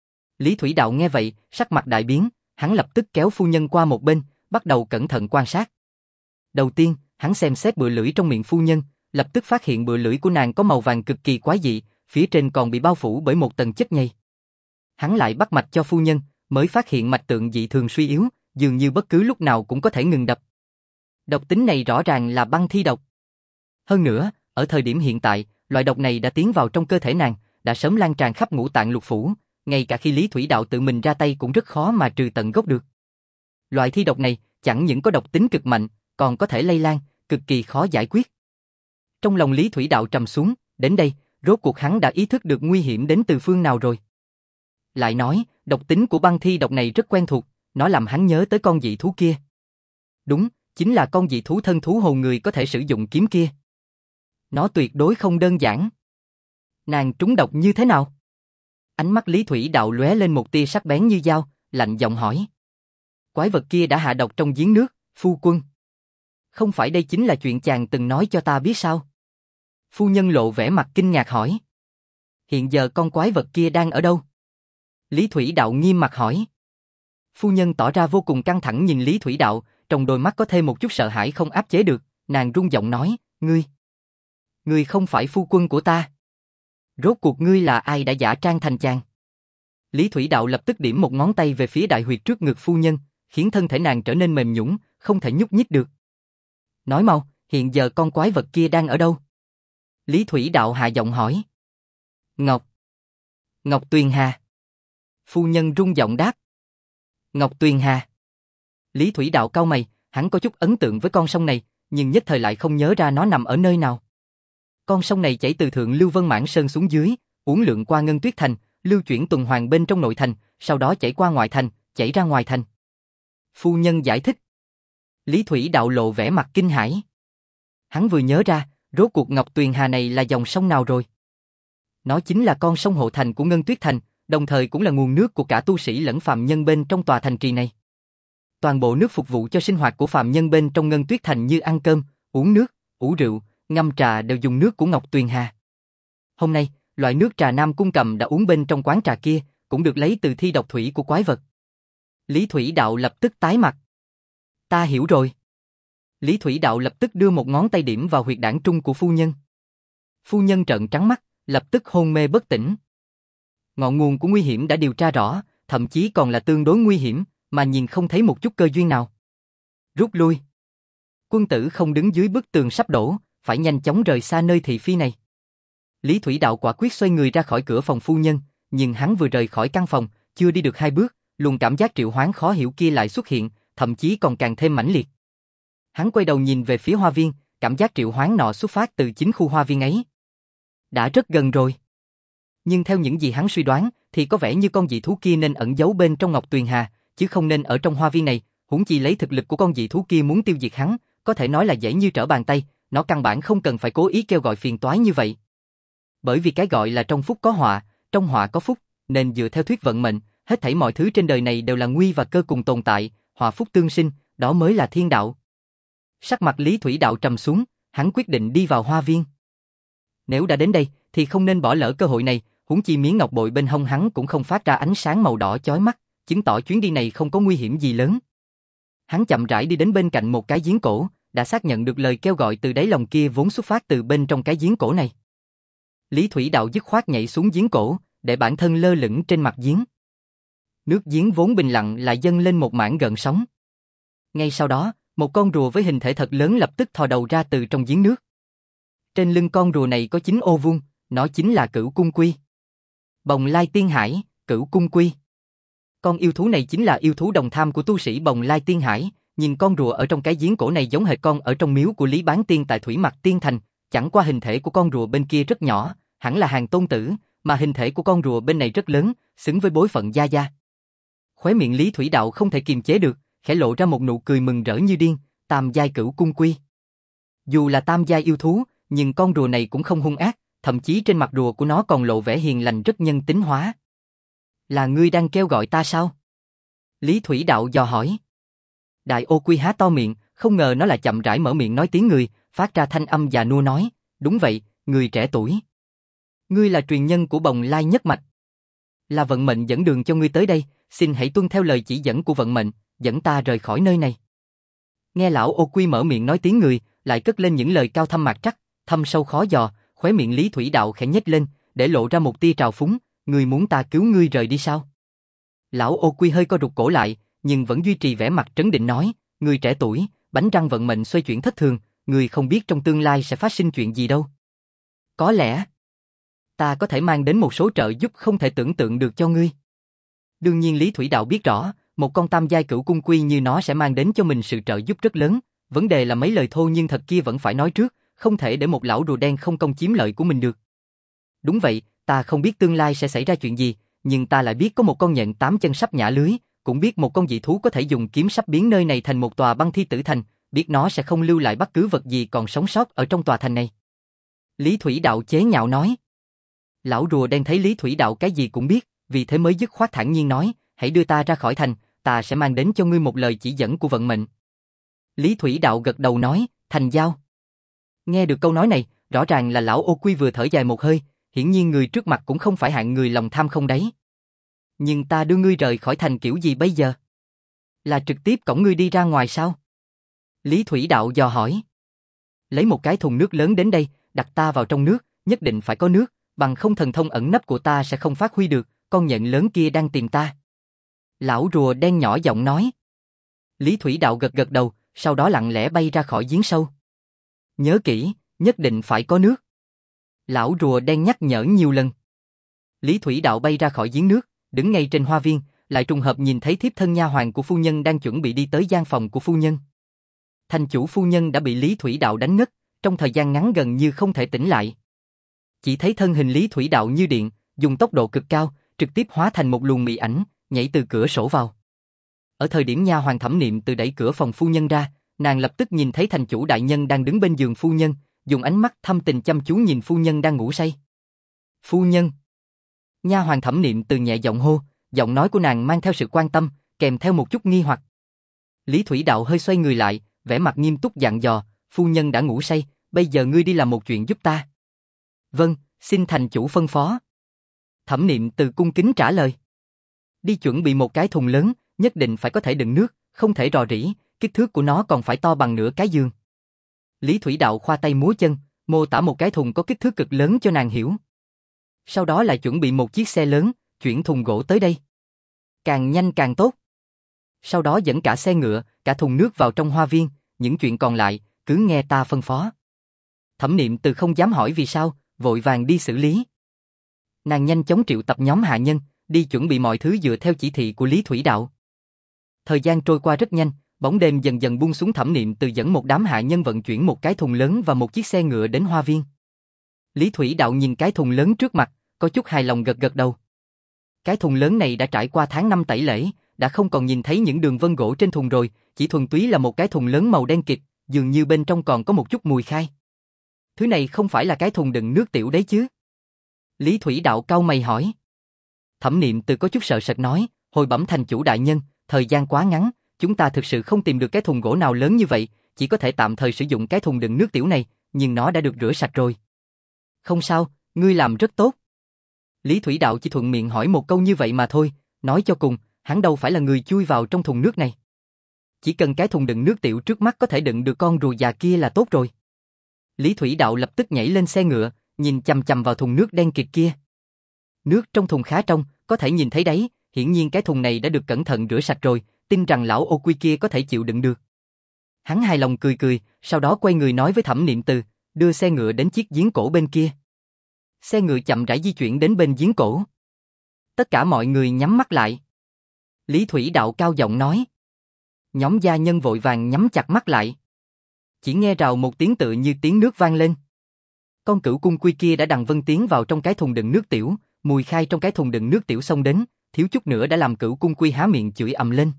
S1: Lý Thủy Đạo nghe vậy, sắc mặt đại biến, hắn lập tức kéo phu nhân qua một bên, bắt đầu cẩn thận quan sát. Đầu tiên, hắn xem xét bựa lưỡi trong miệng phu nhân, lập tức phát hiện bựa lưỡi của nàng có màu vàng cực kỳ quái dị, phía trên còn bị bao phủ bởi một tầng chất nhầy. Hắn lại bắt mạch cho phu nhân, mới phát hiện mạch tượng dị thường suy yếu, dường như bất cứ lúc nào cũng có thể ngừng đập. Độc tính này rõ ràng là băng thi độc. Hơn nữa, ở thời điểm hiện tại, loại độc này đã tiến vào trong cơ thể nàng, đã sớm lan tràn khắp ngũ tạng lục phủ, ngay cả khi Lý Thủy Đạo tự mình ra tay cũng rất khó mà trừ tận gốc được. Loại thi độc này chẳng những có độc tính cực mạnh, còn có thể lây lan, cực kỳ khó giải quyết. Trong lòng Lý Thủy Đạo trầm xuống, đến đây, rốt cuộc hắn đã ý thức được nguy hiểm đến từ phương nào rồi. Lại nói, độc tính của băng thi độc này rất quen thuộc, nó làm hắn nhớ tới con dị thú kia. Đúng, chính là con dị thú thân thú hồn người có thể sử dụng kiếm kia. Nó tuyệt đối không đơn giản. Nàng trúng độc như thế nào? Ánh mắt Lý Thủy Đạo lóe lên một tia sắc bén như dao, lạnh giọng hỏi. Quái vật kia đã hạ độc trong giếng nước, phu quân. Không phải đây chính là chuyện chàng từng nói cho ta biết sao? Phu nhân lộ vẻ mặt kinh ngạc hỏi. Hiện giờ con quái vật kia đang ở đâu? Lý Thủy Đạo nghiêm mặt hỏi. Phu nhân tỏ ra vô cùng căng thẳng nhìn Lý Thủy Đạo, trong đôi mắt có thêm một chút sợ hãi không áp chế được, nàng run giọng nói, ngươi. Ngươi không phải phu quân của ta. Rốt cuộc ngươi là ai đã giả trang thành chàng? Lý Thủy Đạo lập tức điểm một ngón tay về phía đại huyệt trước ngực phu nhân, khiến thân thể nàng trở nên mềm nhũn, không thể nhúc nhích được. Nói mau, hiện giờ con quái vật kia đang ở đâu? Lý Thủy Đạo hạ giọng hỏi. Ngọc. Ngọc Tuyền Hà. Phu nhân run giọng đáp. Ngọc Tuyền Hà. Lý Thủy Đạo cau mày, hắn có chút ấn tượng với con sông này, nhưng nhất thời lại không nhớ ra nó nằm ở nơi nào. Con sông này chảy từ thượng Lưu Vân Mãn Sơn xuống dưới, uốn lượn qua Ngân Tuyết Thành, lưu chuyển tuần hoàn bên trong nội thành, sau đó chảy qua ngoại thành, chảy ra ngoài thành. Phu nhân giải thích. Lý Thủy Đạo lộ vẻ mặt kinh hãi. Hắn vừa nhớ ra, rốt cuộc Ngọc Tuyền Hà này là dòng sông nào rồi? Nó chính là con sông hộ thành của Ngân Tuyết Thành, đồng thời cũng là nguồn nước của cả tu sĩ lẫn phàm nhân bên trong tòa thành trì này. Toàn bộ nước phục vụ cho sinh hoạt của phàm nhân bên trong Ngân Tuyết Thành như ăn cơm, uống nước, ủ rượu, ngâm trà đều dùng nước của Ngọc Tuyền Hà. Hôm nay, loại nước trà Nam Cung Cầm đã uống bên trong quán trà kia, cũng được lấy từ thi độc thủy của quái vật. Lý Thủy Đạo lập tức tái mặt. Ta hiểu rồi. Lý Thủy Đạo lập tức đưa một ngón tay điểm vào huyệt đảng trung của phu nhân. Phu nhân trợn trắng mắt, lập tức hôn mê bất tỉnh. Ngọn nguồn của nguy hiểm đã điều tra rõ, thậm chí còn là tương đối nguy hiểm, mà nhìn không thấy một chút cơ duyên nào. Rút lui. Quân tử không đứng dưới bức tường sắp đổ, phải nhanh chóng rời xa nơi thị phi này. Lý Thủy Đạo quả quyết xoay người ra khỏi cửa phòng phu nhân, nhưng hắn vừa rời khỏi căn phòng, chưa đi được hai bước, luồng cảm giác triệu hoán khó hiểu kia lại xuất hiện, thậm chí còn càng thêm mãnh liệt. Hắn quay đầu nhìn về phía hoa viên, cảm giác triệu hoán nọ xuất phát từ chính khu hoa viên ấy. Đã rất gần rồi. Nhưng theo những gì hắn suy đoán, thì có vẻ như con dị thú kia nên ẩn giấu bên trong Ngọc Tuyền Hà, chứ không nên ở trong hoa viên này, huống chi lấy thực lực của con dị thú kia muốn tiêu diệt hắn, có thể nói là dễ như trở bàn tay, nó căn bản không cần phải cố ý kêu gọi phiền toái như vậy. Bởi vì cái gọi là trong phúc có họa, trong họa có phúc, nên dựa theo thuyết vận mệnh, hết thảy mọi thứ trên đời này đều là nguy và cơ cùng tồn tại, họa phúc tương sinh, đó mới là thiên đạo. Sắc mặt Lý Thủy Đạo trầm xuống, hắn quyết định đi vào hoa viên. Nếu đã đến đây, thì không nên bỏ lỡ cơ hội này, huống chi miếng ngọc bội bên hông hắn cũng không phát ra ánh sáng màu đỏ chói mắt, chứng tỏ chuyến đi này không có nguy hiểm gì lớn. Hắn chậm rãi đi đến bên cạnh một cái giếng cổ, đã xác nhận được lời kêu gọi từ đáy lòng kia vốn xuất phát từ bên trong cái giếng cổ này. Lý Thủy Đạo dứt khoát nhảy xuống giếng cổ, để bản thân lơ lửng trên mặt giếng. Nước giếng vốn bình lặng lại dâng lên một mảng gợn sóng. Ngay sau đó, một con rùa với hình thể thật lớn lập tức thò đầu ra từ trong giếng nước. Trên lưng con rùa này có chín ô vuông, nó chính là Cửu Cung Quy. Bồng Lai Tiên Hải, Cửu Cung Quy. Con yêu thú này chính là yêu thú đồng tham của tu sĩ Bồng Lai Tiên Hải, nhìn con rùa ở trong cái giếng cổ này giống hệt con ở trong miếu của Lý Bán Tiên tại Thủy Mặc Tiên Thành, chẳng qua hình thể của con rùa bên kia rất nhỏ, hẳn là hàng tôn tử, mà hình thể của con rùa bên này rất lớn, xứng với bối phận gia gia. Khóe miệng Lý Thủy Đạo không thể kiềm chế được, khẽ lộ ra một nụ cười mừng rỡ như điên, tam giai Cửu Cung Quy. Dù là tam giai yêu thú, nhưng con rùa này cũng không hung ác, thậm chí trên mặt rùa của nó còn lộ vẻ hiền lành rất nhân tính hóa. Là ngươi đang kêu gọi ta sao? Lý Thủy Đạo dò hỏi. Đại ô quy há to miệng, không ngờ nó lại chậm rãi mở miệng nói tiếng người, phát ra thanh âm già nua nói, đúng vậy, người trẻ tuổi. Ngươi là truyền nhân của Bồng Lai nhất mạch. Là vận mệnh dẫn đường cho ngươi tới đây, xin hãy tuân theo lời chỉ dẫn của vận mệnh, dẫn ta rời khỏi nơi này. Nghe lão ô quy mở miệng nói tiếng người, lại cất lên những lời cao thâm mạc trắc, thâm sâu khó dò, khóe miệng Lý Thủy Đạo khẽ nhếch lên, để lộ ra một tia trào phúng, ngươi muốn ta cứu ngươi rời đi sao? Lão ô quy hơi co rụt cổ lại, nhưng vẫn duy trì vẻ mặt trấn định nói, ngươi trẻ tuổi, bánh răng vận mệnh xoay chuyển thất thường, ngươi không biết trong tương lai sẽ phát sinh chuyện gì đâu. Có lẽ, ta có thể mang đến một số trợ giúp không thể tưởng tượng được cho ngươi. Đương nhiên Lý Thủy Đạo biết rõ, một con tam giai Cửu Cung Quy như nó sẽ mang đến cho mình sự trợ giúp rất lớn, vấn đề là mấy lời thô nhưng thật kia vẫn phải nói trước, không thể để một lão rùa đen không công chiếm lợi của mình được. Đúng vậy, ta không biết tương lai sẽ xảy ra chuyện gì, nhưng ta lại biết có một con nhện tám chân sắp nhả lưới, cũng biết một con dị thú có thể dùng kiếm sắp biến nơi này thành một tòa băng thi tử thành, biết nó sẽ không lưu lại bất cứ vật gì còn sống sót ở trong tòa thành này. Lý Thủy Đạo chế nhạo nói. Lão rùa đen thấy Lý Thủy Đạo cái gì cũng biết, vì thế mới dứt khoát thản nhiên nói, hãy đưa ta ra khỏi thành, ta sẽ mang đến cho ngươi một lời chỉ dẫn của vận mệnh. Lý Thủy Đạo gật đầu nói, thành giao. Nghe được câu nói này, rõ ràng là lão Ô Quy vừa thở dài một hơi, hiển nhiên người trước mặt cũng không phải hạng người lòng tham không đáy. Nhưng ta đưa ngươi rời khỏi thành kiểu gì bây giờ? Là trực tiếp cõng ngươi đi ra ngoài sao? Lý Thủy Đạo dò hỏi. Lấy một cái thùng nước lớn đến đây, đặt ta vào trong nước, nhất định phải có nước, bằng không thần thông ẩn nấp của ta sẽ không phát huy được, con nhện lớn kia đang tìm ta. Lão rùa đen nhỏ giọng nói. Lý Thủy Đạo gật gật đầu, sau đó lặng lẽ bay ra khỏi giếng sâu. Nhớ kỹ, nhất định phải có nước. Lão rùa đen nhắc nhở nhiều lần. Lý Thủy Đạo bay ra khỏi giếng nước, đứng ngay trên hoa viên, lại trùng hợp nhìn thấy thiếp thân nha hoàn của phu nhân đang chuẩn bị đi tới gian phòng của phu nhân. Thành chủ phu nhân đã bị Lý Thủy Đạo đánh ngất, trong thời gian ngắn gần như không thể tỉnh lại. Chỉ thấy thân hình Lý Thủy Đạo như điện, dùng tốc độ cực cao, trực tiếp hóa thành một luồng mị ảnh, nhảy từ cửa sổ vào. Ở thời điểm nha hoàn Thẩm Niệm từ đẩy cửa phòng phu nhân ra, nàng lập tức nhìn thấy thành chủ đại nhân đang đứng bên giường phu nhân, dùng ánh mắt thâm tình chăm chú nhìn phu nhân đang ngủ say. Phu nhân. Nha hoàn Thẩm Niệm từ nhẹ giọng hô, giọng nói của nàng mang theo sự quan tâm, kèm theo một chút nghi hoặc. Lý Thủy Đạo hơi xoay người lại, vẻ mặt nghiêm túc dặn dò, phu nhân đã ngủ say, bây giờ ngươi đi làm một chuyện giúp ta. Vâng, xin thành chủ phân phó. Thẩm Niệm từ cung kính trả lời. Đi chuẩn bị một cái thùng lớn, nhất định phải có thể đựng nước, không thể rò rỉ, kích thước của nó còn phải to bằng nửa cái giường. Lý Thủy Đạo khoa tay múa chân, mô tả một cái thùng có kích thước cực lớn cho nàng hiểu. Sau đó lại chuẩn bị một chiếc xe lớn, chuyển thùng gỗ tới đây. Càng nhanh càng tốt. Sau đó dẫn cả xe ngựa, cả thùng nước vào trong hoa viên, những chuyện còn lại, cứ nghe ta phân phó. Thẩm Niệm từ không dám hỏi vì sao, vội vàng đi xử lý. Nàng nhanh chóng triệu tập nhóm hạ nhân, đi chuẩn bị mọi thứ dựa theo chỉ thị của Lý Thủy Đạo. Thời gian trôi qua rất nhanh, bóng đêm dần dần buông xuống. Thẩm Niệm từ dẫn một đám hạ nhân vận chuyển một cái thùng lớn và một chiếc xe ngựa đến hoa viên. Lý Thủy Đạo nhìn cái thùng lớn trước mặt, có chút hài lòng gật gật đầu. Cái thùng lớn này đã trải qua tháng năm tẩy lễ, đã không còn nhìn thấy những đường vân gỗ trên thùng rồi, chỉ thuần túy là một cái thùng lớn màu đen kịt, dường như bên trong còn có một chút mùi khai. Thứ này không phải là cái thùng đựng nước tiểu đấy chứ? Lý Thủy Đạo cau mày hỏi. Thẩm Niệm từ có chút sợ sệt nói, hồi bẩm thành chủ đại nhân, thời gian quá ngắn, chúng ta thực sự không tìm được cái thùng gỗ nào lớn như vậy, chỉ có thể tạm thời sử dụng cái thùng đựng nước tiểu này, nhưng nó đã được rửa sạch rồi. Không sao, ngươi làm rất tốt. Lý Thủy Đạo chỉ thuận miệng hỏi một câu như vậy mà thôi, nói cho cùng, hắn đâu phải là người chui vào trong thùng nước này. Chỉ cần cái thùng đựng nước tiểu trước mắt có thể đựng được con rùa già kia là tốt rồi. Lý Thủy Đạo lập tức nhảy lên xe ngựa, nhìn chằm chằm vào thùng nước đen kịt kia. Nước trong thùng khá trong, có thể nhìn thấy đáy, hiển nhiên cái thùng này đã được cẩn thận rửa sạch rồi, tin rằng lão Ô Quy kia có thể chịu đựng được. Hắn hài lòng cười cười, sau đó quay người nói với Thẩm Niệm Từ, đưa xe ngựa đến chiếc giếng cổ bên kia. Xe ngựa chậm rãi di chuyển đến bên giếng cổ. Tất cả mọi người nhắm mắt lại. Lý Thủy Đạo cao giọng nói. Nhóm gia nhân vội vàng nhắm chặt mắt lại. Chỉ nghe rào một tiếng tựa như tiếng nước vang lên. Con cửu cung quy kia đã đằng vân tiến vào trong cái thùng đựng nước tiểu, mùi khai trong cái thùng đựng nước tiểu xông đến, thiếu chút nữa đã làm cửu cung quy há miệng chửi ầm lên.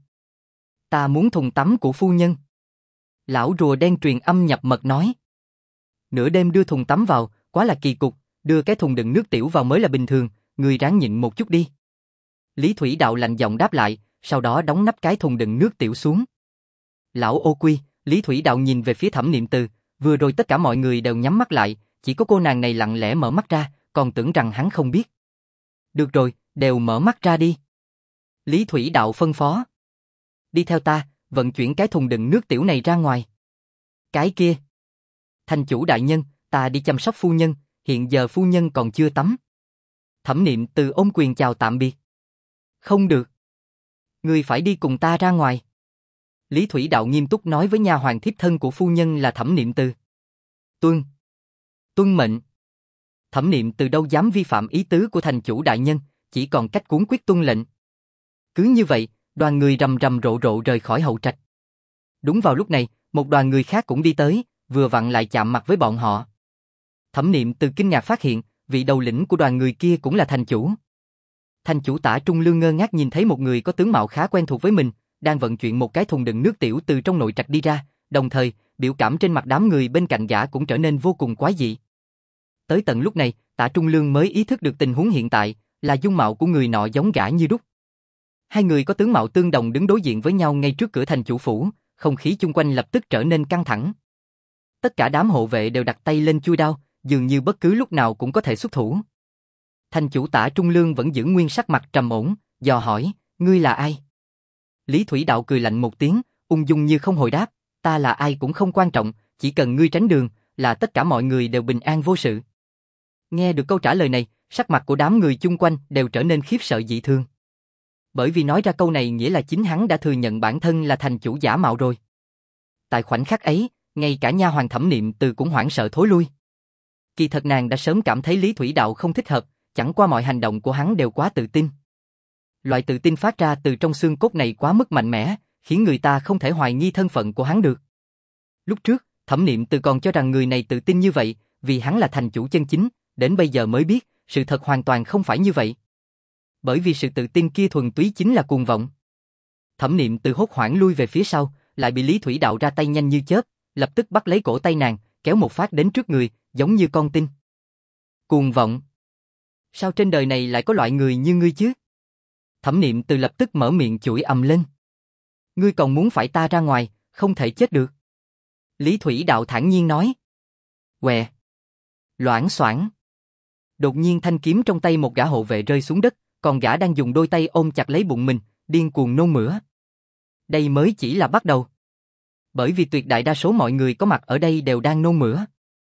S1: Ta muốn thùng tắm của phu nhân. Lão rùa đen truyền âm nhập mật nói. Nửa đêm đưa thùng tắm vào, quá là kỳ cục, đưa cái thùng đựng nước tiểu vào mới là bình thường, người ráng nhịn một chút đi. Lý Thủy Đạo lạnh giọng đáp lại, sau đó đóng nắp cái thùng đựng nước tiểu xuống. Lão Ô Quy, Lý Thủy Đạo nhìn về phía Thẩm Niệm Từ, vừa rồi tất cả mọi người đều nhắm mắt lại, chỉ có cô nàng này lặng lẽ mở mắt ra, còn tưởng rằng hắn không biết. Được rồi, đều mở mắt ra đi. Lý Thủy Đạo phân phó. Đi theo ta, vận chuyển cái thùng đựng nước tiểu này ra ngoài. Cái kia. Thành chủ đại nhân, ta đi chăm sóc phu nhân, hiện giờ phu nhân còn chưa tắm. Thẩm Niệm Từ ôm quyền chào tạm biệt. Không được. Ngươi phải đi cùng ta ra ngoài. Lý Thủy Đạo nghiêm túc nói với nha hoàn thiếp thân của phu nhân là Thẩm Niệm Từ. Tuân. Tuân mệnh. Thẩm Niệm Từ đâu dám vi phạm ý tứ của thành chủ đại nhân, chỉ còn cách cuốn quyết tuân lệnh. Cứ như vậy, đoàn người rầm rầm rộ rộ rời khỏi hậu trạch. Đúng vào lúc này, một đoàn người khác cũng đi tới, vừa vặn lại chạm mặt với bọn họ. Thẩm Niệm Từ kinh ngạc phát hiện, vị đầu lĩnh của đoàn người kia cũng là thành chủ. Thành chủ Tả Trung Lương ngơ ngác nhìn thấy một người có tướng mạo khá quen thuộc với mình, đang vận chuyển một cái thùng đựng nước tiểu từ trong nội trạch đi ra, đồng thời, biểu cảm trên mặt đám người bên cạnh gã cũng trở nên vô cùng quái dị. Tới tận lúc này, Tạ Trung Lương mới ý thức được tình huống hiện tại, là dung mạo của người nọ giống gã như đúc. Hai người có tướng mạo tương đồng đứng đối diện với nhau ngay trước cửa thành chủ phủ, không khí chung quanh lập tức trở nên căng thẳng. Tất cả đám hộ vệ đều đặt tay lên chuôi đao, dường như bất cứ lúc nào cũng có thể xuất thủ. Thành chủ Tạ Trung Lương vẫn giữ nguyên sắc mặt trầm ổn, dò hỏi, ngươi là ai? Lý Thủy Đạo cười lạnh một tiếng, ung dung như không hồi đáp, ta là ai cũng không quan trọng, chỉ cần ngươi tránh đường, là tất cả mọi người đều bình an vô sự. Nghe được câu trả lời này, sắc mặt của đám người chung quanh đều trở nên khiếp sợ dị thường. Bởi vì nói ra câu này nghĩa là chính hắn đã thừa nhận bản thân là thành chủ giả mạo rồi. Tại khoảnh khắc ấy, ngay cả nha hoàn Thẩm Niệm Từ cũng hoảng sợ thối lui. Kỳ thật nàng đã sớm cảm thấy Lý Thủy Đạo không thích hợp, chẳng qua mọi hành động của hắn đều quá tự tin. Loại tự tin phát ra từ trong xương cốt này quá mức mạnh mẽ, khiến người ta không thể hoài nghi thân phận của hắn được. Lúc trước, Thẩm Niệm Từ còn cho rằng người này tự tin như vậy, vì hắn là thành chủ chân chính, đến bây giờ mới biết, sự thật hoàn toàn không phải như vậy. Bởi vì sự tự tin kia thuần túy chính là cuồng vọng. Thẩm Niệm Từ hốt hoảng lui về phía sau, lại bị Lý Thủy Đạo ra tay nhanh như chớp, lập tức bắt lấy cổ tay nàng, kéo một phát đến trước người, giống như con tin. Cuồng vọng? Sao trên đời này lại có loại người như ngươi chứ? Thẩm Niệm Từ lập tức mở miệng chửi ầm lên. Ngươi còn muốn phải ta ra ngoài, không thể chết được. Lý Thủy Đạo thản nhiên nói. Quẹ. Loảng xoảng. Đột nhiên thanh kiếm trong tay một gã hộ vệ rơi xuống đất, còn gã đang dùng đôi tay ôm chặt lấy bụng mình, điên cuồng nôn mửa. Đây mới chỉ là bắt đầu. Bởi vì tuyệt đại đa số mọi người có mặt ở đây đều đang nôn mửa.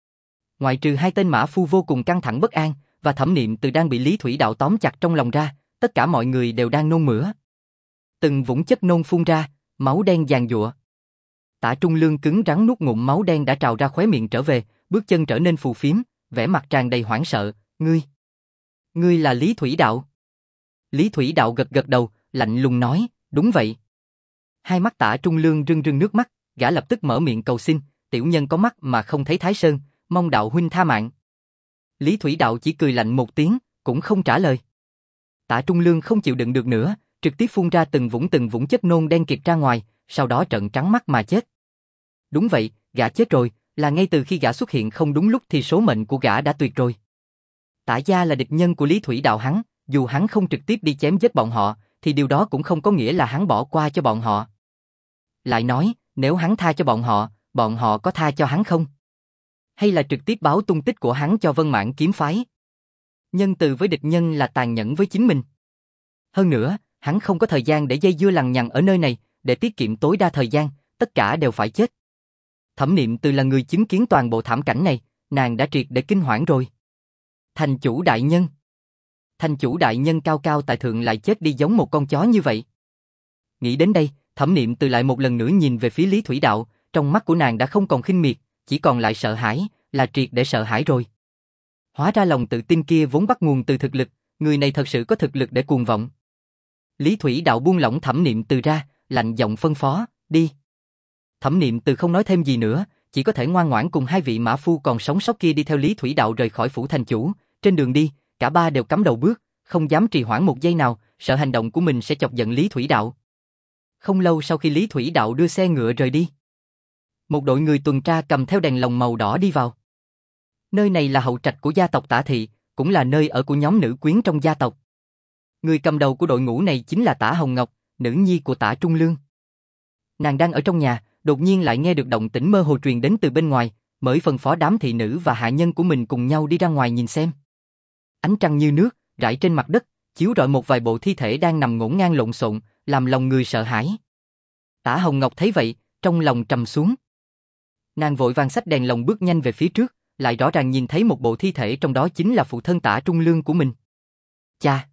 S1: Ngoại trừ hai tên mã phu vô cùng căng thẳng bất an, và Thẩm Niệm Từ đang bị Lý Thủy Đạo tóm chặt trong lòng ra, tất cả mọi người đều đang nôn mửa. Từng vũng chất nôn phun ra, máu đen giàn giụa. Tạ Trung Lương cứng rắn nuốt ngụm máu đen đã trào ra khóe miệng trở về, bước chân trở nên phù phiếm, vẻ mặt tràn đầy hoảng sợ, ngươi. Ngươi là Lý Thủy Đạo. Lý Thủy Đạo gật gật đầu, lạnh lùng nói, đúng vậy. Hai mắt Tạ Trung Lương rưng rưng nước mắt, gã lập tức mở miệng cầu xin, tiểu nhân có mắt mà không thấy Thái Sơn, mong đạo huynh tha mạng. Lý Thủy Đạo chỉ cười lạnh một tiếng, cũng không trả lời. Tạ Trung Lương không chịu đựng được nữa, trực tiếp phun ra từng vũng từng vũng chất nôn đen kịt ra ngoài, sau đó trợn trắng mắt mà chết. Đúng vậy, gã chết rồi, là ngay từ khi gã xuất hiện không đúng lúc thì số mệnh của gã đã tuyệt rồi. Tạ gia là địch nhân của Lý Thủy Đạo hắn, dù hắn không trực tiếp đi chém giết bọn họ, thì điều đó cũng không có nghĩa là hắn bỏ qua cho bọn họ. Lại nói, nếu hắn tha cho bọn họ, bọn họ có tha cho hắn không? Hay là trực tiếp báo tung tích của hắn cho Vân Mãn kiếm phái? Nhân từ với địch nhân là tàn nhẫn với chính mình. Hơn nữa, hắn không có thời gian để dây dưa lằng nhằng ở nơi này, để tiết kiệm tối đa thời gian, tất cả đều phải chết. Thẩm Niệm Từ là người chứng kiến toàn bộ thảm cảnh này, nàng đã triệt để kinh hoảng rồi. Thành chủ đại nhân. Thành chủ đại nhân cao cao tại thượng lại chết đi giống một con chó như vậy. Nghĩ đến đây, Thẩm Niệm Từ lại một lần nữa nhìn về phía Lý Thủy Đạo, trong mắt của nàng đã không còn khinh miệt, chỉ còn lại sợ hãi, là triệt để sợ hãi rồi. Hóa ra lòng tự tin kia vốn bắt nguồn từ thực lực, người này thật sự có thực lực để cuồng vọng. Lý Thủy Đạo buông lỏng Thẩm Niệm Từ ra, lạnh giọng phân phó, đi. Thẩm Niệm Từ không nói thêm gì nữa, chỉ có thể ngoan ngoãn cùng hai vị mã phu còn sống sót kia đi theo Lý Thủy Đạo rời khỏi phủ thành chủ. Trên đường đi, cả ba đều cắm đầu bước, không dám trì hoãn một giây nào, sợ hành động của mình sẽ chọc giận Lý Thủy Đạo. Không lâu sau khi Lý Thủy Đạo đưa xe ngựa rời đi, một đội người tuần tra cầm theo đèn lồng màu đỏ đi vào. Nơi này là hậu trạch của gia tộc Tạ Thị, cũng là nơi ở của nhóm nữ quyến trong gia tộc. Người cầm đầu của đội ngũ này chính là Tả Hồng Ngọc, nữ nhi của Tả Trung Lương. Nàng đang ở trong nhà, đột nhiên lại nghe được động tĩnh mơ hồ truyền đến từ bên ngoài, mới phân phó đám thị nữ và hạ nhân của mình cùng nhau đi ra ngoài nhìn xem. Ánh trăng như nước, rải trên mặt đất, chiếu rọi một vài bộ thi thể đang nằm ngổn ngang lộn xộn, làm lòng người sợ hãi. Tả Hồng Ngọc thấy vậy, trong lòng trầm xuống. Nàng vội vàng xách đèn lồng bước nhanh về phía trước, lại rõ ràng nhìn thấy một bộ thi thể, trong đó chính là phụ thân Tả Trung Lương của mình. Cha!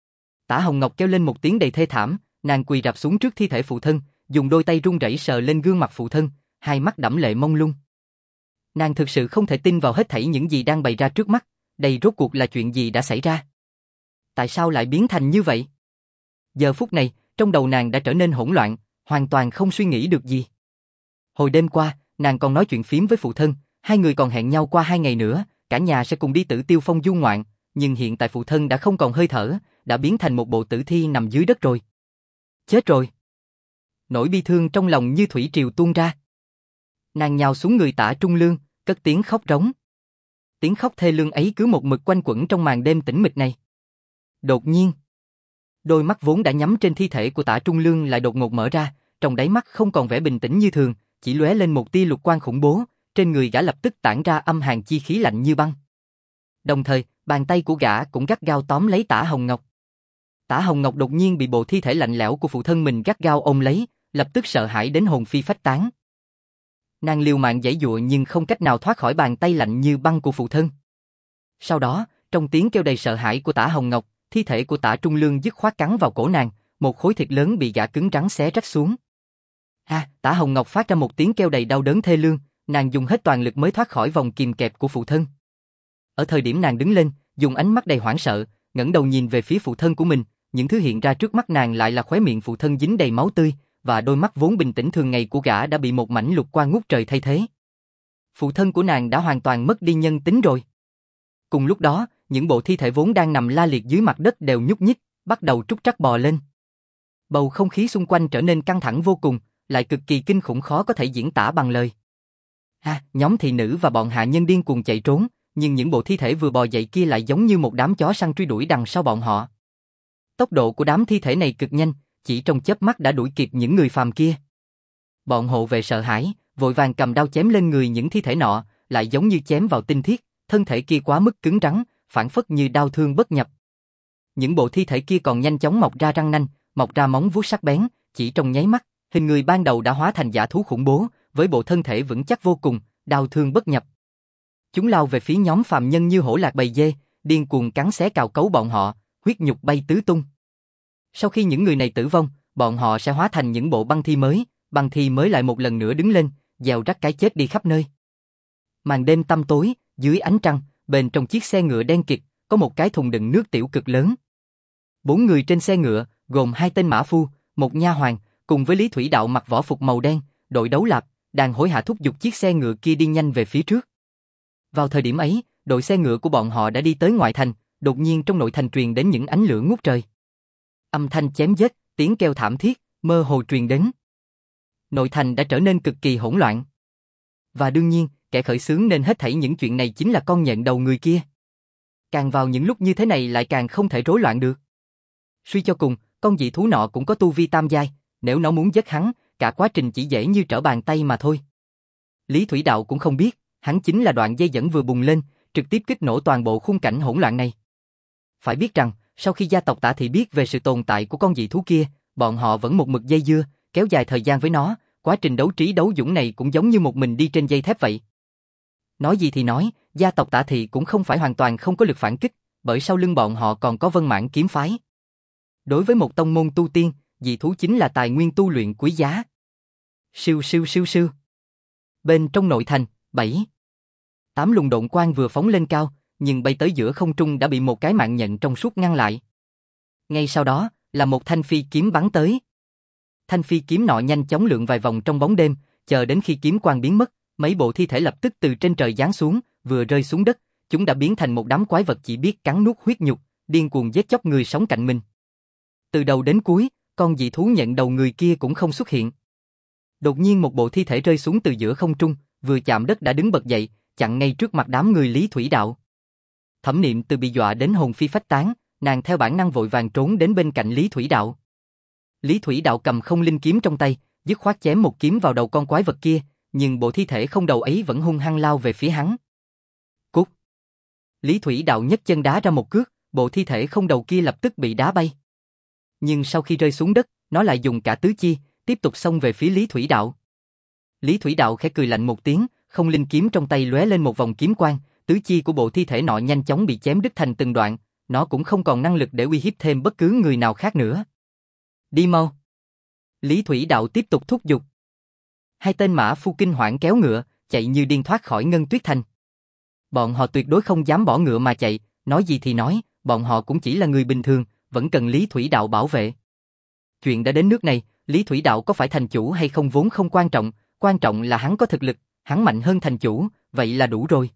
S1: Tả Hồng Ngọc kêu lên một tiếng đầy thê thảm, nàng quỳ rạp xuống trước thi thể phụ thân, dùng đôi tay run rẩy sờ lên gương mặt phụ thân, hai mắt đẫm lệ mông lung. Nàng thực sự không thể tin vào hết thảy những gì đang bày ra trước mắt, đây rốt cuộc là chuyện gì đã xảy ra? Tại sao lại biến thành như vậy? Giờ phút này, trong đầu nàng đã trở nên hỗn loạn, hoàn toàn không suy nghĩ được gì. Hồi đêm qua, nàng còn nói chuyện phím với phụ thân, hai người còn hẹn nhau qua hai ngày nữa, cả nhà sẽ cùng đi Tử Tiêu Phong du ngoạn, nhưng hiện tại phụ thân đã không còn hơi thở, đã biến thành một bộ tử thi nằm dưới đất rồi. Chết rồi! Nỗi bi thương trong lòng như thủy triều tuôn ra. Nàng nhào xuống người Tả Trung Lương, cất tiếng khóc rống. Tiếng khóc thê lương ấy cứ một mực quanh quẩn trong màn đêm tĩnh mịch này. Đột nhiên, đôi mắt vốn đã nhắm trên thi thể của Tả Trung Lương lại đột ngột mở ra, trong đáy mắt không còn vẻ bình tĩnh như thường, chỉ lóe lên một tia lục quang khủng bố, trên người gã lập tức tản ra âm hàn chi khí lạnh như băng. Đồng thời, bàn tay của gã cũng gắt gao tóm lấy Tả Hồng Ngọc. Tả Hồng Ngọc đột nhiên bị bộ thi thể lạnh lẽo của phụ thân mình gắt gao ôm lấy, lập tức sợ hãi đến hồn phi phách tán. Nàng liều mạng giãy giụa nhưng không cách nào thoát khỏi bàn tay lạnh như băng của phụ thân. Sau đó, trong tiếng kêu đầy sợ hãi của Tả Hồng Ngọc, thi thể của Tả Trung Lương dứt khoát cắn vào cổ nàng, một khối thịt lớn bị gã cứng rắn xé rách xuống. À, Tả Hồng Ngọc phát ra một tiếng kêu đầy đau đớn thê lương, nàng dùng hết toàn lực mới thoát khỏi vòng kìm kẹp của phụ thân. Ở thời điểm nàng đứng lên, dùng ánh mắt đầy hoảng sợ, ngẩng đầu nhìn về phía phụ thân của mình, những thứ hiện ra trước mắt nàng lại là khóe miệng phụ thân dính đầy máu tươi, và đôi mắt vốn bình tĩnh thường ngày của gã đã bị một mảnh lục quang ngút trời thay thế. Phụ thân của nàng đã hoàn toàn mất đi nhân tính rồi. Cùng lúc đó, những bộ thi thể vốn đang nằm la liệt dưới mặt đất đều nhúc nhích, bắt đầu trúc trắc bò lên. Bầu không khí xung quanh trở nên căng thẳng vô cùng, lại cực kỳ kinh khủng khó có thể diễn tả bằng lời. À, nhóm thị nữ và bọn hạ nhân điên cuồng chạy trốn, nhưng những bộ thi thể vừa bò dậy kia lại giống như một đám chó săn truy đuổi đằng sau bọn họ. Tốc độ của đám thi thể này cực nhanh, chỉ trong chớp mắt đã đuổi kịp những người phàm kia. Bọn hộ vệ sợ hãi, vội vàng cầm đao chém lên người những thi thể nọ, lại giống như chém vào tinh thiết, thân thể kia quá mức cứng rắn, phảng phất như đao thương bất nhập. Những bộ thi thể kia còn nhanh chóng mọc ra răng nanh, mọc ra móng vuốt sắc bén, chỉ trong nháy mắt, hình người ban đầu đã hóa thành dã thú khủng bố, với bộ thân thể vững chắc vô cùng, đao thương bất nhập. Chúng lao về phía nhóm phàm nhân như hổ lạc bầy dê, điên cuồng cắn xé cào cấu bọn họ, huyết nhục bay tứ tung. Sau khi những người này tử vong, bọn họ sẽ hóa thành những bộ băng thi mới, băng thi mới lại một lần nữa đứng lên, gieo rắc cái chết đi khắp nơi. Màn đêm tăm tối, dưới ánh trăng, bên trong chiếc xe ngựa đen kịt, có một cái thùng đựng nước tiểu cực lớn. Bốn người trên xe ngựa, gồm hai tên mã phu, một nha hoàn, cùng với Lý Thủy Đạo mặc võ phục màu đen, đội đấu lạp, đang hối hả thúc giục chiếc xe ngựa kia đi nhanh về phía trước. Vào thời điểm ấy, đội xe ngựa của bọn họ đã đi tới ngoại thành, đột nhiên trong nội thành truyền đến những ánh lửa ngút trời. Âm thanh chém giết, tiếng kêu thảm thiết, mơ hồ truyền đến. Nội thành đã trở nên cực kỳ hỗn loạn. Và đương nhiên, kẻ khởi xướng nên hết thảy những chuyện này chính là con nhện đầu người kia. Càng vào những lúc như thế này lại càng không thể rối loạn được. Suy cho cùng, con dị thú nọ cũng có tu vi tam giai, nếu nó muốn giết hắn, cả quá trình chỉ dễ như trở bàn tay mà thôi. Lý Thủy Đạo cũng không biết, hắn chính là đoạn dây dẫn vừa bùng lên, trực tiếp kích nổ toàn bộ khung cảnh hỗn loạn này. Phải biết rằng, sau khi gia tộc Tả Thị biết về sự tồn tại của con dị thú kia, bọn họ vẫn một mực dây dưa, kéo dài thời gian với nó, quá trình đấu trí đấu dũng này cũng giống như một mình đi trên dây thép vậy. Nói gì thì nói, gia tộc Tả Thị cũng không phải hoàn toàn không có lực phản kích, bởi sau lưng bọn họ còn có Vân Mãn kiếm phái. Đối với một tông môn tu tiên, dị thú chính là tài nguyên tu luyện quý giá. Siêu siêu siêu siêu. Bên trong nội thành, bảy, tám luồng độn quang vừa phóng lên cao, nhưng bay tới giữa không trung đã bị một cái mạng nhện trong suốt ngăn lại. Ngay sau đó, là một thanh phi kiếm bắn tới. Thanh phi kiếm nọ nhanh chóng lượn vài vòng trong bóng đêm, chờ đến khi kiếm quang biến mất, mấy bộ thi thể lập tức từ trên trời giáng xuống, vừa rơi xuống đất, chúng đã biến thành một đám quái vật chỉ biết cắn nuốt huyết nhục, điên cuồng giết chóc người sống cạnh mình. Từ đầu đến cuối, con dị thú nhện đầu người kia cũng không xuất hiện. Đột nhiên một bộ thi thể rơi xuống từ giữa không trung, vừa chạm đất đã đứng bật dậy, chặn ngay trước mặt đám người Lý Thủy Đạo. Thẩm Niệm từ bị dọa đến hồn phi phách tán, nàng theo bản năng vội vàng trốn đến bên cạnh Lý Thủy Đạo. Lý Thủy Đạo cầm không linh kiếm trong tay, dứt khoát chém một kiếm vào đầu con quái vật kia, nhưng bộ thi thể không đầu ấy vẫn hung hăng lao về phía hắn. Cút! Lý Thủy Đạo nhấc chân đá ra một cước, bộ thi thể không đầu kia lập tức bị đá bay. Nhưng sau khi rơi xuống đất, nó lại dùng cả tứ chi, tiếp tục xông về phía Lý Thủy Đạo. Lý Thủy Đạo khẽ cười lạnh một tiếng, không linh kiếm trong tay lóe lên một vòng kiếm quang, tứ chi của bộ thi thể nọ nhanh chóng bị chém đứt thành từng đoạn, nó cũng không còn năng lực để uy hiếp thêm bất cứ người nào khác nữa. Đi mau! Lý Thủy Đạo tiếp tục thúc giục. Hai tên mã phu kinh hoảng kéo ngựa, chạy như điên thoát khỏi Ngân Tuyết Thành. Bọn họ tuyệt đối không dám bỏ ngựa mà chạy, nói gì thì nói, bọn họ cũng chỉ là người bình thường, vẫn cần Lý Thủy Đạo bảo vệ. Chuyện đã đến nước này, Lý Thủy Đạo có phải thành chủ hay không vốn không quan trọng, quan trọng là hắn có thực lực, hắn mạnh hơn thành chủ, vậy là đủ rồi.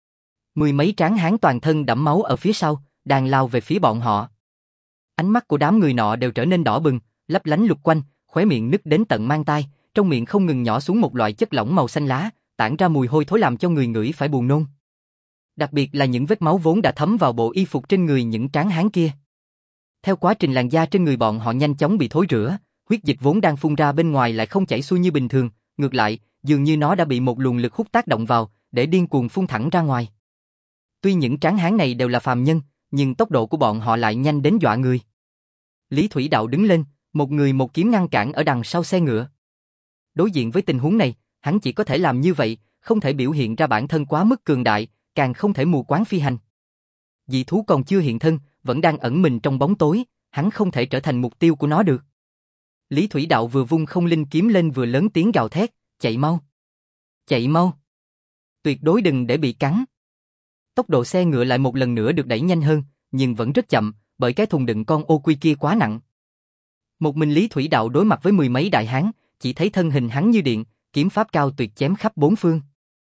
S1: Mười mấy tráng hán toàn thân đẫm máu ở phía sau, đang lao về phía bọn họ. Ánh mắt của đám người nọ đều trở nên đỏ bừng, lấp lánh lục quanh, khóe miệng nứt đến tận mang tai, trong miệng không ngừng nhỏ xuống một loại chất lỏng màu xanh lá, tản ra mùi hôi thối làm cho người ngửi phải buồn nôn. Đặc biệt là những vết máu vốn đã thấm vào bộ y phục trên người những tráng hán kia. Theo quá trình làn da trên người bọn họ nhanh chóng bị thối rữa, huyết dịch vốn đang phun ra bên ngoài lại không chảy xuôi như bình thường, ngược lại, dường như nó đã bị một luồng lực hút tác động vào, để điên cuồng phun thẳng ra ngoài. Tuy những tráng hán này đều là phàm nhân, nhưng tốc độ của bọn họ lại nhanh đến dọa người. Lý Thủy Đạo đứng lên, một người một kiếm ngăn cản ở đằng sau xe ngựa. Đối diện với tình huống này, hắn chỉ có thể làm như vậy, không thể biểu hiện ra bản thân quá mức cường đại, càng không thể mù quáng phi hành. Dị thú còn chưa hiện thân, vẫn đang ẩn mình trong bóng tối, hắn không thể trở thành mục tiêu của nó được. Lý Thủy Đạo vừa vung không linh kiếm lên vừa lớn tiếng gào thét, chạy mau. Chạy mau. Tuyệt đối đừng để bị cắn. Tốc độ xe ngựa lại một lần nữa được đẩy nhanh hơn, nhưng vẫn rất chậm, bởi cái thùng đựng con ô quy kia quá nặng. Một mình Lý Thủy Đạo đối mặt với mười mấy đại hán, chỉ thấy thân hình hắn như điện, kiếm pháp cao tuyệt chém khắp bốn phương.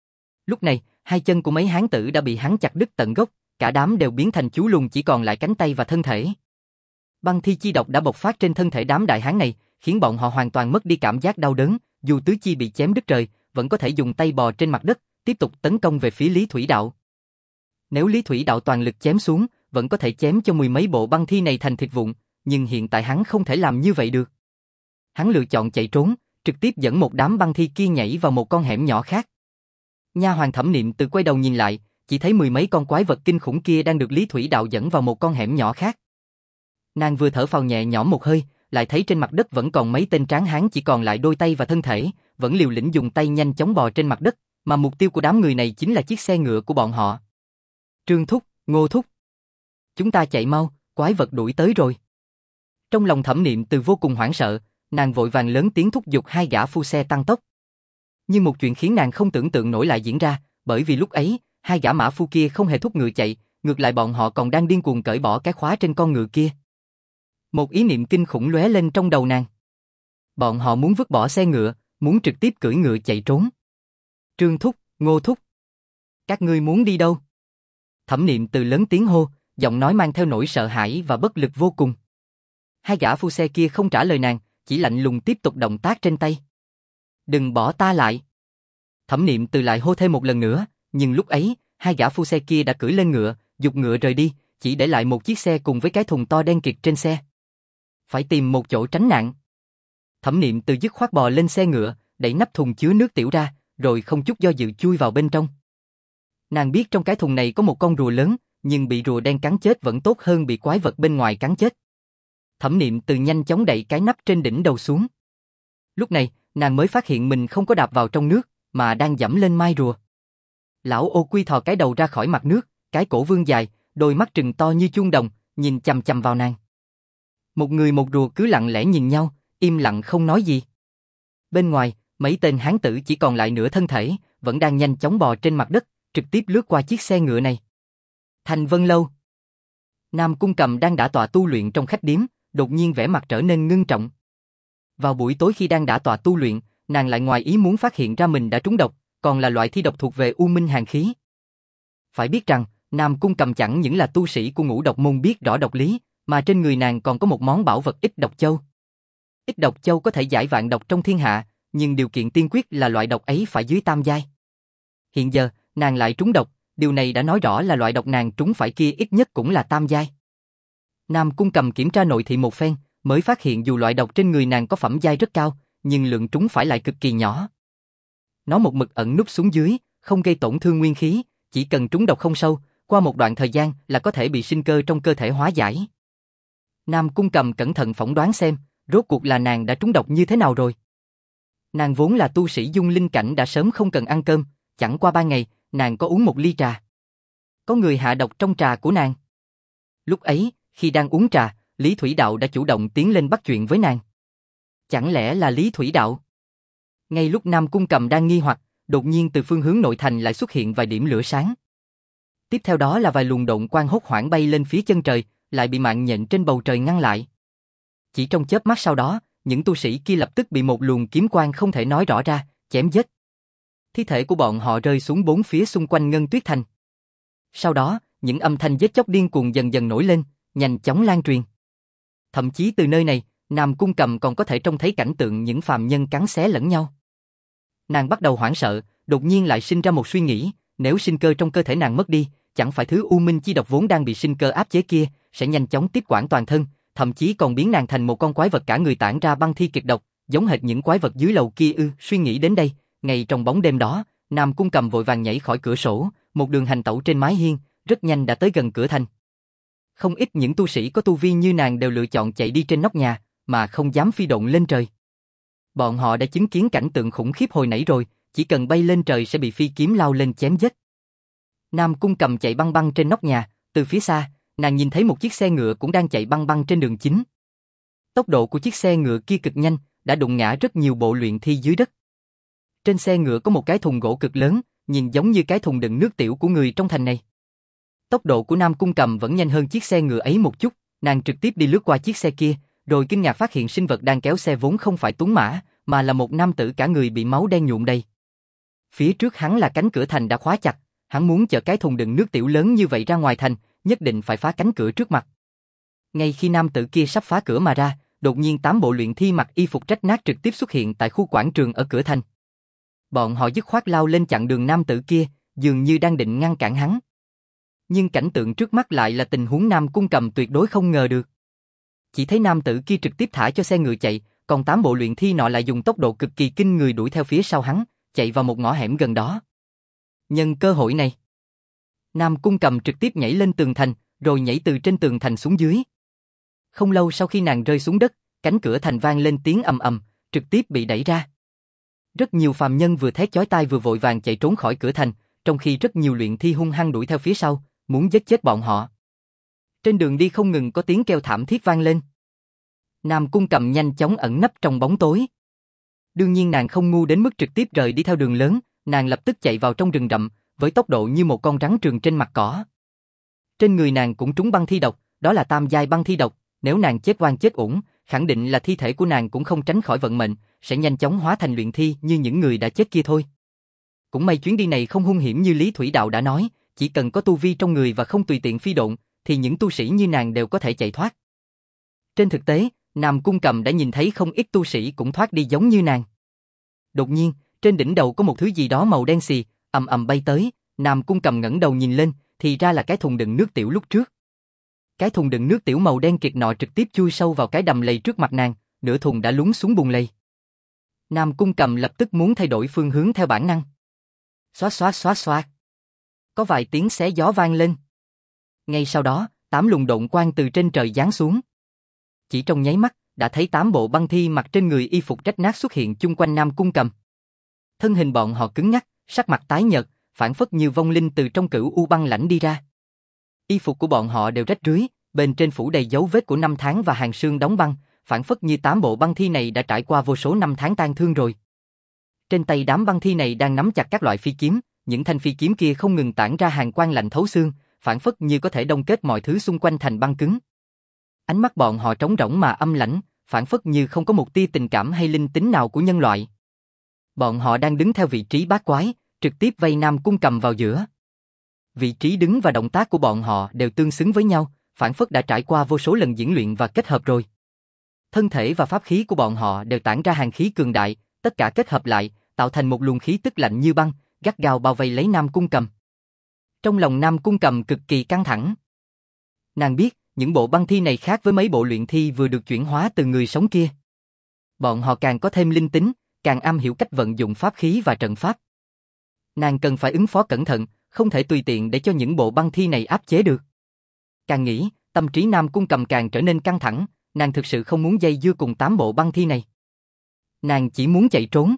S1: Lúc này, hai chân của mấy hán tử đã bị hắn chặt đứt tận gốc, cả đám đều biến thành chú lùn chỉ còn lại cánh tay và thân thể. Băng thi chi độc đã bộc phát trên thân thể đám đại hán này, khiến bọn họ hoàn toàn mất đi cảm giác đau đớn, dù tứ chi bị chém đứt trời, vẫn có thể dùng tay bò trên mặt đất, tiếp tục tấn công về phía Lý Thủy Đạo. Nếu Lý Thủy Đạo toàn lực chém xuống, vẫn có thể chém cho mười mấy bộ băng thi này thành thịt vụn, nhưng hiện tại hắn không thể làm như vậy được. Hắn lựa chọn chạy trốn, trực tiếp dẫn một đám băng thi kia nhảy vào một con hẻm nhỏ khác. Nha hoàn Thẩm Niệm từ quay đầu nhìn lại, chỉ thấy mười mấy con quái vật kinh khủng kia đang được Lý Thủy Đạo dẫn vào một con hẻm nhỏ khác. Nàng vừa thở phào nhẹ nhõm một hơi, lại thấy trên mặt đất vẫn còn mấy tên tráng hán chỉ còn lại đôi tay và thân thể, vẫn liều lĩnh dùng tay nhanh chóng bò trên mặt đất, mà mục tiêu của đám người này chính là chiếc xe ngựa của bọn họ. Trương Thúc, Ngô Thúc. Chúng ta chạy mau, quái vật đuổi tới rồi. Trong lòng Thẩm Niệm từ vô cùng hoảng sợ, nàng vội vàng lớn tiếng thúc giục hai gã phu xe tăng tốc. Nhưng một chuyện khiến nàng không tưởng tượng nổi lại diễn ra, bởi vì lúc ấy, hai gã mã phu kia không hề thúc ngựa chạy, ngược lại bọn họ còn đang điên cuồng cởi bỏ cái khóa trên con ngựa kia. Một ý niệm kinh khủng lóe lên trong đầu nàng. Bọn họ muốn vứt bỏ xe ngựa, muốn trực tiếp cưỡi ngựa chạy trốn. Trương Thúc, Ngô Thúc. Các ngươi muốn đi đâu? Thẩm Niệm từ lớn tiếng hô, giọng nói mang theo nỗi sợ hãi và bất lực vô cùng. Hai gã phu xe kia không trả lời nàng, chỉ lạnh lùng tiếp tục động tác trên tay. Đừng bỏ ta lại. Thẩm Niệm từ lại hô thêm một lần nữa, nhưng lúc ấy, hai gã phu xe kia đã cưỡi lên ngựa, giục ngựa rời đi, chỉ để lại một chiếc xe cùng với cái thùng to đen kịt trên xe. Phải tìm một chỗ tránh nạn. Thẩm Niệm từ dứt khoát bò lên xe ngựa, đẩy nắp thùng chứa nước tiểu ra, rồi không chút do dự chui vào bên trong. Nàng biết trong cái thùng này có một con rùa lớn, nhưng bị rùa đen cắn chết vẫn tốt hơn bị quái vật bên ngoài cắn chết. Thẩm Niệm từ nhanh chóng đẩy cái nắp trên đỉnh đầu xuống. Lúc này, nàng mới phát hiện mình không có đạp vào trong nước, mà đang dẫm lên mai rùa. Lão ô quy thò cái đầu ra khỏi mặt nước, cái cổ vươn dài, đôi mắt trừng to như chuông đồng, nhìn chằm chằm vào nàng. Một người một rùa cứ lặng lẽ nhìn nhau, im lặng không nói gì. Bên ngoài, mấy tên hán tử chỉ còn lại nửa thân thể, vẫn đang nhanh chóng bò trên mặt đất, trực tiếp lướt qua chiếc xe ngựa này. Thành Vân Lâu. Nam Cung Cầm đang đả tọa tu luyện trong khách điếm, đột nhiên vẻ mặt trở nên ngưng trọng. Vào buổi tối khi đang đả tọa tu luyện, nàng lại ngoài ý muốn phát hiện ra mình đã trúng độc, còn là loại thi độc thuộc về U Minh Hàn Khí. Phải biết rằng, Nam Cung Cầm chẳng những là tu sĩ của Ngũ Độc môn biết rõ độc lý, mà trên người nàng còn có một món bảo vật Ích Độc Châu. Ích Độc Châu có thể giải vạn độc trong thiên hạ, nhưng điều kiện tiên quyết là loại độc ấy phải dưới tam giai. Hiện giờ, nàng lại trúng độc, điều này đã nói rõ là loại độc nàng trúng phải kia ít nhất cũng là tam giai. Nam Cung Cầm kiểm tra nội thị một phen, mới phát hiện dù loại độc trên người nàng có phẩm giai rất cao, nhưng lượng trúng phải lại cực kỳ nhỏ. Nó một mực ẩn núp xuống dưới, không gây tổn thương nguyên khí, chỉ cần trúng độc không sâu, qua một đoạn thời gian là có thể bị sinh cơ trong cơ thể hóa giải. Nam Cung Cầm cẩn thận phỏng đoán xem, rốt cuộc là nàng đã trúng độc như thế nào rồi. Nàng vốn là tu sĩ dung linh cảnh đã sớm không cần ăn cơm, chẳng qua ba ngày, nàng có uống một ly trà. Có người hạ độc trong trà của nàng. Lúc ấy, khi đang uống trà, Lý Thủy Đạo đã chủ động tiến lên bắt chuyện với nàng. Chẳng lẽ là Lý Thủy Đạo? Ngay lúc Nam Cung Cầm đang nghi hoặc, đột nhiên từ phương hướng nội thành lại xuất hiện vài điểm lửa sáng. Tiếp theo đó là vài luồng độn quang hốt hoảng bay lên phía chân trời, lại bị mạng nhện trên bầu trời ngăn lại. Chỉ trong chớp mắt sau đó, những tu sĩ kia lập tức bị một luồng kiếm quang không thể nói rõ ra, chém giết. Thi thể của bọn họ rơi xuống bốn phía xung quanh Ngân Tuyết Thành. Sau đó, những âm thanh giết chóc điên cuồng dần dần nổi lên, nhanh chóng lan truyền. Thậm chí từ nơi này, Nam Cung Cầm còn có thể trông thấy cảnh tượng những phàm nhân cắn xé lẫn nhau. Nàng bắt đầu hoảng sợ, đột nhiên lại sinh ra một suy nghĩ, Nếu sinh cơ trong cơ thể nàng mất đi, chẳng phải thứ u minh chi độc vốn đang bị sinh cơ áp chế kia sẽ nhanh chóng tiếp quản toàn thân, thậm chí còn biến nàng thành một con quái vật cả người tản ra băng thi kịch độc, giống hệt những quái vật dưới lầu kia ư? Suy nghĩ đến đây, ngay trong bóng đêm đó, Nam Cung Cầm vội vàng nhảy khỏi cửa sổ, một đường hành tẩu trên mái hiên, rất nhanh đã tới gần cửa thành. Không ít những tu sĩ có tu vi như nàng đều lựa chọn chạy đi trên nóc nhà, mà không dám phi độn lên trời. Bọn họ đã chứng kiến cảnh tượng khủng khiếp hồi nãy rồi, chỉ cần bay lên trời sẽ bị phi kiếm lao lên chém giết. Nam Cung Cầm chạy băng băng trên nóc nhà, từ phía xa, nàng nhìn thấy một chiếc xe ngựa cũng đang chạy băng băng trên đường chính. Tốc độ của chiếc xe ngựa kia cực nhanh, đã đụng ngã rất nhiều bộ luyện thi dưới đất. Trên xe ngựa có một cái thùng gỗ cực lớn, nhìn giống như cái thùng đựng nước tiểu của người trong thành này. Tốc độ của Nam Cung Cầm vẫn nhanh hơn chiếc xe ngựa ấy một chút, nàng trực tiếp đi lướt qua chiếc xe kia, rồi kinh ngạc phát hiện sinh vật đang kéo xe vốn không phải tuấn mã, mà là một nam tử cả người bị máu đen nhuộm đầy. Phía trước hắn là cánh cửa thành đã khóa chặt, hắn muốn chở cái thùng đựng nước tiểu lớn như vậy ra ngoài thành, nhất định phải phá cánh cửa trước mặt. Ngay khi nam tử kia sắp phá cửa mà ra, đột nhiên tám bộ luyện thi mặc y phục rách nát trực tiếp xuất hiện tại khu quảng trường ở cửa thành. Bọn họ dứt khoát lao lên chặn đường nam tử kia, dường như đang định ngăn cản hắn. Nhưng cảnh tượng trước mắt lại là tình huống Nam Cung Cầm tuyệt đối không ngờ được. Chỉ thấy nam tử kia trực tiếp thả cho xe ngựa chạy, còn tám bộ luyện thi nọ lại dùng tốc độ cực kỳ kinh người đuổi theo phía sau hắn, chạy vào một ngõ hẻm gần đó. Nhân cơ hội này, Nam Cung Cầm trực tiếp nhảy lên tường thành, rồi nhảy từ trên tường thành xuống dưới. Không lâu sau khi nàng rơi xuống đất, cánh cửa thành vang lên tiếng ầm ầm, trực tiếp bị đẩy ra. Rất nhiều phàm nhân vừa thét chói tai vừa vội vàng chạy trốn khỏi cửa thành, trong khi rất nhiều luyện thi hung hăng đuổi theo phía sau, muốn giết chết bọn họ. Trên đường đi không ngừng có tiếng kêu thảm thiết vang lên. Nam Cung Cầm nhanh chóng ẩn nấp trong bóng tối. Đương nhiên nàng không ngu đến mức trực tiếp rời đi theo đường lớn, nàng lập tức chạy vào trong rừng rậm, với tốc độ như một con rắn trườn trên mặt cỏ. Trên người nàng cũng trúng băng thi độc, đó là tam giai băng thi độc, nếu nàng chết oan chết uổng, khẳng định là thi thể của nàng cũng không tránh khỏi vận mệnh, sẽ nhanh chóng hóa thành luyện thi như những người đã chết kia thôi. Cũng may chuyến đi này không hung hiểm như Lý Thủy Đạo đã nói, chỉ cần có tu vi trong người và không tùy tiện phi độn, thì những tu sĩ như nàng đều có thể chạy thoát. Trên thực tế, Nam Cung Cầm đã nhìn thấy không ít tu sĩ cũng thoát đi giống như nàng. Đột nhiên, trên đỉnh đầu có một thứ gì đó màu đen xì, ầm ầm bay tới, Nam Cung Cầm ngẩng đầu nhìn lên, thì ra là cái thùng đựng nước tiểu lúc trước. Cái thùng đựng nước tiểu màu đen kiệt nọ trực tiếp chui sâu vào cái đầm lầy trước mặt nàng, nửa thùng đã lún xuống bùn lầy. Nam Cung Cầm lập tức muốn thay đổi phương hướng theo bản năng. Xoát xoát xoát xoát. Có vài tiếng xé gió vang lên. Ngay sau đó, tám luồng độn quang từ trên trời giáng xuống. Chỉ trong nháy mắt, đã thấy tám bộ băng thi mặc trên người y phục rách nát xuất hiện chung quanh Nam Cung Cầm. Thân hình bọn họ cứng ngắc, sắc mặt tái nhợt, phảng phất như vong linh từ trong cửu u băng lãnh đi ra. Y phục của bọn họ đều rách rưới, bên trên phủ đầy dấu vết của năm tháng và hàng xương đóng băng, phảng phất như tám bộ băng thi này đã trải qua vô số năm tháng tang thương rồi. Trên tay đám băng thi này đang nắm chặt các loại phi kiếm, những thanh phi kiếm kia không ngừng tản ra hàn quang lạnh thấu xương, phảng phất như có thể đông kết mọi thứ xung quanh thành băng cứng. Ánh mắt bọn họ trống rỗng mà âm lãnh, phảng phất như không có một tia tình cảm hay linh tính nào của nhân loại. Bọn họ đang đứng theo vị trí bát quái, trực tiếp vây Nam Cung Cầm vào giữa. Vị trí đứng và động tác của bọn họ đều tương xứng với nhau, phảng phất đã trải qua vô số lần diễn luyện và kết hợp rồi. Thân thể và pháp khí của bọn họ đều tản ra hàn khí cường đại, tất cả kết hợp lại, tạo thành một luồng khí tức lạnh như băng, gắt gao bao vây lấy Nam Cung Cầm. Trong lòng Nam Cung Cầm cực kỳ căng thẳng. Nàng biết, những bộ băng thi này khác với mấy bộ luyện thi vừa được chuyển hóa từ người sống kia. Bọn họ càng có thêm linh tính, càng am hiểu cách vận dụng pháp khí và trận pháp. Nàng cần phải ứng phó cẩn thận, không thể tùy tiện để cho những bộ băng thi này áp chế được. Càng nghĩ, tâm trí Nam Cung Cầm càng trở nên căng thẳng, nàng thực sự không muốn dây dưa cùng tám bộ băng thi này. Nàng chỉ muốn chạy trốn.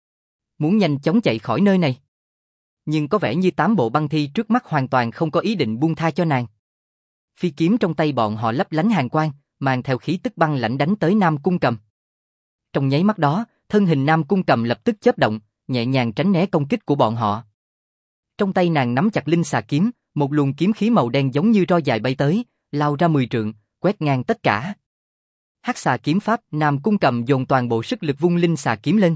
S1: Muốn nhanh chóng chạy khỏi nơi này. Nhưng có vẻ như tám bộ băng thi trước mắt hoàn toàn không có ý định buông tha cho nàng. Phi kiếm trong tay bọn họ lấp lánh hàn quang, mang theo khí tức băng lãnh đánh tới Nam Cung Cầm. Trong nháy mắt đó, thân hình Nam Cung Cầm lập tức chớp động, nhẹ nhàng tránh né công kích của bọn họ. Trong tay nàng nắm chặt linh xà kiếm, một luồng kiếm khí màu đen giống như roi dài bay tới, lao ra mười trượng, quét ngang tất cả. Hắc xà kiếm pháp, Nam Cung Cầm dồn toàn bộ sức lực vung linh xà kiếm lên.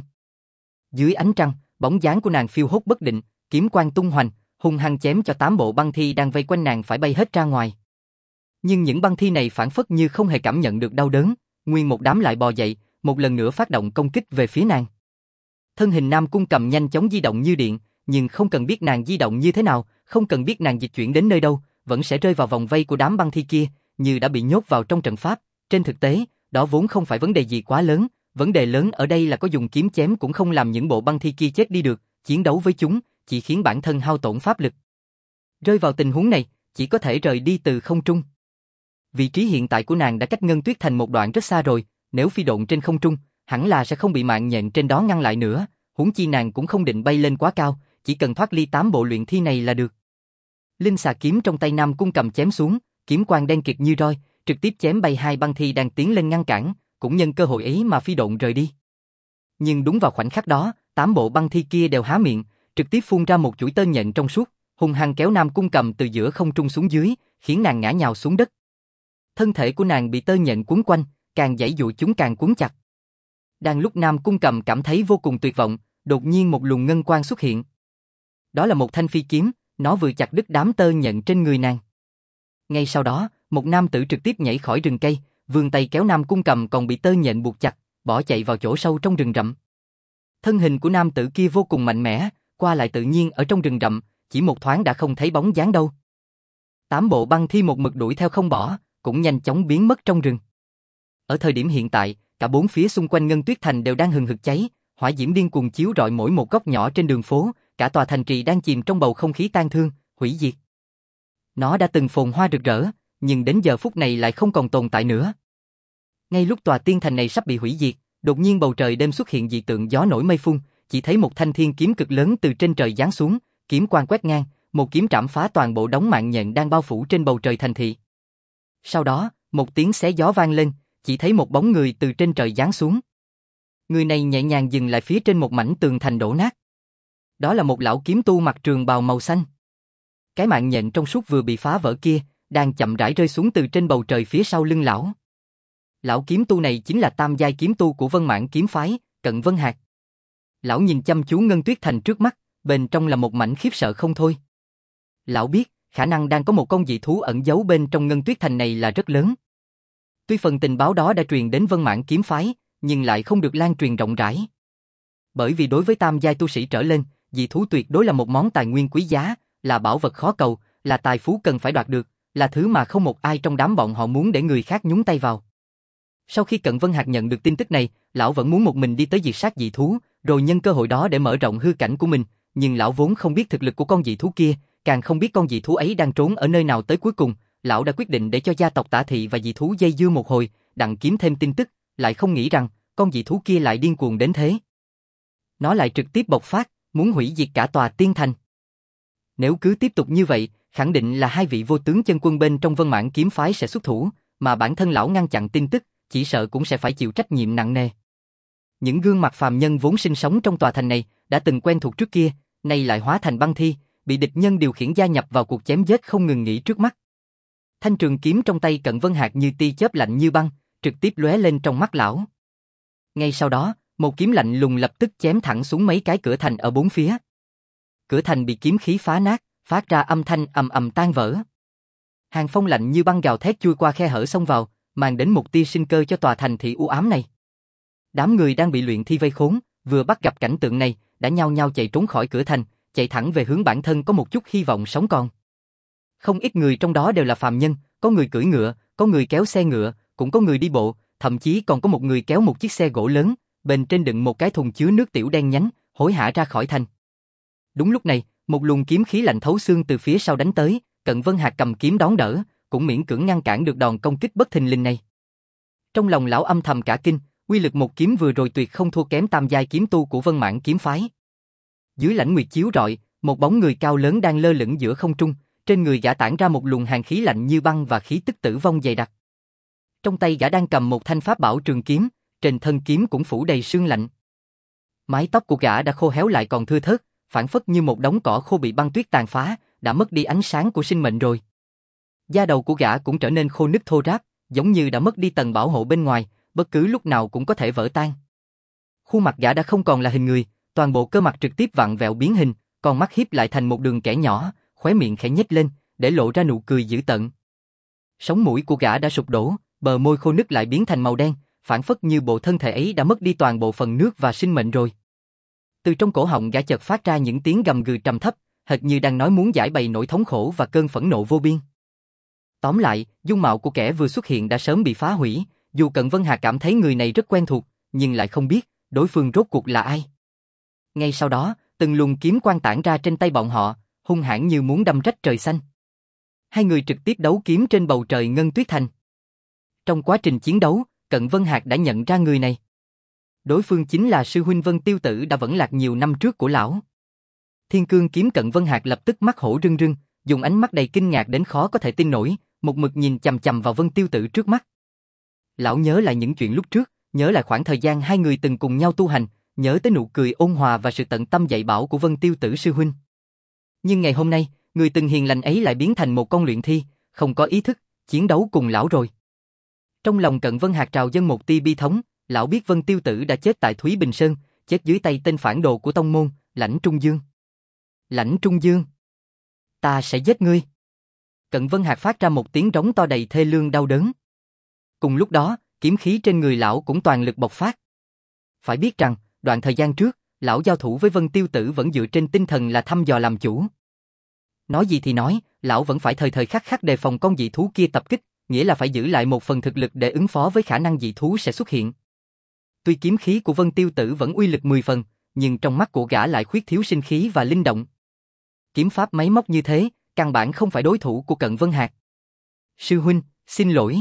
S1: Dưới ánh trăng, bóng dáng của nàng phiêu hốt bất định, kiếm quang tung hoành, hung hăng chém cho tám bộ băng thi đang vây quanh nàng phải bay hết ra ngoài. Nhưng những băng thi này phản phất như không hề cảm nhận được đau đớn, nguyên một đám lại bò dậy, một lần nữa phát động công kích về phía nàng. Thân hình Nam Cung Cầm nhanh chóng di động như điện, nhưng không cần biết nàng di động như thế nào, không cần biết nàng dịch chuyển đến nơi đâu, vẫn sẽ rơi vào vòng vây của đám băng thi kia, như đã bị nhốt vào trong trận pháp. Trên thực tế, đó vốn không phải vấn đề gì quá lớn, vấn đề lớn ở đây là có dùng kiếm chém cũng không làm những bộ băng thi kia chết đi được, chiến đấu với chúng chỉ khiến bản thân hao tổn pháp lực. Rơi vào tình huống này, chỉ có thể rời đi từ không trung. Vị trí hiện tại của nàng đã cách Ngân Tuyết Thành một đoạn rất xa rồi, nếu phi độn trên không trung, hẳn là sẽ không bị mạng nhện trên đó ngăn lại nữa, huống chi nàng cũng không định bay lên quá cao, chỉ cần thoát ly tám bộ luyện thi này là được. Linh xà kiếm trong tay Nam Cung Cầm chém xuống, kiếm quang đen kịt như roi, trực tiếp chém bay hai băng thi đang tiến lên ngăn cản, cũng nhân cơ hội ấy mà phi độn rời đi. Nhưng đúng vào khoảnh khắc đó, tám bộ băng thi kia đều há miệng, trực tiếp phun ra một chuỗi tơ nhện trong suốt, hung hăng kéo Nam Cung Cầm từ giữa không trung xuống dưới, khiến nàng ngã nhào xuống đất. Thân thể của nàng bị tơ nhện cuốn quanh, càng giãy dụa chúng càng cuốn chặt. Đang lúc Nam Cung Cầm cảm thấy vô cùng tuyệt vọng, đột nhiên một luồng ngân quang xuất hiện. Đó là một thanh phi kiếm, nó vừa chặt đứt đám tơ nhện trên người nàng. Ngay sau đó, một nam tử trực tiếp nhảy khỏi rừng cây, vươn tay kéo Nam Cung Cầm còn bị tơ nhện buộc chặt, bỏ chạy vào chỗ sâu trong rừng rậm. Thân hình của nam tử kia vô cùng mạnh mẽ, qua lại tự nhiên ở trong rừng rậm, chỉ một thoáng đã không thấy bóng dáng đâu. Tám bộ băng thi một mực đuổi theo không bỏ, cũng nhanh chóng biến mất trong rừng. Ở thời điểm hiện tại, cả bốn phía xung quanh Ngân Tuyết Thành đều đang hừng hực cháy, hỏa diễm điên cuồng chiếu rọi mỗi một góc nhỏ trên đường phố, cả tòa thành trì đang chìm trong bầu không khí tang thương, hủy diệt. Nó đã từng phồn hoa rực rỡ, nhưng đến giờ phút này lại không còn tồn tại nữa. Ngay lúc tòa tiên thành này sắp bị hủy diệt, đột nhiên bầu trời đêm xuất hiện dị tượng gió nổi mây phun, chỉ thấy một thanh thiên kiếm cực lớn từ trên trời giáng xuống, kiếm quang quét ngang, một kiếm trảm phá toàn bộ đống mạng nhện đang bao phủ trên bầu trời thành thị. Sau đó, một tiếng xé gió vang lên, chỉ thấy một bóng người từ trên trời giáng xuống. Người này nhẹ nhàng dừng lại phía trên một mảnh tường thành đổ nát. Đó là một lão kiếm tu mặc trường bào màu xanh. Cái mạng nhện trong suốt vừa bị phá vỡ kia, đang chậm rãi rơi xuống từ trên bầu trời phía sau lưng lão. Lão kiếm tu này chính là tam giai kiếm tu của Vân Mãn kiếm phái, Cận Vân Hạc. Lão nhìn chăm chú Ngân Tuyết Thành trước mắt, bên trong là một mảnh khiếp sợ không thôi. Lão biết, khả năng đang có một con dị thú ẩn giấu bên trong Ngân Tuyết Thành này là rất lớn. Tuy phần tình báo đó đã truyền đến Vân Mãn kiếm phái, nhưng lại không được lan truyền rộng rãi. Bởi vì đối với tam giai tu sĩ trở lên, dị thú tuyệt đối là một món tài nguyên quý giá, là bảo vật khó cầu, là tài phú cần phải đoạt được, là thứ mà không một ai trong đám bọn họ muốn để người khác nhúng tay vào. Sau khi Cận Vân Hạc nhận được tin tức này, lão vẫn muốn một mình đi tới diệt sát dị thú, rồi nhân cơ hội đó để mở rộng hư cảnh của mình, nhưng lão vốn không biết thực lực của con dị thú kia, càng không biết con dị thú ấy đang trốn ở nơi nào tới cuối cùng, lão đã quyết định để cho gia tộc Tả Thị và dị thú dây dưa một hồi, đặng kiếm thêm tin tức, lại không nghĩ rằng con dị thú kia lại điên cuồng đến thế. Nó lại trực tiếp bộc phát, muốn hủy diệt cả tòa tiên thành. Nếu cứ tiếp tục như vậy, khẳng định là hai vị vô tướng chân quân bên trong Vân Mãn kiếm phái sẽ xuất thủ, mà bản thân lão ngăn chặn tin tức, chỉ sợ cũng sẽ phải chịu trách nhiệm nặng nề. Những gương mặt phàm nhân vốn sinh sống trong tòa thành này, đã từng quen thuộc trước kia, nay lại hóa thành băng thi, bị địch nhân điều khiển gia nhập vào cuộc chém giết không ngừng nghỉ trước mắt. Thanh trường kiếm trong tay Cận Vân Hạc như tia chớp lạnh như băng, trực tiếp lóe lên trong mắt lão. Ngay sau đó, một kiếm lạnh lùng lập tức chém thẳng xuống mấy cái cửa thành ở bốn phía. Cửa thành bị kiếm khí phá nát, phát ra âm thanh ầm ầm tan vỡ. Hàng phong lạnh như băng gào thét chui qua khe hở xông vào, mang đến một tia sinh cơ cho tòa thành thị u ám này. Đám người đang bị luyện thi vây khốn, vừa bắt gặp cảnh tượng này, đã nhao nhao chạy trốn khỏi cửa thành, chạy thẳng về hướng bản thân có một chút hy vọng sống còn. Không ít người trong đó đều là phàm nhân, có người cưỡi ngựa, có người kéo xe ngựa, cũng có người đi bộ, thậm chí còn có một người kéo một chiếc xe gỗ lớn, bên trên đựng một cái thùng chứa nước tiểu đen nhánh, hối hả ra khỏi thành. Đúng lúc này, một luồng kiếm khí lạnh thấu xương từ phía sau đánh tới, Cận Vân Hạc cầm kiếm đón đỡ, cũng miễn cưỡng ngăn cản được đòn công kích bất thình lình này. Trong lòng lão âm thầm cả kinh, uy lực một kiếm vừa rồi tuyệt không thua kém tam giai kiếm tu của Vân Mãn kiếm phái. Dưới lãnh nguyệt chiếu rọi, một bóng người cao lớn đang lơ lửng giữa không trung, trên người gã tản ra một luồng hàn khí lạnh như băng và khí tức tử vong dày đặc. Trong tay gã đang cầm một thanh pháp bảo trường kiếm, trên thân kiếm cũng phủ đầy sương lạnh. Mái tóc của gã đã khô héo lại còn thưa thớt, phảng phất như một đống cỏ khô bị băng tuyết tàn phá, đã mất đi ánh sáng của sinh mệnh rồi. Da đầu của gã cũng trở nên khô nứt thô ráp, giống như đã mất đi tầng bảo hộ bên ngoài, bất cứ lúc nào cũng có thể vỡ tan. Khuôn mặt gã đã không còn là hình người, toàn bộ cơ mặt trực tiếp vặn vẹo biến hình, con mắt híp lại thành một đường kẻ nhỏ, khóe miệng khẽ nhếch lên, để lộ ra nụ cười dữ tợn. Sống mũi của gã đã sụp đổ, bờ môi khô nứt lại biến thành màu đen, phảng phất như bộ thân thể ấy đã mất đi toàn bộ phần nước và sinh mệnh rồi. Từ trong cổ họng gã chợt phát ra những tiếng gầm gừ trầm thấp, hệt như đang nói muốn giải bày nỗi thống khổ và cơn phẫn nộ vô biên. Tóm lại, dung mạo của kẻ vừa xuất hiện đã sớm bị phá hủy, dù Cận Vân Hà cảm thấy người này rất quen thuộc, nhưng lại không biết đối phương rốt cuộc là ai. Ngay sau đó, từng luồng kiếm quang tản ra trên tay bọn họ, hung hãn như muốn đâm rách trời xanh. Hai người trực tiếp đấu kiếm trên bầu trời Ngân Tuyết Thành. Trong quá trình chiến đấu, Cận Vân Hạc đã nhận ra người này. Đối phương chính là sư huynh Vân Tiêu Tử đã vẫn lạc nhiều năm trước của lão. Thiên Cương kiếm Cận Vân Hạc lập tức mắt hổ rưng rưng, dùng ánh mắt đầy kinh ngạc đến khó có thể tin nổi, một mực nhìn chằm chằm vào Vân Tiêu Tử trước mắt. Lão nhớ lại những chuyện lúc trước, nhớ lại khoảng thời gian hai người từng cùng nhau tu hành, nhớ tới nụ cười ôn hòa và sự tận tâm dạy bảo của Vân Tiêu Tử sư huynh. Nhưng ngày hôm nay, người từng hiền lành ấy lại biến thành một con luyện thi, không có ý thức, chiến đấu cùng lão rồi. Trong lòng Cận Vân Hạc trào dâng một tia bi thống, lão biết Vân Tiêu Tử đã chết tại Thúy Bình Sơn, chết dưới tay tên phản đồ của tông môn, Lãnh Trung Dương. Lãnh Trung Dương, ta sẽ giết ngươi. Cận Vân Hạc phát ra một tiếng rống to đầy thê lương đau đớn. Cùng lúc đó, kiếm khí trên người lão cũng toàn lực bộc phát. Phải biết rằng, đoạn thời gian trước, lão giao thủ với Vân Tiêu Tử vẫn dựa trên tinh thần là thăm dò làm chủ. Nói gì thì nói, lão vẫn phải thời thời khắc khắc đề phòng con dị thú kia tập kích, nghĩa là phải giữ lại một phần thực lực để ứng phó với khả năng dị thú sẽ xuất hiện. Tuy kiếm khí của Vân Tiêu Tử vẫn uy lực mười phần, nhưng trong mắt của gã lại khuyết thiếu sinh khí và linh động. Kiếm pháp máy móc như thế, căn bản không phải đối thủ của Cận Vân Hạc. Sư huynh, xin lỗi.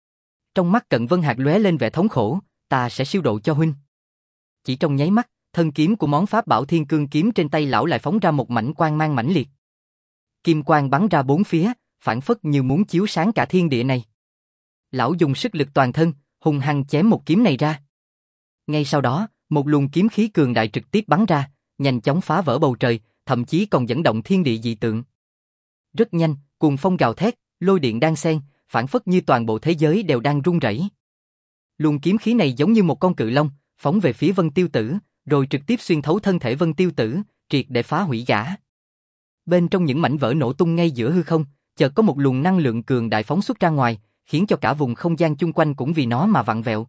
S1: Trong mắt Cận Vân Hạc lóe lên vẻ thống khổ, ta sẽ siêu độ cho huynh. Chỉ trong nháy mắt, thân kiếm của món pháp bảo Thiên Cương kiếm trên tay lão lại phóng ra một mảnh quang mang mãnh liệt. Kim quang bắn ra bốn phía, phản phất như muốn chiếu sáng cả thiên địa này. Lão dùng sức lực toàn thân, hung hăng chém một kiếm này ra. Ngay sau đó, một luồng kiếm khí cường đại trực tiếp bắn ra, nhanh chóng phá vỡ bầu trời, thậm chí còn dẫn động thiên địa dị tượng. Rất nhanh, cuồng phong gào thét, lôi điện đan xen, phản phất như toàn bộ thế giới đều đang rung rẩy. Luồng kiếm khí này giống như một con cự long, phóng về phía Vân Tiêu Tử, rồi trực tiếp xuyên thấu thân thể Vân Tiêu Tử, triệt để phá hủy gã. Bên trong những mảnh vỡ nổ tung ngay giữa hư không, chợt có một luồng năng lượng cường đại phóng xuất ra ngoài, khiến cho cả vùng không gian chung quanh cũng vì nó mà vặn vẹo.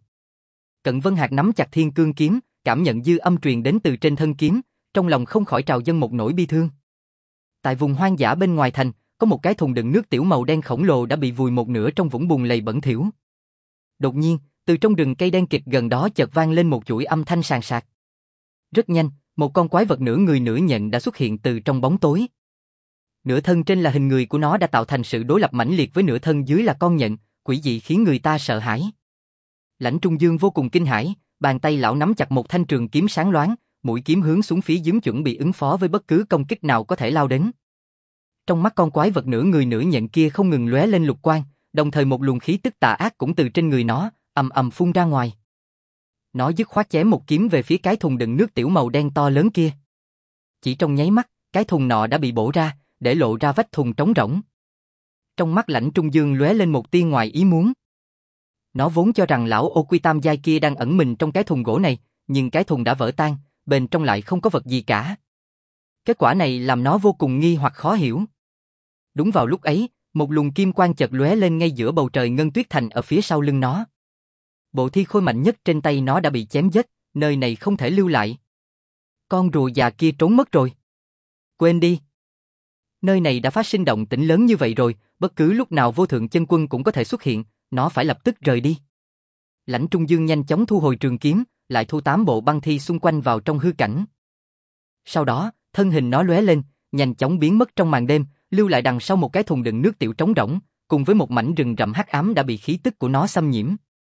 S1: Cận Vân Hạc nắm chặt Thiên Cương kiếm, cảm nhận dư âm truyền đến từ trên thân kiếm, trong lòng không khỏi trào dâng một nỗi bi thương. Tại vùng hoang dã bên ngoài thành, có một cái thùng đựng nước tiểu màu đen khổng lồ đã bị vùi một nửa trong vũng bùn lầy bẩn thỉu. Đột nhiên, từ trong rừng cây đen kịt gần đó chợt vang lên một chuỗi âm thanh sàn sạc. Rất nhanh, một con quái vật nửa người nửa nhện đã xuất hiện từ trong bóng tối. Nửa thân trên là hình người của nó đã tạo thành sự đối lập mãnh liệt với nửa thân dưới là con nhện, quỷ dị khiến người ta sợ hãi. Lãnh Trung Dương vô cùng kinh hãi, bàn tay lão nắm chặt một thanh trường kiếm sáng loáng, mũi kiếm hướng xuống phía dưới chuẩn bị ứng phó với bất cứ công kích nào có thể lao đến. Trong mắt con quái vật nửa người nửa nhện kia không ngừng lóe lên lục quang, đồng thời một luồng khí tức tà ác cũng từ trên người nó ầm ầm phun ra ngoài. Nó dứt khoát chém một kiếm về phía cái thùng đựng nước tiểu màu đen to lớn kia. Chỉ trong nháy mắt, cái thùng nọ đã bị bổ ra, để lộ ra vách thùng trống rỗng. Trong mắt Lãnh Trung Dương lóe lên một tia ngoài ý muốn. Nó vốn cho rằng lão ô quy tam giai kia đang ẩn mình trong cái thùng gỗ này, nhưng cái thùng đã vỡ tan, bên trong lại không có vật gì cả. Kết quả này làm nó vô cùng nghi hoặc khó hiểu. Đúng vào lúc ấy, một luồng kim quang chợt lóe lên ngay giữa bầu trời Ngân Tuyết Thành ở phía sau lưng nó. Bộ thi khôi mạnh nhất trên tay nó đã bị chém chết, nơi này không thể lưu lại. Con rùa già kia trốn mất rồi. Quên đi. Nơi này đã phát sinh động tĩnh lớn như vậy rồi, bất cứ lúc nào vô thượng chân quân cũng có thể xuất hiện, nó phải lập tức rời đi. Lãnh Trung Dương nhanh chóng thu hồi trường kiếm, lại thu tám bộ băng thi xung quanh vào trong hư cảnh. Sau đó, thân hình nó lóe lên, nhanh chóng biến mất trong màn đêm, lưu lại đằng sau một cái thùng đựng nước tiểu trống rỗng, cùng với một mảnh rừng rậm hắc ám đã bị khí tức của nó xâm nhiễm.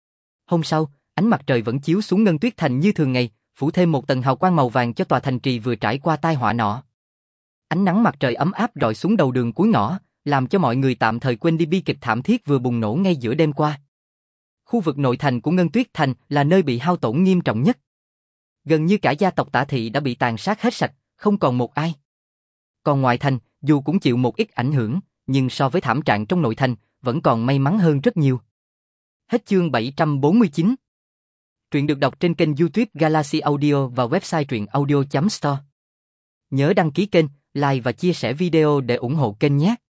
S1: Hôm sau, ánh mặt trời vẫn chiếu xuống Ngân Tuyết Thành như thường ngày, phủ thêm một tầng hào quang màu vàng cho tòa thành trì vừa trải qua tai họa nọ. Ánh nắng mặt trời ấm áp rọi xuống đầu đường cuối ngõ, làm cho mọi người tạm thời quên đi bi kịch thảm thiết vừa bùng nổ ngay giữa đêm qua. Khu vực nội thành của Ngân Tuyết Thành là nơi bị hao tổn nghiêm trọng nhất. Gần như cả gia tộc Tả Thị đã bị tàn sát hết sạch, không còn một ai. Còn ngoài thành, dù cũng chịu một ít ảnh hưởng, nhưng so với thảm trạng trong nội thành, vẫn còn may mắn hơn rất nhiều. Hết chương bảy trăm bốn mươi chín. Truyện được đọc trên kênh YouTube Galaxy Audio và website truyện audio chấm store. Nhớ đăng ký kênh, like và chia sẻ video để ủng hộ kênh nhé.